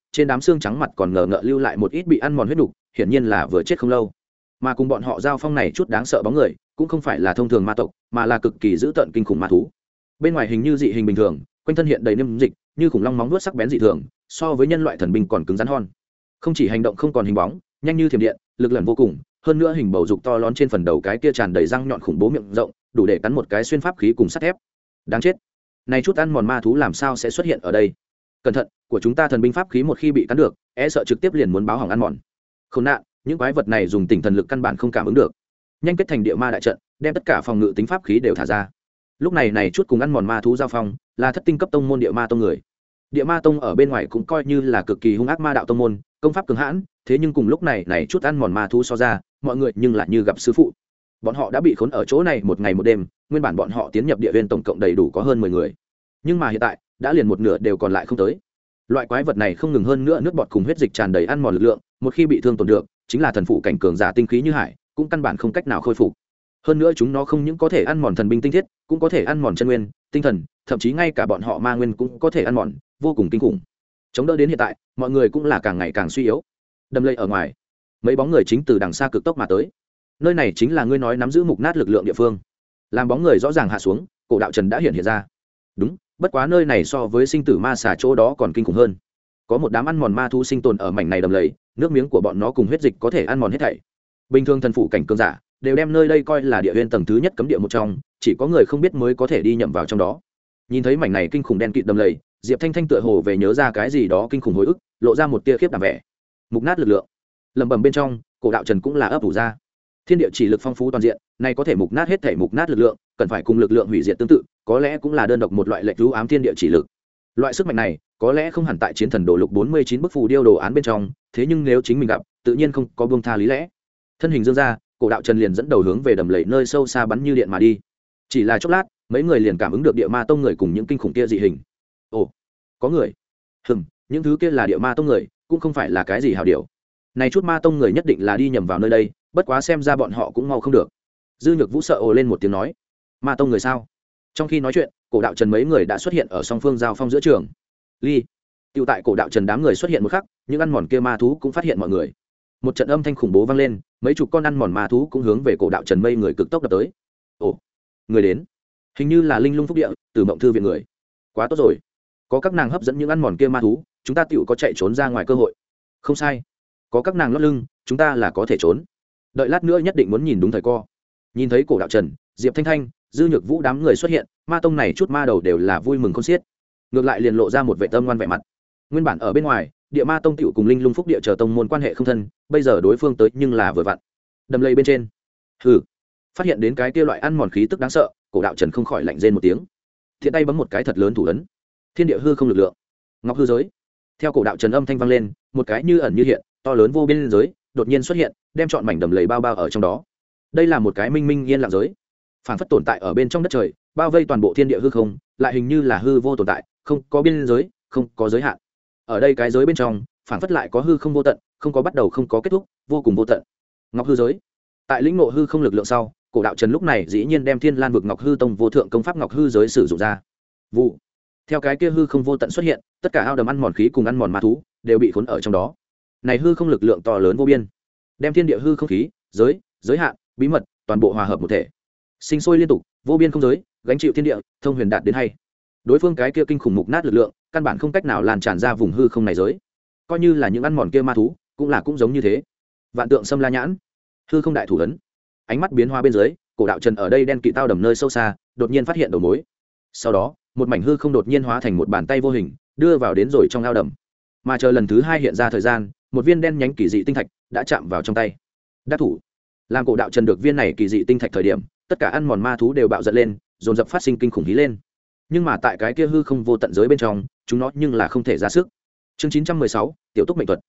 trên đám xương trắng mặt còn ngờ ngợ lưu lại một ít bị ăn mòn huyết nục, hiển nhiên là vừa chết không lâu. Mà cùng bọn họ giao phong này chút đáng sợ bóng người cũng không phải là thông thường ma tộc, mà là cực kỳ dữ tợn kinh khủng ma thú. Bên ngoài hình như dị hình bình thường, quanh thân hiện đầy niêm dịch, như khủng long móng vuốt sắc bén dị thường, so với nhân loại thần binh còn cứng rắn hơn. Không chỉ hành động không còn hình bóng, nhanh như thiểm điện, lực lần vô cùng, hơn nữa hình bầu dục to lớn trên phần đầu cái kia tràn đầy răng nhọn khủng bố miệng rộng, đủ để cắn một cái xuyên pháp khí cùng sắt thép. Đáng chết. Này chút ăn mòn ma thú làm sao sẽ xuất hiện ở đây? Cẩn thận, của chúng ta thần binh pháp khí một khi bị cắn được, e sợ trực tiếp liền muốn báo hỏng ăn mòn. Khốn nạn, những quái vật này dùng tinh thần lực căn bản không cảm ứng được. Nhanh kết thành địa ma đại trận, đem tất cả phòng ngự tính pháp khí đều thả ra. Lúc này này chút cùng ăn mòn ma thú giao phong, là thất tinh cấp tông môn địa ma tông người. Địa ma tông ở bên ngoài cũng coi như là cực kỳ hung ác ma đạo tông môn, công pháp cường hãn, thế nhưng cùng lúc này chút ăn mòn ma thú so ra, mọi người nhưng lại như gặp sư phụ. Bọn họ đã bị khốn ở chỗ này một ngày một đêm, nguyên bản bọn họ tiến nhập địa viên tổng cộng đầy đủ có hơn 10 người. Nhưng mà hiện tại, đã liền một nửa đều còn lại không tới. Loại quái vật này không ngừng hơn nữa nước bọt cùng huyết dịch tràn đầy ăn mòn lực lượng, một khi bị thương tổn được, chính là thần phụ cảnh cường giả tinh khí như hải, cũng căn bản không cách nào khôi phục. Hơn nữa chúng nó không những có thể ăn mòn thần binh tinh thiết, cũng có thể ăn mòn chân nguyên, tinh thần, thậm chí ngay cả bọn họ ma nguyên cũng có thể ăn mòn, vô cùng kinh khủng. Chống đỡ đến hiện tại, mọi người cũng là càng ngày càng suy yếu. Đâm lây ở ngoài, mấy bóng người chính từ đằng xa cực tốc mà tới. Nơi này chính là ngươi nói nắm giữ mục nát lực lượng địa phương. Làm bóng người rõ ràng hạ xuống, cổ đạo trần đã hiện ra. Đúng, bất quá nơi này so với sinh tử ma xà chỗ đó còn kinh khủng hơn. Có một đám ăn mòn ma thú sinh tồn ở mảnh này đầm lầy, nước miếng của bọn nó cùng huyết dịch có thể ăn mòn hết thảy. Bình thường thần phụ cảnh cường giả đều đem nơi đây coi là địa viên tầng thứ nhất cấm địa một trong, chỉ có người không biết mới có thể đi nhậm vào trong đó. Nhìn thấy mảnh này kinh khủng đen kịt đầm lầy, Diệp Thanh Thanh tựa hồ về nhớ ra cái gì đó kinh khủng hồi ức, lộ ra một tia khiếp đảm vẻ. Mục nát lực lượng, lẩm bẩm bên trong, cổ đạo trần cũng là ấp ủ ra. Thiên địa chỉ lực phong phú toàn diện, này có thể mục nát hết thể mục nát lực lượng, cần phải cùng lực lượng hủy diệt tương tự, có lẽ cũng là đơn độc một loại lệch lưu ám thiên địa chỉ lực. Loại sức mạnh này, có lẽ không hẳn tại chiến thần đồ lục 49 bức phù điêu đồ án bên trong, thế nhưng nếu chính mình gặp, tự nhiên không có buông tha lý lẽ. Thân hình dương ra, cổ đạo trần liền dẫn đầu hướng về đầm lầy nơi sâu xa bắn như điện mà đi. Chỉ là chốc lát, mấy người liền cảm ứng được địa ma tông người cùng những kinh khủng kia dị hình. Ồ, có người. Những thứ kia là địa ma tông người, cũng không phải là cái gì hảo điều. Này chút ma tông người nhất định là đi nhầm vào nơi đây, bất quá xem ra bọn họ cũng mau không được. Dư Nhược Vũ sợ ồ lên một tiếng nói, ma tông người sao? Trong khi nói chuyện, cổ đạo trần mấy người đã xuất hiện ở song phương giao phong giữa trường. Ly, tiêu tại cổ đạo trần đám người xuất hiện một khắc, những ăn mòn kia ma thú cũng phát hiện mọi người. Một trận âm thanh khủng bố vang lên, mấy chục con ăn mòn ma thú cũng hướng về cổ đạo trần mấy người cực tốc đập tới. Ồ, người đến, hình như là linh lung phúc địa, từ mộng thư viện người. Quá tốt rồi, có các nàng hấp dẫn những ăn mòn kia ma thú, chúng ta tựu có chạy trốn ra ngoài cơ hội. Không sai, có các nàng lót lưng, chúng ta là có thể trốn. Đợi lát nữa nhất định muốn nhìn đúng thời co. Nhìn thấy cổ đạo trần, Diệp Thanh Thanh, Dư Nhược Vũ đám người xuất hiện, ma tông này chút ma đầu đều là vui mừng khôn xiết. Ngược lại liền lộ ra một vệ tâm ngoan vẻ mặt. Nguyên bản ở bên ngoài, địa ma tông tiểu cùng linh lung phúc địa chờ tông môn quan hệ không thân, bây giờ đối phương tới nhưng là vừa vặn. Đầm lầy bên trên, hừ, phát hiện đến cái kia loại ăn mòn khí tức đáng sợ, cổ đạo trần không khỏi lạnh rên một tiếng. Thiện tay bấm một cái thật lớn thủ ấn. Thiên địa hư không lực lượng, ngọc hư giới. Theo cổ đạo trần âm thanh vang lên, một cái như ẩn như hiện, to lớn vô biên giới đột nhiên xuất hiện, đem trọn mảnh đầm lầy bao bao ở trong đó. Đây là một cái minh minh yên lặng giới, phản phất tồn tại ở bên trong đất trời, bao vây toàn bộ thiên địa hư không, lại hình như là hư vô tồn tại, không có biên giới, không có giới hạn. Ở đây cái giới bên trong, phản phất lại có hư không vô tận, không có bắt đầu, không có kết thúc, vô cùng vô tận. Ngọc hư giới. Tại lĩnh ngộ hư không lực lượng sau, cổ đạo trần lúc này dĩ nhiên đem Thiên Lan vực Ngọc hư tông vô thượng công pháp Ngọc hư giới sử dụng ra. Vụ. Theo cái kia hư không vô tận xuất hiện, tất cả ao đầm ăn mòn khí cùng ăn mòn ma thú đều bị khốn ở trong đó. Này hư không lực lượng to lớn vô biên, đem thiên địa hư không khí, giới hạn, bí mật toàn bộ hòa hợp một thể, sinh sôi liên tục, vô biên không giới, gánh chịu thiên địa, thông huyền đạt đến hay. Đối phương cái kia kinh khủng mục nát lực lượng, căn bản không cách nào lan tràn ra vùng hư không này giới. Coi như là những ăn mòn kia ma thú, cũng giống như thế. Vạn tượng xâm la nhãn, hư không đại thủ ấn. Ánh mắt biến hóa bên dưới, cổ đạo trần ở đây đen kịt tao đầm nơi sâu xa, đột nhiên phát hiện đầu mối. Sau đó, một mảnh hư không đột nhiên hóa thành một bàn tay vô hình, đưa vào đến rồi trong ao đầm. Mà chờ lần thứ hai hiện ra thời gian, một viên đen nhánh kỳ dị tinh thạch đã chạm vào trong tay. Đắc thủ. Làm cổ đạo trần được viên này kỳ dị tinh thạch thời điểm, tất cả ăn mòn ma thú đều bạo giận lên, dồn dập phát sinh kinh khủng hí lên. Nhưng mà tại cái kia hư không vô tận giới bên trong, chúng nó nhưng là không thể ra sức. Chương 916, tiểu túc mệnh thuật.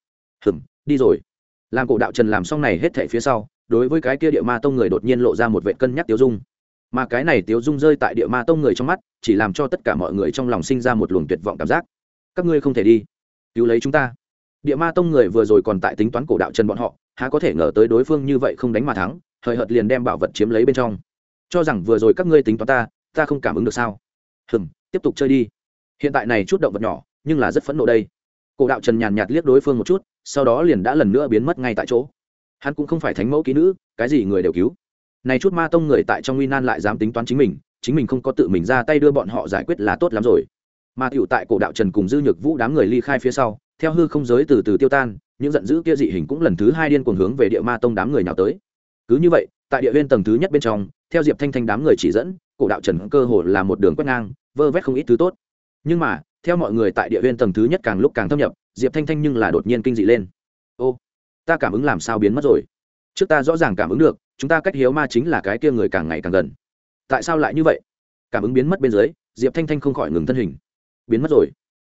Đi rồi. Làm cổ đạo trần làm xong này hết thảy phía sau, đối với cái kia địa ma tông người đột nhiên lộ ra một vẻ cân nhắc tiêu dung. Mà cái này tiêu dung rơi tại địa ma tông người trong mắt, chỉ làm cho tất cả mọi người trong lòng sinh ra một luồng tuyệt vọng cảm giác. Các ngươi không thể đi, cứu lấy chúng ta. Địa ma tông người vừa rồi còn tại tính toán cổ đạo trần bọn họ, há có thể ngờ tới đối phương như vậy không đánh mà thắng, hời hợt liền đem bảo vật chiếm lấy bên trong. Cho rằng vừa rồi các ngươi tính toán ta không cảm ứng được sao? Tiếp tục chơi đi. Hiện tại này chút động vật nhỏ, nhưng là rất phẫn nộ đây. Cổ đạo trần nhàn nhạt liếc đối phương một chút, sau đó liền đã lần nữa biến mất ngay tại chỗ. Hắn cũng không phải thánh mẫu kỹ nữ, cái gì người đều cứu. Này chút ma tông người tại trong nguy nan lại dám tính toán chính mình không có tự mình ra tay đưa bọn họ giải quyết là tốt lắm rồi. Mà tiểu tại cổ đạo trần cùng Dư Nhược Vũ đám người ly khai phía sau, theo hư không giới từ từ tiêu tan, những giận dữ kia dị hình cũng lần thứ hai điên cuồng hướng về địa ma tông đám người nhào tới. Cứ như vậy, tại địa viên tầng thứ nhất bên trong, theo Diệp Thanh Thanh đám người chỉ dẫn, cổ đạo trần cơ hồ là một đường quét ngang, vơ vét không ít thứ tốt. Nhưng mà, theo mọi người tại địa viên tầng thứ nhất càng lúc càng thâm nhập, Diệp Thanh Thanh nhưng là đột nhiên kinh dị lên. Ô, ta cảm ứng làm sao biến mất rồi? Trước ta rõ ràng cảm ứng được, chúng ta cách hiếu ma chính là cái kia người càng ngày càng gần. Tại sao lại như vậy? Cảm ứng biến mất bên dưới, Diệp Thanh Thanh không khỏi ngừng thân hình. Biến mất rồi.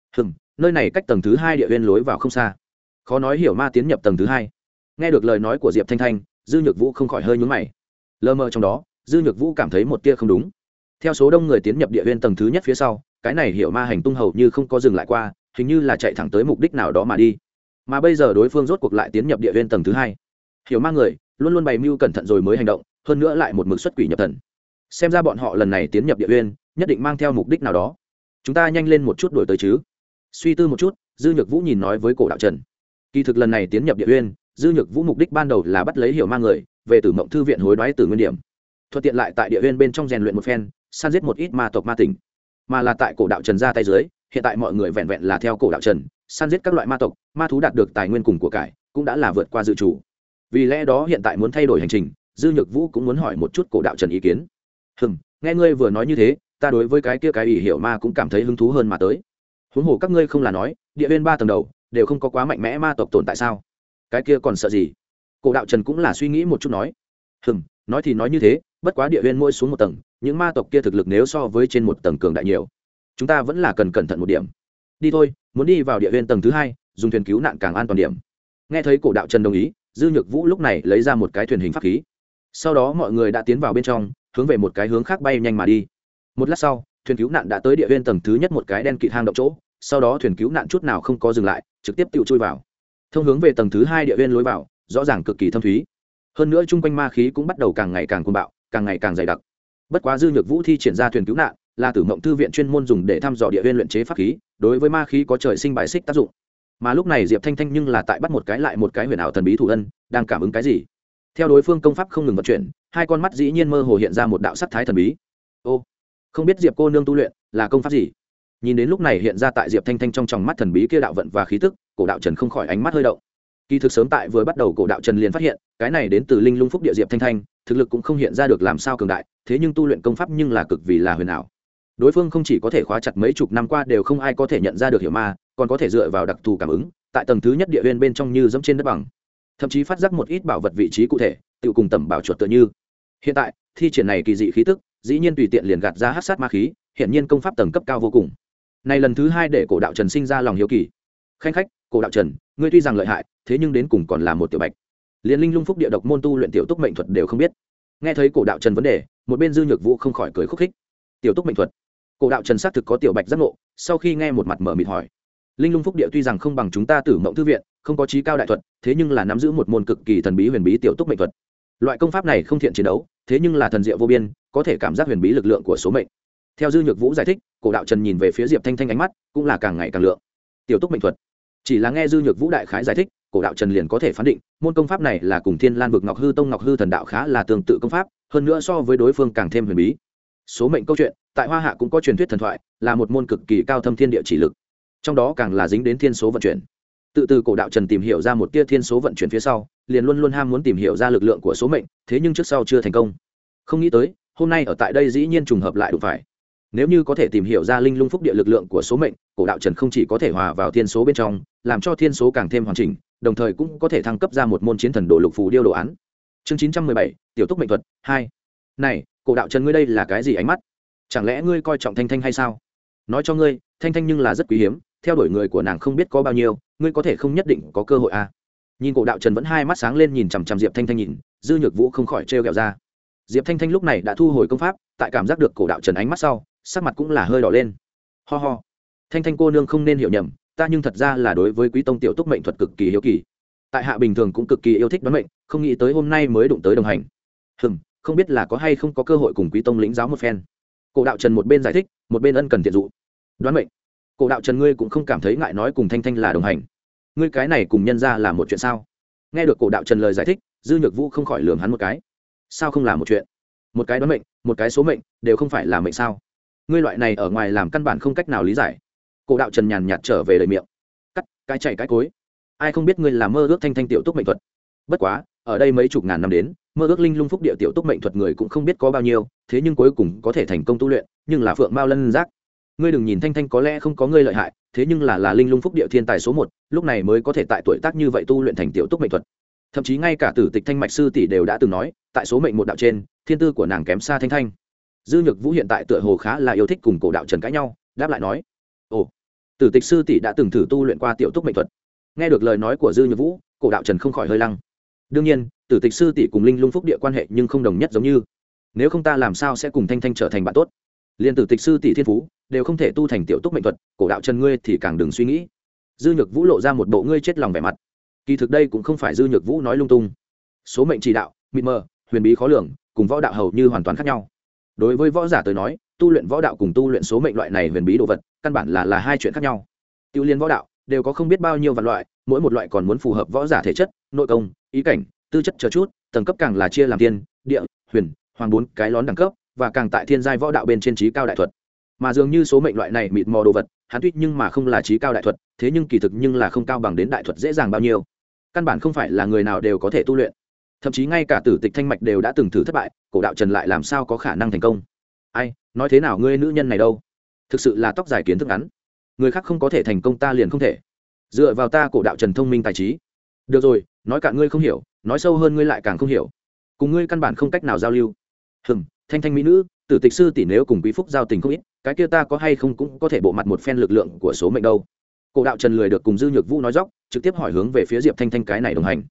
Nơi này cách tầng thứ hai địa viên lối vào không xa. Khó nói hiểu ma tiến nhập tầng thứ hai. Nghe được lời nói của Diệp Thanh Thanh, Dư Nhược Vũ không khỏi hơi nhướng mày. Lờ mờ trong đó, Dư Nhược Vũ cảm thấy một tia không đúng. Theo số đông người tiến nhập địa viên tầng thứ nhất phía sau, cái này hiểu ma hành tung hầu như không có dừng lại qua, hình như là chạy thẳng tới mục đích nào đó mà đi. Mà bây giờ đối phương rốt cuộc lại tiến nhập địa viên tầng thứ hai. Hiểu ma người luôn luôn bày mưu cẩn thận rồi mới hành động, hơn nữa lại một mực xuất quỷ nhập thần. Xem ra bọn họ lần này tiến nhập địa viên, nhất định mang theo mục đích nào đó. Chúng ta nhanh lên một chút đuổi tới chứ. Suy tư một chút, Dư Nhược Vũ nhìn nói với cổ đạo trần. Kỳ thực lần này tiến nhập địa uyên, Dư Nhược Vũ mục đích ban đầu là bắt lấy hiểu ma người về Tử Mộng thư viện hối đoái từ nguyên điểm, thuận tiện lại tại địa uyên bên trong rèn luyện một phen, săn giết một ít ma tộc ma tỉnh. Mà là tại cổ đạo trần ra tay dưới, hiện tại mọi người vẹn vẹn là theo cổ đạo trần săn giết các loại ma tộc ma thú, đạt được tài nguyên cùng của cải cũng đã là vượt qua dự chủ. Vì lẽ đó hiện tại muốn thay đổi hành trình, Dư Nhược Vũ cũng muốn hỏi một chút cổ đạo trần ý kiến. Nghe ngươi vừa nói như thế, ta đối với cái kia cái ỷ hiểu ma cũng cảm thấy hứng thú hơn mà tới. Huống hồ các ngươi không là nói địa viên 3 tầng đầu đều không có quá mạnh mẽ ma tộc tồn tại sao? Cái kia còn sợ gì? Cổ đạo trần cũng là suy nghĩ một chút nói. Nói thì nói như thế, bất quá địa viên mỗi xuống một tầng, những ma tộc kia thực lực nếu so với trên một tầng cường đại nhiều, chúng ta vẫn là cần cẩn thận một điểm. Đi thôi, muốn đi vào địa viên tầng thứ 2, dùng thuyền cứu nạn càng an toàn điểm. Nghe thấy cổ đạo trần đồng ý, Dư Nhược Vũ lúc này lấy ra một cái thuyền hình pháp khí. Sau đó mọi người đã tiến vào bên trong, hướng về một cái hướng khác bay nhanh mà đi. Một lát sau, thuyền cứu nạn đã tới địa viên tầng thứ nhất một cái đen kịt hang động chỗ, sau đó thuyền cứu nạn chút nào không có dừng lại, trực tiếp tự chui vào. Thông hướng về tầng thứ 2 địa viên lối vào, rõ ràng cực kỳ thâm thúy. Hơn nữa chung quanh ma khí cũng bắt đầu càng ngày càng cuồng bạo, càng ngày càng dày đặc. Bất quá Dư Nhược Vũ thi triển ra thuyền cứu nạn, là Tử Mộng thư viện chuyên môn dùng để thăm dò địa viên luyện chế pháp khí, đối với ma khí có trời sinh bài xích tác dụng. Mà lúc này Diệp Thanh Thanh nhưng là tại bắt một cái lại một cái huyền ảo thần bí thủ ân, đang cảm ứng cái gì? Theo đối phương công pháp không ngừng vận chuyển, hai con mắt dĩ nhiên mơ hồ hiện ra một đạo sắc thái thần bí. Ô, không biết Diệp cô nương tu luyện là công pháp gì? Nhìn đến lúc này hiện ra tại Diệp Thanh Thanh trong tròng mắt thần bí kia đạo vận và khí tức, cổ đạo trần không khỏi ánh mắt hơi động. Kỳ thực sớm tại vừa bắt đầu cổ đạo trần liền phát hiện, cái này đến từ linh lung phúc địa Diệp Thanh Thanh, thực lực cũng không hiện ra được làm sao cường đại, thế nhưng tu luyện công pháp nhưng là cực vì là huyền ảo. Đối phương không chỉ có thể khóa chặt mấy chục năm qua đều không ai có thể nhận ra được hiểu ma, còn có thể dựa vào đặc thù cảm ứng, tại tầng thứ nhất địa viên bên trong như dẫm trên đất bằng, thậm chí phát giác một ít bảo vật vị trí cụ thể, tự cùng tầm bảo chuột tựa như. Hiện tại, thi triển này kỳ dị khí tức, dĩ nhiên tùy tiện liền gạt ra hắc sát ma khí, hiện nhiên công pháp tầng cấp cao vô cùng. Này lần thứ 2 để cổ đạo trần sinh ra lòng hiếu kỳ. Khanh khách, cổ đạo trần, ngươi tuy rằng lợi hại, thế nhưng đến cùng còn là một tiểu bạch. Liên linh lung phúc địa độc môn tu luyện tiểu túc mệnh thuật đều không biết. Nghe thấy cổ đạo trần vấn đề, một bên Dư Nhược Vũ không khỏi cười khúc khích. Tiểu túc mệnh thuật? Cổ đạo trần xác thực có tiểu bạch giác ngộ, sau khi nghe một mặt mở mịt hỏi. Linh lung phúc địa tuy rằng không bằng chúng ta Tử Mộng thư viện, không có trí cao đại thuật, thế nhưng là nắm giữ một môn cực kỳ thần bí huyền bí tiểu túc mệnh thuật. Loại công pháp này không thiện chiến đấu, thế nhưng là thần diệu vô biên, có thể cảm giác huyền bí lực lượng của số mệnh. Theo Dư Nhược Vũ giải thích, cổ đạo trần nhìn về phía Diệp Thanh Thanh ánh mắt cũng là càng ngày càng lượng. Tiểu túc mệnh thuật. Chỉ là nghe Dư Nhược Vũ đại khái giải thích, cổ đạo trần liền có thể phán định môn công pháp này là cùng Thiên Lan vực Ngọc Hư Tông Ngọc Hư Thần đạo khá là tương tự công pháp, hơn nữa so với đối phương càng thêm huyền bí. Số mệnh câu chuyện, tại Hoa Hạ cũng có truyền thuyết thần thoại, là một môn cực kỳ cao thâm thiên địa chỉ lực. Trong đó càng là dính đến thiên số vận chuyển. Tự từ cổ đạo trần tìm hiểu ra một tia thiên số vận chuyển phía sau, liền luôn luôn ham muốn tìm hiểu ra lực lượng của số mệnh, thế nhưng trước sau chưa thành công. Không nghĩ tới, hôm nay ở tại đây dĩ nhiên trùng hợp lại đụng phải. Nếu như có thể tìm hiểu ra linh lung phúc địa lực lượng của số mệnh, cổ đạo trần không chỉ có thể hòa vào thiên số bên trong, làm cho thiên số càng thêm hoàn chỉnh, đồng thời cũng có thể thăng cấp ra một môn chiến thần đồ lục phù điêu đồ án. Chương 917, tiểu túc mệnh thuật 2. Này, cổ đạo trần ngươi đây là cái gì ánh mắt? Chẳng lẽ ngươi coi trọng Thanh Thanh hay sao? Nói cho ngươi, Thanh Thanh nhưng là rất quý hiếm, theo đuổi người của nàng không biết có bao nhiêu, ngươi có thể không nhất định có cơ hội à? Nhìn cổ đạo trần vẫn hai mắt sáng lên nhìn chằm chằm Diệp Thanh Thanh nhìn, Dư Nhược Vũ không khỏi trêu ghẹo ra. Diệp Thanh Thanh lúc này đã thu hồi công pháp, tại cảm giác được cổ đạo trần ánh mắt sau, sắc mặt cũng là hơi đỏ lên. Ho ho, Thanh Thanh cô nương không nên hiểu nhầm, ta nhưng thật ra là đối với quý tông tiểu túc mệnh thuật cực kỳ hiếu kỳ. Tại hạ bình thường cũng cực kỳ yêu thích đoán mệnh, không nghĩ tới hôm nay mới đụng tới đồng hành. Không biết là có hay không có cơ hội cùng quý tông lĩnh giáo một phen. Cổ đạo trần một bên giải thích, một bên ân cần tiện dụ. Đoán mệnh? Cổ đạo Trần, ngươi cũng không cảm thấy ngại nói cùng Thanh Thanh là đồng hành? Ngươi cái này cùng nhân ra là một chuyện sao? Nghe được Cổ đạo Trần lời giải thích, Dư Nhược Vũ không khỏi lườm hắn một cái. Sao không là một chuyện? Một cái đoán mệnh, một cái số mệnh, đều không phải là mệnh sao? Ngươi loại này ở ngoài làm căn bản không cách nào lý giải. Cổ đạo Trần nhàn nhạt trở về lời miệng. Cắt, cái chạy cái cối. Ai không biết ngươi là mơ ước Thanh Thanh tiểu túc mệnh thuật? Bất quá, ở đây mấy chục ngàn năm đến, mơ ước linh lung phúc địa tiểu túc mệnh thuật người cũng không biết có bao nhiêu, thế nhưng cuối cùng có thể thành công tu luyện, nhưng là phượng mao lân giác. Ngươi đừng nhìn Thanh Thanh có lẽ không có ngươi lợi hại, thế nhưng là linh lung phúc địa thiên tài số một, lúc này mới có thể tại tuổi tác như vậy tu luyện thành tiểu túc mệnh thuật. Thậm chí ngay cả Tử Tịch Thanh mạch sư tỷ đều đã từng nói, tại số mệnh một đạo trên, thiên tư của nàng kém xa Thanh Thanh. Dư Nhược Vũ hiện tại tựa hồ khá là yêu thích cùng Cổ đạo Trần cãi nhau, đáp lại nói: "Ồ, Tử Tịch sư tỷ đã từng thử tu luyện qua tiểu túc mệnh thuật." Nghe được lời nói của Dư Nhược Vũ, Cổ đạo Trần không khỏi hơi lăng. Đương nhiên, Tử Tịch sư tỷ cùng linh lung phúc địa quan hệ nhưng không đồng nhất giống như. Nếu không ta làm sao sẽ cùng Thanh Thanh trở thành bạn tốt? Liên Tử Tịch sư tỷ thiên phú đều không thể tu thành tiểu túc mệnh thuật, Cổ đạo Trần ngươi thì càng đừng suy nghĩ. Dư Nhược Vũ lộ ra một bộ ngươi chết lòng vẻ mặt. Kỳ thực đây cũng không phải Dư Nhược Vũ nói lung tung. Số mệnh chỉ đạo, mịt mờ, huyền bí khó lường, cùng võ đạo hầu như hoàn toàn khác nhau. Đối với võ giả tới nói, tu luyện võ đạo cùng tu luyện số mệnh loại này huyền bí đồ vật, căn bản là hai chuyện khác nhau. Tiêu liên võ đạo đều có không biết bao nhiêu vạn loại, mỗi một loại còn muốn phù hợp võ giả thể chất, nội công, ý cảnh, tư chất chờ chút, tầng cấp càng là chia làm tiên, địa, huyền, hoàng bốn cái lón đẳng cấp, và càng tại thiên giai võ đạo bên trên trí cao đại thuật. Mà dường như số mệnh loại này mịt mò đồ vật, hắn tuy nhưng mà không là trí cao đại thuật, thế nhưng kỳ thực nhưng là không cao bằng đến đại thuật dễ dàng bao nhiêu. Căn bản không phải là người nào đều có thể tu luyện. Thậm chí ngay cả Tử Tịch Thanh mạch đều đã từng thử thất bại, Cổ đạo Trần lại làm sao có khả năng thành công? Ai, nói thế nào ngươi nữ nhân này đâu? Thực sự là tóc dài kiến thức ngắn. Người khác không có thể thành công ta liền không thể. Dựa vào ta Cổ đạo Trần thông minh tài trí. Được rồi, nói cả ngươi không hiểu, nói sâu hơn ngươi lại càng không hiểu. Cùng ngươi căn bản không cách nào giao lưu. Thanh Thanh mỹ nữ, Tử Tịch sư tỷ nếu cùng Quý Phúc giao tình không ít, cái kia ta có hay không cũng có thể bộ mặt một phen lực lượng của số mệnh đâu. Cổ đạo Trần lười được cùng Dư Nhược Vũ nói dóc, trực tiếp hỏi hướng về phía Diệp Thanh Thanh cái này đồng hành.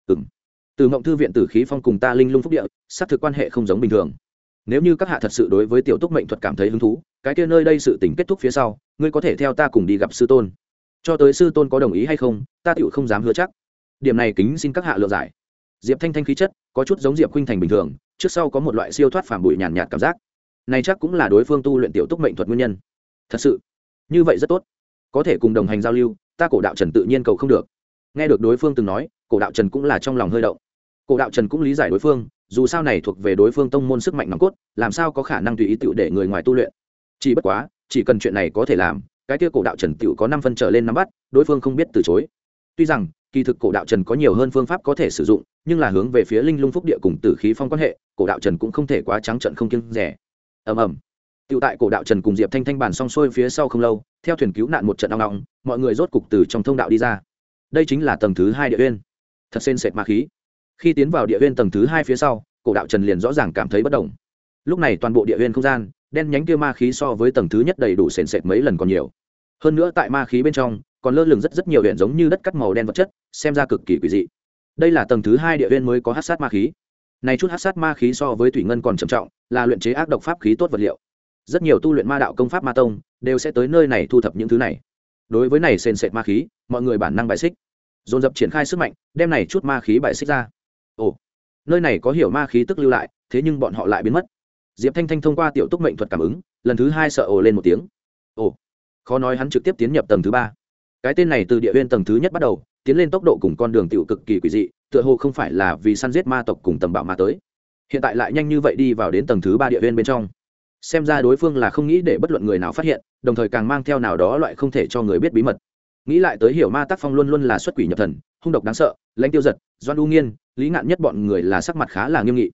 Từ Mộng thư viện Tử Khí Phong cùng ta linh lung phúc địa, xác thực quan hệ không giống bình thường. Nếu như các hạ thật sự đối với tiểu túc mệnh thuật cảm thấy hứng thú, cái kia nơi đây sự tình kết thúc phía sau, ngươi có thể theo ta cùng đi gặp sư tôn. Cho tới sư tôn có đồng ý hay không, ta tựu không dám hứa chắc. Điểm này kính xin các hạ lượng giải. Diệp Thanh Thanh khí chất có chút giống Diệp Khuynh Thành bình thường, trước sau có một loại siêu thoát phàm bụi nhàn nhạt cảm giác. Này chắc cũng là đối phương tu luyện tiểu túc mệnh thuật nguyên nhân. Thật sự, như vậy rất tốt. Có thể cùng đồng hành giao lưu, ta Cổ đạo Trần tự nhiên cầu không được. Nghe được đối phương từng nói, Cổ đạo Trần cũng là trong lòng hơi động. Cổ đạo Trần cũng lý giải đối phương, dù sao này thuộc về đối phương tông môn sức mạnh nòng cốt, làm sao có khả năng tùy ý tựu để người ngoài tu luyện. Chỉ bất quá, chỉ cần chuyện này có thể làm, cái kia Cổ đạo Trần tựu có 5 phân trở lên nắm bắt, đối phương không biết từ chối. Tuy rằng, kỳ thực Cổ đạo Trần có nhiều hơn phương pháp có thể sử dụng, nhưng là hướng về phía linh lung phúc địa cùng Tử Khí Phong quan hệ, Cổ đạo Trần cũng không thể quá trắng trợn không kiêng dè. Ầm. Tựu tại Cổ đạo Trần cùng Diệp Thanh Thanh bàn xong xuôi phía sau không lâu, theo thuyền cứu nạn một trận ong ong, mọi người rốt cục từ trong thông đạo đi ra. Đây chính là tầng thứ 2 địa uyên. Thật sền sệt ma khí. Khi tiến vào địa uyên tầng thứ 2 phía sau, Cổ đạo Trần liền rõ ràng cảm thấy bất động. Lúc này toàn bộ địa uyên không gian, đen nhánh kia ma khí so với tầng thứ nhất đầy đủ sền sệt mấy lần còn nhiều. Hơn nữa tại ma khí bên trong, còn lơ lửng rất nhiều huyền giống như đất cắt màu đen vật chất, xem ra cực kỳ quỷ dị. Đây là tầng thứ 2 địa uyên mới có hắc sát ma khí. Này chút hắc sát ma khí so với thủy ngân còn trầm trọng, là luyện chế ác độc pháp khí tốt vật liệu. Rất nhiều tu luyện ma đạo công pháp ma tông đều sẽ tới nơi này thu thập những thứ này. Đối với này sền sệt ma khí, mọi người bản năng bài xích, dồn dập triển khai sức mạnh, đem này chút ma khí bài xích ra. Ồ, nơi này có hiểu ma khí tức lưu lại, thế nhưng bọn họ lại biến mất. Diệp Thanh Thanh thông qua tiểu túc mệnh thuật cảm ứng, lần thứ 2 sợ ồ lên một tiếng. Ồ, khó nói hắn trực tiếp tiến nhập tầng thứ 3. Cái tên này từ địa uyên tầng thứ nhất bắt đầu, tiến lên tốc độ cùng con đường tiểu cực kỳ quỷ dị, tựa hồ không phải là vì săn giết ma tộc cùng tầm bảo ma tới. Hiện tại lại nhanh như vậy đi vào đến tầng thứ 3 địa uyên bên trong. Xem ra đối phương là không nghĩ để bất luận người nào phát hiện, đồng thời càng mang theo nào đó loại không thể cho người biết bí mật. Nghĩ lại tới hiểu ma tác phong luôn luôn là xuất quỷ nhập thần, hung độc đáng sợ, lãnh tiêu giật, doan u nghiên, lý ngạn nhất bọn người là sắc mặt khá là nghiêm nghị.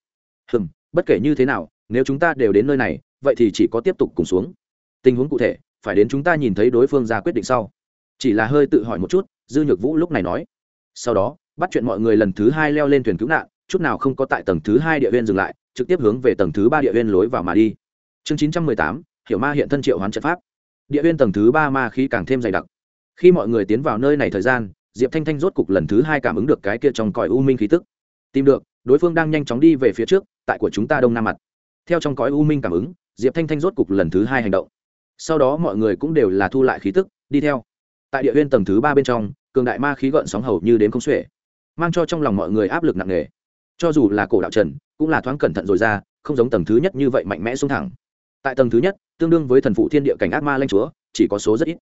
Bất kể như thế nào, nếu chúng ta đều đến nơi này, vậy thì chỉ có tiếp tục cùng xuống. Tình huống cụ thể phải đến chúng ta nhìn thấy đối phương ra quyết định sau. Chỉ là hơi tự hỏi một chút, Dư Nhược Vũ lúc này nói. Sau đó bắt chuyện mọi người lần thứ 2 leo lên thuyền cứu nạn, chút nào không có tại tầng thứ 2 địa uyên dừng lại, trực tiếp hướng về tầng thứ 3 địa uyên lối vào mà đi. Chương 918, hiểu ma hiện thân triệu hoán trận pháp. Địa uyên tầng thứ 3 ma khí càng thêm dày đặc. Khi mọi người tiến vào nơi này thời gian, Diệp Thanh Thanh rốt cục lần thứ 2 cảm ứng được cái kia trong cõi u minh khí tức. Tìm được, đối phương đang nhanh chóng đi về phía trước, tại của chúng ta đông nam mặt. Theo trong cõi u minh cảm ứng, Diệp Thanh Thanh rốt cục lần thứ 2 hành động. Sau đó mọi người cũng đều là thu lại khí tức, đi theo. Tại địa uyên tầng thứ 3 bên trong, cường đại ma khí gợn sóng hầu như đến không xuể, mang cho trong lòng mọi người áp lực nặng nề. Cho dù là Cổ đạo Trần, cũng là thoáng cẩn thận rồi ra, không giống tầng thứ nhất như vậy mạnh mẽ xuống thẳng. Tại tầng thứ nhất, tương đương với thần phụ thiên địa cảnh ác ma lãnh chúa, chỉ có số rất ít.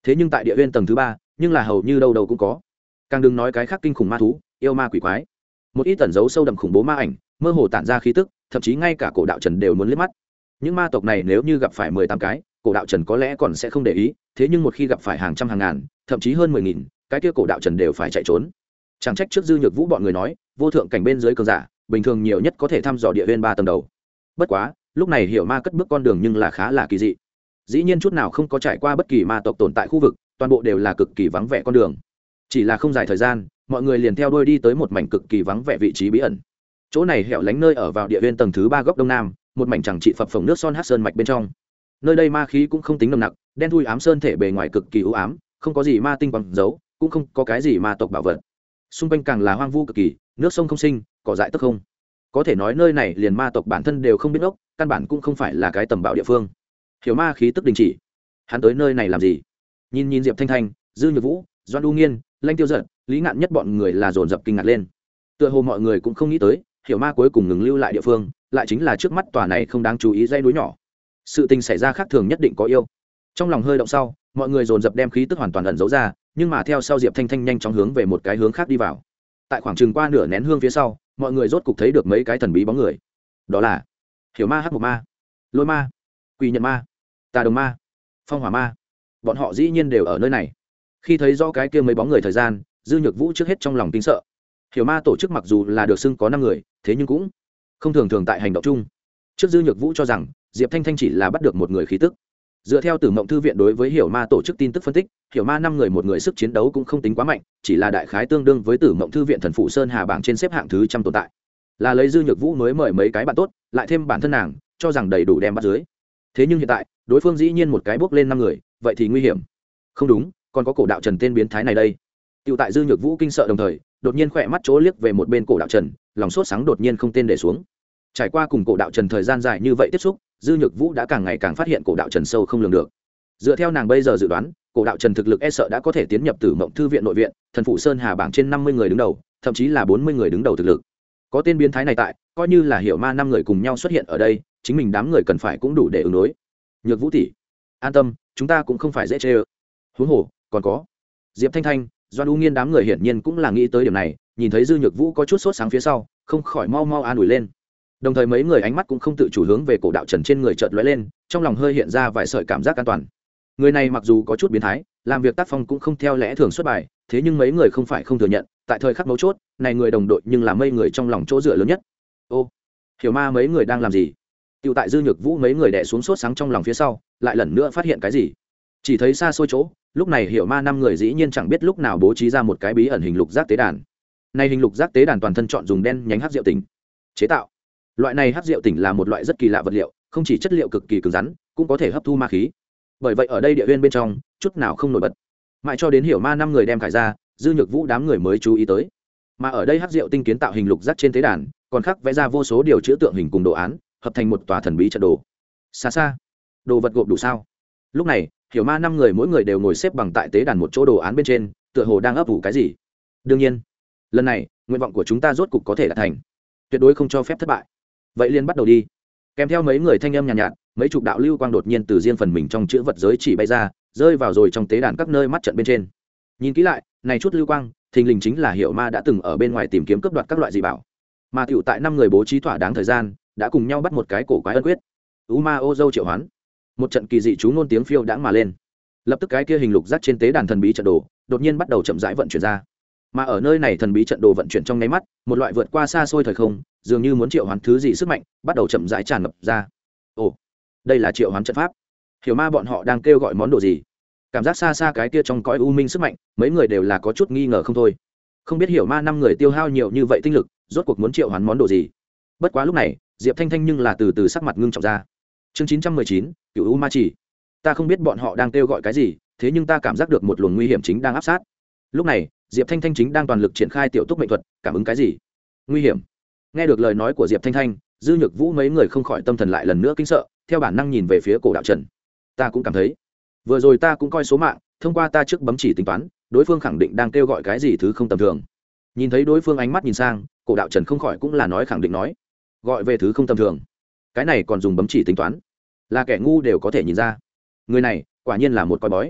thế nhưng tại địa huyên tầng thứ 3, nhưng là hầu như đâu đâu cũng có, càng đừng nói cái khác kinh khủng ma thú, yêu ma quỷ quái, một ít tẩn giấu sâu đậm khủng bố ma ảnh, mơ hồ tản ra khí tức, thậm chí ngay cả cổ đạo trần đều muốn liếc mắt. Những ma tộc này nếu như gặp phải 18 cái, cổ đạo trần có lẽ còn sẽ không để ý, thế nhưng một khi gặp phải hàng trăm hàng ngàn, thậm chí hơn 10.000, cái kia cổ đạo trần đều phải chạy trốn. Chẳng trách trước Dư Nhược Vũ bọn người nói, vô thượng cảnh bên dưới cường giả, bình thường nhiều nhất có thể thăm dò địa huyên 3 tầng đầu. Bất quá, lúc này hiểu ma cất bước con đường nhưng là khá là kỳ dị. Dĩ nhiên chút nào không có trải qua bất kỳ ma tộc tồn tại khu vực, toàn bộ đều là cực kỳ vắng vẻ con đường. Chỉ là không dài thời gian, mọi người liền theo đuôi đi tới một mảnh cực kỳ vắng vẻ vị trí bí ẩn. Chỗ này hẻo lánh nơi ở vào địa huyên tầng thứ 3 góc đông nam, một mảnh chẳng trị phập phồng nước son hắc sơn mạch bên trong. Nơi đây ma khí cũng không tính nồng nặc, đen thui ám sơn thể bề ngoài cực kỳ u ám, không có gì ma tinh quang giấu, cũng không có cái gì ma tộc bảo vật. Xung quanh càng là hoang vu cực kỳ, nước sông không sinh, cỏ dại tức không. Có thể nói nơi này liền ma tộc bản thân đều không biết ốc, căn bản cũng không phải là cái tầm bảo địa phương. Hiểu ma khí tức đình chỉ. Hắn tới nơi này làm gì? Nhìn Diệp Thanh Thanh, Dư Nhược Vũ, Doan U Nghiên, Lanh Tiêu Giận, Lý Ngạn Nhất bọn người là dồn dập kinh ngạc lên. Tựa hồ mọi người cũng không nghĩ tới, hiểu ma cuối cùng ngừng lưu lại địa phương, lại chính là trước mắt tòa này không đáng chú ý dãy núi nhỏ. Sự tình xảy ra khác thường nhất định có yêu. Trong lòng hơi động sau, mọi người dồn dập đem khí tức hoàn toàn ẩn giấu ra, nhưng mà theo sau Diệp Thanh Thanh nhanh chóng hướng về một cái hướng khác đi vào. Tại khoảng chừng qua nửa nén hương phía sau, mọi người rốt cục thấy được mấy cái thần bí bóng người. Đó là hiểu ma, hắc mộc ma, lôi ma, quỷ nhận ma, tà đồng ma, phong hỏa ma. Bọn họ dĩ nhiên đều ở nơi này. Khi thấy rõ cái kia mấy bóng người thời gian, Dư Nhược Vũ trước hết trong lòng kinh sợ. Hiểu ma tổ chức mặc dù là được xưng có 5 người, thế nhưng cũng không thường thường tại hành động chung. Trước Dư Nhược Vũ cho rằng Diệp Thanh Thanh chỉ là bắt được một người khí tức. Dựa theo Tử Mộng thư viện đối với hiểu ma tổ chức tin tức phân tích, hiểu ma 5 người một người sức chiến đấu cũng không tính quá mạnh, chỉ là đại khái tương đương với Tử Mộng thư viện thần phụ Sơn Hà bảng trên xếp hạng thứ 100 tồn tại. Là lấy Dư Nhược Vũ mới mời mấy cái bạn tốt, lại thêm bản thân nàng, cho rằng đầy đủ đem bắt dưới. Thế nhưng hiện tại, đối phương dĩ nhiên một cái bước lên 5 người, vậy thì nguy hiểm. Không đúng, còn có cổ đạo Trần tên biến thái này đây. Tiểu tại Dư Nhược Vũ kinh sợ đồng thời, đột nhiên khỏe mắt chỗ liếc về một bên cổ đạo Trần, lòng sốt sáng đột nhiên không tên để xuống. Trải qua cùng cổ đạo Trần thời gian dài như vậy tiếp xúc, Dư Nhược Vũ đã càng ngày càng phát hiện cổ đạo Trần sâu không lường được. Dựa theo nàng bây giờ dự đoán, cổ đạo Trần thực lực e sợ đã có thể tiến nhập Tử Mộng thư viện nội viện, thần phụ Sơn Hà bảng trên 50 người đứng đầu, thậm chí là 40 người đứng đầu thực lực. Có tên biến thái này tại, coi như là hiểu ma 5 người cùng nhau xuất hiện ở đây, chính mình đám người cần phải cũng đủ để ứng đối. Nhược Vũ tỷ, an tâm, chúng ta cũng không phải dễ chơi. Huống hồ, còn có Diệp Thanh Thanh, Doan U Nghiên đám người hiển nhiên cũng là nghĩ tới điểm này, nhìn thấy Dư Nhược Vũ có chút sốt sáng phía sau, không khỏi mau mau an ủi lên. Đồng thời mấy người ánh mắt cũng không tự chủ hướng về cổ đạo Trần trên người chợt lóe lên, trong lòng hơi hiện ra vài sợi cảm giác an toàn. Người này mặc dù có chút biến thái, làm việc tác phong cũng không theo lẽ thường xuất bài, thế nhưng mấy người không phải không thừa nhận, tại thời khắc mấu chốt, này người đồng đội nhưng là mấy người trong lòng chỗ dựa lớn nhất. Ô, hiểu ma mấy người đang làm gì? Tiểu tại Dư Nhược Vũ mấy người đè xuống sốt sáng trong lòng phía sau, lại lần nữa phát hiện cái gì? Chỉ thấy xa xôi chỗ, lúc này hiểu ma 5 người dĩ nhiên chẳng biết lúc nào bố trí ra một cái bí ẩn hình lục giác tế đàn. Này hình lục giác tế đàn toàn thân chọn dùng đen nhánh hắc diệu tỉnh chế tạo. Loại này hắc diệu tỉnh là một loại rất kỳ lạ vật liệu, không chỉ chất liệu cực kỳ cứng rắn, cũng có thể hấp thu ma khí. Bởi vậy ở đây địa huyên bên trong, chút nào không nổi bật. Mãi cho đến hiểu ma 5 người đem khải ra, Dư Nhược Vũ đám người mới chú ý tới. Mà ở đây hắc diệu tinh kiến tạo hình lục giác trên tế đàn, còn khắc vẽ ra vô số điều chữ tượng hình cùng đồ án, hợp thành một tòa thần bí trận đồ. Xa xa, đồ vật gộp đủ sao? Lúc này, hiểu ma 5 người mỗi người đều ngồi xếp bằng tại tế đàn một chỗ đồ án bên trên, tựa hồ đang ấp ủ cái gì. Đương nhiên, lần này, nguyện vọng của chúng ta rốt cục có thể đạt thành, tuyệt đối không cho phép thất bại. Vậy liền bắt đầu đi. Kèm theo mấy người thanh âm nhàn nhạt, mấy chục đạo lưu quang đột nhiên từ riêng phần mình trong chữ vật giới chỉ bay ra, rơi vào rồi trong tế đàn các nơi mắt trận bên trên. Nhìn kỹ lại, này chút lưu quang, thình lình chính là hiểu ma đã từng ở bên ngoài tìm kiếm cướp đoạt các loại dị bảo. Mà tiểu tại 5 người bố trí thỏa đáng thời gian, đã cùng nhau bắt một cái cổ quái ân quyết. U ma ô dâu triệu hoán. Một trận kỳ dị chú ngôn tiếng phiêu đãng mà lên. Lập tức cái kia hình lục giác trên tế đàn thần bí trận đồ, đột nhiên bắt đầu chậm rãi vận chuyển ra. Mà ở nơi này thần bí trận đồ vận chuyển trong nháy mắt, một loại vượt qua xa xôi thời không, dường như muốn triệu hoán thứ gì sức mạnh, bắt đầu chậm rãi tràn ngập ra. Ồ, đây là triệu hoán trận pháp. Hiểu ma bọn họ đang kêu gọi món đồ gì? Cảm giác xa xa cái kia trong cõi u minh sức mạnh, mấy người đều là có chút nghi ngờ không thôi. Không biết hiểu ma 5 người tiêu hao nhiều như vậy tinh lực, rốt cuộc muốn triệu hoán món đồ gì? Bất quá lúc này, Diệp Thanh Thanh nhưng là từ từ sắc mặt ngưng trọng ra. Chương 919, Cửu U Ma Chỉ. Ta không biết bọn họ đang kêu gọi cái gì, thế nhưng ta cảm giác được một luồng nguy hiểm chính đang áp sát. Lúc này, Diệp Thanh Thanh chính đang toàn lực triển khai tiểu túc mệnh thuật, cảm ứng cái gì? Nguy hiểm. Nghe được lời nói của Diệp Thanh Thanh, Dư Nhược Vũ mấy người không khỏi tâm thần lại lần nữa kinh sợ, theo bản năng nhìn về phía cổ đạo Trần. Ta cũng cảm thấy, vừa rồi ta cũng coi số mạng, thông qua ta trước bấm chỉ tính toán, đối phương khẳng định đang kêu gọi cái gì thứ không tầm thường. Nhìn thấy đối phương ánh mắt nhìn sang, cổ đạo Trần không khỏi cũng là nói khẳng định nói, gọi về thứ không tầm thường. Cái này còn dùng bấm chỉ tính toán, là kẻ ngu đều có thể nhìn ra. Người này, quả nhiên là một coi bói.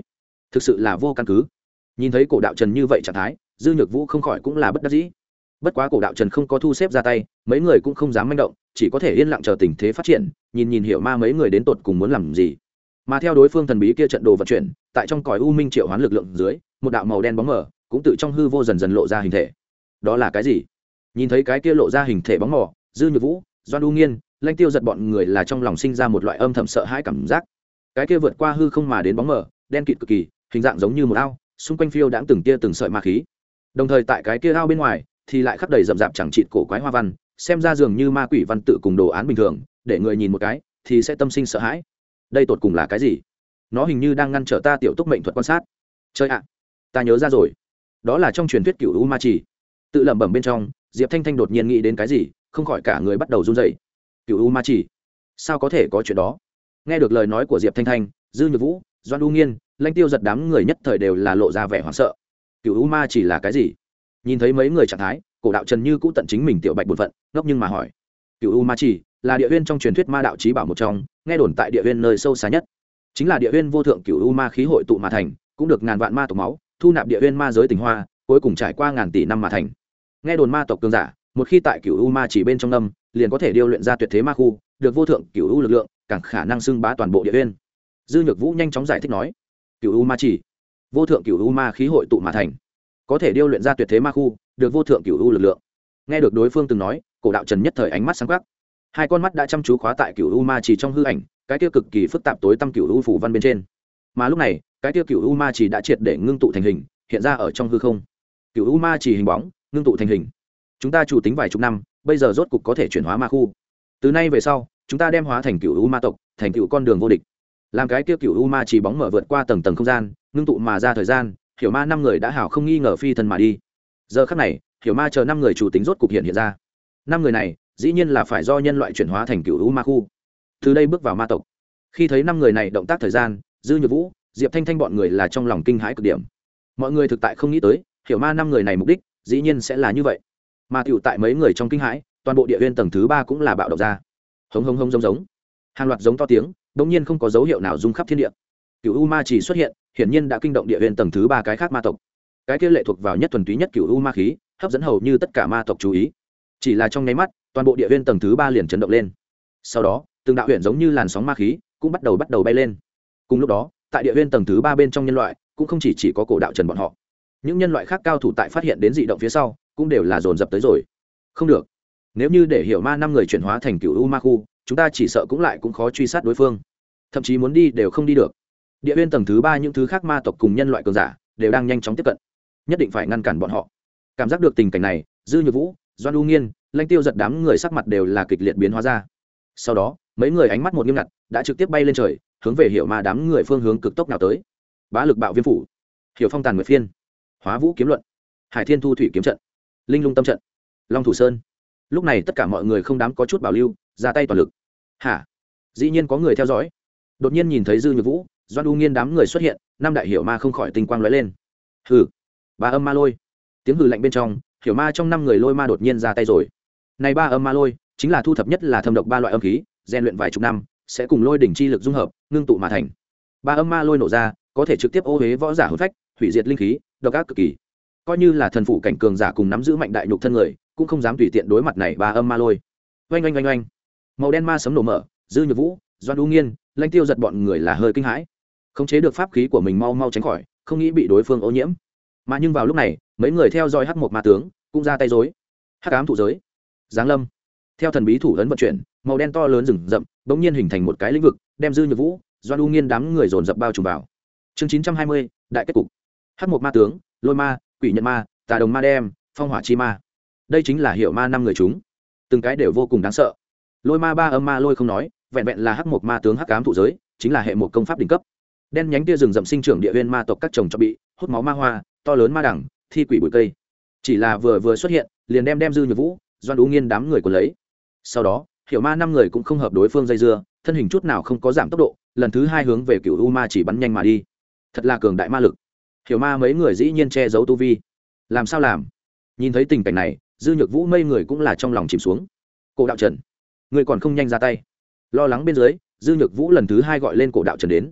thực sự là vô căn cứ. Nhìn thấy cổ đạo trần như vậy trạng thái, dư nhược vũ không khỏi cũng là bất đắc dĩ. Bất quá cổ đạo trần không có thu xếp ra tay, mấy người cũng không dám manh động, chỉ có thể yên lặng chờ tình thế phát triển, nhìn hiểu ma mấy người đến tột cùng muốn làm gì. Mà theo đối phương thần bí kia trận đồ vận chuyển, tại trong cõi u minh triệu hoán lực lượng dưới, một đạo màu đen bóng mờ cũng tự trong hư vô dần dần lộ ra hình thể. Đó là cái gì? Nhìn thấy cái kia lộ ra hình thể bóng mờ, dư nhược vũ, Doan U Nghiên, Lanh Tiêu Giật bọn người là trong lòng sinh ra một loại âm thầm sợ hãi cảm giác. Cái kia vượt qua hư không mà đến bóng mờ, đen kịt cực kỳ, hình dạng giống như một ao, xung quanh phiêu đãng từng tia từng sợi ma khí. Đồng thời tại cái kia ao bên ngoài thì lại khắc đầy rậm rạp chẳng chịt cổ quái hoa văn, xem ra dường như ma quỷ văn tự cùng đồ án bình thường, để người nhìn một cái thì sẽ tâm sinh sợ hãi. Đây tột cùng là cái gì? Nó hình như đang ngăn trở ta tiểu túc mệnh thuật quan sát. Chơi ạ, ta nhớ ra rồi, đó là trong truyền thuyết Cửu U Ma Chỉ. Tự lẩm bẩm bên trong, Diệp Thanh Thanh đột nhiên nghĩ đến cái gì, không khỏi cả người bắt đầu run rẩy. Cửu U Ma Chỉ? Sao có thể có chuyện đó? Nghe được lời nói của Diệp Thanh Thanh, Dư Nhược Vũ, Doan U Nghiên, Lanh Tiêu Giật đám người nhất thời đều là lộ ra vẻ hoảng sợ. Cửu U Ma Chỉ là cái gì? Nhìn thấy mấy người trạng thái, cổ đạo trần như cũ tận chính mình tiểu bạch bổn phận, ngốc nhưng mà hỏi. Cửu U Ma Chỉ là địa huyên trong truyền thuyết ma đạo chí bảo một trong, nghe đồn tại địa huyên nơi sâu xa nhất, chính là địa huyên vô thượng Cửu U Ma khí hội tụ mà thành, cũng được ngàn vạn ma tộc máu thu nạp địa huyên ma giới tinh hoa, cuối cùng trải qua ngàn tỷ năm mà thành. Nghe đồn ma tộc cường giả một khi tại Cửu U Ma Chỉ bên trong năm, liền có thể điêu luyện ra tuyệt thế ma khu, được vô thượng Cửu U lực lượng, càng khả năng xưng bá toàn bộ địa huyên. Dư Nhược Vũ nhanh chóng giải thích nói. Cửu U Ma Chỉ, vô thượng Cửu U ma khí hội tụ mà thành, có thể điêu luyện ra tuyệt thế ma khu, được vô thượng Cửu U lực lượng. Nghe được đối phương từng nói, cổ đạo trần nhất thời ánh mắt sáng quắc, hai con mắt đã chăm chú khóa tại Cửu U Ma Chỉ trong hư ảnh, cái kia cực kỳ phức tạp tối tăm Cửu U phủ văn bên trên. Mà lúc này, cái kia Cửu U Ma Chỉ đã triệt để ngưng tụ thành hình, hiện ra ở trong hư không. Cửu U Ma Chỉ hình bóng ngưng tụ thành hình, chúng ta chủ tính vài chục năm, bây giờ rốt cục có thể chuyển hóa ma khu. Từ nay về sau, chúng ta đem hóa thành Cửu U ma tộc, thành tựu con đường vô địch. Làm cái kia Cửu U Ma Chỉ bóng mở vượt qua tầng tầng không gian, ngưng tụ mà ra thời gian, hiểu ma năm người đã hảo không nghi ngờ phi thân mà đi. Giờ khắc này, hiểu ma chờ năm người chủ tính rốt cục hiện ra. Năm người này dĩ nhiên là phải do nhân loại chuyển hóa thành Cửu U ma khu, từ đây bước vào ma tộc. Khi thấy năm người này động tác thời gian, Dư Nhược Vũ, Diệp Thanh Thanh bọn người là trong lòng kinh hãi cực điểm. Mọi người thực tại không nghĩ tới, hiểu ma năm người này mục đích dĩ nhiên sẽ là như vậy. Mà tiểu tại mấy người trong kinh hãi, toàn bộ địa huyên tầng thứ 3 cũng là bạo động ra. Hống hống hống giống. Hàng loạt giống to tiếng, đột nhiên không có dấu hiệu nào rung khắp thiên địa. Cửu U ma chỉ xuất hiện, hiển nhiên đã kinh động địa huyên tầng thứ 3 cái khác ma tộc. Cái kia lệ thuộc vào nhất thuần túy nhất Cửu U ma khí, hấp dẫn hầu như tất cả ma tộc chú ý. Chỉ là trong nháy mắt, toàn bộ địa huyên tầng thứ 3 liền chấn động lên. Sau đó, từng đạo huyền giống như làn sóng ma khí, cũng bắt đầu bay lên. Cùng lúc đó, tại địa huyên tầng thứ 3 bên trong nhân loại, cũng không chỉ có cổ đạo trần bọn họ. Những nhân loại khác cao thủ tại phát hiện đến dị động phía sau, cũng đều là dồn dập tới rồi. Không được, nếu như để hiểu ma năm người chuyển hóa thành Cửu U ma khu, chúng ta chỉ sợ cũng khó truy sát đối phương, thậm chí muốn đi đều không đi được. Địa huyên tầng thứ 3 những thứ khác ma tộc cùng nhân loại cường giả đều đang nhanh chóng tiếp cận, nhất định phải ngăn cản bọn họ. Cảm giác được tình cảnh này, Dư Nhược Vũ, Doan U Nghiên, Lanh Tiêu Giật đám người sắc mặt đều là kịch liệt biến hóa ra. Sau đó, mấy người ánh mắt một nghiêm ngặt, đã trực tiếp bay lên trời, hướng về hiểu ma đám người phương hướng cực tốc nào tới. Bá lực bạo viêm phủ, hiểu phong tàn nguyệt phiên, hóa vũ kiếm luận, hải thiên thu thủy kiếm trận, linh lung tâm trận, long thủ sơn. Lúc này tất cả mọi người không dám có chút bảo lưu, ra tay toàn lực. Hả? Dĩ nhiên có người theo dõi. Đột nhiên nhìn thấy Dư Nhược Vũ, Doan U Nghiên đám người xuất hiện, năm đại hiểu ma không khỏi tinh quang lóe lên. Hừ, ba âm ma lôi. Tiếng hừ lạnh bên trong, hiểu ma trong năm người lôi ma đột nhiên ra tay rồi. Này ba âm ma lôi chính là thu thập nhất là thâm độc ba loại âm khí, rèn luyện vài chục năm sẽ cùng lôi đỉnh chi lực dung hợp, ngưng tụ mà thành. Ba âm ma lôi nổ ra, có thể trực tiếp ô uế võ giả hồn phách, hủy diệt linh khí, độc ác cực kỳ. Coi như là thần phụ cảnh cường giả cùng nắm giữ mạnh đại nhục thân người, cũng không dám tùy tiện đối mặt này ba âm ma lôi. Oanh oanh oanh oanh. Màu đen ma sấm nổ mở, Dư Nhược Vũ, Doan U Nghiên, Lanh Tiêu Giật bọn người là hơi kinh hãi. Khống chế được pháp khí của mình mau tránh khỏi, không nghĩ bị đối phương ô nhiễm. Mà nhưng vào lúc này, mấy người theo dõi hắc một ma tướng cũng ra tay rối. Hắc ám thụ giới, giáng lâm. Theo thần bí thủ ấn vận chuyển, màu đen to lớn rừng rậm bỗng nhiên hình thành một cái lĩnh vực, đem Dư Nhược Vũ, Doan U Nghiên đám người dồn dập bao trùm vào. Chương 920, đại kết cục. Hắc một ma tướng, lôi ma, quỷ nhận ma, tà đồng ma đem, phong hỏa chi ma. Đây chính là hiệu ma năm người chúng, từng cái đều vô cùng đáng sợ. Lôi ma ba âm ma lôi không nói, vẹn vẹn là hắc một ma tướng hắc ám thụ giới, chính là hệ một công pháp đỉnh cấp. Đen nhánh tia rừng rậm sinh trưởng địa huyên ma tộc các trồng cho bị hút máu ma hoa, to lớn ma đẳng, thi quỷ bụi cây. Chỉ là vừa xuất hiện, liền đem Dư Nhược Vũ, Doan U Nghiên đám người của lấy. Sau đó, hiểu ma năm người cũng không hợp đối phương dây dưa, thân hình chút nào không có giảm tốc độ, lần thứ hai hướng về Cửu U ma chỉ bắn nhanh mà đi. Thật là cường đại ma lực. Hiểu ma mấy người dĩ nhiên che giấu tu vi, làm sao làm? Nhìn thấy tình cảnh này, Dư Nhược Vũ mây người cũng là trong lòng chìm xuống. Cổ đạo trần, người còn không nhanh ra tay. Lo lắng bên dưới, Dư Nhược Vũ lần thứ hai gọi lên cổ đạo trần đến.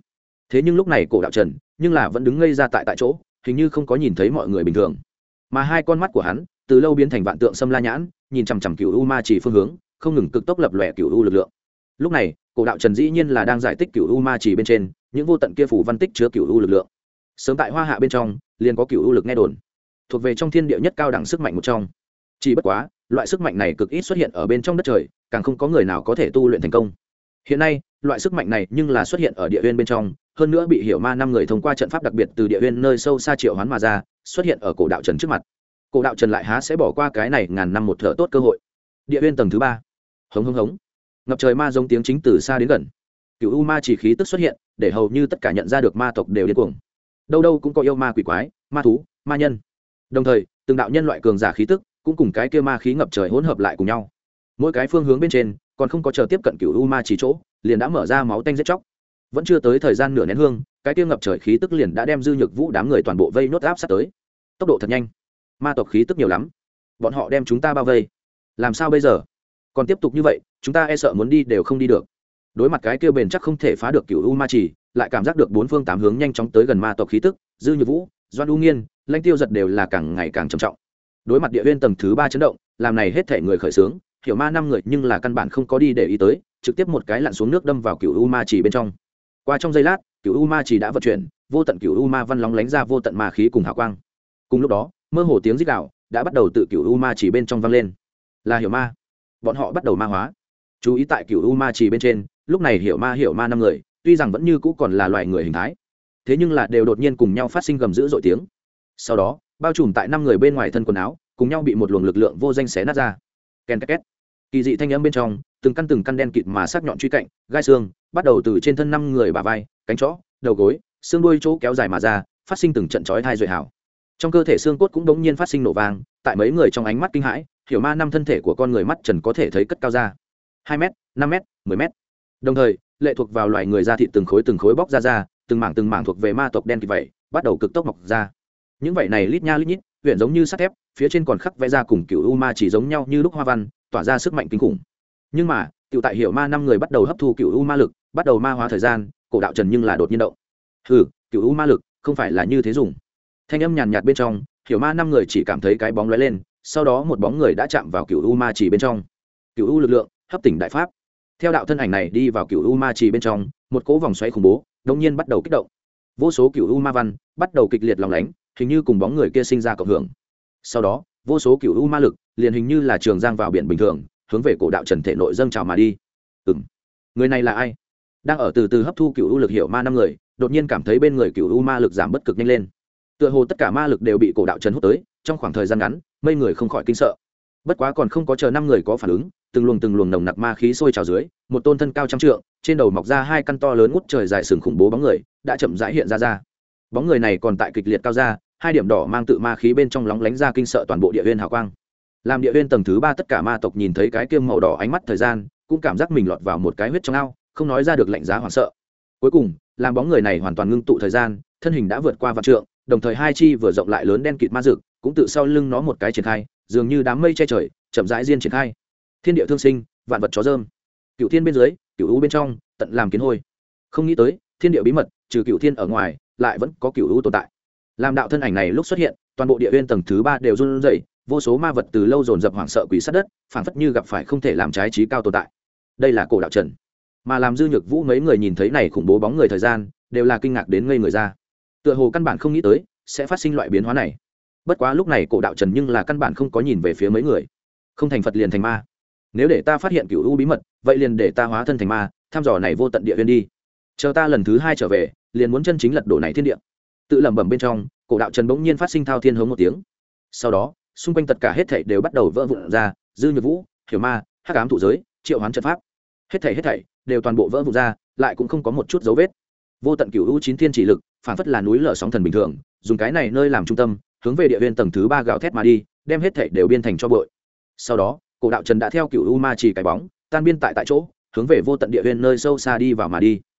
thế nhưng lúc này cổ đạo trần nhưng là vẫn đứng ngây ra tại chỗ, hình như không có nhìn thấy mọi người bình thường, mà hai con mắt của hắn từ lâu biến thành vạn tượng xâm la nhãn, nhìn chằm chằm cựu u ma chỉ phương hướng, không ngừng cực tốc lập lòe cựu u lực lượng. Lúc này cổ đạo trần dĩ nhiên là đang giải tích cựu u ma chỉ bên trên những vô tận kia phủ văn tích chứa cựu u lực lượng. Sớm tại hoa hạ bên trong liền có cựu u lực nghe đồn, thuộc về trong thiên địa nhất cao đẳng sức mạnh một trong. Chỉ bất quá loại sức mạnh này cực ít xuất hiện ở bên trong đất trời, càng không có người nào có thể tu luyện thành công. Hiện nay loại sức mạnh này nhưng là xuất hiện ở địa uyên bên trong, hơn nữa bị hiểu ma 5 người thông qua trận pháp đặc biệt từ địa uyên nơi sâu xa triệu hoán mà ra, xuất hiện ở cổ đạo trần trước mặt. Cổ đạo trần lại há sẽ bỏ qua cái này ngàn năm một thở tốt cơ hội. Địa uyên tầng thứ 3. Hống hống hống. Ngập trời ma giống tiếng chính từ xa đến gần. Cửu u ma chỉ khí tức xuất hiện, để hầu như tất cả nhận ra được ma tộc đều điên cuồng. Đâu đâu cũng có yêu ma quỷ quái, ma thú, ma nhân. Đồng thời, từng đạo nhân loại cường giả khí tức cũng cùng cái kia ma khí ngập trời hỗn hợp lại cùng nhau. Mỗi cái phương hướng bên trên, còn không có chờ tiếp cận cửu u ma chỉ chỗ, liền đã mở ra máu tanh giết chóc. Vẫn chưa tới thời gian nửa nén hương, cái kia ngập trời khí tức liền đã đem Dư Nhược Vũ đám người toàn bộ vây nốt áp sát tới. Tốc độ thật nhanh. Ma tộc khí tức nhiều lắm, bọn họ đem chúng ta bao vây, làm sao bây giờ? Còn tiếp tục như vậy, chúng ta e sợ muốn đi đều không đi được. Đối mặt cái kia bền chắc không thể phá được cửu u ma chỉ, lại cảm giác được bốn phương tám hướng nhanh chóng tới gần ma tộc khí tức, Dư Nhược Vũ, Doan U Nghiên, Lãnh Tiêu Giật đều là càng ngày càng trầm trọng. Đối mặt địa uyên tầng thứ 3 chấn động, làm này hết thể người khởi sướng, hiểu ma 5 người nhưng là căn bản không có đi để ý tới, trực tiếp một cái lặn xuống nước đâm vào cửu u ma chỉ bên trong. Qua trong giây lát, cửu u ma chỉ đã vận chuyển, vô tận cửu u ma văn lóng lánh ra vô tận ma khí cùng hào quang. Cùng lúc đó, mơ hồ tiếng rít gào đã bắt đầu tự cửu u ma chỉ bên trong vang lên. Là hiểu ma, bọn họ bắt đầu ma hóa. Chú ý tại cửu u ma chỉ bên trên, lúc này hiểu ma 5 người, tuy rằng vẫn như cũ còn là loài người hình thái, thế nhưng là đều đột nhiên cùng nhau phát sinh gầm dữ dội tiếng. Sau đó, bao trùm tại 5 người bên ngoài thân quần áo, cùng nhau bị một luồng lực lượng vô danh xé nát ra. Ken két. Kỳ dị thanh âm bên trong, từng căn đen kịt mà sắc nhọn truy cạnh, gai xương, bắt đầu từ trên thân 5 người bả vai, cánh chó, đầu gối, xương đuôi chỗ kéo dài mà ra, phát sinh từng trận chói tai rội hào. Trong cơ thể xương cốt cũng đống nhiên phát sinh nổ vang, tại mấy người trong ánh mắt kinh hãi, hiểu ma 5 thân thể của con người mắt trần có thể thấy cất cao ra 2 m, 5 m, 10 m. Đồng thời, lệ thuộc vào loài người da thịt từng khối bóc ra, từng mảng thuộc về ma tộc đen kịt vậy, bắt đầu cực tốc mọc ra. Những vảy này lít nha lít nhít, huyền giống như sắt thép, phía trên còn khắc vẽ ra cùng cửu u ma chỉ giống nhau như lúc hoa văn, tỏa ra sức mạnh kinh khủng. Nhưng mà, tiểu tại hiểu ma 5 người bắt đầu hấp thu cửu u ma lực, bắt đầu ma hóa thời gian, cổ đạo trần nhưng là đột nhiên động. Hừ, cửu u ma lực không phải là như thế dùng. Thanh âm nhàn nhạt bên trong, hiểu ma 5 người chỉ cảm thấy cái bóng lóe lên, sau đó một bóng người đã chạm vào cửu u ma chỉ bên trong. Cửu u lực lượng, hấp tỉnh đại pháp. Theo đạo thân ảnh này đi vào cửu u ma chỉ bên trong, một cỗ vòng xoáy khủng bố đột nhiên bắt đầu kích động. Vô số cửu u ma văn bắt đầu kịch liệt lóng lánh, hình như cùng bóng người kia sinh ra cộng hưởng. Sau đó, vô số cửu u ma lực liền hình như là trường giang vào biển bình thường, hướng về cổ đạo trần thể nội dâng trào mà đi. Người này là ai? Đang ở từ từ hấp thu cửu u lực hiểu ma 5 người, đột nhiên cảm thấy bên người cửu u ma lực giảm bất cực nhanh lên. Tựa hồ tất cả ma lực đều bị cổ đạo trần hút tới, trong khoảng thời gian ngắn, mấy người không khỏi kinh sợ. Bất quá còn không có chờ 5 người có phản ứng, từng luồng nồng nặc ma khí sôi trào dưới, một tôn thân cao trăm trượng, trên đầu mọc ra 2 căn to lớn ngút trời dài sừng khủng bố bóng người, đã chậm rãi hiện ra. Bóng người này còn tại kịch liệt cao ra, 2 điểm đỏ mang tự ma khí bên trong lóng lánh ra kinh sợ toàn bộ địa uyên hào quang. Làm địa uyên tầng thứ 3 tất cả ma tộc nhìn thấy cái kiêm màu đỏ ánh mắt thời gian, cũng cảm giác mình lọt vào một cái huyết trong ao, không nói ra được lạnh giá hoảng sợ. Cuối cùng, làm bóng người này hoàn toàn ngưng tụ thời gian, thân hình đã vượt qua vạn trượng, đồng thời 2 chi vừa rộng lại lớn đen kịt ma dực, cũng tự sau lưng nó một cái triển khai, dường như đám mây che trời, chậm rãi diên triển khai. Thiên địa thương sinh, vạn vật chó dơm. Cửu thiên bên dưới, cửu u bên trong, tận làm kiến hôi. Không nghĩ tới, thiên địa bí mật, trừ cửu thiên ở ngoài, lại vẫn có cửu u tồn tại. Làm đạo thân ảnh này lúc xuất hiện, toàn bộ địa uyên tầng thứ 3 đều run rẩy, vô số ma vật từ lâu dồn dập hoảng sợ quỳ sát đất, phảng phất như gặp phải không thể làm trái trí cao tồn tại. Đây là cổ đạo trần. Mà làm Dư Nhược Vũ mấy người nhìn thấy này khủng bố bóng người thời gian, đều là kinh ngạc đến ngây người ra. Tựa hồ căn bản không nghĩ tới sẽ phát sinh loại biến hóa này. Bất quá lúc này cổ đạo trần nhưng là căn bản không có nhìn về phía mấy người. Không thành Phật liền thành ma. Nếu để ta phát hiện cửu u bí mật, vậy liền để ta hóa thân thành ma, thăm dò này vô tận địa uyên đi. Chờ ta lần thứ 2 trở về, liền muốn chân chính lật đổ này thiên địa. Tự lẩm bẩm bên trong, cổ đạo trần bỗng nhiên phát sinh thao thiên hống một tiếng. Sau đó, xung quanh tất cả hết thảy đều bắt đầu vỡ vụn ra, Dư Nhược Vũ, hiểu ma, hắc ám thụ giới, triệu hoán trận pháp, hết thảy đều toàn bộ vỡ vụn ra, lại cũng không có một chút dấu vết. Vô tận cửu u 9 thiên chỉ lực, phản phất là núi lở sóng thần bình thường, dùng cái này nơi làm trung tâm, hướng về địa uyên tầng thứ 3 gào thét mà đi, đem hết thảy đều biên thành cho bụi. Sau đó, cổ đạo trần đã theo cửu u ma chỉ cái bóng, tan biên tại chỗ, hướng về vô tận địa uyên nơi sâu xa đi vào mà đi.